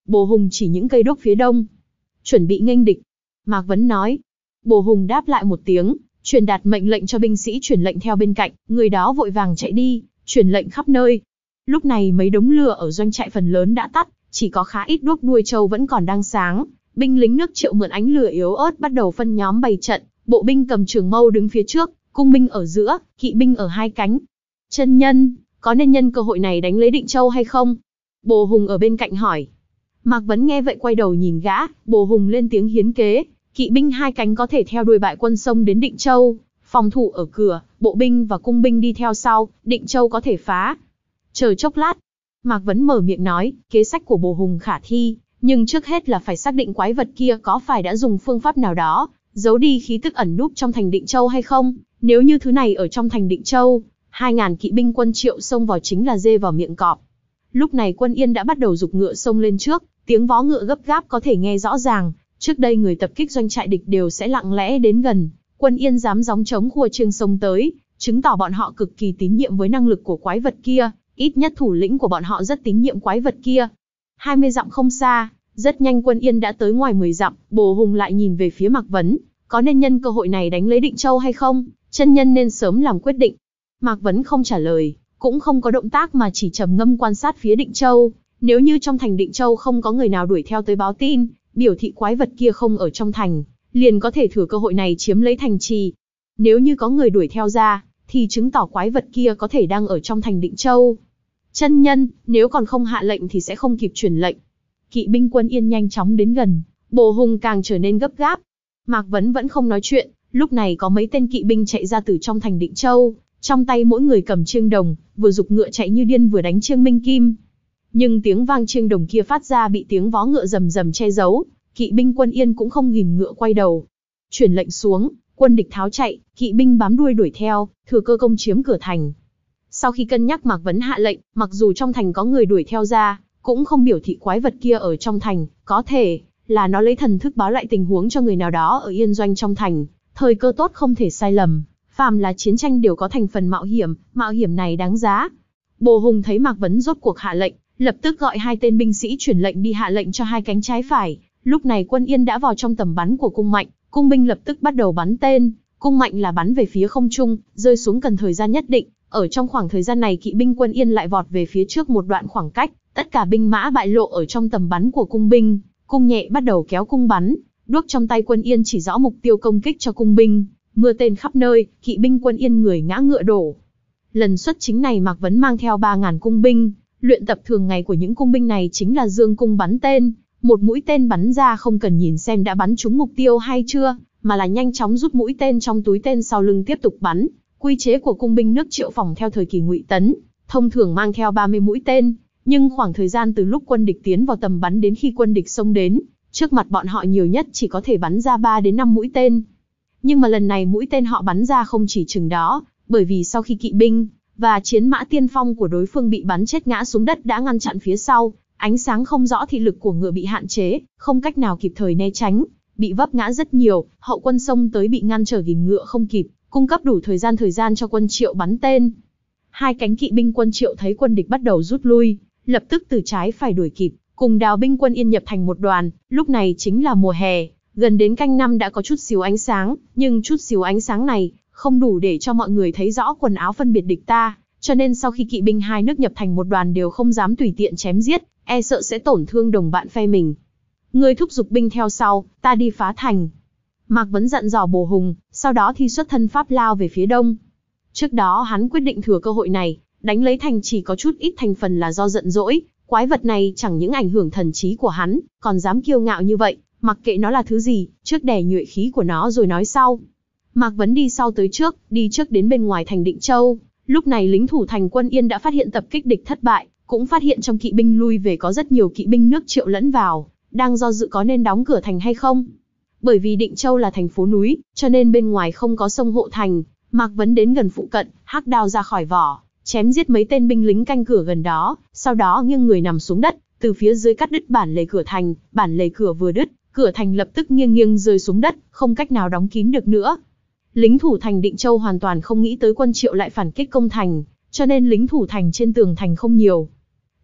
Bồ Hùng chỉ những cây đuốc phía đông. Chuẩn bị nghênh địch. Mạc Vấn nói. Bồ Hùng đáp lại một tiếng, truyền đạt mệnh lệnh cho binh sĩ truyền lệnh theo bên cạnh, người đó vội vàng chạy đi, truyền lệnh khắp nơi. Lúc này mấy đống lửa ở doanh trại phần lớn đã tắt, chỉ có khá ít đuốc đuôi trâu vẫn còn đang sáng. Binh lính nước Triệu mượn ánh lửa yếu ớt bắt đầu phân nhóm bày trận, bộ binh cầm trường mâu đứng phía trước, cung binh ở giữa, kỵ binh ở hai cánh. Chân nhân, có nên nhân cơ hội này đánh lấy Định Châu hay không? Bồ Hùng ở bên cạnh hỏi. Mạc Vấn nghe vậy quay đầu nhìn gã, Bồ Hùng lên tiếng hiến kế, kỵ binh hai cánh có thể theo đuôi bại quân sông đến Định Châu, phòng thủ ở cửa, bộ binh và cung binh đi theo sau, Định Châu có thể phá. Chờ chốc lát, Mạc Vấn mở miệng nói, kế sách của Bồ Hùng khả thi, nhưng trước hết là phải xác định quái vật kia có phải đã dùng phương pháp nào đó, giấu đi khí tức ẩn núp trong thành Định Châu hay không. Nếu như thứ này ở trong thành Định Châu, hai ngàn kỵ binh quân Triệu xông vào chính là dê vào miệng cọp. Lúc này quân Yên đã bắt đầu giục ngựa xông lên trước, tiếng vó ngựa gấp gáp có thể nghe rõ ràng. Trước đây người tập kích doanh trại địch đều sẽ lặng lẽ đến gần, quân Yên dám gióng trống khua chiêng xông tới, chứng tỏ bọn họ cực kỳ tín nhiệm với năng lực của quái vật kia, ít nhất thủ lĩnh của bọn họ rất tín nhiệm quái vật kia. hai mươi dặm không xa, rất nhanh quân Yên đã tới ngoài mười dặm, Bồ Hùng lại nhìn về phía Mạc Vấn, có nên nhân cơ hội này đánh lấy Định Châu hay không? Chân nhân nên sớm làm quyết định. Mạc Vấn không trả lời, cũng không có động tác mà chỉ trầm ngâm quan sát phía Định Châu. Nếu như trong thành Định Châu không có người nào đuổi theo tới báo tin, biểu thị quái vật kia không ở trong thành, liền có thể thừa cơ hội này chiếm lấy thành trì. Nếu như có người đuổi theo ra, thì chứng tỏ quái vật kia có thể đang ở trong thành Định Châu. Chân nhân, nếu còn không hạ lệnh thì sẽ không kịp truyền lệnh. Kỵ binh quân Yên nhanh chóng đến gần, Bồ Hùng càng trở nên gấp gáp. Mạc Vấn vẫn không nói chuyện, lúc này có mấy tên kỵ binh chạy ra từ trong thành Định Châu, trong tay mỗi người cầm chiêng đồng, vừa giục ngựa chạy như điên vừa đánh chiêng minh kim. Nhưng tiếng vang chiêng đồng kia phát ra bị tiếng vó ngựa rầm rầm che giấu, kỵ binh quân Yên cũng không ghìm ngựa quay đầu. Truyền lệnh xuống, quân địch tháo chạy, kỵ binh bám đuôi đuổi theo, thừa cơ công chiếm cửa thành. Sau khi cân nhắc Mạc Vấn hạ lệnh, mặc dù trong thành có người đuổi theo ra, cũng không biểu thị quái vật kia ở trong thành, có thể là nó lấy thần thức báo lại tình huống cho người nào đó ở yên doanh trong thành. Thời cơ tốt không thể sai lầm, phàm là chiến tranh đều có thành phần mạo hiểm, mạo hiểm này đáng giá. Bồ Hùng thấy Mạc Vấn rốt cuộc hạ lệnh, lập tức gọi hai tên binh sĩ truyền lệnh đi hạ lệnh cho hai cánh trái phải. Lúc này quân Yên đã vào trong tầm bắn của cung mạnh, cung binh lập tức bắt đầu bắn tên. Cung mạnh là bắn về phía không trung, rơi xuống cần thời gian nhất định. Ở trong khoảng thời gian này kỵ binh quân Yên lại vọt về phía trước một đoạn khoảng cách, tất cả binh mã bại lộ ở trong tầm bắn của cung binh. Cung nhẹ bắt đầu kéo cung bắn, đuốc trong tay quân Yên chỉ rõ mục tiêu công kích cho cung binh, mưa tên khắp nơi, kỵ binh quân Yên người ngã ngựa đổ. Lần xuất chính này Mạc Vấn mang theo ba ngàn cung binh, luyện tập thường ngày của những cung binh này chính là dương cung bắn tên, một mũi tên bắn ra không cần nhìn xem đã bắn trúng mục tiêu hay chưa, mà là nhanh chóng rút mũi tên trong túi tên sau lưng tiếp tục bắn. Quy chế của cung binh nước Triệu phòng theo thời kỳ Ngụy Tấn, thông thường mang theo ba mươi mũi tên, nhưng khoảng thời gian từ lúc quân địch tiến vào tầm bắn đến khi quân địch xông đến, trước mặt bọn họ nhiều nhất chỉ có thể bắn ra ba đến năm mũi tên. Nhưng mà lần này mũi tên họ bắn ra không chỉ chừng đó, bởi vì sau khi kỵ binh và chiến mã tiên phong của đối phương bị bắn chết ngã xuống đất đã ngăn chặn phía sau, ánh sáng không rõ thị lực của ngựa bị hạn chế, không cách nào kịp thời né tránh, bị vấp ngã rất nhiều, hậu quân xông tới bị ngăn trở ghìm ngựa không kịp, cung cấp đủ thời gian thời gian cho quân Triệu bắn tên. Hai cánh kỵ binh quân Triệu thấy quân địch bắt đầu rút lui, lập tức từ trái phải đuổi kịp, cùng đào binh quân Yên nhập thành một đoàn. Lúc này chính là mùa hè, gần đến canh năm đã có chút xíu ánh sáng, nhưng chút xíu ánh sáng này không đủ để cho mọi người thấy rõ quần áo phân biệt địch ta, cho nên sau khi kỵ binh hai nước nhập thành một đoàn đều không dám tùy tiện chém giết, e sợ sẽ tổn thương đồng bạn phe mình. Ngươi thúc giục binh theo sau, ta đi phá thành. Mạc Vấn dặn dò Bồ Hùng, sau đó thi xuất thân pháp lao về phía đông. Trước đó hắn quyết định thừa cơ hội này, đánh lấy thành chỉ có chút ít thành phần là do giận dỗi, quái vật này chẳng những ảnh hưởng thần trí của hắn, còn dám kiêu ngạo như vậy, mặc kệ nó là thứ gì, trước đè nhuệ khí của nó rồi nói sau. Mạc Vấn đi sau tới trước, đi trước đến bên ngoài thành Định Châu. Lúc này lính thủ thành quân Yên đã phát hiện tập kích địch thất bại, cũng phát hiện trong kỵ binh lui về có rất nhiều kỵ binh nước Triệu lẫn vào, đang do dự có nên đóng cửa thành hay không. Bởi vì Định Châu là thành phố núi, cho nên bên ngoài không có sông hộ thành. Mạc Vấn đến gần phụ cận, hắc đao ra khỏi vỏ, chém giết mấy tên binh lính canh cửa gần đó, sau đó nghiêng người nằm xuống đất, từ phía dưới cắt đứt bản lề cửa thành. Bản lề cửa vừa đứt, cửa thành lập tức nghiêng nghiêng rơi xuống đất, không cách nào đóng kín được nữa. Lính thủ thành Định Châu hoàn toàn không nghĩ tới quân Triệu lại phản kích công thành, cho nên lính thủ thành trên tường thành không nhiều.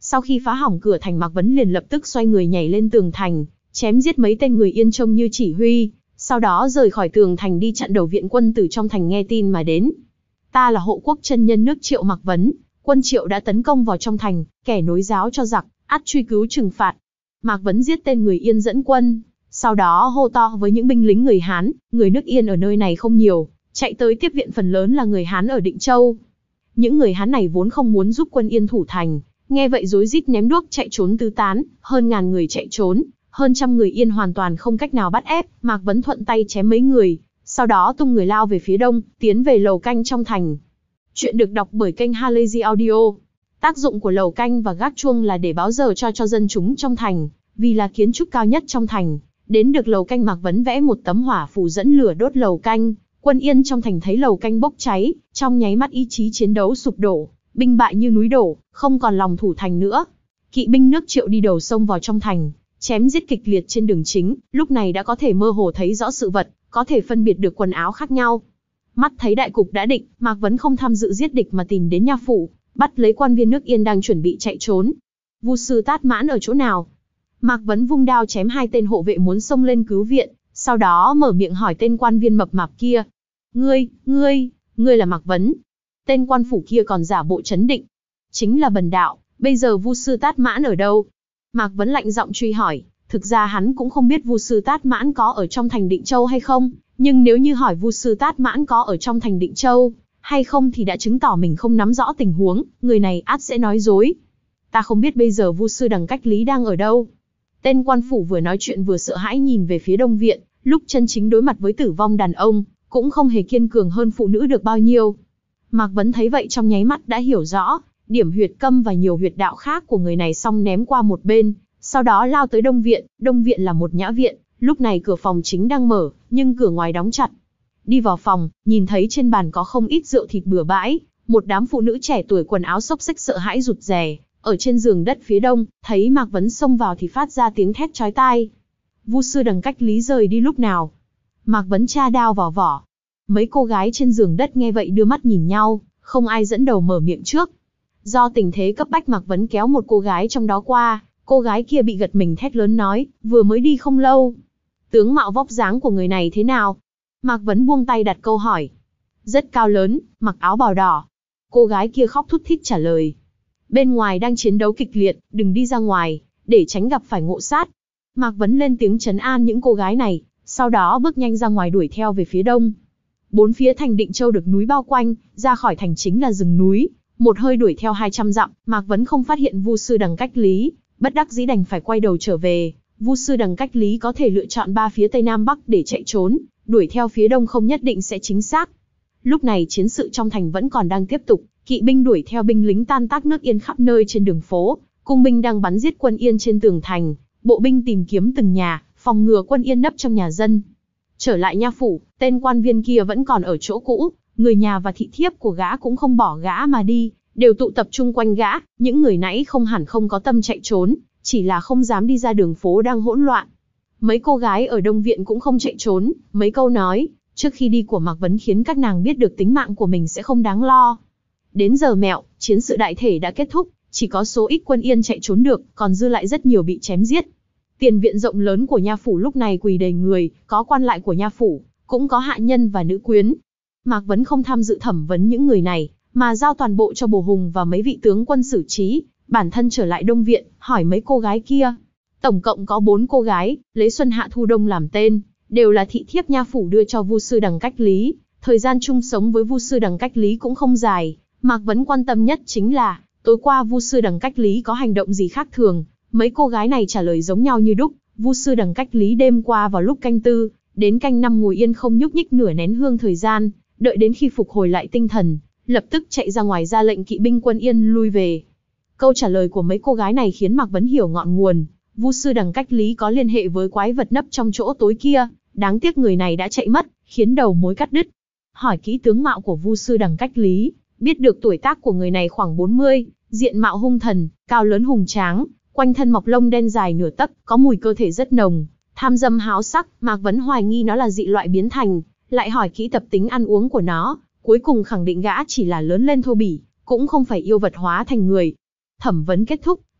Sau khi phá hỏng cửa thành, Mạc Vấn liền lập tức xoay người nhảy lên tường thành, chém giết mấy tên người Yên trông như chỉ huy, sau đó rời khỏi tường thành đi chặn đầu viện quân từ trong thành nghe tin mà đến. Ta là hộ quốc chân nhân nước Triệu Mạc Vấn, quân Triệu đã tấn công vào trong thành, kẻ nối giáo cho giặc, ắt truy cứu trừng phạt. Mạc Vấn giết tên người Yên dẫn quân, sau đó hô to với những binh lính người Hán, người nước Yên ở nơi này không nhiều, chạy tới tiếp viện phần lớn là người Hán ở Định Châu. Những người Hán này vốn không muốn giúp quân Yên thủ thành, nghe vậy rối rít ném đuốc chạy trốn tứ tán, hơn ngàn người chạy trốn, hơn trăm người Yên hoàn toàn không cách nào bắt ép. Mạc Vấn thuận tay chém mấy người, sau đó tung người lao về phía đông, tiến về lầu canh trong thành. Chuyện được đọc bởi kênh Halazy Audio. Tác dụng của lầu canh và gác chuông là để báo giờ cho cho dân chúng trong thành, vì là kiến trúc cao nhất trong thành. Đến được lầu canh, Mạc Vấn vẽ một tấm hỏa phù dẫn lửa đốt lầu canh. Quân Yên trong thành thấy lầu canh bốc cháy, trong nháy mắt ý chí chiến đấu sụp đổ, binh bại như núi đổ, không còn lòng thủ thành nữa. Kỵ binh nước Triệu đi đầu sông vào trong thành, chém giết kịch liệt trên đường chính, lúc này đã có thể mơ hồ thấy rõ sự vật, có thể phân biệt được quần áo khác nhau. Mắt thấy đại cục đã định, Mạc Vấn không tham dự giết địch mà tìm đến nha phủ, bắt lấy quan viên nước Yên đang chuẩn bị chạy trốn. Vu sư Tát Mãn ở chỗ nào? Mạc Vấn vung đao chém hai tên hộ vệ muốn xông lên cứu viện, sau đó mở miệng hỏi tên quan viên mập mạp kia. Ngươi, ngươi, ngươi là Mạc Vấn. Tên quan phủ kia còn giả bộ chấn định. Chính là bần đạo, bây giờ Vu sư Tát Mãn ở đâu? Mạc Vấn lạnh giọng truy hỏi, thực ra hắn cũng không biết Vu sư Tát Mãn có ở trong thành Định Châu hay không, nhưng nếu như hỏi Vu sư Tát Mãn có ở trong thành Định Châu hay không thì đã chứng tỏ mình không nắm rõ tình huống, người này ắt sẽ nói dối. Ta không biết bây giờ Vu sư Đằng Cách Lý đang ở đâu. Tên quan phủ vừa nói chuyện vừa sợ hãi nhìn về phía đông viện, lúc chân chính đối mặt với tử vong đàn ông, cũng không hề kiên cường hơn phụ nữ được bao nhiêu. Mạc Vấn thấy vậy trong nháy mắt đã hiểu rõ, điểm huyệt câm và nhiều huyệt đạo khác của người này xong ném qua một bên, sau đó lao tới đông viện. Đông viện là một nhã viện, lúc này cửa phòng chính đang mở, nhưng cửa ngoài đóng chặt. Đi vào phòng, nhìn thấy trên bàn có không ít rượu thịt bừa bãi, một đám phụ nữ trẻ tuổi quần áo xốc xếch sợ hãi rụt rè, ở trên giường đất phía đông, thấy Mạc Vấn xông vào thì phát ra tiếng thét chói tai. Vu sư Đằng Cách Lý rời đi lúc nào? Mạc Vấn tra đao vào vỏ. Mấy cô gái trên giường đất nghe vậy đưa mắt nhìn nhau, không ai dẫn đầu mở miệng trước. Do tình thế cấp bách, Mạc Vấn kéo một cô gái trong đó qua, cô gái kia bị giật mình thét lớn nói, vừa mới đi không lâu. Tướng mạo vóc dáng của người này thế nào? Mạc Vấn buông tay đặt câu hỏi. Rất cao lớn, mặc áo bào đỏ. Cô gái kia khóc thút thít trả lời. Bên ngoài đang chiến đấu kịch liệt, đừng đi ra ngoài, để tránh gặp phải ngộ sát. Mạc Vấn lên tiếng trấn an những cô gái này, sau đó bước nhanh ra ngoài đuổi theo về phía đông. Bốn phía thành Định Châu được núi bao quanh, ra khỏi thành chính là rừng núi. Một hơi đuổi theo hai trăm dặm, Mạc Vấn không phát hiện Vu sư Đằng Cách Lý, bất đắc dĩ đành phải quay đầu trở về. Vu sư Đằng Cách Lý có thể lựa chọn ba phía tây nam bắc để chạy trốn, đuổi theo phía đông không nhất định sẽ chính xác. Lúc này chiến sự trong thành vẫn còn đang tiếp tục, kỵ binh đuổi theo binh lính tan tác nước Yên khắp nơi trên đường phố, cung binh đang bắn giết quân Yên trên tường thành, bộ binh tìm kiếm từng nhà, phòng ngừa quân Yên nấp trong nhà dân. Trở lại nha phủ, tên quan viên kia vẫn còn ở chỗ cũ, người nhà và thị thiếp của gã cũng không bỏ gã mà đi, đều tụ tập chung quanh gã. Những người nãy không hẳn không có tâm chạy trốn, chỉ là không dám đi ra đường phố đang hỗn loạn. Mấy cô gái ở đông viện cũng không chạy trốn, mấy câu nói trước khi đi của Mạc Vấn khiến các nàng biết được tính mạng của mình sẽ không đáng lo. Đến giờ mẹo, chiến sự đại thể đã kết thúc, chỉ có số ít quân Yên chạy trốn được, còn dư lại rất nhiều bị chém giết. Tiền viện rộng lớn của nha phủ lúc này quỳ đầy người, có quan lại của nha phủ, cũng có hạ nhân và nữ quyến. Mạc Vấn không tham dự thẩm vấn những người này, mà giao toàn bộ cho Bồ Hùng và mấy vị tướng quân xử trí, bản thân trở lại đông viện, hỏi mấy cô gái kia. Tổng cộng có bốn cô gái, lấy Xuân Hạ Thu Đông làm tên, đều là thị thiếp nha phủ đưa cho Vu sư Đằng Cách Lý. Thời gian chung sống với Vu sư Đằng Cách Lý cũng không dài, Mạc Vấn quan tâm nhất chính là, tối qua Vu sư Đằng Cách Lý có hành động gì khác thường. Mấy cô gái này trả lời giống nhau như đúc. Vu sư Đằng Cách Lý đêm qua vào lúc canh tư, đến canh năm ngồi yên không nhúc nhích nửa nén hương thời gian, đợi đến khi phục hồi lại tinh thần, lập tức chạy ra ngoài ra lệnh kỵ binh quân Yên lui về. Câu trả lời của mấy cô gái này khiến Mạc Vấn hiểu ngọn nguồn. Vu sư Đằng Cách Lý có liên hệ với quái vật nấp trong chỗ tối kia, đáng tiếc người này đã chạy mất, khiến đầu mối cắt đứt. Hỏi kỹ tướng mạo của Vu sư Đằng Cách Lý, biết được tuổi tác của người này khoảng bốn mươi, diện mạo hung thần, cao lớn hùng tráng, quanh thân mọc lông đen dài nửa tấc, có mùi cơ thể rất nồng, tham dâm háo sắc. Mạc Vấn hoài nghi nó là dị loại biến thành, lại hỏi kỹ tập tính ăn uống của nó, cuối cùng khẳng định gã chỉ là lớn lên thô bỉ, cũng không phải yêu vật hóa thành người. Thẩm vấn kết thúc,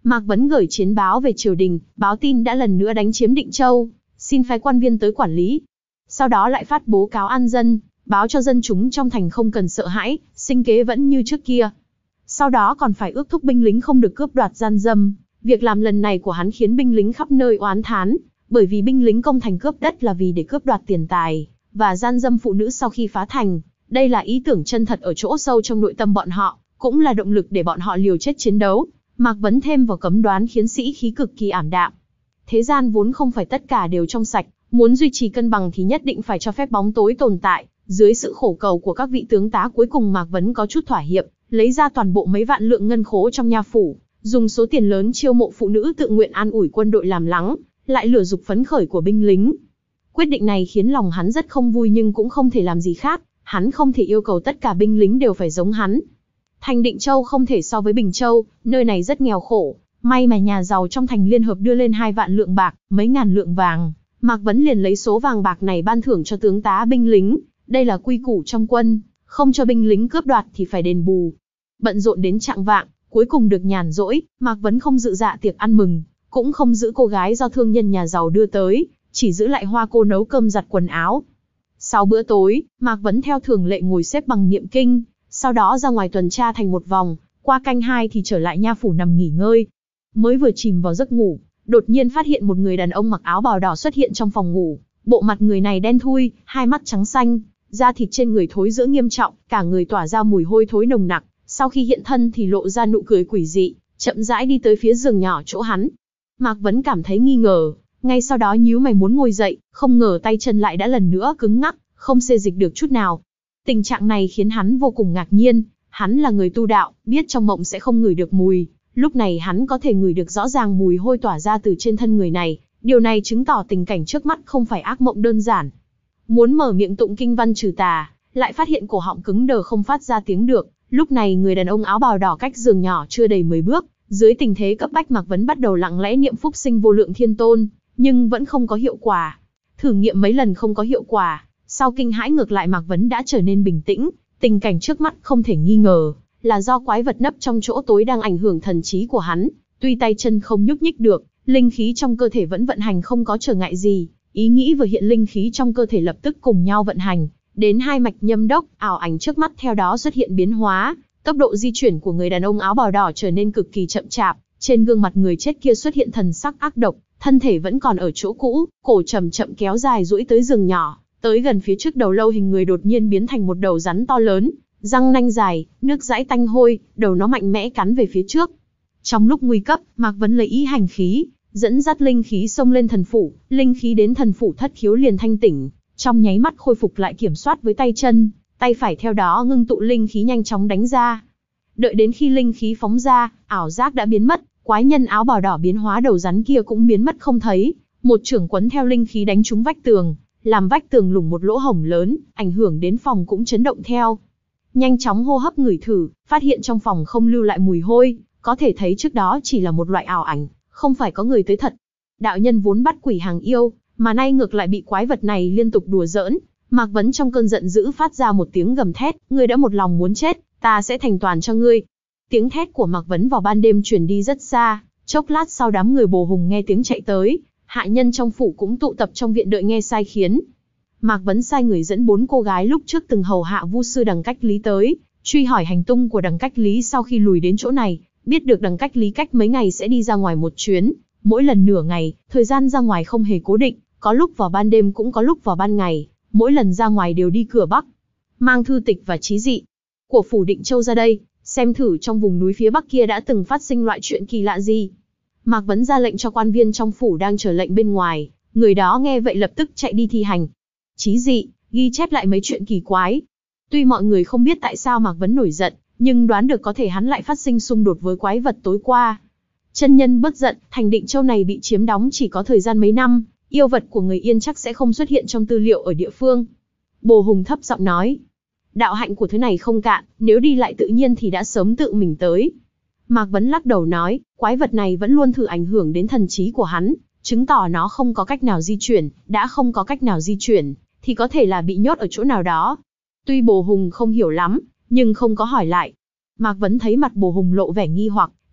Mạc Vấn gửi chiến báo về triều đình, báo tin đã lần nữa đánh chiếm Định Châu, xin phái quan viên tới quản lý. Sau đó lại phát bố cáo an dân, báo cho dân chúng trong thành không cần sợ hãi, sinh kế vẫn như trước kia. Sau đó còn phải ước thúc binh lính không được cướp đoạt gian dâm. Việc làm lần này của hắn khiến binh lính khắp nơi oán thán, bởi vì binh lính công thành cướp đất là vì để cướp đoạt tiền tài và gian dâm phụ nữ sau khi phá thành. Đây là ý tưởng chân thật ở chỗ sâu trong nội tâm bọn họ, cũng là động lực để bọn họ liều chết chiến đấu. Mạc Vấn thêm vào cấm đoán khiến sĩ khí cực kỳ ảm đạm. Thế gian vốn không phải tất cả đều trong sạch, muốn duy trì cân bằng thì nhất định phải cho phép bóng tối tồn tại. Dưới sự khổ cầu của các vị tướng tá, cuối cùng Mạc Vấn có chút thỏa hiệp, lấy ra toàn bộ mấy vạn lượng ngân khố trong nha phủ, dùng số tiền lớn chiêu mộ phụ nữ tự nguyện an ủi quân đội làm lắng, lại lừa dục phấn khởi của binh lính. Quyết định này khiến lòng hắn rất không vui, nhưng cũng không thể làm gì khác, hắn không thể yêu cầu tất cả binh lính đều phải giống hắn. Thành Định Châu không thể so với Bình Châu, nơi này rất nghèo khổ, may mà nhà giàu trong thành liên hợp đưa lên hai vạn lượng bạc, mấy ngàn lượng vàng. Mạc Vấn liền lấy số vàng bạc này ban thưởng cho tướng tá binh lính, đây là quy củ trong quân, không cho binh lính cướp đoạt thì phải đền bù. Bận rộn đến chạng vạng, cuối cùng được nhàn rỗi, Mạc Vấn không dự dạ tiệc ăn mừng, cũng không giữ cô gái do thương nhân nhà giàu đưa tới, chỉ giữ lại Hoa cô nấu cơm giặt quần áo. Sau bữa tối, Mạc Vấn theo thường lệ ngồi xếp bằng niệm kinh, sau đó ra ngoài tuần tra thành một vòng, qua canh hai thì trở lại nha phủ nằm nghỉ ngơi. Mới vừa chìm vào giấc ngủ, đột nhiên phát hiện một người đàn ông mặc áo bào đỏ xuất hiện trong phòng ngủ. Bộ mặt người này đen thui, hai mắt trắng xanh, da thịt trên người thối rữa nghiêm trọng, cả người tỏa ra mùi hôi thối nồng nặc. Sau khi hiện thân thì lộ ra nụ cười quỷ dị, chậm rãi đi tới phía giường nhỏ chỗ hắn. Mạc Vấn cảm thấy nghi ngờ, ngay sau đó nhíu mày muốn ngồi dậy, không ngờ tay chân lại đã lần nữa cứng ngắc, không xê dịch được chút nào. Tình trạng này khiến hắn vô cùng ngạc nhiên, hắn là người tu đạo, biết trong mộng sẽ không ngửi được mùi, lúc này hắn có thể ngửi được rõ ràng mùi hôi tỏa ra từ trên thân người này, điều này chứng tỏ tình cảnh trước mắt không phải ác mộng đơn giản. Muốn mở miệng tụng kinh văn trừ tà, lại phát hiện cổ họng cứng đờ không phát ra tiếng được. Lúc này người đàn ông áo bào đỏ cách giường nhỏ chưa đầy mười bước, dưới tình thế cấp bách Mạc Vấn bắt đầu lặng lẽ niệm phúc sinh vô lượng thiên tôn, nhưng vẫn không có hiệu quả. Thử nghiệm mấy lần không có hiệu quả, sau kinh hãi ngược lại Mạc Vấn đã trở nên bình tĩnh, tình cảnh trước mắt không thể nghi ngờ là do quái vật nấp trong chỗ tối đang ảnh hưởng thần trí của hắn, tuy tay chân không nhúc nhích được, linh khí trong cơ thể vẫn vận hành không có trở ngại gì, ý nghĩ vừa hiện linh khí trong cơ thể lập tức cùng nhau vận hành. Đến hai mạch nhâm đốc, ảo ảnh trước mắt theo đó xuất hiện biến hóa, tốc độ di chuyển của người đàn ông áo bào đỏ trở nên cực kỳ chậm chạp, trên gương mặt người chết kia xuất hiện thần sắc ác độc, thân thể vẫn còn ở chỗ cũ, cổ chậm chậm kéo dài duỗi tới giường nhỏ, tới gần phía trước đầu lâu hình người đột nhiên biến thành một đầu rắn to lớn, răng nanh dài, nước dãi tanh hôi, đầu nó mạnh mẽ cắn về phía trước. Trong lúc nguy cấp, Mạc Vấn lấy ý hành khí, dẫn dắt linh khí xông lên thần phủ, linh khí đến thần phủ thất khiếu liền thanh tỉnh. Trong nháy mắt khôi phục lại kiểm soát với tay chân, tay phải theo đó ngưng tụ linh khí nhanh chóng đánh ra. Đợi đến khi linh khí phóng ra, ảo giác đã biến mất, quái nhân áo bào đỏ biến hóa đầu rắn kia cũng biến mất không thấy. Một chưởng quấn theo linh khí đánh trúng vách tường, làm vách tường lủng một lỗ hổng lớn, ảnh hưởng đến phòng cũng chấn động theo. Nhanh chóng hô hấp ngửi thử, phát hiện trong phòng không lưu lại mùi hôi, có thể thấy trước đó chỉ là một loại ảo ảnh, không phải có người tới thật. Đạo nhân vốn bắt quỷ hàng yêu, mà nay ngược lại bị quái vật này liên tục đùa giỡn. Mạc Vấn trong cơn giận dữ phát ra một tiếng gầm thét, ngươi đã một lòng muốn chết, ta sẽ thành toàn cho ngươi. Tiếng thét của Mạc Vấn vào ban đêm truyền đi rất xa, chốc lát sau đám người Bồ Hùng nghe tiếng chạy tới, hạ nhân trong phủ cũng tụ tập trong viện đợi nghe sai khiến. Mạc Vấn sai người dẫn bốn cô gái lúc trước từng hầu hạ Vu sư Đằng Cách Lý tới, truy hỏi hành tung của Đằng Cách Lý. Sau khi lùi đến chỗ này, biết được Đằng Cách Lý cách mấy ngày sẽ đi ra ngoài một chuyến, mỗi lần nửa ngày, thời gian ra ngoài không hề cố định, có lúc vào ban đêm cũng có lúc vào ban ngày, mỗi lần ra ngoài đều đi cửa Bắc, mang thư tịch và chí dị của phủ Định Châu ra đây, xem thử trong vùng núi phía Bắc kia đã từng phát sinh loại chuyện kỳ lạ gì. Mạc Vấn ra lệnh cho quan viên trong phủ đang chờ lệnh bên ngoài, người đó nghe vậy lập tức chạy đi thi hành. Chí dị, ghi chép lại mấy chuyện kỳ quái. Tuy mọi người không biết tại sao Mạc Vấn nổi giận, nhưng đoán được có thể hắn lại phát sinh xung đột với quái vật tối qua. Chân nhân bất giận, thành Định Châu này bị chiếm đóng chỉ có thời gian mấy năm, yêu vật của người Yên chắc sẽ không xuất hiện trong tư liệu ở địa phương. Bồ Hùng thấp giọng nói, đạo hạnh của thứ này không cạn, nếu đi lại tự nhiên thì đã sớm tự mình tới. Mạc Vấn lắc đầu nói, quái vật này vẫn luôn thử ảnh hưởng đến thần trí của hắn, chứng tỏ nó không có cách nào di chuyển, đã không có cách nào di chuyển, thì có thể là bị nhốt ở chỗ nào đó. Tuy Bồ Hùng không hiểu lắm, nhưng không có hỏi lại. Mạc Vấn thấy mặt Bồ Hùng lộ vẻ nghi hoặc,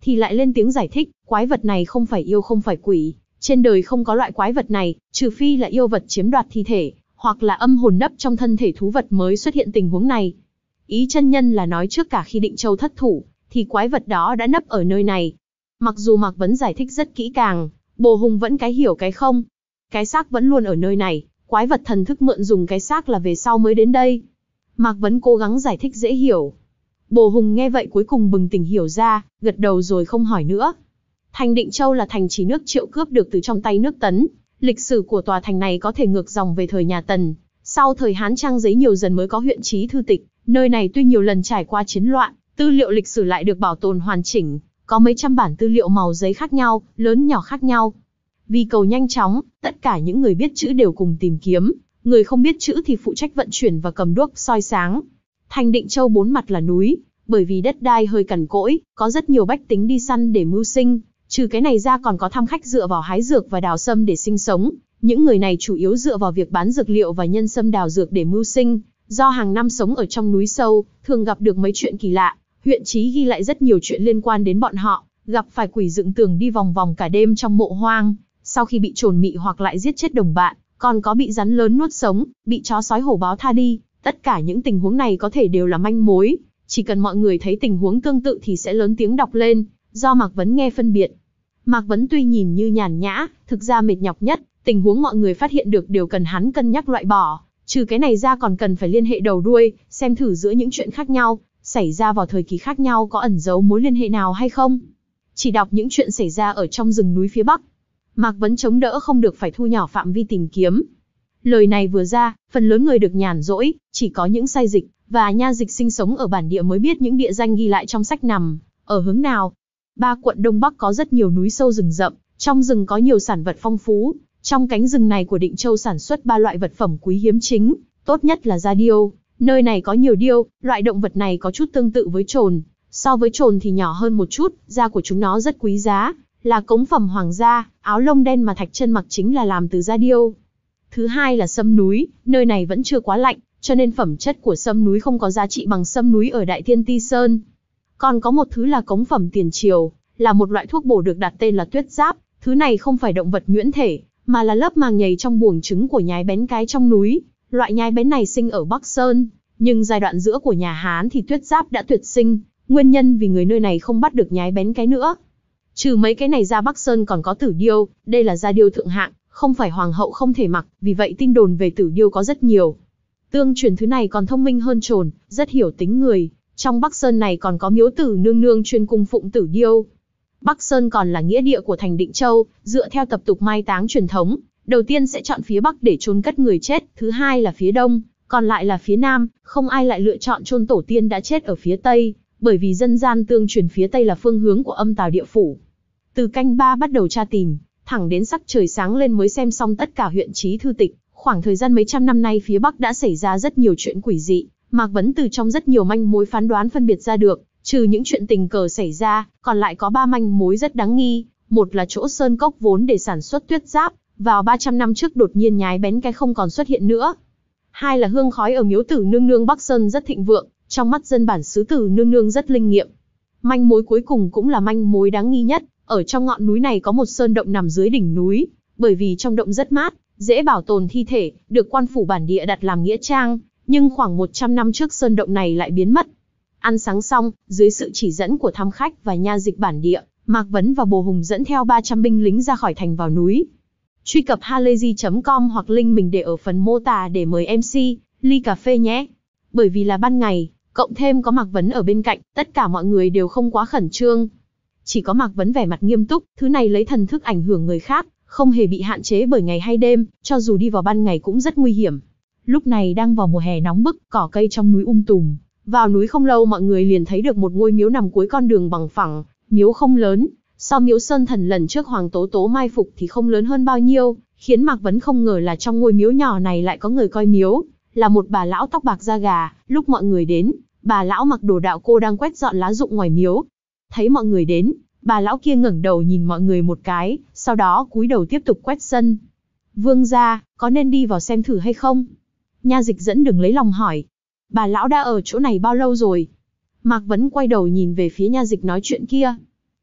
thì lại lên tiếng giải thích, quái vật này không phải yêu không phải quỷ, trên đời không có loại quái vật này, trừ phi là yêu vật chiếm đoạt thi thể, hoặc là âm hồn nấp trong thân thể thú vật mới xuất hiện tình huống này. Ý chân nhân là nói trước cả khi Định Châu thất thủ, thì quái vật đó đã nấp ở nơi này. Mặc dù Mạc Vấn giải thích rất kỹ càng, Bồ Hùng vẫn cái hiểu cái không. Cái xác vẫn luôn ở nơi này, quái vật thần thức mượn dùng cái xác là về sau mới đến đây. Mạc Vấn cố gắng giải thích dễ hiểu. Bồ Hùng nghe vậy cuối cùng bừng tỉnh hiểu ra, gật đầu rồi không hỏi nữa. Thành Định Châu là thành trì nước Triệu cướp được từ trong tay nước Tấn. Lịch sử của tòa thành này có thể ngược dòng về thời nhà Tần. Sau thời Hán trang giấy nhiều dần mới có huyện chí thư tịch. Nơi này tuy nhiều lần trải qua chiến loạn, tư liệu lịch sử lại được bảo tồn hoàn chỉnh. Có mấy trăm bản tư liệu màu giấy khác nhau, lớn nhỏ khác nhau. Vì cầu nhanh chóng, tất cả những người biết chữ đều cùng tìm kiếm. Người không biết chữ thì phụ trách vận chuyển và cầm đuốc soi sáng. Thành Định Châu bốn mặt là núi, bởi vì đất đai hơi cằn cỗi, có rất nhiều bách tính đi săn để mưu sinh. Trừ cái này ra còn có thăm khách dựa vào hái dược và đào sâm để sinh sống. Những người này chủ yếu dựa vào việc bán dược liệu và nhân sâm đào dược để mưu sinh. Do hàng năm sống ở trong núi sâu, thường gặp được mấy chuyện kỳ lạ. Huyện chí ghi lại rất nhiều chuyện liên quan đến bọn họ, gặp phải quỷ dựng tường đi vòng vòng cả đêm trong mộ hoang. Sau khi bị trồn mị hoặc lại giết chết đồng bạn, còn có bị rắn lớn nuốt sống, bị chó sói hổ báo tha đi. Tất cả những tình huống này có thể đều là manh mối. Chỉ cần mọi người thấy tình huống tương tự thì sẽ lớn tiếng đọc lên, do Mạc Vấn nghe phân biệt. Mạc Vấn tuy nhìn như nhàn nhã, thực ra mệt nhọc nhất, tình huống mọi người phát hiện được đều cần hắn cân nhắc loại bỏ. Trừ cái này ra còn cần phải liên hệ đầu đuôi, xem thử giữa những chuyện khác nhau, xảy ra vào thời kỳ khác nhau có ẩn giấu mối liên hệ nào hay không. Chỉ đọc những chuyện xảy ra ở trong rừng núi phía Bắc, Mạc Vấn chống đỡ không được phải thu nhỏ phạm vi tìm kiếm. Lời này vừa ra, phần lớn người được nhàn rỗi, chỉ có những sai dịch và nha dịch sinh sống ở bản địa mới biết những địa danh ghi lại trong sách nằm ở hướng nào. Ba quận Đông Bắc có rất nhiều núi sâu rừng rậm, trong rừng có nhiều sản vật phong phú. Trong cánh rừng này của Định Châu sản xuất ba loại vật phẩm quý hiếm chính, tốt nhất là da điêu. Nơi này có nhiều điêu, loại động vật này có chút tương tự với trồn, so với trồn thì nhỏ hơn một chút, da của chúng nó rất quý giá, là cống phẩm hoàng gia, áo lông đen mà Thạch Chân mặc chính là làm từ da điêu. Thứ hai là sâm núi, nơi này vẫn chưa quá lạnh, cho nên phẩm chất của sâm núi không có giá trị bằng sâm núi ở Đại Thiên Ti Sơn. Còn có một thứ là cống phẩm tiền triều, là một loại thuốc bổ được đặt tên là tuyết giáp, thứ này không phải động vật nhuyễn thể, mà là lớp màng nhầy trong buồng trứng của nhái bén cái trong núi. Loại nhái bén này sinh ở Bắc Sơn, nhưng giai đoạn giữa của nhà Hán thì tuyết giáp đã tuyệt sinh, nguyên nhân vì người nơi này không bắt được nhái bén cái nữa. Trừ mấy cái này ra Bắc Sơn còn có tử điêu, đây là da điêu thượng hạng, không phải hoàng hậu không thể mặc, vì vậy tin đồn về tử điêu có rất nhiều. Tương truyền thứ này còn thông minh hơn trồn, rất hiểu tính người. Trong Bắc Sơn này còn có miếu tử nương nương chuyên cung phụng tử điêu. Bắc Sơn còn là nghĩa địa của thành Định Châu, dựa theo tập tục mai táng truyền thống, đầu tiên sẽ chọn phía Bắc để chôn cất người chết, thứ hai là phía Đông, còn lại là phía Nam, không ai lại lựa chọn chôn tổ tiên đã chết ở phía Tây, bởi vì dân gian tương truyền phía Tây là phương hướng của âm tào địa phủ. Từ canh ba bắt đầu tra tìm, thẳng đến sắc trời sáng lên mới xem xong tất cả huyện chí thư tịch. Khoảng thời gian mấy trăm năm nay phía Bắc đã xảy ra rất nhiều chuyện quỷ dị, Mạc Vấn từ trong rất nhiều manh mối phán đoán phân biệt ra được, trừ những chuyện tình cờ xảy ra, còn lại có ba manh mối rất đáng nghi. Một là chỗ sơn cốc vốn để sản xuất tuyết giáp, vào ba trăm năm trước đột nhiên nhái bén cái không còn xuất hiện nữa. Hai là hương khói ở miếu tử nương nương Bắc Sơn rất thịnh vượng, trong mắt dân bản xứ tử nương nương rất linh nghiệm. Manh mối cuối cùng cũng là manh mối đáng nghi nhất, ở trong ngọn núi này có một sơn động nằm dưới đỉnh núi, bởi vì trong động rất mát, dễ bảo tồn thi thể, được quan phủ bản địa đặt làm nghĩa trang, nhưng khoảng một trăm năm trước sơn động này lại biến mất. Ăn sáng xong, dưới sự chỉ dẫn của thám khách và nha dịch bản địa, Mạc Vấn và Bồ Hùng dẫn theo ba trăm binh lính ra khỏi thành vào núi. Truy cập halayzi chấm com hoặc link mình để ở phần mô tả để mời em xê, ly cà phê nhé. Bởi vì là ban ngày, cộng thêm có Mạc Vấn ở bên cạnh, tất cả mọi người đều không quá khẩn trương. Chỉ có Mạc Vấn vẻ mặt nghiêm túc, thứ này lấy thần thức ảnh hưởng người khác, không hề bị hạn chế bởi ngày hay đêm, cho dù đi vào ban ngày cũng rất nguy hiểm. Lúc này đang vào mùa hè nóng bức, cỏ cây trong núi um tùm. Vào núi không lâu mọi người liền thấy được một ngôi miếu nằm cuối con đường bằng phẳng, miếu không lớn, so miếu Sơn Thần lần trước Hoàng Tố Tố mai phục thì không lớn hơn bao nhiêu, khiến Mạc Vấn không ngờ là trong ngôi miếu nhỏ này lại có người coi miếu, là một bà lão tóc bạc da gà. Lúc mọi người đến, bà lão mặc đồ đạo cô đang quét dọn lá rụng ngoài miếu. Thấy mọi người đến, bà lão kia ngẩng đầu nhìn mọi người một cái, sau đó cúi đầu tiếp tục quét sân. Vương gia, có nên đi vào xem thử hay không? Nha dịch dẫn đường lấy lòng hỏi. Bà lão đã ở chỗ này bao lâu rồi? Mạc Vấn quay đầu nhìn về phía nha dịch nói chuyện kia.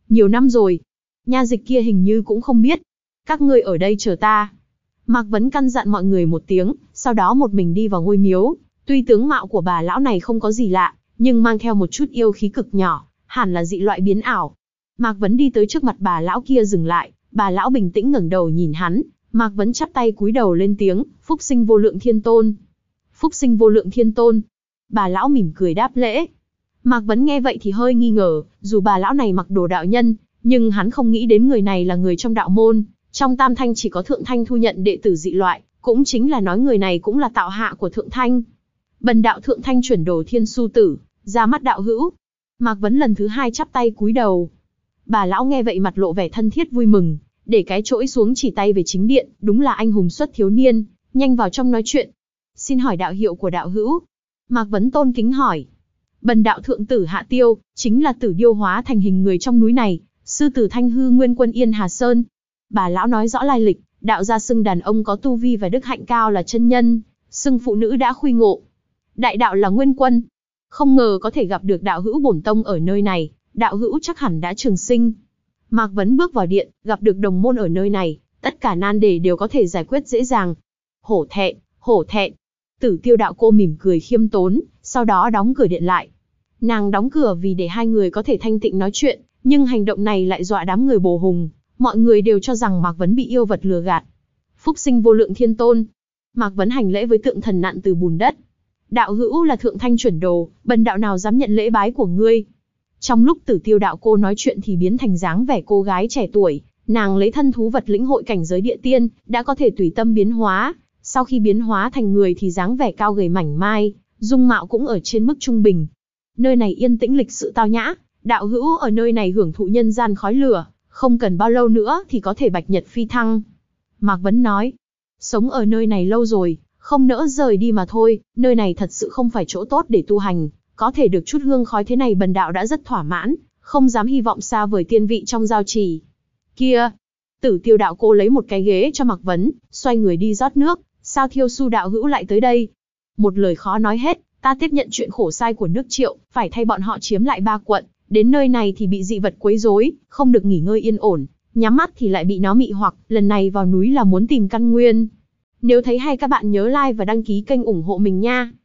Nhiều năm rồi. Nha dịch kia hình như cũng không biết. Các ngươi ở đây chờ ta. Mạc Vấn căn dặn mọi người một tiếng, sau đó một mình đi vào ngôi miếu. Tuy tướng mạo của bà lão này không có gì lạ, nhưng mang theo một chút yêu khí cực nhỏ, hẳn là dị loại biến ảo. Mạc Vấn đi tới trước mặt bà lão kia dừng lại, bà lão bình tĩnh ngẩng đầu nhìn hắn, Mạc Vấn chắp tay cúi đầu lên tiếng, phúc sinh vô lượng thiên tôn. Phúc sinh vô lượng thiên tôn. Bà lão mỉm cười đáp lễ. Mạc Vấn nghe vậy thì hơi nghi ngờ, dù bà lão này mặc đồ đạo nhân, nhưng hắn không nghĩ đến người này là người trong đạo môn. Trong Tam Thanh chỉ có Thượng Thanh thu nhận đệ tử dị loại, cũng chính là nói người này cũng là tạo hạ của Thượng Thanh. Bần đạo Thượng Thanh chuẩn đồ Thiên Su Tử, ra mắt đạo hữu. Mạc Vấn lần thứ hai chắp tay cúi đầu. Bà lão nghe vậy mặt lộ vẻ thân thiết vui mừng, để cái chỗi xuống chỉ tay về chính điện, đúng là anh hùng xuất thiếu niên, nhanh vào trong nói chuyện. Xin hỏi đạo hiệu của đạo hữu? Mạc Vấn tôn kính hỏi. Bần đạo Thượng Tử Hạ Tiêu, chính là Tử Điêu hóa thành hình người trong núi này, sư tử Thanh Hư Nguyên Quân Yên Hà Sơn. Bà lão nói rõ lai lịch, đạo gia xưng đàn ông có tu vi và đức hạnh cao là chân nhân, xưng phụ nữ đã khuy ngộ. Đại đạo là Nguyên Quân. Không ngờ có thể gặp được đạo hữu bổn tông ở nơi này, đạo hữu chắc hẳn đã trường sinh. Mạc Vấn bước vào điện, gặp được đồng môn ở nơi này, tất cả nan đề đều có thể giải quyết dễ dàng. Hổ thẹn, hổ thẹn. Tử Tiêu đạo cô mỉm cười khiêm tốn, sau đó đóng cửa điện lại. Nàng đóng cửa vì để hai người có thể thanh tịnh nói chuyện, nhưng hành động này lại dọa đám người bồ hùng. Mọi người đều cho rằng Mạc Vấn bị yêu vật lừa gạt. Phúc sinh vô lượng thiên tôn. Mạc Vấn hành lễ với tượng thần nặn từ bùn đất. Đạo hữu là Thượng Thanh chuẩn đồ, bần đạo nào dám nhận lễ bái của ngươi. Trong lúc Tử Tiêu đạo cô nói chuyện thì biến thành dáng vẻ cô gái trẻ tuổi, nàng lấy thân thú vật lĩnh hội cảnh giới địa tiên, đã có thể tùy tâm biến hóa. Sau khi biến hóa thành người thì dáng vẻ cao gầy mảnh mai, dung mạo cũng ở trên mức trung bình. Nơi này yên tĩnh lịch sự tao nhã, đạo hữu ở nơi này hưởng thụ nhân gian khói lửa, không cần bao lâu nữa thì có thể bạch nhật phi thăng. Mạc Vấn nói, sống ở nơi này lâu rồi, không nỡ rời đi mà thôi, nơi này thật sự không phải chỗ tốt để tu hành, có thể được chút hương khói thế này bần đạo đã rất thỏa mãn, không dám hy vọng xa vời tiên vị trong giao trì. Kia, Tử Tiêu đạo cô lấy một cái ghế cho Mạc Vấn, xoay người đi rót nước, sao Thiêu Su đạo hữu lại tới đây? Một lời khó nói hết, ta tiếp nhận chuyện khổ sai của nước Triệu, phải thay bọn họ chiếm lại ba quận, đến nơi này thì bị dị vật quấy rối, không được nghỉ ngơi yên ổn, nhắm mắt thì lại bị nó mị hoặc, lần này vào núi là muốn tìm căn nguyên. Nếu thấy hay các bạn nhớ like và đăng ký kênh ủng hộ mình nha.